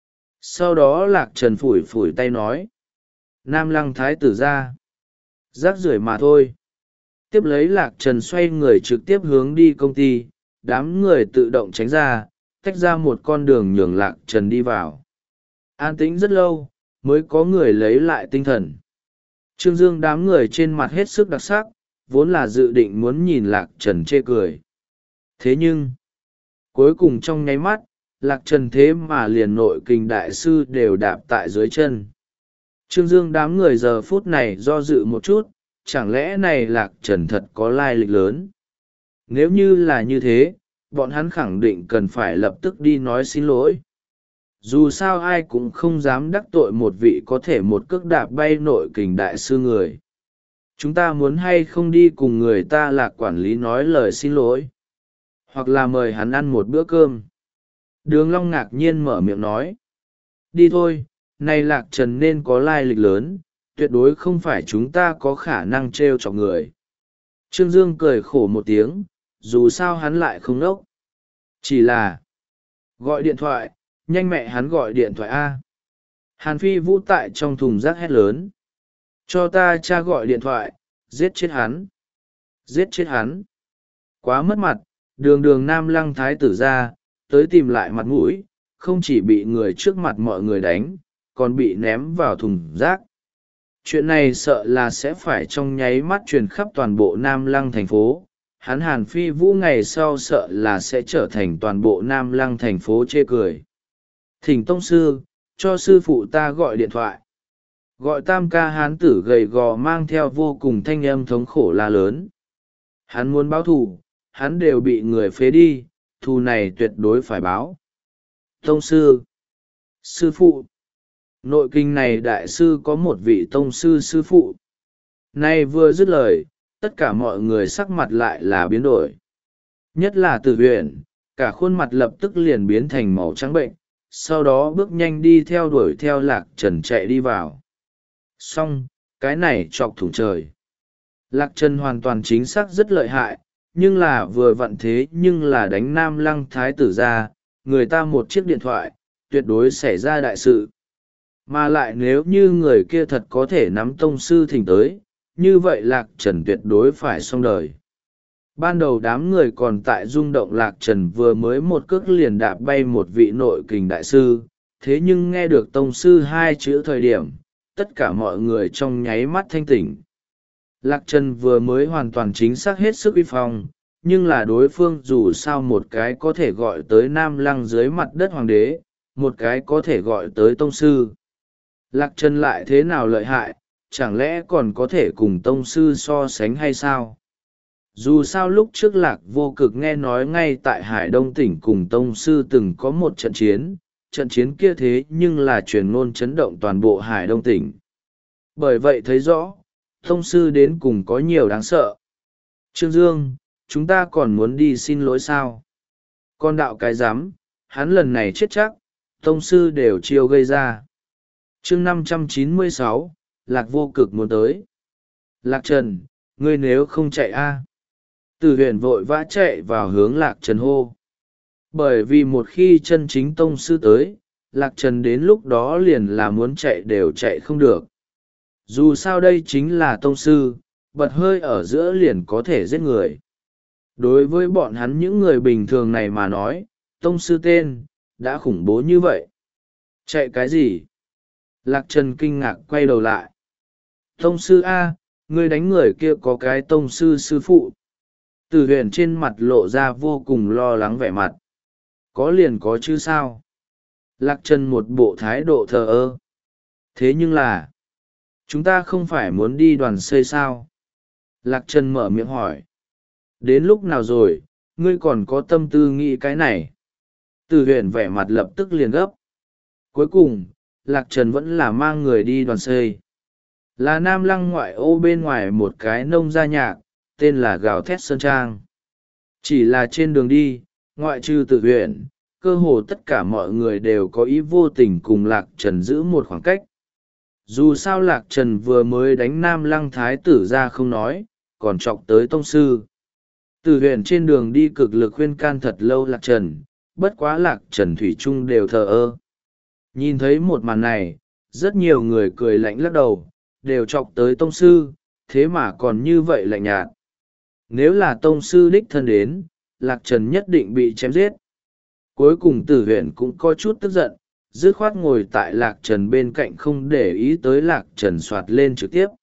Sau đó Lạc Trần phủi phủi tay nói. Nam Lăng Thái tử ra. Rác rưởi mà thôi. Tiếp lấy Lạc Trần xoay người trực tiếp hướng đi công ty, đám người tự động tránh ra, tách ra một con đường nhường Lạc Trần đi vào. An tĩnh rất lâu, mới có người lấy lại tinh thần. Trương Dương đám người trên mặt hết sức đặc sắc, vốn là dự định muốn nhìn Lạc Trần chê cười. Thế nhưng, cuối cùng trong nháy mắt, Lạc Trần thế mà liền nội kình đại sư đều đạp tại dưới chân. Trương Dương đám người giờ phút này do dự một chút, chẳng lẽ này Lạc Trần thật có lai lịch lớn? Nếu như là như thế, bọn hắn khẳng định cần phải lập tức đi nói xin lỗi. Dù sao ai cũng không dám đắc tội một vị có thể một cước đạp bay nội kình đại sư người. Chúng ta muốn hay không đi cùng người ta Lạc quản lý nói lời xin lỗi? Hoặc là mời hắn ăn một bữa cơm. Đường Long ngạc nhiên mở miệng nói. Đi thôi, này Lạc Trần nên có lai lịch lớn, tuyệt đối không phải chúng ta có khả năng trêu chọc người. Trương Dương cười khổ một tiếng, dù sao hắn lại không nốc. Chỉ là gọi điện thoại, nhanh mẹ hắn gọi điện thoại A. Hàn Phi Vũ tại trong thùng rác hét lớn. Cho ta cha gọi điện thoại, giết chết hắn. Giết chết hắn. Quá mất mặt, đường đường Nam Lăng Thái tử ra, tới tìm lại mặt mũi, không chỉ bị người trước mặt mọi người đánh, còn bị ném vào thùng rác. Chuyện này sợ là sẽ phải trong nháy mắt truyền khắp toàn bộ Nam Lăng thành phố. Hắn Hàn Phi Vũ ngày sau sợ là sẽ trở thành toàn bộ Nam Lăng thành phố chê cười. Thỉnh tông sư, cho sư phụ ta gọi điện thoại. Gọi tam ca hán tử gầy gò mang theo vô cùng thanh âm thống khổ la lớn. Hắn muốn báo thù, hắn đều bị người phế đi, thù này tuyệt đối phải báo. Tông sư, sư phụ, nội kinh này đại sư có một vị tông sư sư phụ. Nay vừa dứt lời, tất cả mọi người sắc mặt lại là biến đổi. Nhất là Tử Huyền, cả khuôn mặt lập tức liền biến thành màu trắng bệnh, sau đó bước nhanh đi theo đuổi theo Lạc Trần chạy đi vào. Xong, cái này chọc thủng trời. Lạc Trần hoàn toàn chính xác rất lợi hại, nhưng là vừa vặn thế nhưng là đánh Nam Lăng Thái tử ra, người ta một chiếc điện thoại, tuyệt đối xảy ra đại sự. Mà lại nếu như người kia thật có thể nắm tông sư thỉnh tới, như vậy Lạc Trần tuyệt đối phải xong đời. Ban đầu đám người còn tại rung động Lạc Trần vừa mới một cước liền đạp bay một vị nội kình đại sư, thế nhưng nghe được tông sư hai chữ thời điểm, tất cả mọi người trong nháy mắt thanh tỉnh. Lạc Trần vừa mới hoàn toàn chính xác hết sức uy phong, nhưng là đối phương dù sao một cái có thể gọi tới Nam Lăng dưới mặt đất hoàng đế, một cái có thể gọi tới tông sư. Lạc Trần lại thế nào lợi hại, chẳng lẽ còn có thể cùng tông sư so sánh hay sao? Dù sao lúc trước Lạc Vô Cực nghe nói ngay tại Hải Đông tỉnh cùng tông sư từng có một trận chiến, trận chiến kia thế nhưng là truyền ngôn chấn động toàn bộ Hải Đông tỉnh. Bởi vậy thấy rõ, tông sư đến cùng có nhiều đáng sợ. Trương Dương, chúng ta còn muốn đi xin lỗi sao? Con đạo cái rắm hắn lần này chết chắc, tông sư đều chiêu gây ra. Chương năm trăm chín mươi sáu, Lạc Vô Cực muốn tới. Lạc Trần, ngươi nếu không chạy a? Tử Huyền vội vã chạy vào hướng Lạc Trần hô. Bởi vì một khi chân chính tông sư tới, Lạc Trần đến lúc đó liền là muốn chạy đều chạy không được. Dù sao đây chính là tông sư, bật hơi ở giữa liền có thể giết người. Đối với bọn hắn những người bình thường này mà nói, tông sư tên, đã khủng bố như vậy. Chạy cái gì? Lạc Trần kinh ngạc quay đầu lại. Tông sư A, ngươi đánh người kia có cái tông sư sư phụ. Tử Huyền trên mặt lộ ra vô cùng lo lắng vẻ mặt. Có liền có chứ sao? Lạc Trần một bộ thái độ thờ ơ. Thế nhưng là, chúng ta không phải muốn đi đoàn xây sao? Lạc Trần mở miệng hỏi. Đến lúc nào rồi, ngươi còn có tâm tư nghĩ cái này? Tử Huyền vẻ mặt lập tức liền gấp. Cuối cùng, Lạc Trần vẫn là mang người đi đoàn xây. Là Nam Lăng ngoại ô bên ngoài một cái nông gia nhạc, tên là Gào Thét Sơn Trang. Chỉ là trên đường đi, ngoại trừ Tử Huyền, cơ hồ tất cả mọi người đều có ý vô tình cùng Lạc Trần giữ một khoảng cách. Dù sao Lạc Trần vừa mới đánh Nam Lăng Thái tử ra không nói, còn chọc tới tông sư. Tử Huyền trên đường đi cực lực khuyên can thật lâu Lạc Trần, bất quá Lạc Trần thủy chung đều thờ ơ. Nhìn thấy một màn này, rất nhiều người cười lạnh lắc đầu, đều chọc tới tông sư, thế mà còn như vậy lạnh nhạt. Nếu là tông sư đích thân đến, Lạc Trần nhất định bị chém giết. Cuối cùng Tử Huyền cũng có chút tức giận, dứt khoát ngồi tại Lạc Trần bên cạnh không để ý tới Lạc Trần soạt lên trực tiếp.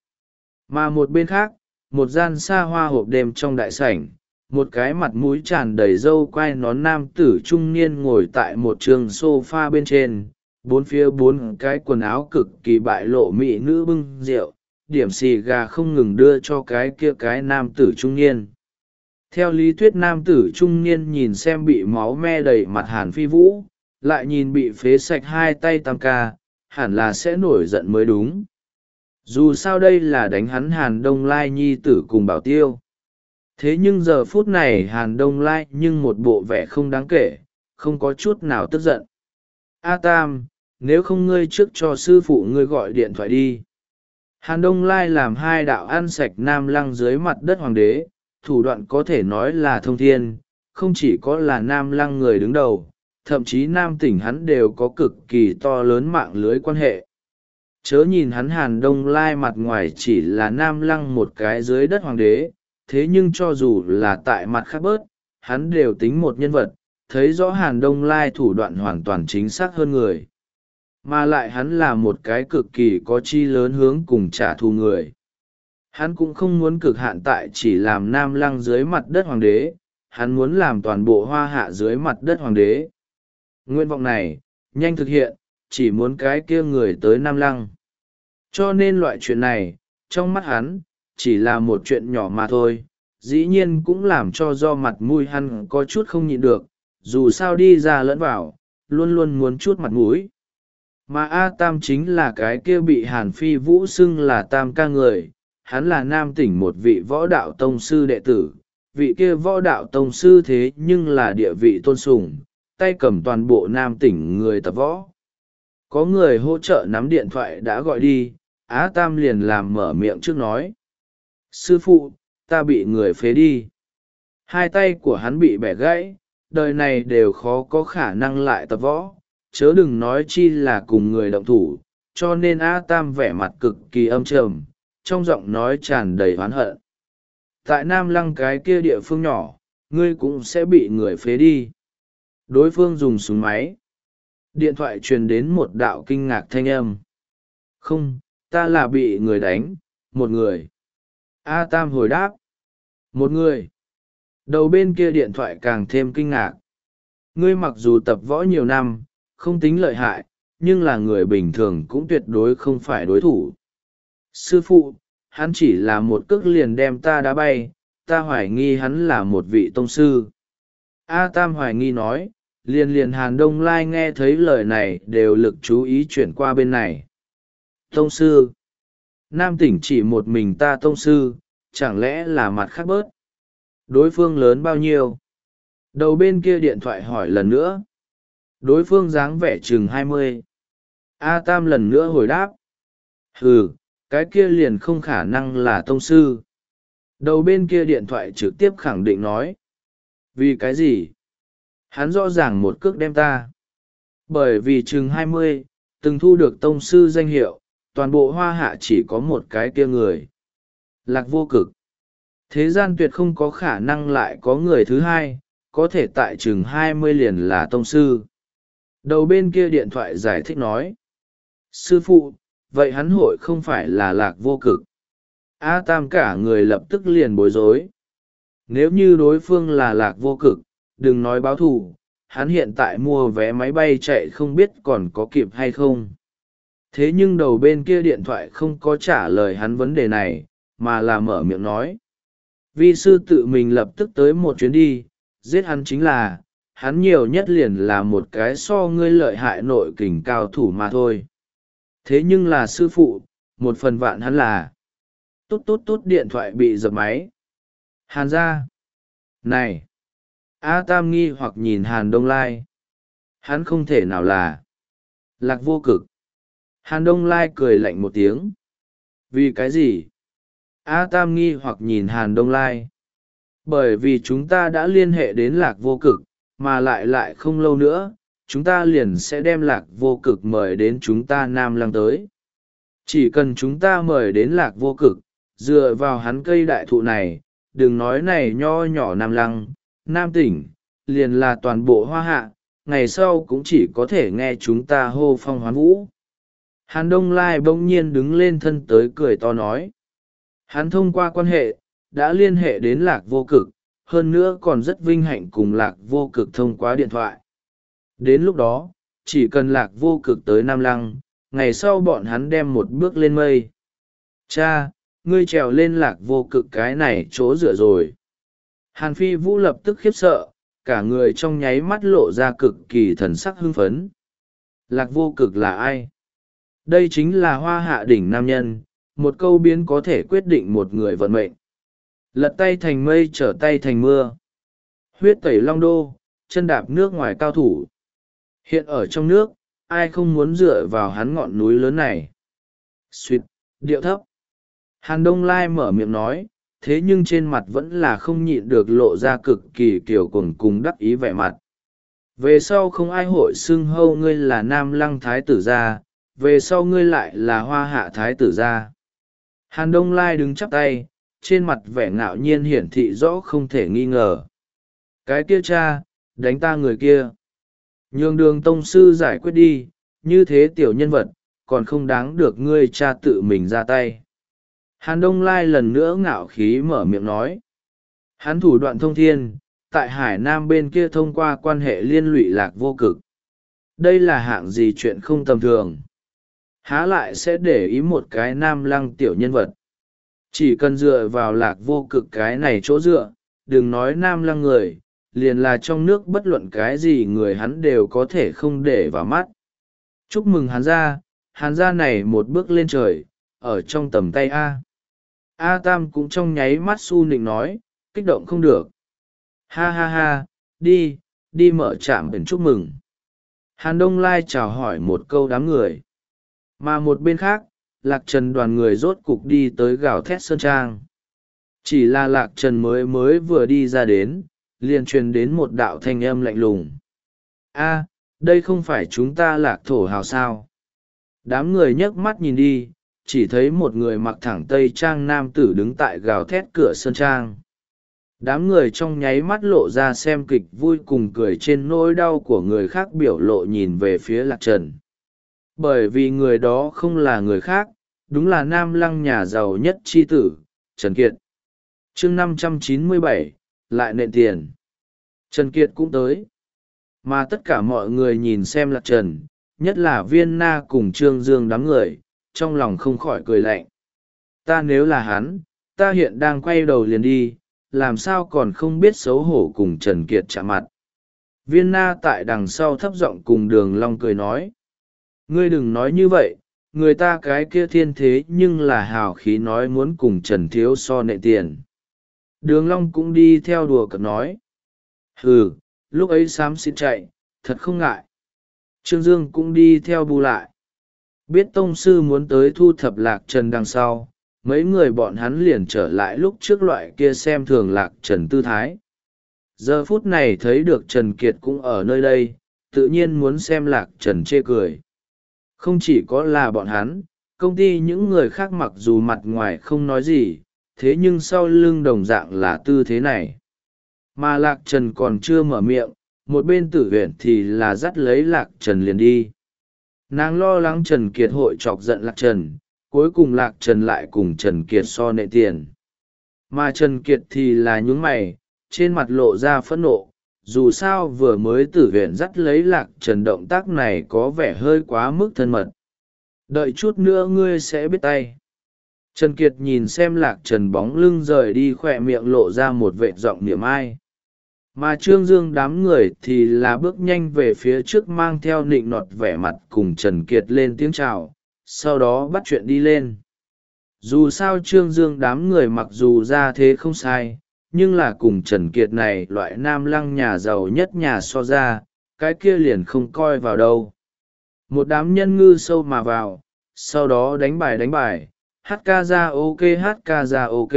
Mà một bên khác, một gian xa hoa hộp đêm trong đại sảnh, một cái mặt mũi tràn đầy râu quai nón nam tử trung niên ngồi tại một trường sofa bên trên, bốn phía bốn cái quần áo cực kỳ bại lộ mỹ nữ bưng rượu, điểm xì gà không ngừng đưa cho cái kia cái nam tử trung niên. Theo lý thuyết nam tử trung niên nhìn xem bị máu me đầy mặt Hàn Phi Vũ, lại nhìn bị phế sạch hai tay tam ca, hẳn là sẽ nổi giận mới đúng. Dù sao đây là đánh hắn Hàn Đông Lai nhi tử cùng Bảo Tiêu. Thế nhưng giờ phút này Hàn Đông Lai nhưng một bộ vẻ không đáng kể, không có chút nào tức giận. A Tam, nếu không ngươi trước cho sư phụ ngươi gọi điện thoại đi. Hàn Đông Lai làm hai đạo ăn sạch Nam Lăng dưới mặt đất hoàng đế, thủ đoạn có thể nói là thông thiên, không chỉ có là Nam Lăng người đứng đầu, thậm chí Nam tỉnh hắn đều có cực kỳ to lớn mạng lưới quan hệ. Chớ nhìn hắn Hàn Đông Lai mặt ngoài chỉ là Nam Lăng một cái dưới đất hoàng đế, thế nhưng cho dù là tại mặt khác bớt, hắn đều tính một nhân vật, thấy rõ Hàn Đông Lai thủ đoạn hoàn toàn chính xác hơn người. Mà lại hắn là một cái cực kỳ có chi lớn hướng cùng trả thù người. Hắn cũng không muốn cực hạn tại chỉ làm Nam Lăng dưới mặt đất hoàng đế, hắn muốn làm toàn bộ Hoa Hạ dưới mặt đất hoàng đế. Nguyện vọng này, nhanh thực hiện, chỉ muốn cái kia người tới Nam Lăng. Cho nên loại chuyện này, trong mắt hắn, chỉ là một chuyện nhỏ mà thôi, dĩ nhiên cũng làm cho do mặt mũi hắn có chút không nhịn được, dù sao đi ra lẫn vào, luôn luôn muốn chút mặt mũi. Mà A Tam chính là cái kia bị Hàn Phi Vũ xưng là Tam ca người, hắn là Nam Tỉnh một vị võ đạo tông sư đệ tử, vị kia võ đạo tông sư thế nhưng là địa vị tôn sùng, tay cầm toàn bộ Nam Tỉnh người tập võ. Có người hỗ trợ nắm điện thoại đã gọi đi, Á Tam liền làm mở miệng trước nói. Sư phụ, ta bị người phế đi. Hai tay của hắn bị bẻ gãy, đời này đều khó có khả năng lại tập võ, chớ đừng nói chi là cùng người động thủ, cho nên A Tam vẻ mặt cực kỳ âm trầm, trong giọng nói tràn đầy oán hận. Tại Nam Lăng cái kia địa phương nhỏ, ngươi cũng sẽ bị người phế đi. Đối phương dùng súng máy. Điện thoại truyền đến một đạo kinh ngạc thanh âm. Không, ta là bị người đánh, một người. A Tam hồi đáp. Một người. Đầu bên kia điện thoại càng thêm kinh ngạc. Ngươi mặc dù tập võ nhiều năm, không tính lợi hại, nhưng là người bình thường cũng tuyệt đối không phải đối thủ. Sư phụ, hắn chỉ là một cước liền đem ta đá bay, ta hoài nghi hắn là một vị tông sư. A Tam hoài nghi nói, liền liền Hàn Đông Lai nghe thấy lời này đều lực chú ý chuyển qua bên này. Tông sư. Nam Tỉnh chỉ một mình ta tông sư, chẳng lẽ là mặt khác bớt? Đối phương lớn bao nhiêu? Đầu bên kia điện thoại hỏi lần nữa. Đối phương dáng vẻ chừng hai mươi. A Tam lần nữa hồi đáp. Ừ, cái kia liền không khả năng là tông sư. Đầu bên kia điện thoại trực tiếp khẳng định nói. Vì cái gì? Hắn rõ ràng một cước đem ta. Bởi vì chừng hai mươi, từng thu được tông sư danh hiệu, toàn bộ hoa hạ chỉ có một cái kia người. Lạc Vô Cực. Thế gian tuyệt không có khả năng lại có người thứ hai, có thể tại chừng hai mươi liền là tông sư. Đầu bên kia điện thoại giải thích nói. Sư phụ, vậy hắn hội không phải là Lạc Vô Cực. A Tam cả người lập tức liền bối rối. Nếu như đối phương là Lạc Vô Cực, đừng nói báo thù, hắn hiện tại mua vé máy bay chạy không biết còn có kịp hay không. Thế nhưng đầu bên kia điện thoại không có trả lời hắn vấn đề này, mà là mở miệng nói. Vi sư tự mình lập tức tới một chuyến đi, giết hắn chính là, hắn nhiều nhất liền là một cái so ngươi lợi hại nội kình cao thủ mà thôi. Thế nhưng là sư phụ, một phần vạn hắn là. Tốt tốt tốt điện thoại bị dập máy. Hàn ra. Này. A Tam nghi hoặc nhìn Hàn Đông Lai. Hắn không thể nào là Lạc Vô Cực. Hàn Đông Lai cười lạnh một tiếng. Vì cái gì? A Tam nghi hoặc nhìn Hàn Đông Lai. Bởi vì chúng ta đã liên hệ đến Lạc Vô Cực, mà lại lại không lâu nữa, chúng ta liền sẽ đem Lạc Vô Cực mời đến chúng ta Nam Lăng tới. Chỉ cần chúng ta mời đến Lạc Vô Cực, dựa vào hắn cây đại thụ này, đừng nói này nho nhỏ Nam Lăng, Nam Tỉnh, liền là toàn bộ hoa hạ, ngày sau cũng chỉ có thể nghe chúng ta hô phong hoán vũ. Hàn Đông Lai bỗng nhiên đứng lên thân tới cười to nói. Hắn thông qua quan hệ, đã liên hệ đến Lạc Vô Cực, hơn nữa còn rất vinh hạnh cùng Lạc Vô Cực thông qua điện thoại. Đến lúc đó, chỉ cần Lạc Vô Cực tới Nam Lăng, ngày sau bọn hắn đem một bước lên mây. Cha, ngươi trèo lên Lạc Vô Cực cái này chỗ dựa rồi. Hàn Phi Vũ lập tức khiếp sợ, cả người trong nháy mắt lộ ra cực kỳ thần sắc hưng phấn. Lạc Vô Cực là ai? Đây chính là hoa hạ đỉnh nam nhân, một câu biến có thể quyết định một người vận mệnh. Lật tay thành mây trở tay thành mưa. Huyết tẩy long đô, chân đạp nước ngoài cao thủ. Hiện ở trong nước, ai không muốn dựa vào hắn ngọn núi lớn này. Xuyệt, điệu thấp. Hàn Đông Lai mở miệng nói, thế nhưng trên mặt vẫn là không nhịn được lộ ra cực kỳ kiểu cuồng cùng đắc ý vẻ mặt. Về sau không ai hội xưng hâu ngươi là Nam Lăng Thái tử gia, về sau ngươi lại là Hoa Hạ Thái tử gia. Hàn Đông Lai đứng chắp tay, trên mặt vẻ ngạo nhiên hiển thị rõ không thể nghi ngờ. Cái kia cha, đánh ta người kia. Nhường đường tông sư giải quyết đi, như thế tiểu nhân vật, còn không đáng được ngươi cha tự mình ra tay. Hàn Đông Lai lần nữa ngạo khí mở miệng nói. Hắn thủ đoạn thông thiên, tại Hải Nam bên kia thông qua quan hệ liên lụy Lạc Vô Cực. đây là hạng gì chuyện không tầm thường, há lại sẽ để ý một cái nam lăng tiểu nhân vật. Chỉ cần dựa vào Lạc Vô Cực cái này chỗ dựa, đừng nói nam lăng người, liền là trong nước bất luận cái gì người hắn đều có thể không để vào mắt. Chúc mừng Hàn gia, Hàn gia này một bước lên trời, ở trong tầm tay A. A Tam cũng trong nháy mắt su nịnh nói, kích động không được. Ha ha ha, đi, đi mở trạm biển chúc mừng. Hàn Đông Lai chào hỏi một câu đám người. Mà một bên khác, Lạc Trần đoàn người rốt cục đi tới gào thét sơn trang. Chỉ là Lạc Trần mới mới vừa đi ra đến, liền truyền đến một đạo thanh âm lạnh lùng. A, đây không phải chúng ta Lạc thổ hào sao? Đám người nhấc mắt nhìn đi, chỉ thấy một người mặc thẳng tây trang nam tử đứng tại gào thét cửa sơn trang. Đám người trong nháy mắt lộ ra xem kịch vui cùng cười trên nỗi đau của người khác biểu lộ nhìn về phía Lạc Trần. Bởi vì người đó không là người khác, đúng là nam lăng nhà giàu nhất chi tử, Trần Kiệt. chương năm trăm chín mươi bảy, lại nện tiền. Trần Kiệt cũng tới. Mà tất cả mọi người nhìn xem Lạc Trần, nhất là Viên Na cùng Trương Dương đám người, trong lòng không khỏi cười lạnh. Ta nếu là hắn, ta hiện đang quay đầu liền đi, làm sao còn không biết xấu hổ cùng Trần Kiệt chạm mặt. Viên Na tại đằng sau thấp giọng cùng Đường Long cười nói. Ngươi đừng nói như vậy, người ta cái kia thiên thế nhưng là hào khí nói muốn cùng Trần Thiếu so nệ tiền. Đường Long cũng đi theo đùa cợt nói. Hừ, lúc ấy xám xịt chạy, thật không ngại. Trương Dương cũng đi theo bù lại. Biết tông sư muốn tới thu thập Lạc Trần đằng sau, mấy người bọn hắn liền trở lại lúc trước loại kia xem thường Lạc Trần tư thái. Giờ phút này thấy được Trần Kiệt cũng ở nơi đây, tự nhiên muốn xem Lạc Trần chê cười. Không chỉ có là bọn hắn, công ty những người khác mặc dù mặt ngoài không nói gì, thế nhưng sau lưng đồng dạng là tư thế này. Mà Lạc Trần còn chưa mở miệng, một bên Tử Huyền thì là dắt lấy Lạc Trần liền đi. Nàng lo lắng Trần Kiệt hội chọc giận Lạc Trần, cuối cùng Lạc Trần lại cùng Trần Kiệt so nệ tiền. Mà Trần Kiệt thì là nhướng mày, trên mặt lộ ra phẫn nộ, dù sao vừa mới Tử Huyền dắt lấy Lạc Trần động tác này có vẻ hơi quá mức thân mật. Đợi chút nữa ngươi sẽ biết tay. Trần Kiệt nhìn xem Lạc Trần bóng lưng rời đi, khỏe miệng lộ ra một vệt giọng niệm ai. Mà Trương Dương đám người thì là bước nhanh về phía trước mang theo nịnh nọt vẻ mặt cùng Trần Kiệt lên tiếng chào, sau đó bắt chuyện đi lên. Dù sao Trương Dương đám người mặc dù ra thế không sai, nhưng là cùng Trần Kiệt này loại nam lăng nhà giàu nhất nhà so ra, cái kia liền không coi vào đâu. Một đám nhân ngư sâu mà vào, sau đó đánh bài đánh bài, hát ca ra ok hát ca ra ok.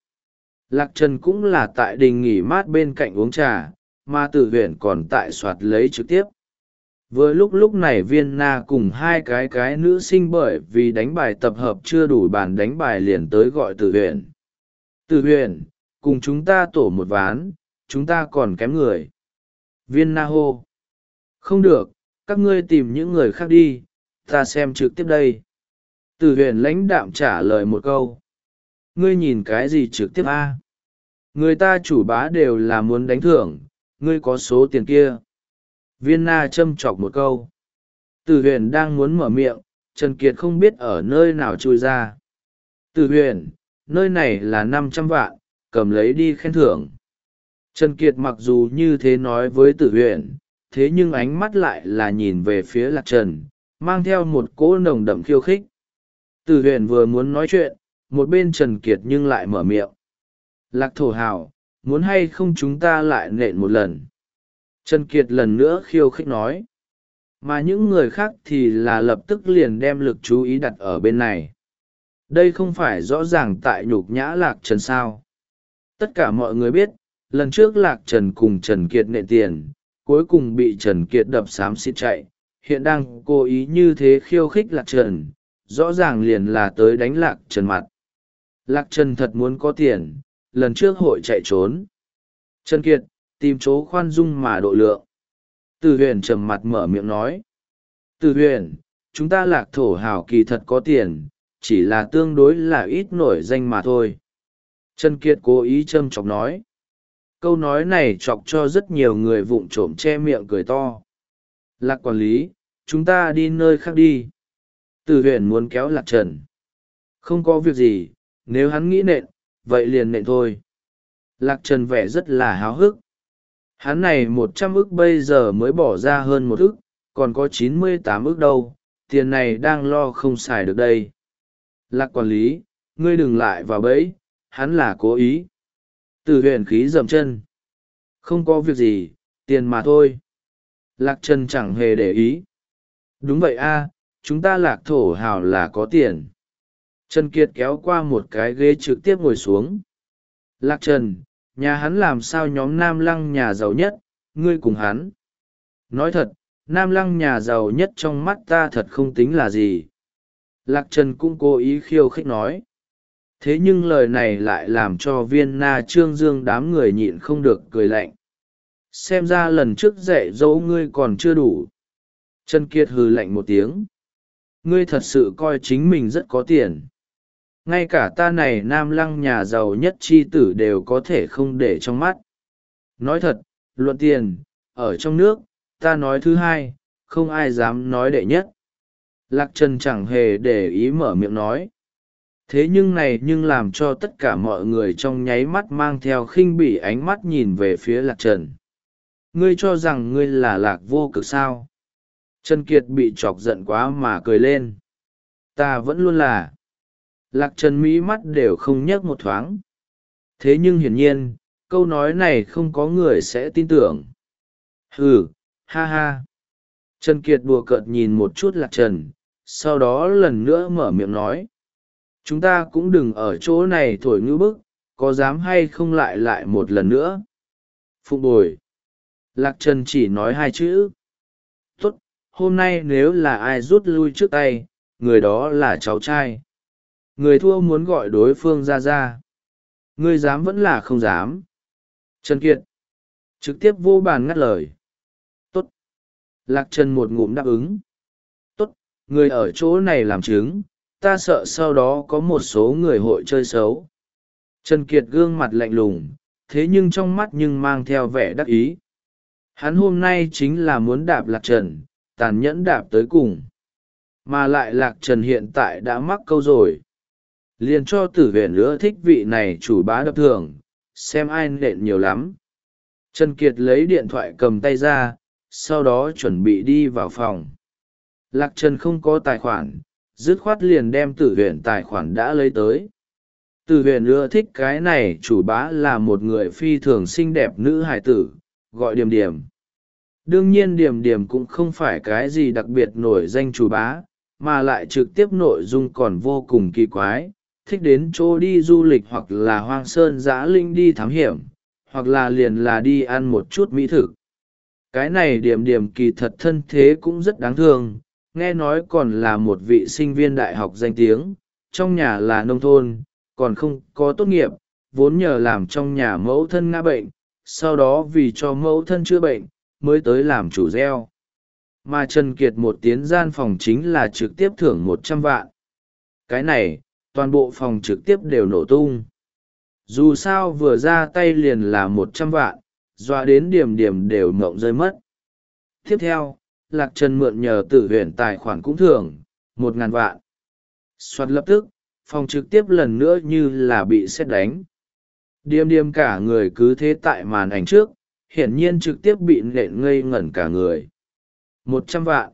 Lạc Trần cũng là tại đình nghỉ mát bên cạnh uống trà, mà Tử Huyền còn tại soạt lấy trực tiếp. Vừa lúc lúc này Viên Na cùng hai cái cái nữ sinh bởi vì đánh bài tập hợp chưa đủ bàn đánh bài liền tới gọi Tử Huyền. Tử Huyền, cùng chúng ta tổ một ván, chúng ta còn kém người. Viên Na hô. Không được, các ngươi tìm những người khác đi, ta xem trực tiếp đây. Tử Huyền lãnh đạm trả lời một câu. Ngươi nhìn cái gì trực tiếp a? Người ta chủ bá đều là muốn đánh thưởng, ngươi có số tiền kia. Viên Na châm chọc một câu. Tử Huyền đang muốn mở miệng, Trần Kiệt không biết ở nơi nào chui ra. Tử Huyền, nơi này là năm trăm vạn, cầm lấy đi khen thưởng. Trần Kiệt mặc dù như thế nói với Tử Huyền, thế nhưng ánh mắt lại là nhìn về phía Lạc Trần, mang theo một cỗ nồng đậm khiêu khích. Tử Huyền vừa muốn nói chuyện, một bên Trần Kiệt nhưng lại mở miệng. Lạc thổ hào, muốn hay không chúng ta lại nện một lần. Trần Kiệt lần nữa khiêu khích nói. Mà những người khác thì là lập tức liền đem lực chú ý đặt ở bên này. Đây không phải rõ ràng tại nhục nhã Lạc Trần sao. Tất cả mọi người biết, lần trước Lạc Trần cùng Trần Kiệt nện tiền, cuối cùng bị Trần Kiệt đập xám xịt chạy, hiện đang cố ý như thế khiêu khích Lạc Trần, rõ ràng liền là tới đánh Lạc Trần mặt. Lạc Trần thật muốn có tiền, lần trước hội chạy trốn. Trần Kiệt, tìm chỗ khoan dung mà độ lượng. Từ Huyền trầm mặt mở miệng nói. Từ Huyền, chúng ta Lạc thổ hào kỳ thật có tiền, chỉ là tương đối là ít nổi danh mà thôi. Trần Kiệt cố ý châm chọc nói. Câu nói này chọc cho rất nhiều người vụng trộm che miệng cười to. Lạc quản lý, chúng ta đi nơi khác đi. Tử huyền muốn kéo Lạc Trần. Không có việc gì, nếu hắn nghĩ nện, vậy liền nện thôi. Lạc Trần vẻ rất là háo hức. Hắn này một trăm ức bây giờ mới bỏ ra hơn một ức, còn có chín mươi tám ức đâu, tiền này đang lo không xài được đây. Lạc quản lý, ngươi đừng lại vào bẫy, hắn là cố ý. Tử huyền khí dầm chân. Không có việc gì, tiền mà thôi. Lạc Trần chẳng hề để ý. Đúng vậy a, chúng ta Lạc thổ hào là có tiền. Trần Kiệt kéo qua một cái ghế trực tiếp ngồi xuống. Lạc Trần, nhà hắn làm sao nhóm Nam Lăng nhà giàu nhất, ngươi cùng hắn. Nói thật, Nam Lăng nhà giàu nhất trong mắt ta thật không tính là gì. Lạc Trần cũng cố ý khiêu khích nói. Thế nhưng lời này lại làm cho Viên Na Trương Dương đám người nhịn không được cười lạnh. Xem ra lần trước dạy dỗ ngươi còn chưa đủ. Trần Kiệt hừ lạnh một tiếng. Ngươi thật sự coi chính mình rất có tiền. Ngay cả ta này Nam Lăng nhà giàu nhất chi tử đều có thể không để trong mắt. Nói thật, luận tiền, ở trong nước, ta nói thứ hai, không ai dám nói đệ nhất. Lạc Trần chẳng hề để ý mở miệng nói. Thế nhưng này nhưng làm cho tất cả mọi người trong nháy mắt mang theo khinh bỉ ánh mắt nhìn về phía Lạc Trần. Ngươi cho rằng ngươi là Lạc vô cực sao? Trần Kiệt bị chọc giận quá mà cười lên. Ta vẫn luôn là. Lạc Trần mí mắt đều không nhấc một thoáng. Thế nhưng hiển nhiên, câu nói này không có người sẽ tin tưởng. Hừ, ha ha. Trần Kiệt đùa cợt nhìn một chút Lạc Trần, sau đó lần nữa mở miệng nói. Chúng ta cũng đừng ở chỗ này thổi ngư bức, có dám hay không lại lại một lần nữa. Phụng bồi. Lạc Trần chỉ nói hai chữ. Tốt, hôm nay nếu là ai rút lui trước tay, người đó là cháu trai. Người thua muốn gọi đối phương ra ra. Ngươi dám vẫn là không dám. Trần Kiệt. Trực tiếp vô bàn ngắt lời. Tốt. Lạc Trần một ngụm đáp ứng. Tốt, người ở chỗ này làm chứng, ta sợ sau đó có một số người hội chơi xấu. Trần Kiệt gương mặt lạnh lùng, thế nhưng trong mắt nhưng mang theo vẻ đắc ý. Hắn hôm nay chính là muốn đạp Lạc Trần, tàn nhẫn đạp tới cùng. Mà lại Lạc Trần hiện tại đã mắc câu rồi. Liền cho Tử huyền nữa thích vị này chủ bá đập thưởng, xem ai nện nhiều lắm. Trần Kiệt lấy điện thoại cầm tay ra, sau đó chuẩn bị đi vào phòng. Lạc Trần không có tài khoản, dứt khoát liền đem Tử huyền tài khoản đã lấy tới. Tử huyền ưa thích cái này chủ bá là một người phi thường xinh đẹp nữ hài tử, gọi Điềm Điềm. Đương nhiên Điềm Điềm cũng không phải cái gì đặc biệt nổi danh chủ bá, mà lại trực tiếp nội dung còn vô cùng kỳ quái, thích đến chỗ đi du lịch hoặc là hoang sơn dã linh đi thám hiểm, hoặc là liền là đi ăn một chút mỹ thực. Cái này Điềm Điềm kỳ thật thân thế cũng rất đáng thương, nghe nói còn là một vị sinh viên đại học danh tiếng, trong nhà là nông thôn, còn không có tốt nghiệp, vốn nhờ làm trong nhà mẫu thân ngã bệnh, sau đó vì cho mẫu thân chữa bệnh, mới tới làm chủ gieo. Mà Trần Kiệt một tiến gian phòng chính là trực tiếp thưởng một trăm vạn. Cái này, toàn bộ phòng trực tiếp đều nổ tung. Dù sao vừa ra tay liền là một trăm vạn, dọa đến Điểm Điểm đều mộng rơi mất. Tiếp theo, Lạc Trần mượn nhờ Tử huyền tài khoản cũng thưởng, một ngàn vạn. Soạt lập tức, phòng trực tiếp lần nữa như là bị sét đánh. Điềm Điềm cả người cứ thế tại màn ảnh trước, hiển nhiên trực tiếp bị nện ngây ngẩn cả người. Một trăm vạn.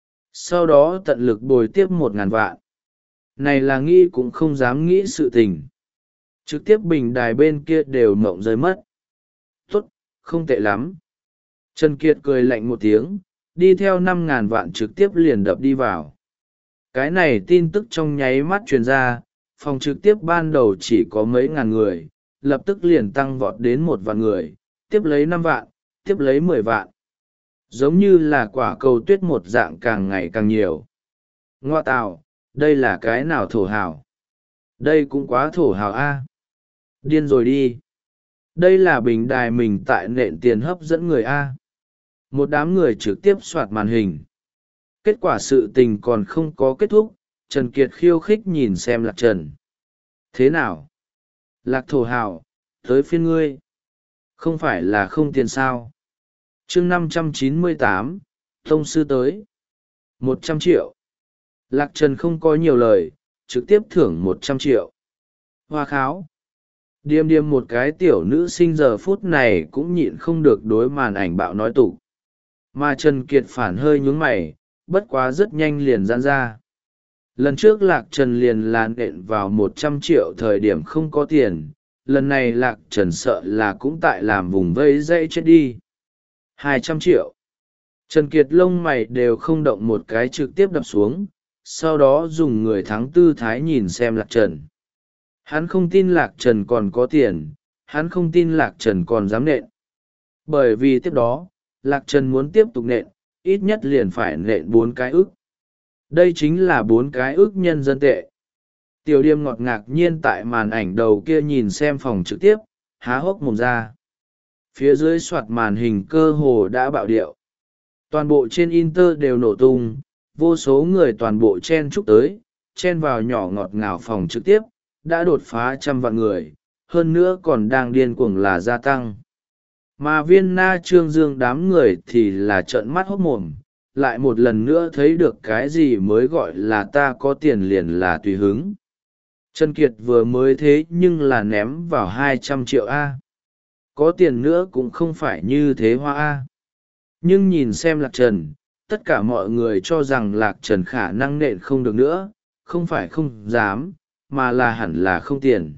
Sau đó tận lực bồi tiếp một ngàn vạn. Này là nghĩ cũng không dám nghĩ sự tình. Trực tiếp bình đài bên kia đều mộng rơi mất. Tốt, không tệ lắm. Trần Kiệt cười lạnh một tiếng, đi theo năm ngàn vạn trực tiếp liền đập đi vào. Cái này tin tức trong nháy mắt truyền ra, phòng trực tiếp ban đầu chỉ có mấy ngàn người, lập tức liền tăng vọt đến một vạn người, tiếp lấy năm vạn, tiếp lấy mười vạn. Giống như là quả cầu tuyết một dạng càng ngày càng nhiều. Ngoa tạo, đây là cái nào thổ hào? Đây cũng quá thổ hào a. Điên rồi đi. Đây là bình đài mình tại nện tiền hấp dẫn người a. Một đám người trực tiếp soạt màn hình. Kết quả sự tình còn không có kết thúc, Trần Kiệt khiêu khích nhìn xem Lạc Trần. Thế nào? Lạc thổ hào, tới phiên ngươi. Không phải là không tiền sao? Chương năm trăm chín mươi tám, Tông sư tới. một trăm triệu. Lạc Trần không có nhiều lời, trực tiếp thưởng một trăm triệu. Hoa kháo. Điềm điềm một cái tiểu nữ sinh giờ phút này cũng nhịn không được đối màn ảnh bạo nói tục. Mà Trần Kiệt phản hơi nhún mày, bất quá rất nhanh liền giãn ra. Lần trước Lạc Trần liền là nện vào một trăm triệu thời điểm không có tiền, lần này Lạc Trần sợ là cũng tại làm vùng vây dây chết đi. hai trăm triệu. Trần Kiệt lông mày đều không động một cái trực tiếp đập xuống, sau đó dùng người thắng tư thái nhìn xem Lạc Trần. Hắn không tin Lạc Trần còn có tiền, hắn không tin Lạc Trần còn dám nện. Bởi vì tiếp đó, Lạc Trần muốn tiếp tục nện, ít nhất liền phải nện bốn cái ức. Đây chính là bốn cái ức nhân dân tệ. Tiểu Điềm ngọt ngạc nhiên tại màn ảnh đầu kia nhìn xem phòng trực tiếp, há hốc mồm ra. Phía dưới soạt màn hình cơ hồ đã bạo điệu. Toàn bộ trên Inter đều nổ tung, vô số người toàn bộ chen chúc tới, chen vào nhỏ ngọt ngào phòng trực tiếp, đã đột phá trăm vạn người, hơn nữa còn đang điên cuồng là gia tăng. Mà Viên Na Trương Dương đám người thì là trợn mắt hốt mồm, lại một lần nữa thấy được cái gì mới gọi là ta có tiền liền là tùy hứng. Trần Kiệt vừa mới thế nhưng là ném vào hai trăm triệu A. Có tiền nữa cũng không phải như thế hoa A. Nhưng nhìn xem Lạc Trần, tất cả mọi người cho rằng Lạc Trần khả năng nện không được nữa, không phải không dám, mà là hẳn là không tiền.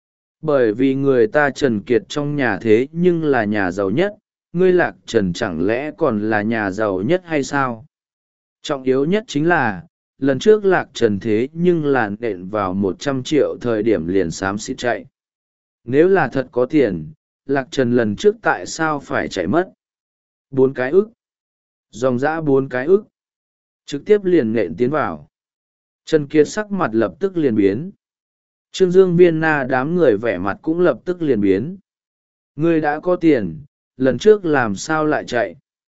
Bởi vì người ta Trần Kiệt trong nhà thế nhưng là nhà giàu nhất, ngươi Lạc Trần chẳng lẽ còn là nhà giàu nhất hay sao? Trọng yếu nhất chính là, lần trước Lạc Trần thế nhưng là nện vào một trăm triệu thời điểm liền xám xịt chạy. Nếu là thật có tiền, Lạc Trần lần trước tại sao phải chạy mất? Bốn cái ức. Dòng dã bốn cái ức. Trực tiếp liền nện tiến vào. Trần Kiệt sắc mặt lập tức liền biến. Trương Dương Viên Na đám người vẻ mặt cũng lập tức liền biến. Ngươi đã có tiền, lần trước làm sao lại chạy?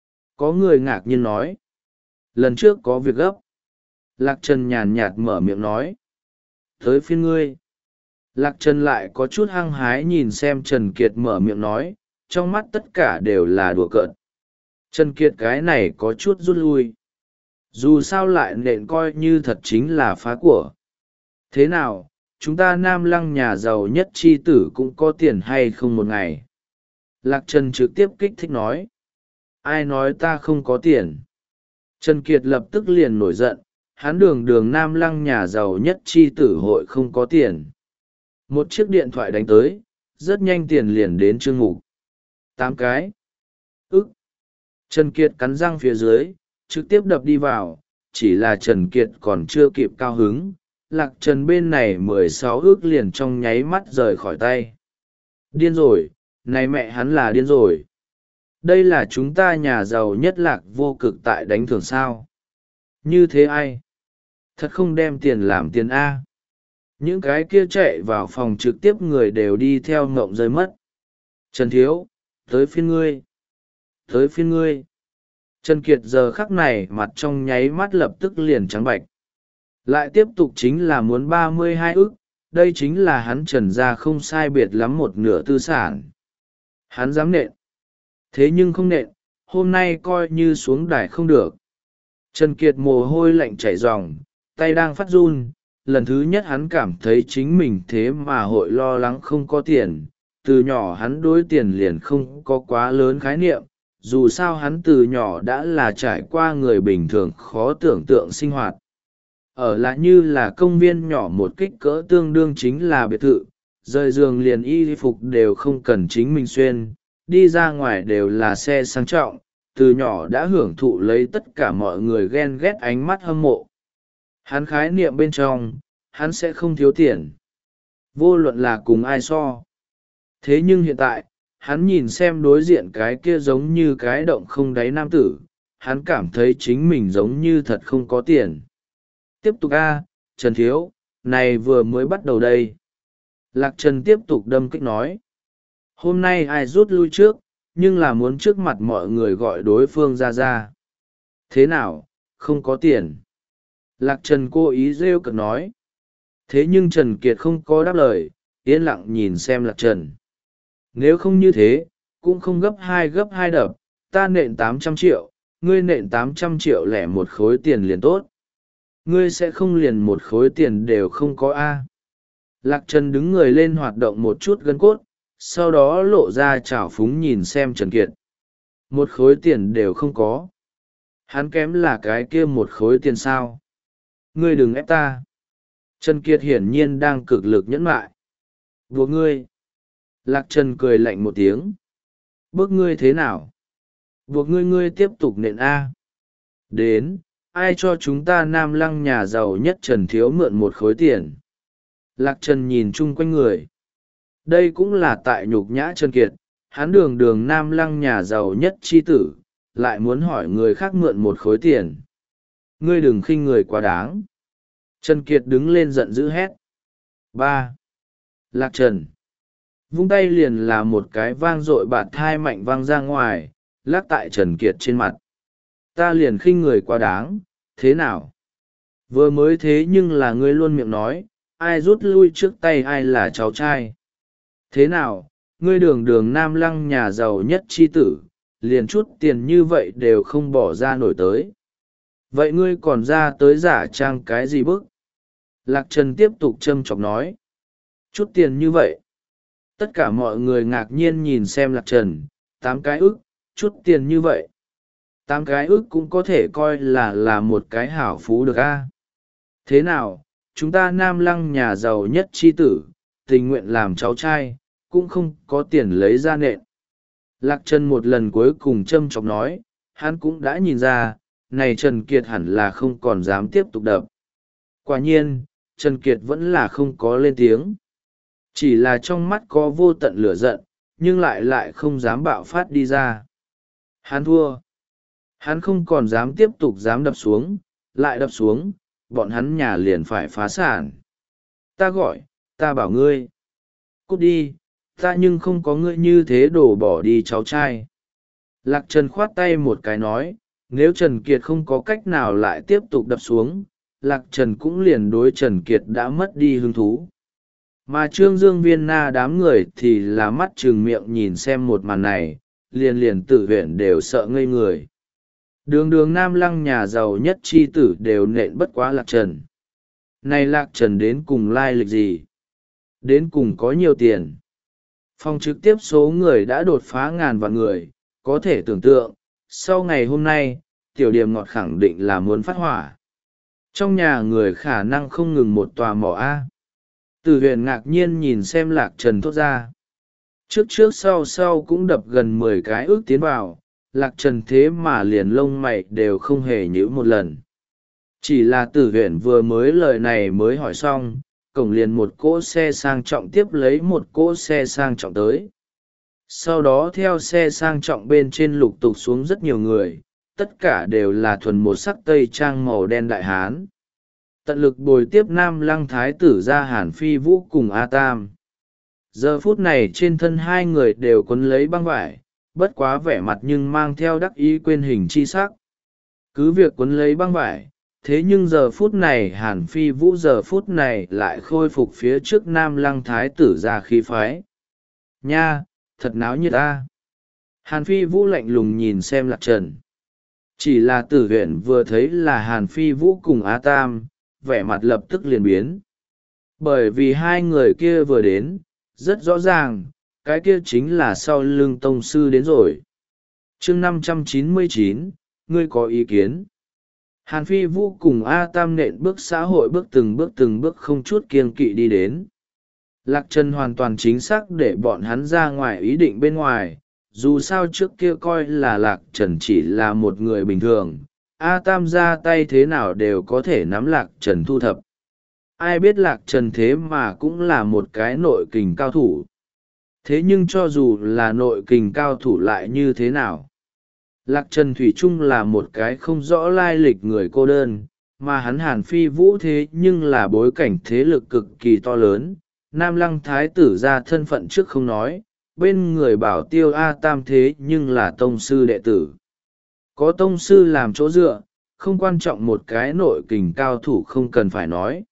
Có người ngạc nhiên nói. Lần trước có việc gấp. Lạc Trần nhàn nhạt mở miệng nói. Tới phiên ngươi. Lạc Trần lại có chút hăng hái nhìn xem Trần Kiệt mở miệng nói, trong mắt tất cả đều là đùa cợt. Trần Kiệt cái này có chút rút lui. Dù sao lại nện coi như thật chính là phá của. Thế nào, chúng ta Nam Lăng nhà giàu nhất chi tử cũng có tiền hay không một ngày? Lạc Trần trực tiếp kích thích nói. Ai nói ta không có tiền? Trần Kiệt lập tức liền nổi giận, hắn đường đường Nam Lăng nhà giàu nhất chi tử hội không có tiền. Một chiếc điện thoại đánh tới, rất nhanh tiền liền đến Trương Mục. Tám cái. Ức. Trần Kiệt cắn răng phía dưới, trực tiếp đập đi vào, chỉ là Trần Kiệt còn chưa kịp cao hứng. Lạc Trần bên này mười sáu ước liền trong nháy mắt rời khỏi tay. Điên rồi, này mẹ hắn là điên rồi. Đây là chúng ta nhà giàu nhất Lạc vô cực tại đánh thưởng sao. Như thế ai? Thật không đem tiền làm tiền A. Những cái kia chạy vào phòng trực tiếp người đều đi theo ngộng rơi mất. Trần Thiếu, tới phiên ngươi. Tới phiên ngươi. Trần Kiệt giờ khắc này mặt trong nháy mắt lập tức liền trắng bạch. Lại tiếp tục chính là muốn ba mươi hai ức, đây chính là hắn Trần gia không sai biệt lắm một nửa tư sản. Hắn dám nện. Thế nhưng không nện, hôm nay coi như xuống đài không được. Trần Kiệt mồ hôi lạnh chảy ròng, tay đang phát run, lần thứ nhất hắn cảm thấy chính mình thế mà hội lo lắng không có tiền. Từ nhỏ hắn đối tiền liền không có quá lớn khái niệm, dù sao hắn từ nhỏ đã là trải qua người bình thường khó tưởng tượng sinh hoạt. Ở lại như là công viên nhỏ một kích cỡ tương đương chính là biệt thự, rời giường liền y phục đều không cần chính mình xuyên, đi ra ngoài đều là xe sang trọng, từ nhỏ đã hưởng thụ lấy tất cả mọi người ghen ghét ánh mắt hâm mộ. Hắn khái niệm bên trong, hắn sẽ không thiếu tiền. Vô luận là cùng ai so. Thế nhưng hiện tại, hắn nhìn xem đối diện cái kia giống như cái động không đáy nam tử, hắn cảm thấy chính mình giống như thật không có tiền. Tiếp tục a, Trần Thiếu, này vừa mới bắt đầu đây. Lạc Trần tiếp tục đâm kích nói. Hôm nay ai rút lui trước, nhưng là muốn trước mặt mọi người gọi đối phương ra ra. Thế nào, không có tiền. Lạc Trần cố ý rêu cực nói. Thế nhưng Trần Kiệt không có đáp lời, yên lặng nhìn xem Lạc Trần. Nếu không như thế, cũng không gấp hai gấp hai đập, ta nện tám trăm triệu, ngươi nện tám trăm triệu lẻ một khối tiền liền tốt. Ngươi sẽ không liền một khối tiền đều không có a? Lạc Trần đứng người lên hoạt động một chút gân cốt, sau đó lộ ra trào phúng nhìn xem Trần Kiệt. Một khối tiền đều không có. Hắn kém là cái kia một khối tiền sao? Ngươi đừng ép ta. Trần Kiệt hiển nhiên đang cực lực nhẫn nại. Buộc ngươi. Lạc Trần cười lạnh một tiếng. Bước ngươi thế nào? Buộc ngươi ngươi tiếp tục nện A. Đến, ai cho chúng ta Nam Lăng nhà giàu nhất Trần thiếu mượn một khối tiền? Lạc Trần nhìn chung quanh người. Đây cũng là tại nhục nhã Trần Kiệt, hắn đường đường Nam Lăng nhà giàu nhất chi tử, lại muốn hỏi người khác mượn một khối tiền. Ngươi đừng khinh người quá đáng. Trần Kiệt đứng lên giận dữ hét. Ba. Lạc Trần. Vung tay liền là một cái vang dội bạt thai mạnh vang ra ngoài, lắc tại Trần Kiệt trên mặt. Ta liền khinh người quá đáng, thế nào? Vừa mới thế nhưng là ngươi luôn miệng nói, ai rút lui trước tay ai là cháu trai. Thế nào, ngươi đường đường Nam Lăng nhà giàu nhất chi tử, liền chút tiền như vậy đều không bỏ ra nổi tới. Vậy ngươi còn ra tới giả trang cái gì bức? Lạc Trần tiếp tục châm chọc nói. Chút tiền như vậy. Tất cả mọi người ngạc nhiên nhìn xem Lạc Trần, tám cái ức, chút tiền như vậy. Tám cái ức cũng có thể coi là là một cái hảo phú được a. Thế nào, chúng ta Nam Lăng nhà giàu nhất chi tử, tình nguyện làm cháu trai, cũng không có tiền lấy ra nện. Lạc Trần một lần cuối cùng châm chọc nói, hắn cũng đã nhìn ra, này Trần Kiệt hẳn là không còn dám tiếp tục đập. Quả nhiên, Trần Kiệt vẫn là không có lên tiếng. Chỉ là trong mắt có vô tận lửa giận, nhưng lại lại không dám bạo phát đi ra. Hắn thua. Hắn không còn dám tiếp tục dám đập xuống, lại đập xuống, bọn hắn nhà liền phải phá sản. Ta gọi, ta bảo ngươi. Cút đi, ta nhưng không có ngươi như thế đổ bỏ đi cháu trai. Lạc Trần khoát tay một cái nói, nếu Trần Kiệt không có cách nào lại tiếp tục đập xuống, Lạc Trần cũng liền đối Trần Kiệt đã mất đi hứng thú. Mà Trương Dương Viên Na đám người thì là mắt trừng miệng nhìn xem một màn này, liền liền tử huyện đều sợ ngây người. Đường đường Nam Lăng nhà giàu nhất chi tử đều nện bất quá Lạc Trần. Này Lạc Trần đến cùng lai lịch gì? Đến cùng có nhiều tiền. Phòng trực tiếp số người đã đột phá ngàn vạn người, có thể tưởng tượng, sau ngày hôm nay, tiểu điểm ngọt khẳng định là muốn phát hỏa. Trong nhà người khả năng không ngừng một tòa mỏ A. Tử huyền ngạc nhiên nhìn xem Lạc Trần thốt ra. Trước trước sau sau cũng đập gần mười cái ước tiến vào, Lạc Trần thế mà liền lông mày đều không hề nhíu một lần. Chỉ là tử huyền vừa mới lời này mới hỏi xong, cổng liền một cỗ xe sang trọng tiếp lấy một cỗ xe sang trọng tới. Sau đó theo xe sang trọng bên trên lục tục xuống rất nhiều người, tất cả đều là thuần một sắc tây trang màu đen đại hán. Tận lực bồi tiếp Nam Lăng thái tử ra Hàn Phi Vũ cùng A Tam. Giờ phút này trên thân hai người đều quấn lấy băng vải, bất quá vẻ mặt nhưng mang theo đắc ý quên hình chi sắc. Cứ việc quấn lấy băng vải, thế nhưng giờ phút này Hàn Phi Vũ giờ phút này lại khôi phục phía trước Nam Lăng thái tử ra khí phái. Nha, thật náo nhiệt ta. Hàn Phi Vũ lạnh lùng nhìn xem Lạc Trần. Chỉ là tử huyện vừa thấy là Hàn Phi Vũ cùng A Tam, vẻ mặt lập tức liền biến. Bởi vì hai người kia vừa đến, rất rõ ràng, cái kia chính là sau lưng tông sư đến rồi. chương năm trăm chín mươi chín, ngươi có ý kiến? Hàn Phi Vũ cùng A Tam nện bước xã hội bước từng bước từng bước không chút kiêng kỵ đi đến. Lạc Trần hoàn toàn chính xác để bọn hắn ra ngoài ý định bên ngoài, dù sao trước kia coi là Lạc Trần chỉ là một người bình thường, A Tam ra tay thế nào đều có thể nắm Lạc Trần thu thập. Ai biết Lạc Trần thế mà cũng là một cái nội kình cao thủ. Thế nhưng cho dù là nội kình cao thủ lại như thế nào? Lạc Trần Thủy Trung là một cái không rõ lai lịch người cô đơn, mà hắn Hàn Phi Vũ thế nhưng là bối cảnh thế lực cực kỳ to lớn. Nam Lăng Thái tử ra thân phận trước không nói, bên người bảo tiêu A Tam thế nhưng là tông sư đệ tử. Có tông sư làm chỗ dựa, không quan trọng một cái nội kình cao thủ không cần phải nói.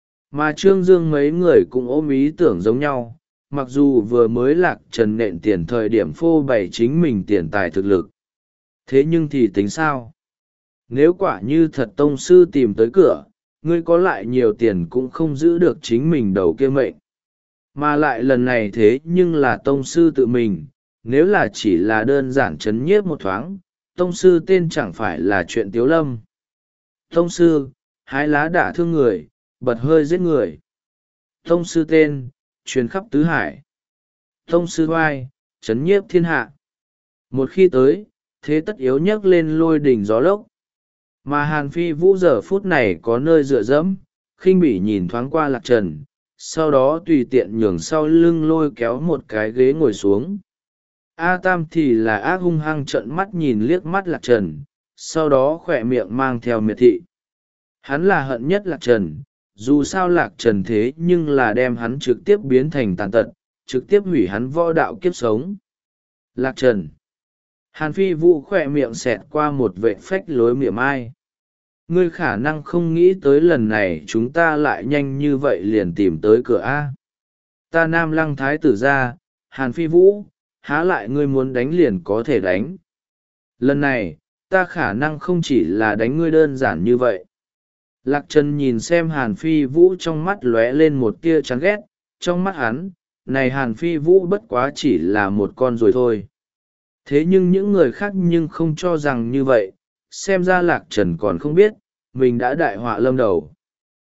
Mà Trương Dương mấy người cũng ôm ý tưởng giống nhau, mặc dù vừa mới Lạc Trần nện tiền thời điểm phô bày chính mình tiền tài thực lực. thế nhưng thì tính sao? Nếu quả như thật tông sư tìm tới cửa, ngươi có lại nhiều tiền cũng không giữ được chính mình đầu kia mệnh. Mà lại lần này thế nhưng là tông sư tự mình, nếu là chỉ là đơn giản chấn nhiếp một thoáng, tông sư tên chẳng phải là chuyện tiếu lâm. Tông sư, hái lá đả thương người, bật hơi giết người. Tông sư tên, truyền khắp tứ hải. Tông sư oai, chấn nhiếp thiên hạ. Một khi tới, thế tất yếu nhấc lên lôi đỉnh gió lốc. Mà Hàn Phi Vũ giờ phút này có nơi dựa dẫm, khinh bỉ nhìn thoáng qua Lạc Trần, sau đó tùy tiện nhường sau lưng lôi kéo một cái ghế ngồi xuống. A Tam thì là ác hung hăng trợn mắt nhìn liếc mắt Lạc Trần, sau đó khỏe miệng mang theo miệt thị. Hắn là hận nhất Lạc Trần, dù sao Lạc Trần thế nhưng là đem hắn trực tiếp biến thành tàn tật, trực tiếp hủy hắn võ đạo kiếp sống. Lạc Trần. Hàn Phi Vũ khỏe miệng xẹt qua một vệ phách lối mỉa mai. Ngươi khả năng không nghĩ tới lần này chúng ta lại nhanh như vậy liền tìm tới cửa A. Ta Nam Lăng Thái tử ra, Hàn Phi Vũ, há lại ngươi muốn đánh liền có thể đánh. Lần này, ta khả năng không chỉ là đánh ngươi đơn giản như vậy. Lạc Trần nhìn xem Hàn Phi Vũ trong mắt lóe lên một tia chán ghét, trong mắt hắn, này Hàn Phi Vũ bất quá chỉ là một con rồi thôi. Thế nhưng những người khác nhưng không cho rằng như vậy, xem ra Lạc Trần còn không biết, mình đã đại họa lâm đầu.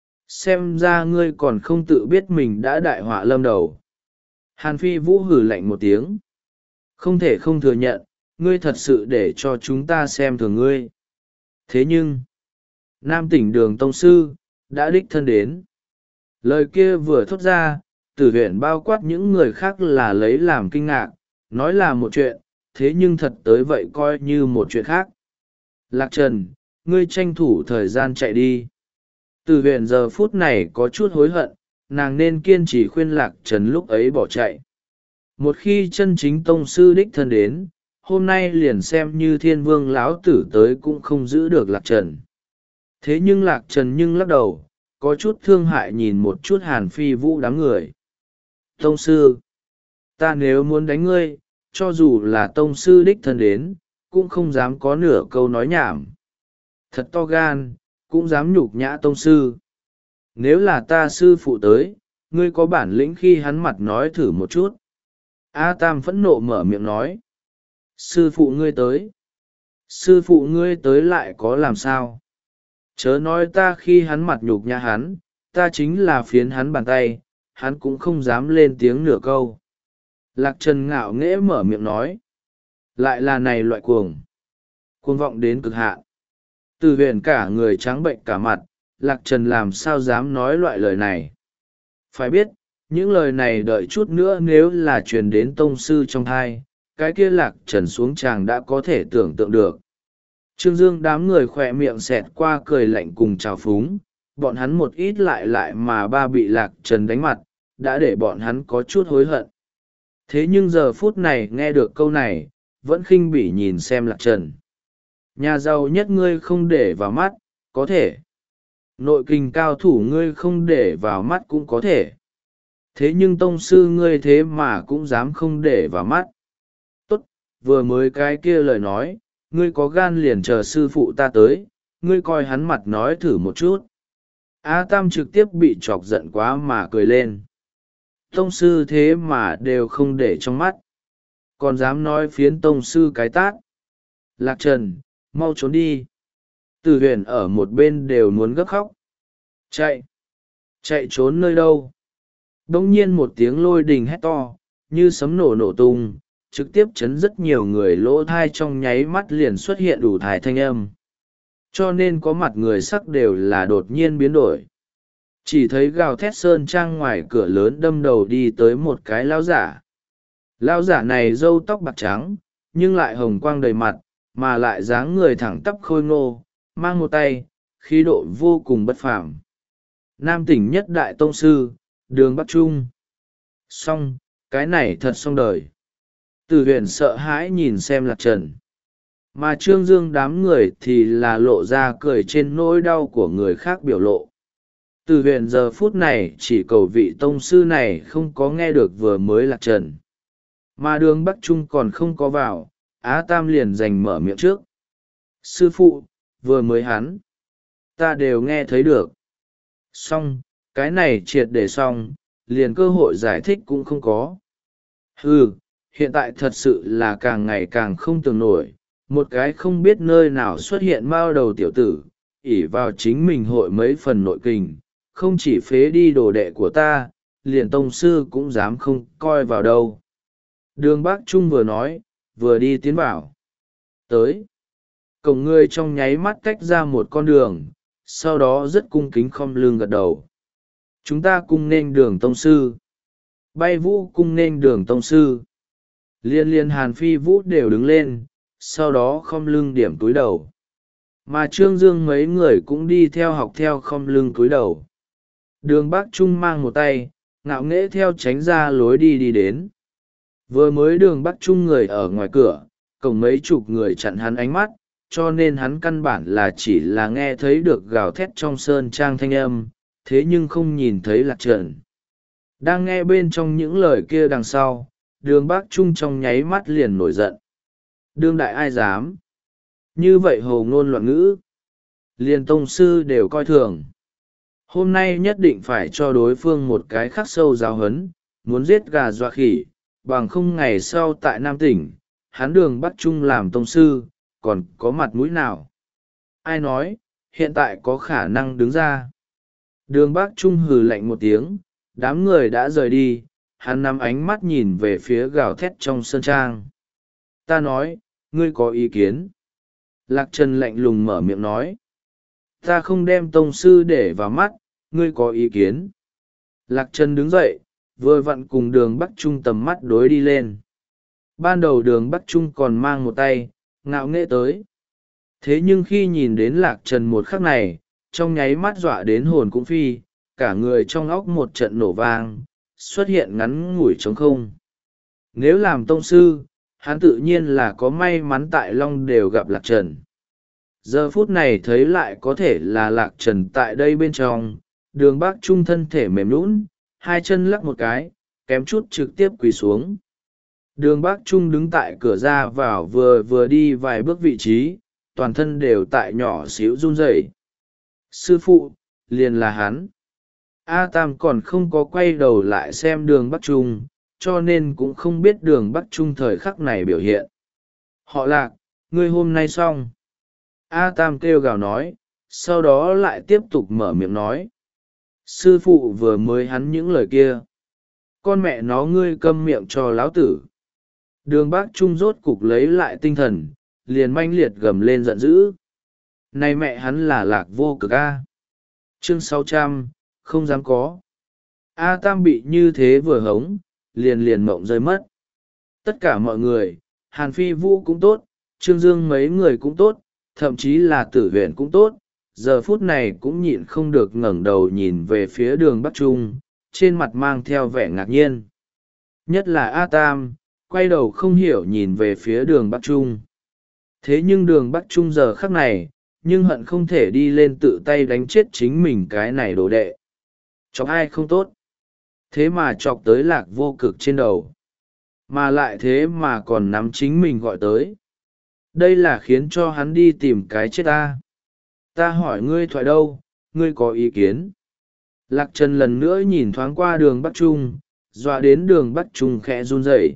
Xem ra ngươi còn không tự biết mình đã đại họa lâm đầu. Hàn Phi Vũ hử lạnh một tiếng. Không thể không thừa nhận, ngươi thật sự để cho chúng ta xem thường ngươi. Thế nhưng, Nam Tỉnh Đường Tông Sư, đã đích thân đến. Lời kia vừa thốt ra, Tử Huyền bao quát những người khác là lấy làm kinh ngạc, nói là một chuyện, thế nhưng thật tới vậy coi như một chuyện khác. Lạc Trần, ngươi tranh thủ thời gian chạy đi. Tử Huyền giờ phút này có chút hối hận, nàng nên kiên trì khuyên Lạc Trần lúc ấy bỏ chạy. Một khi chân chính tông sư đích thân đến, hôm nay liền xem như thiên vương lão tử tới cũng không giữ được Lạc Trần. Thế nhưng Lạc Trần nhưng lắc đầu, có chút thương hại nhìn một chút Hàn Phi Vũ đám người. Tông sư, ta nếu muốn đánh ngươi, cho dù là tông sư đích thân đến, cũng không dám có nửa câu nói nhảm. Thật to gan, cũng dám nhục nhã tông sư. Nếu là ta sư phụ tới, ngươi có bản lĩnh khi hắn mặt nói thử một chút. A Tam phẫn nộ mở miệng nói. Sư phụ ngươi tới. Sư phụ ngươi tới lại có làm sao? Chớ nói ta khi hắn mặt nhục nhã hắn, ta chính là phiến hắn bàn tay, hắn cũng không dám lên tiếng nửa câu. Lạc Trần ngạo nghễ mở miệng nói. Lại là này loại cuồng. Cuồng vọng đến cực hạn. Từ huyền cả người trắng bệnh cả mặt, Lạc Trần làm sao dám nói loại lời này. Phải biết, những lời này đợi chút nữa nếu là truyền đến tông sư trong thai, cái kia Lạc Trần xuống tràng đã có thể tưởng tượng được. Trương Dương đám người khỏe miệng xẹt qua cười lạnh cùng trào phúng, bọn hắn một ít lại lại mà ba bị Lạc Trần đánh mặt, đã để bọn hắn có chút hối hận. Thế nhưng giờ phút này nghe được câu này, vẫn khinh bỉ nhìn xem Lạc Trần. Nhà giàu nhất ngươi không để vào mắt, có thể. Nội kình cao thủ ngươi không để vào mắt cũng có thể. Thế nhưng tông sư ngươi thế mà cũng dám không để vào mắt. Tốt, vừa mới cái kia lời nói, ngươi có gan liền chờ sư phụ ta tới, ngươi coi hắn mặt nói thử một chút. A Tam trực tiếp bị chọc giận quá mà cười lên. Tông sư thế mà đều không để trong mắt. Còn dám nói phiến tông sư cái tát. Lạc Trần, mau trốn đi. Tử Huyền ở một bên đều muốn gấp khóc. Chạy! Chạy trốn nơi đâu? Đông nhiên một tiếng lôi đình hét to, như sấm nổ nổ tung, trực tiếp chấn rất nhiều người lỗ thai trong nháy mắt liền xuất hiện đủ thải thanh âm. Cho nên có mặt người sắc đều là đột nhiên biến đổi. Chỉ thấy gào thét sơn trang ngoài cửa lớn đâm đầu đi tới một cái lão giả. Lão giả này râu tóc bạc trắng, nhưng lại hồng quang đầy mặt, mà lại dáng người thẳng tắp khôi ngô, mang một tay, khí độ vô cùng bất phàm. Nam Tỉnh nhất đại tông sư, Đường Bắc Trung. Xong, cái này thật xong đời. Tử Huyền sợ hãi nhìn xem Lạc Trần. Mà Trương Dương đám người thì là lộ ra cười trên nỗi đau của người khác biểu lộ. Tử Huyền giờ phút này chỉ cầu vị tông sư này không có nghe được vừa mới Lạc Trần. Mà Đường Bắc Trung còn không có vào, Á Tam liền giành mở miệng trước. Sư phụ, vừa mới hắn ta đều nghe thấy được. Xong, cái này triệt để xong, liền cơ hội giải thích cũng không có. Ừ, hiện tại thật sự là càng ngày càng không tưởng nổi, một cái không biết nơi nào xuất hiện mao đầu tiểu tử, ỷ vào chính mình hội mấy phần nội kình, không chỉ phế đi đồ đệ của ta, liền tông sư cũng dám không coi vào đâu. Đường Bác Trung vừa nói, vừa đi tiến vào. Tới. Cổng người trong nháy mắt tách ra một con đường, sau đó rất cung kính khom lưng gật đầu. Chúng ta cung nên đường tông sư. Bay Vũ cung nên đường tông sư. Liên liên Hàn Phi Vũ đều đứng lên, sau đó khom lưng điểm túi đầu. Mà Trương Dương mấy người cũng đi theo học theo khom lưng túi đầu. Đường Bắc Trung mang một tay, ngạo nghễ theo tránh ra lối đi đi đến. Vừa mới đường Bắc Trung người ở ngoài cửa, cổng mấy chục người chặn hắn ánh mắt, cho nên hắn căn bản là chỉ là nghe thấy được gào thét trong sơn trang thanh âm, thế nhưng không nhìn thấy Lạc Trần. Đang nghe bên trong những lời kia đằng sau, đường Bắc Trung trong nháy mắt liền nổi giận. Đương đại ai dám? Như vậy hồ ngôn loạn ngữ. Liền tông sư đều coi thường. Hôm nay nhất định phải cho đối phương một cái khắc sâu giáo huấn, muốn giết gà dọa khỉ, bằng không ngày sau tại Nam tỉnh, hắn đường Bắc Trung làm tông sư, còn có mặt mũi nào? Ai nói, hiện tại có khả năng đứng ra. Đường Bắc Trung hừ lạnh một tiếng, đám người đã rời đi, hắn nắm ánh mắt nhìn về phía gào thét trong sân trang. Ta nói, ngươi có ý kiến? Lạc Trần lạnh lùng mở miệng nói. Ta không đem tông sư để vào mắt, ngươi có ý kiến? Lạc Trần đứng dậy, vừa vặn cùng đường Bắc Trung tầm mắt đối đi lên. Ban đầu đường Bắc Trung còn mang một tay, ngạo nghễ tới. Thế nhưng khi nhìn đến Lạc Trần một khắc này, trong nháy mắt dọa đến hồn cũng phi, cả người trong óc một trận nổ vang, xuất hiện ngắn ngủi trống không. Nếu làm tông sư, hắn tự nhiên là có may mắn tại Long đều gặp Lạc Trần. Giờ phút này thấy lại có thể là Lạc Trần tại đây bên trong, đường Bắc Trung thân thể mềm nhũn, hai chân lắc một cái, kém chút trực tiếp quỳ xuống. Đường Bắc Trung đứng tại cửa ra vào vừa vừa đi vài bước vị trí, toàn thân đều tại nhỏ xíu run rẩy. Sư phụ, liền là hắn. A Tam còn không có quay đầu lại xem đường Bắc Trung, cho nên cũng không biết đường Bắc Trung thời khắc này biểu hiện. Họ Lạc, ngươi hôm nay xong. A Tam kêu gào nói, sau đó lại tiếp tục mở miệng nói. Sư phụ vừa mới hắn những lời kia. Con mẹ nó ngươi câm miệng cho láo tử. Đường Bắc Trung rốt cục lấy lại tinh thần, liền manh liệt gầm lên giận dữ. Này mẹ hắn là Lạc Vô Cực A. Chương sáu trăm, không dám có. A Tam bị như thế vừa hống, liền liền mộng rơi mất. Tất cả mọi người, Hàn Phi Vũ cũng tốt, Trương Dương mấy người cũng tốt, thậm chí là Tử Huyền cũng tốt, giờ phút này cũng nhịn không được ngẩng đầu nhìn về phía đường Bắc Trung, trên mặt mang theo vẻ ngạc nhiên. Nhất là A Tam, quay đầu không hiểu nhìn về phía đường Bắc Trung. Thế nhưng đường Bắc Trung giờ khắc này, nhưng hận không thể đi lên tự tay đánh chết chính mình cái này đồ đệ. Chọc ai không tốt. Thế mà chọc tới Lạc Vô Cực trên đầu. Mà lại thế mà còn nắm chính mình gọi tới. Đây là khiến cho hắn đi tìm cái chết ta. Ta hỏi ngươi thoại đâu, ngươi có ý kiến? Lạc Trần lần nữa nhìn thoáng qua đường Bắc Trung, dọa đến đường Bắc Trung khẽ run rẩy.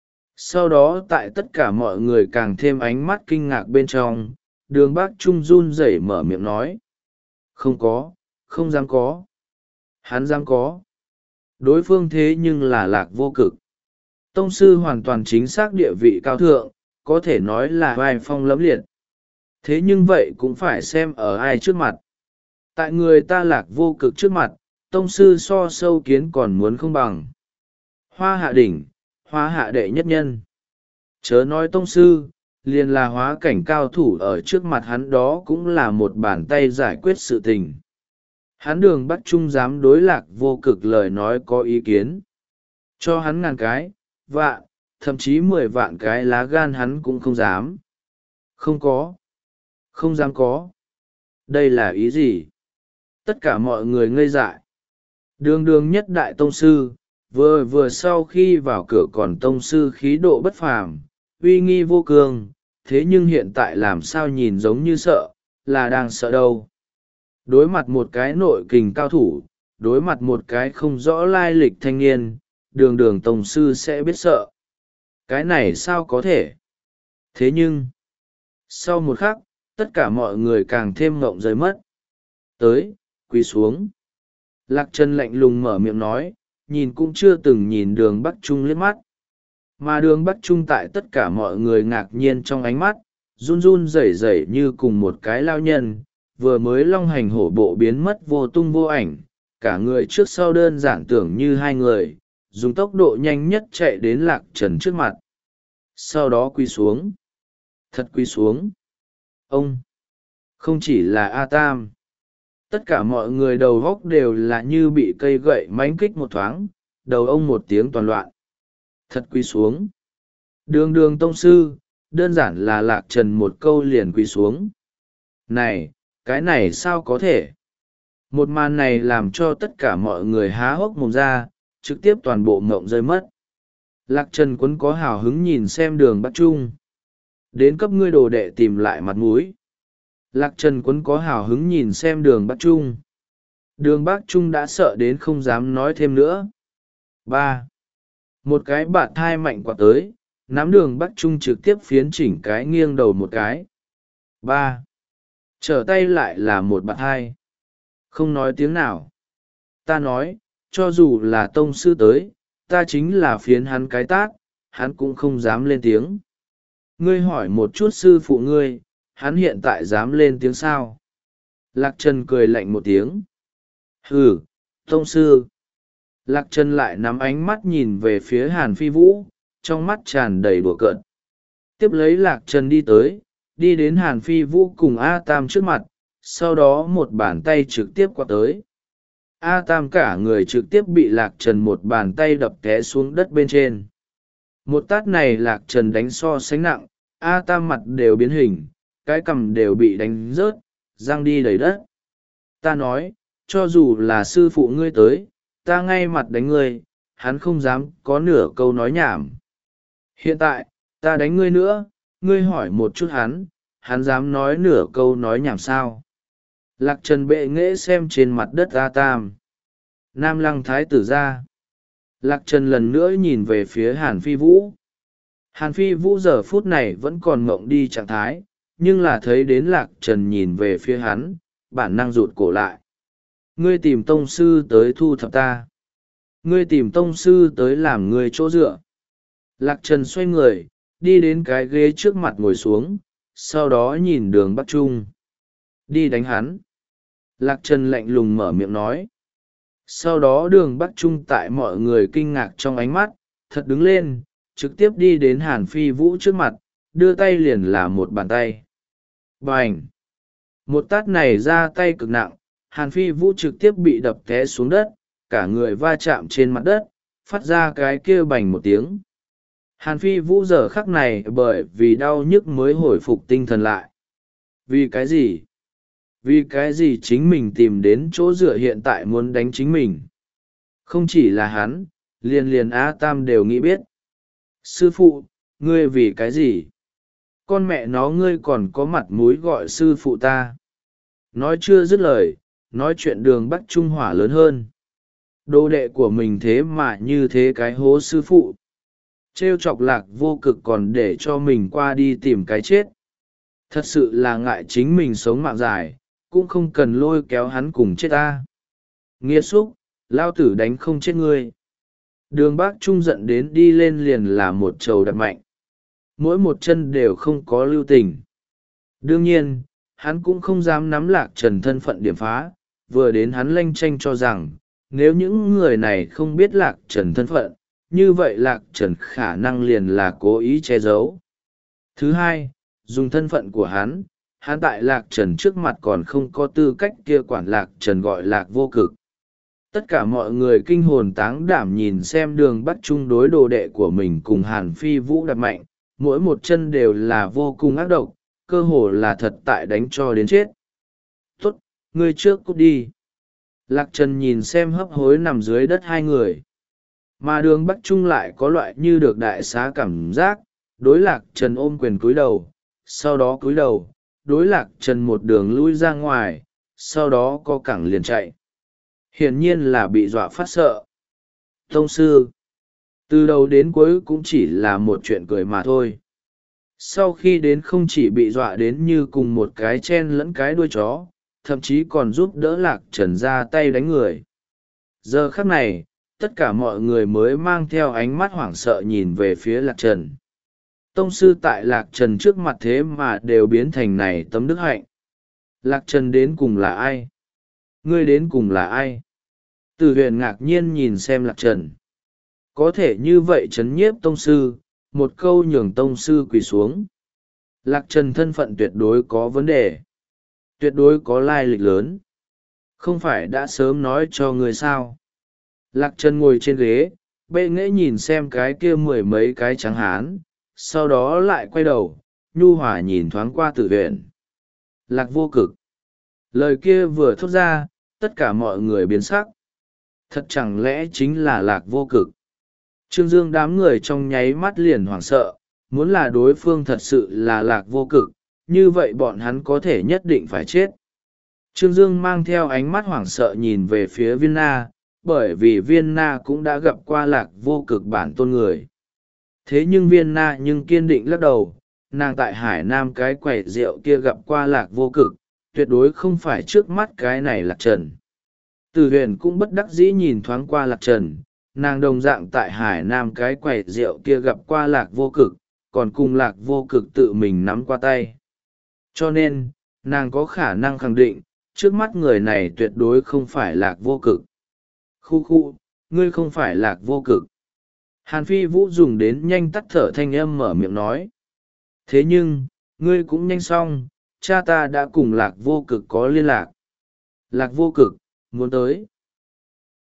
Sau đó tại tất cả mọi người càng thêm ánh mắt kinh ngạc bên trong, đường Bắc Trung run rẩy mở miệng nói. Không có, không dám có. Hắn dám có. Đối phương thế nhưng là Lạc Vô Cực. Tông sư hoàn toàn chính xác địa vị cao thượng, có thể nói là vai phong lẫm liệt. Thế nhưng vậy cũng phải xem ở ai trước mặt. Tại người ta Lạc Vô Cực trước mặt, tông sư so sâu kiến còn muốn không bằng. Hoa hạ đỉnh, hoa hạ đệ nhất nhân. Chớ nói tông sư, liền là hóa cảnh cao thủ ở trước mặt hắn đó cũng là một bàn tay giải quyết sự tình. Hắn đường Bắc Trung dám đối Lạc Vô Cực lời nói có ý kiến. Cho hắn ngàn cái, vạn, thậm chí mười vạn cái lá gan hắn cũng không dám. Không có. Không dám có. Đây là ý gì? Tất cả mọi người ngây dại. Đường đường nhất đại tông sư, vừa vừa sau khi vào cửa còn tông sư khí độ bất phàm, uy nghi vô cường, thế nhưng hiện tại làm sao nhìn giống như sợ, là đang sợ đâu. Đối mặt một cái nội kình cao thủ, đối mặt một cái không rõ lai lịch thanh niên, đường đường tông sư sẽ biết sợ. Cái này sao có thể? Thế nhưng, sau một khắc, tất cả mọi người càng thêm ngộng rời mất. Tới, quỳ xuống. Lạc Trần lạnh lùng mở miệng nói, nhìn cũng chưa từng nhìn đường Bắc Trung liếc mắt. Mà đường Bắc Trung tại tất cả mọi người ngạc nhiên trong ánh mắt, run run rẩy rẩy như cùng một cái lao nhân, vừa mới long hành hổ bộ biến mất vô tung vô ảnh, cả người trước sau đơn giản tưởng như hai người, dùng tốc độ nhanh nhất chạy đến Lạc Trần trước mặt. Sau đó quỳ xuống. Thật quỳ xuống. Ông! Không chỉ là A Tam. Tất cả mọi người đầu góc đều là như bị cây gậy mánh kích một thoáng, đầu ông một tiếng toàn loạn. Thật quỳ xuống. Đường đường tông sư, đơn giản là Lạc Trần một câu liền quỳ xuống. Này, cái này sao có thể? Một màn này làm cho tất cả mọi người há hốc mồm ra, trực tiếp toàn bộ ngộng rơi mất. Lạc Trần Quấn có hào hứng nhìn xem đường Bắc Trung. Đến cấp ngươi đồ đệ tìm lại mặt mũi. Lạc Trần Quấn có hào hứng nhìn xem đường Bắc Trung. Đường Bắc Trung đã sợ đến không dám nói thêm nữa. ba. Một cái bạt thai mạnh quạt tới, nắm đường Bắc Trung trực tiếp phiến chỉnh cái nghiêng đầu một cái. ba. Trở tay lại là một bạt thai. Không nói tiếng nào. Ta nói, cho dù là tông sư tới, ta chính là phiến hắn cái tát, hắn cũng không dám lên tiếng. Ngươi hỏi một chút sư phụ ngươi, hắn hiện tại dám lên tiếng sao? Lạc Trần cười lạnh một tiếng. Hừ, tông sư. Lạc Trần lại nắm ánh mắt nhìn về phía Hàn Phi Vũ, trong mắt tràn đầy đùa cợt. Tiếp lấy Lạc Trần đi tới, đi đến Hàn Phi Vũ cùng A Tam trước mặt, sau đó một bàn tay trực tiếp qua tới. A Tam cả người trực tiếp bị Lạc Trần một bàn tay đập té xuống đất bên trên. Một tát này Lạc Trần đánh so sánh nặng, A Tam mặt đều biến hình, cái cằm đều bị đánh rớt, răng đi đầy đất. Ta nói, cho dù là sư phụ ngươi tới, ta ngay mặt đánh ngươi, hắn không dám có nửa câu nói nhảm. Hiện tại, ta đánh ngươi nữa, ngươi hỏi một chút hắn, hắn dám nói nửa câu nói nhảm sao? Lạc Trần bệ nghễ xem trên mặt đất A Tam. Nam Lăng Thái tử ra. Lạc Trần lần nữa nhìn về phía Hàn Phi Vũ. Hàn Phi Vũ giờ phút này vẫn còn ngộng đi trạng thái, nhưng là thấy đến Lạc Trần nhìn về phía hắn, bản năng rụt cổ lại. Ngươi tìm tông sư tới thu thập ta. Ngươi tìm tông sư tới làm ngươi chỗ dựa. Lạc Trần xoay người, đi đến cái ghế trước mặt ngồi xuống, sau đó nhìn đường Bắc Trung. Đi đánh hắn. Lạc Trần lạnh lùng mở miệng nói. Sau đó đường Bắc Trung tại mọi người kinh ngạc trong ánh mắt, thật đứng lên, trực tiếp đi đến Hàn Phi Vũ trước mặt, đưa tay liền là một bàn tay. Bành! Một tát này ra tay cực nặng, Hàn Phi Vũ trực tiếp bị đập té xuống đất, cả người va chạm trên mặt đất, phát ra cái kia bành một tiếng. Hàn Phi Vũ giờ khắc này bởi vì đau nhức mới hồi phục tinh thần lại. Vì cái gì? Vì cái gì chính mình tìm đến chỗ dựa hiện tại muốn đánh chính mình? Không chỉ là hắn, liền liền A Tam đều nghĩ biết. Sư phụ, ngươi vì cái gì? Con mẹ nó ngươi còn có mặt mũi gọi sư phụ ta. Nói chưa dứt lời, nói chuyện đường Bắc Trung hỏa lớn hơn. Đồ đệ của mình thế mà như thế cái hố sư phụ. Trêu chọc Lạc Vô Cực còn để cho mình qua đi tìm cái chết. Thật sự là ngại chính mình sống mạng dài, cũng không cần lôi kéo hắn cùng chết ta. Nghiệt xúc, lao tử đánh không chết ngươi. Đường Bắc Trung giận đến đi lên liền là một trầu đập mạnh. Mỗi một chân đều không có lưu tình. Đương nhiên, hắn cũng không dám nắm Lạc Trần thân phận điểm phá, vừa đến hắn lanh tranh cho rằng, nếu những người này không biết Lạc Trần thân phận, như vậy Lạc Trần khả năng liền là cố ý che giấu. Thứ hai, dùng thân phận của hắn, hắn tại Lạc Trần trước mặt còn không có tư cách kia quản Lạc Trần gọi Lạc Vô Cực. Tất cả mọi người kinh hồn táng đảm nhìn xem đường Bắc Trung đối đồ đệ của mình cùng Hàn Phi Vũ đập mạnh, mỗi một chân đều là vô cùng ác độc, cơ hồ là thật tại đánh cho đến chết. Tốt, ngươi trước cút đi. Lạc Trần nhìn xem hấp hối nằm dưới đất hai người. Mà đường Bắc Trung lại có loại như được đại xá cảm giác, đối Lạc Trần ôm quyền cúi đầu, sau đó cúi đầu đối lạc trần một đường lui ra ngoài, sau đó co cẳng liền chạy. Hiển nhiên là bị dọa phát sợ. Tông sư, từ đầu đến cuối cũng chỉ là một chuyện cười mà thôi. Sau khi đến không chỉ bị dọa đến như cùng một cái chen lẫn cái đuôi chó, thậm chí còn giúp đỡ lạc trần ra tay đánh người. Giờ khắc này, tất cả mọi người mới mang theo ánh mắt hoảng sợ nhìn về phía lạc trần. Tông sư tại lạc trần trước mặt thế mà đều biến thành này tấm đức hạnh. Lạc trần đến cùng là ai? Ngươi đến cùng là ai? Từ huyền ngạc nhiên nhìn xem lạc trần. Có thể như vậy chấn nhiếp tông sư, một câu nhường tông sư quỳ xuống. Lạc trần thân phận tuyệt đối có vấn đề. Tuyệt đối có lai lịch lớn. Không phải đã sớm nói cho người sao? Lạc trần ngồi trên ghế, bệ nghễ nhìn xem cái kia mười mấy cái trắng hán, sau đó lại quay đầu, nhu hòa nhìn thoáng qua tử huyền. Lạc vô cực. Lời kia vừa thốt ra, tất cả mọi người biến sắc. Thật chẳng lẽ chính là lạc vô cực? Trương Dương đám người trong nháy mắt liền hoảng sợ, muốn là đối phương thật sự là lạc vô cực, như vậy bọn hắn có thể nhất định phải chết. Trương Dương mang theo ánh mắt hoảng sợ nhìn về phía Viên Na, bởi vì Viên Na cũng đã gặp qua lạc vô cực bản tôn người. Thế nhưng Viên Na nhưng kiên định lắc đầu, nàng tại Hải Nam cái quầy rượu kia gặp qua lạc vô cực, tuyệt đối không phải trước mắt cái này lạc trần. Từ huyền cũng bất đắc dĩ nhìn thoáng qua lạc trần, nàng đồng dạng tại Hải Nam cái quầy rượu kia gặp qua lạc vô cực, còn cùng lạc vô cực tự mình nắm qua tay. Cho nên, nàng có khả năng khẳng định, trước mắt người này tuyệt đối không phải lạc vô cực. Khu khu, ngươi không phải lạc vô cực. Hàn Phi Vũ dùng đến nhanh tắt thở thanh âm mở miệng nói. Thế nhưng, ngươi cũng nhanh xong, cha ta đã cùng lạc vô cực có liên lạc. Lạc vô cực, muốn tới.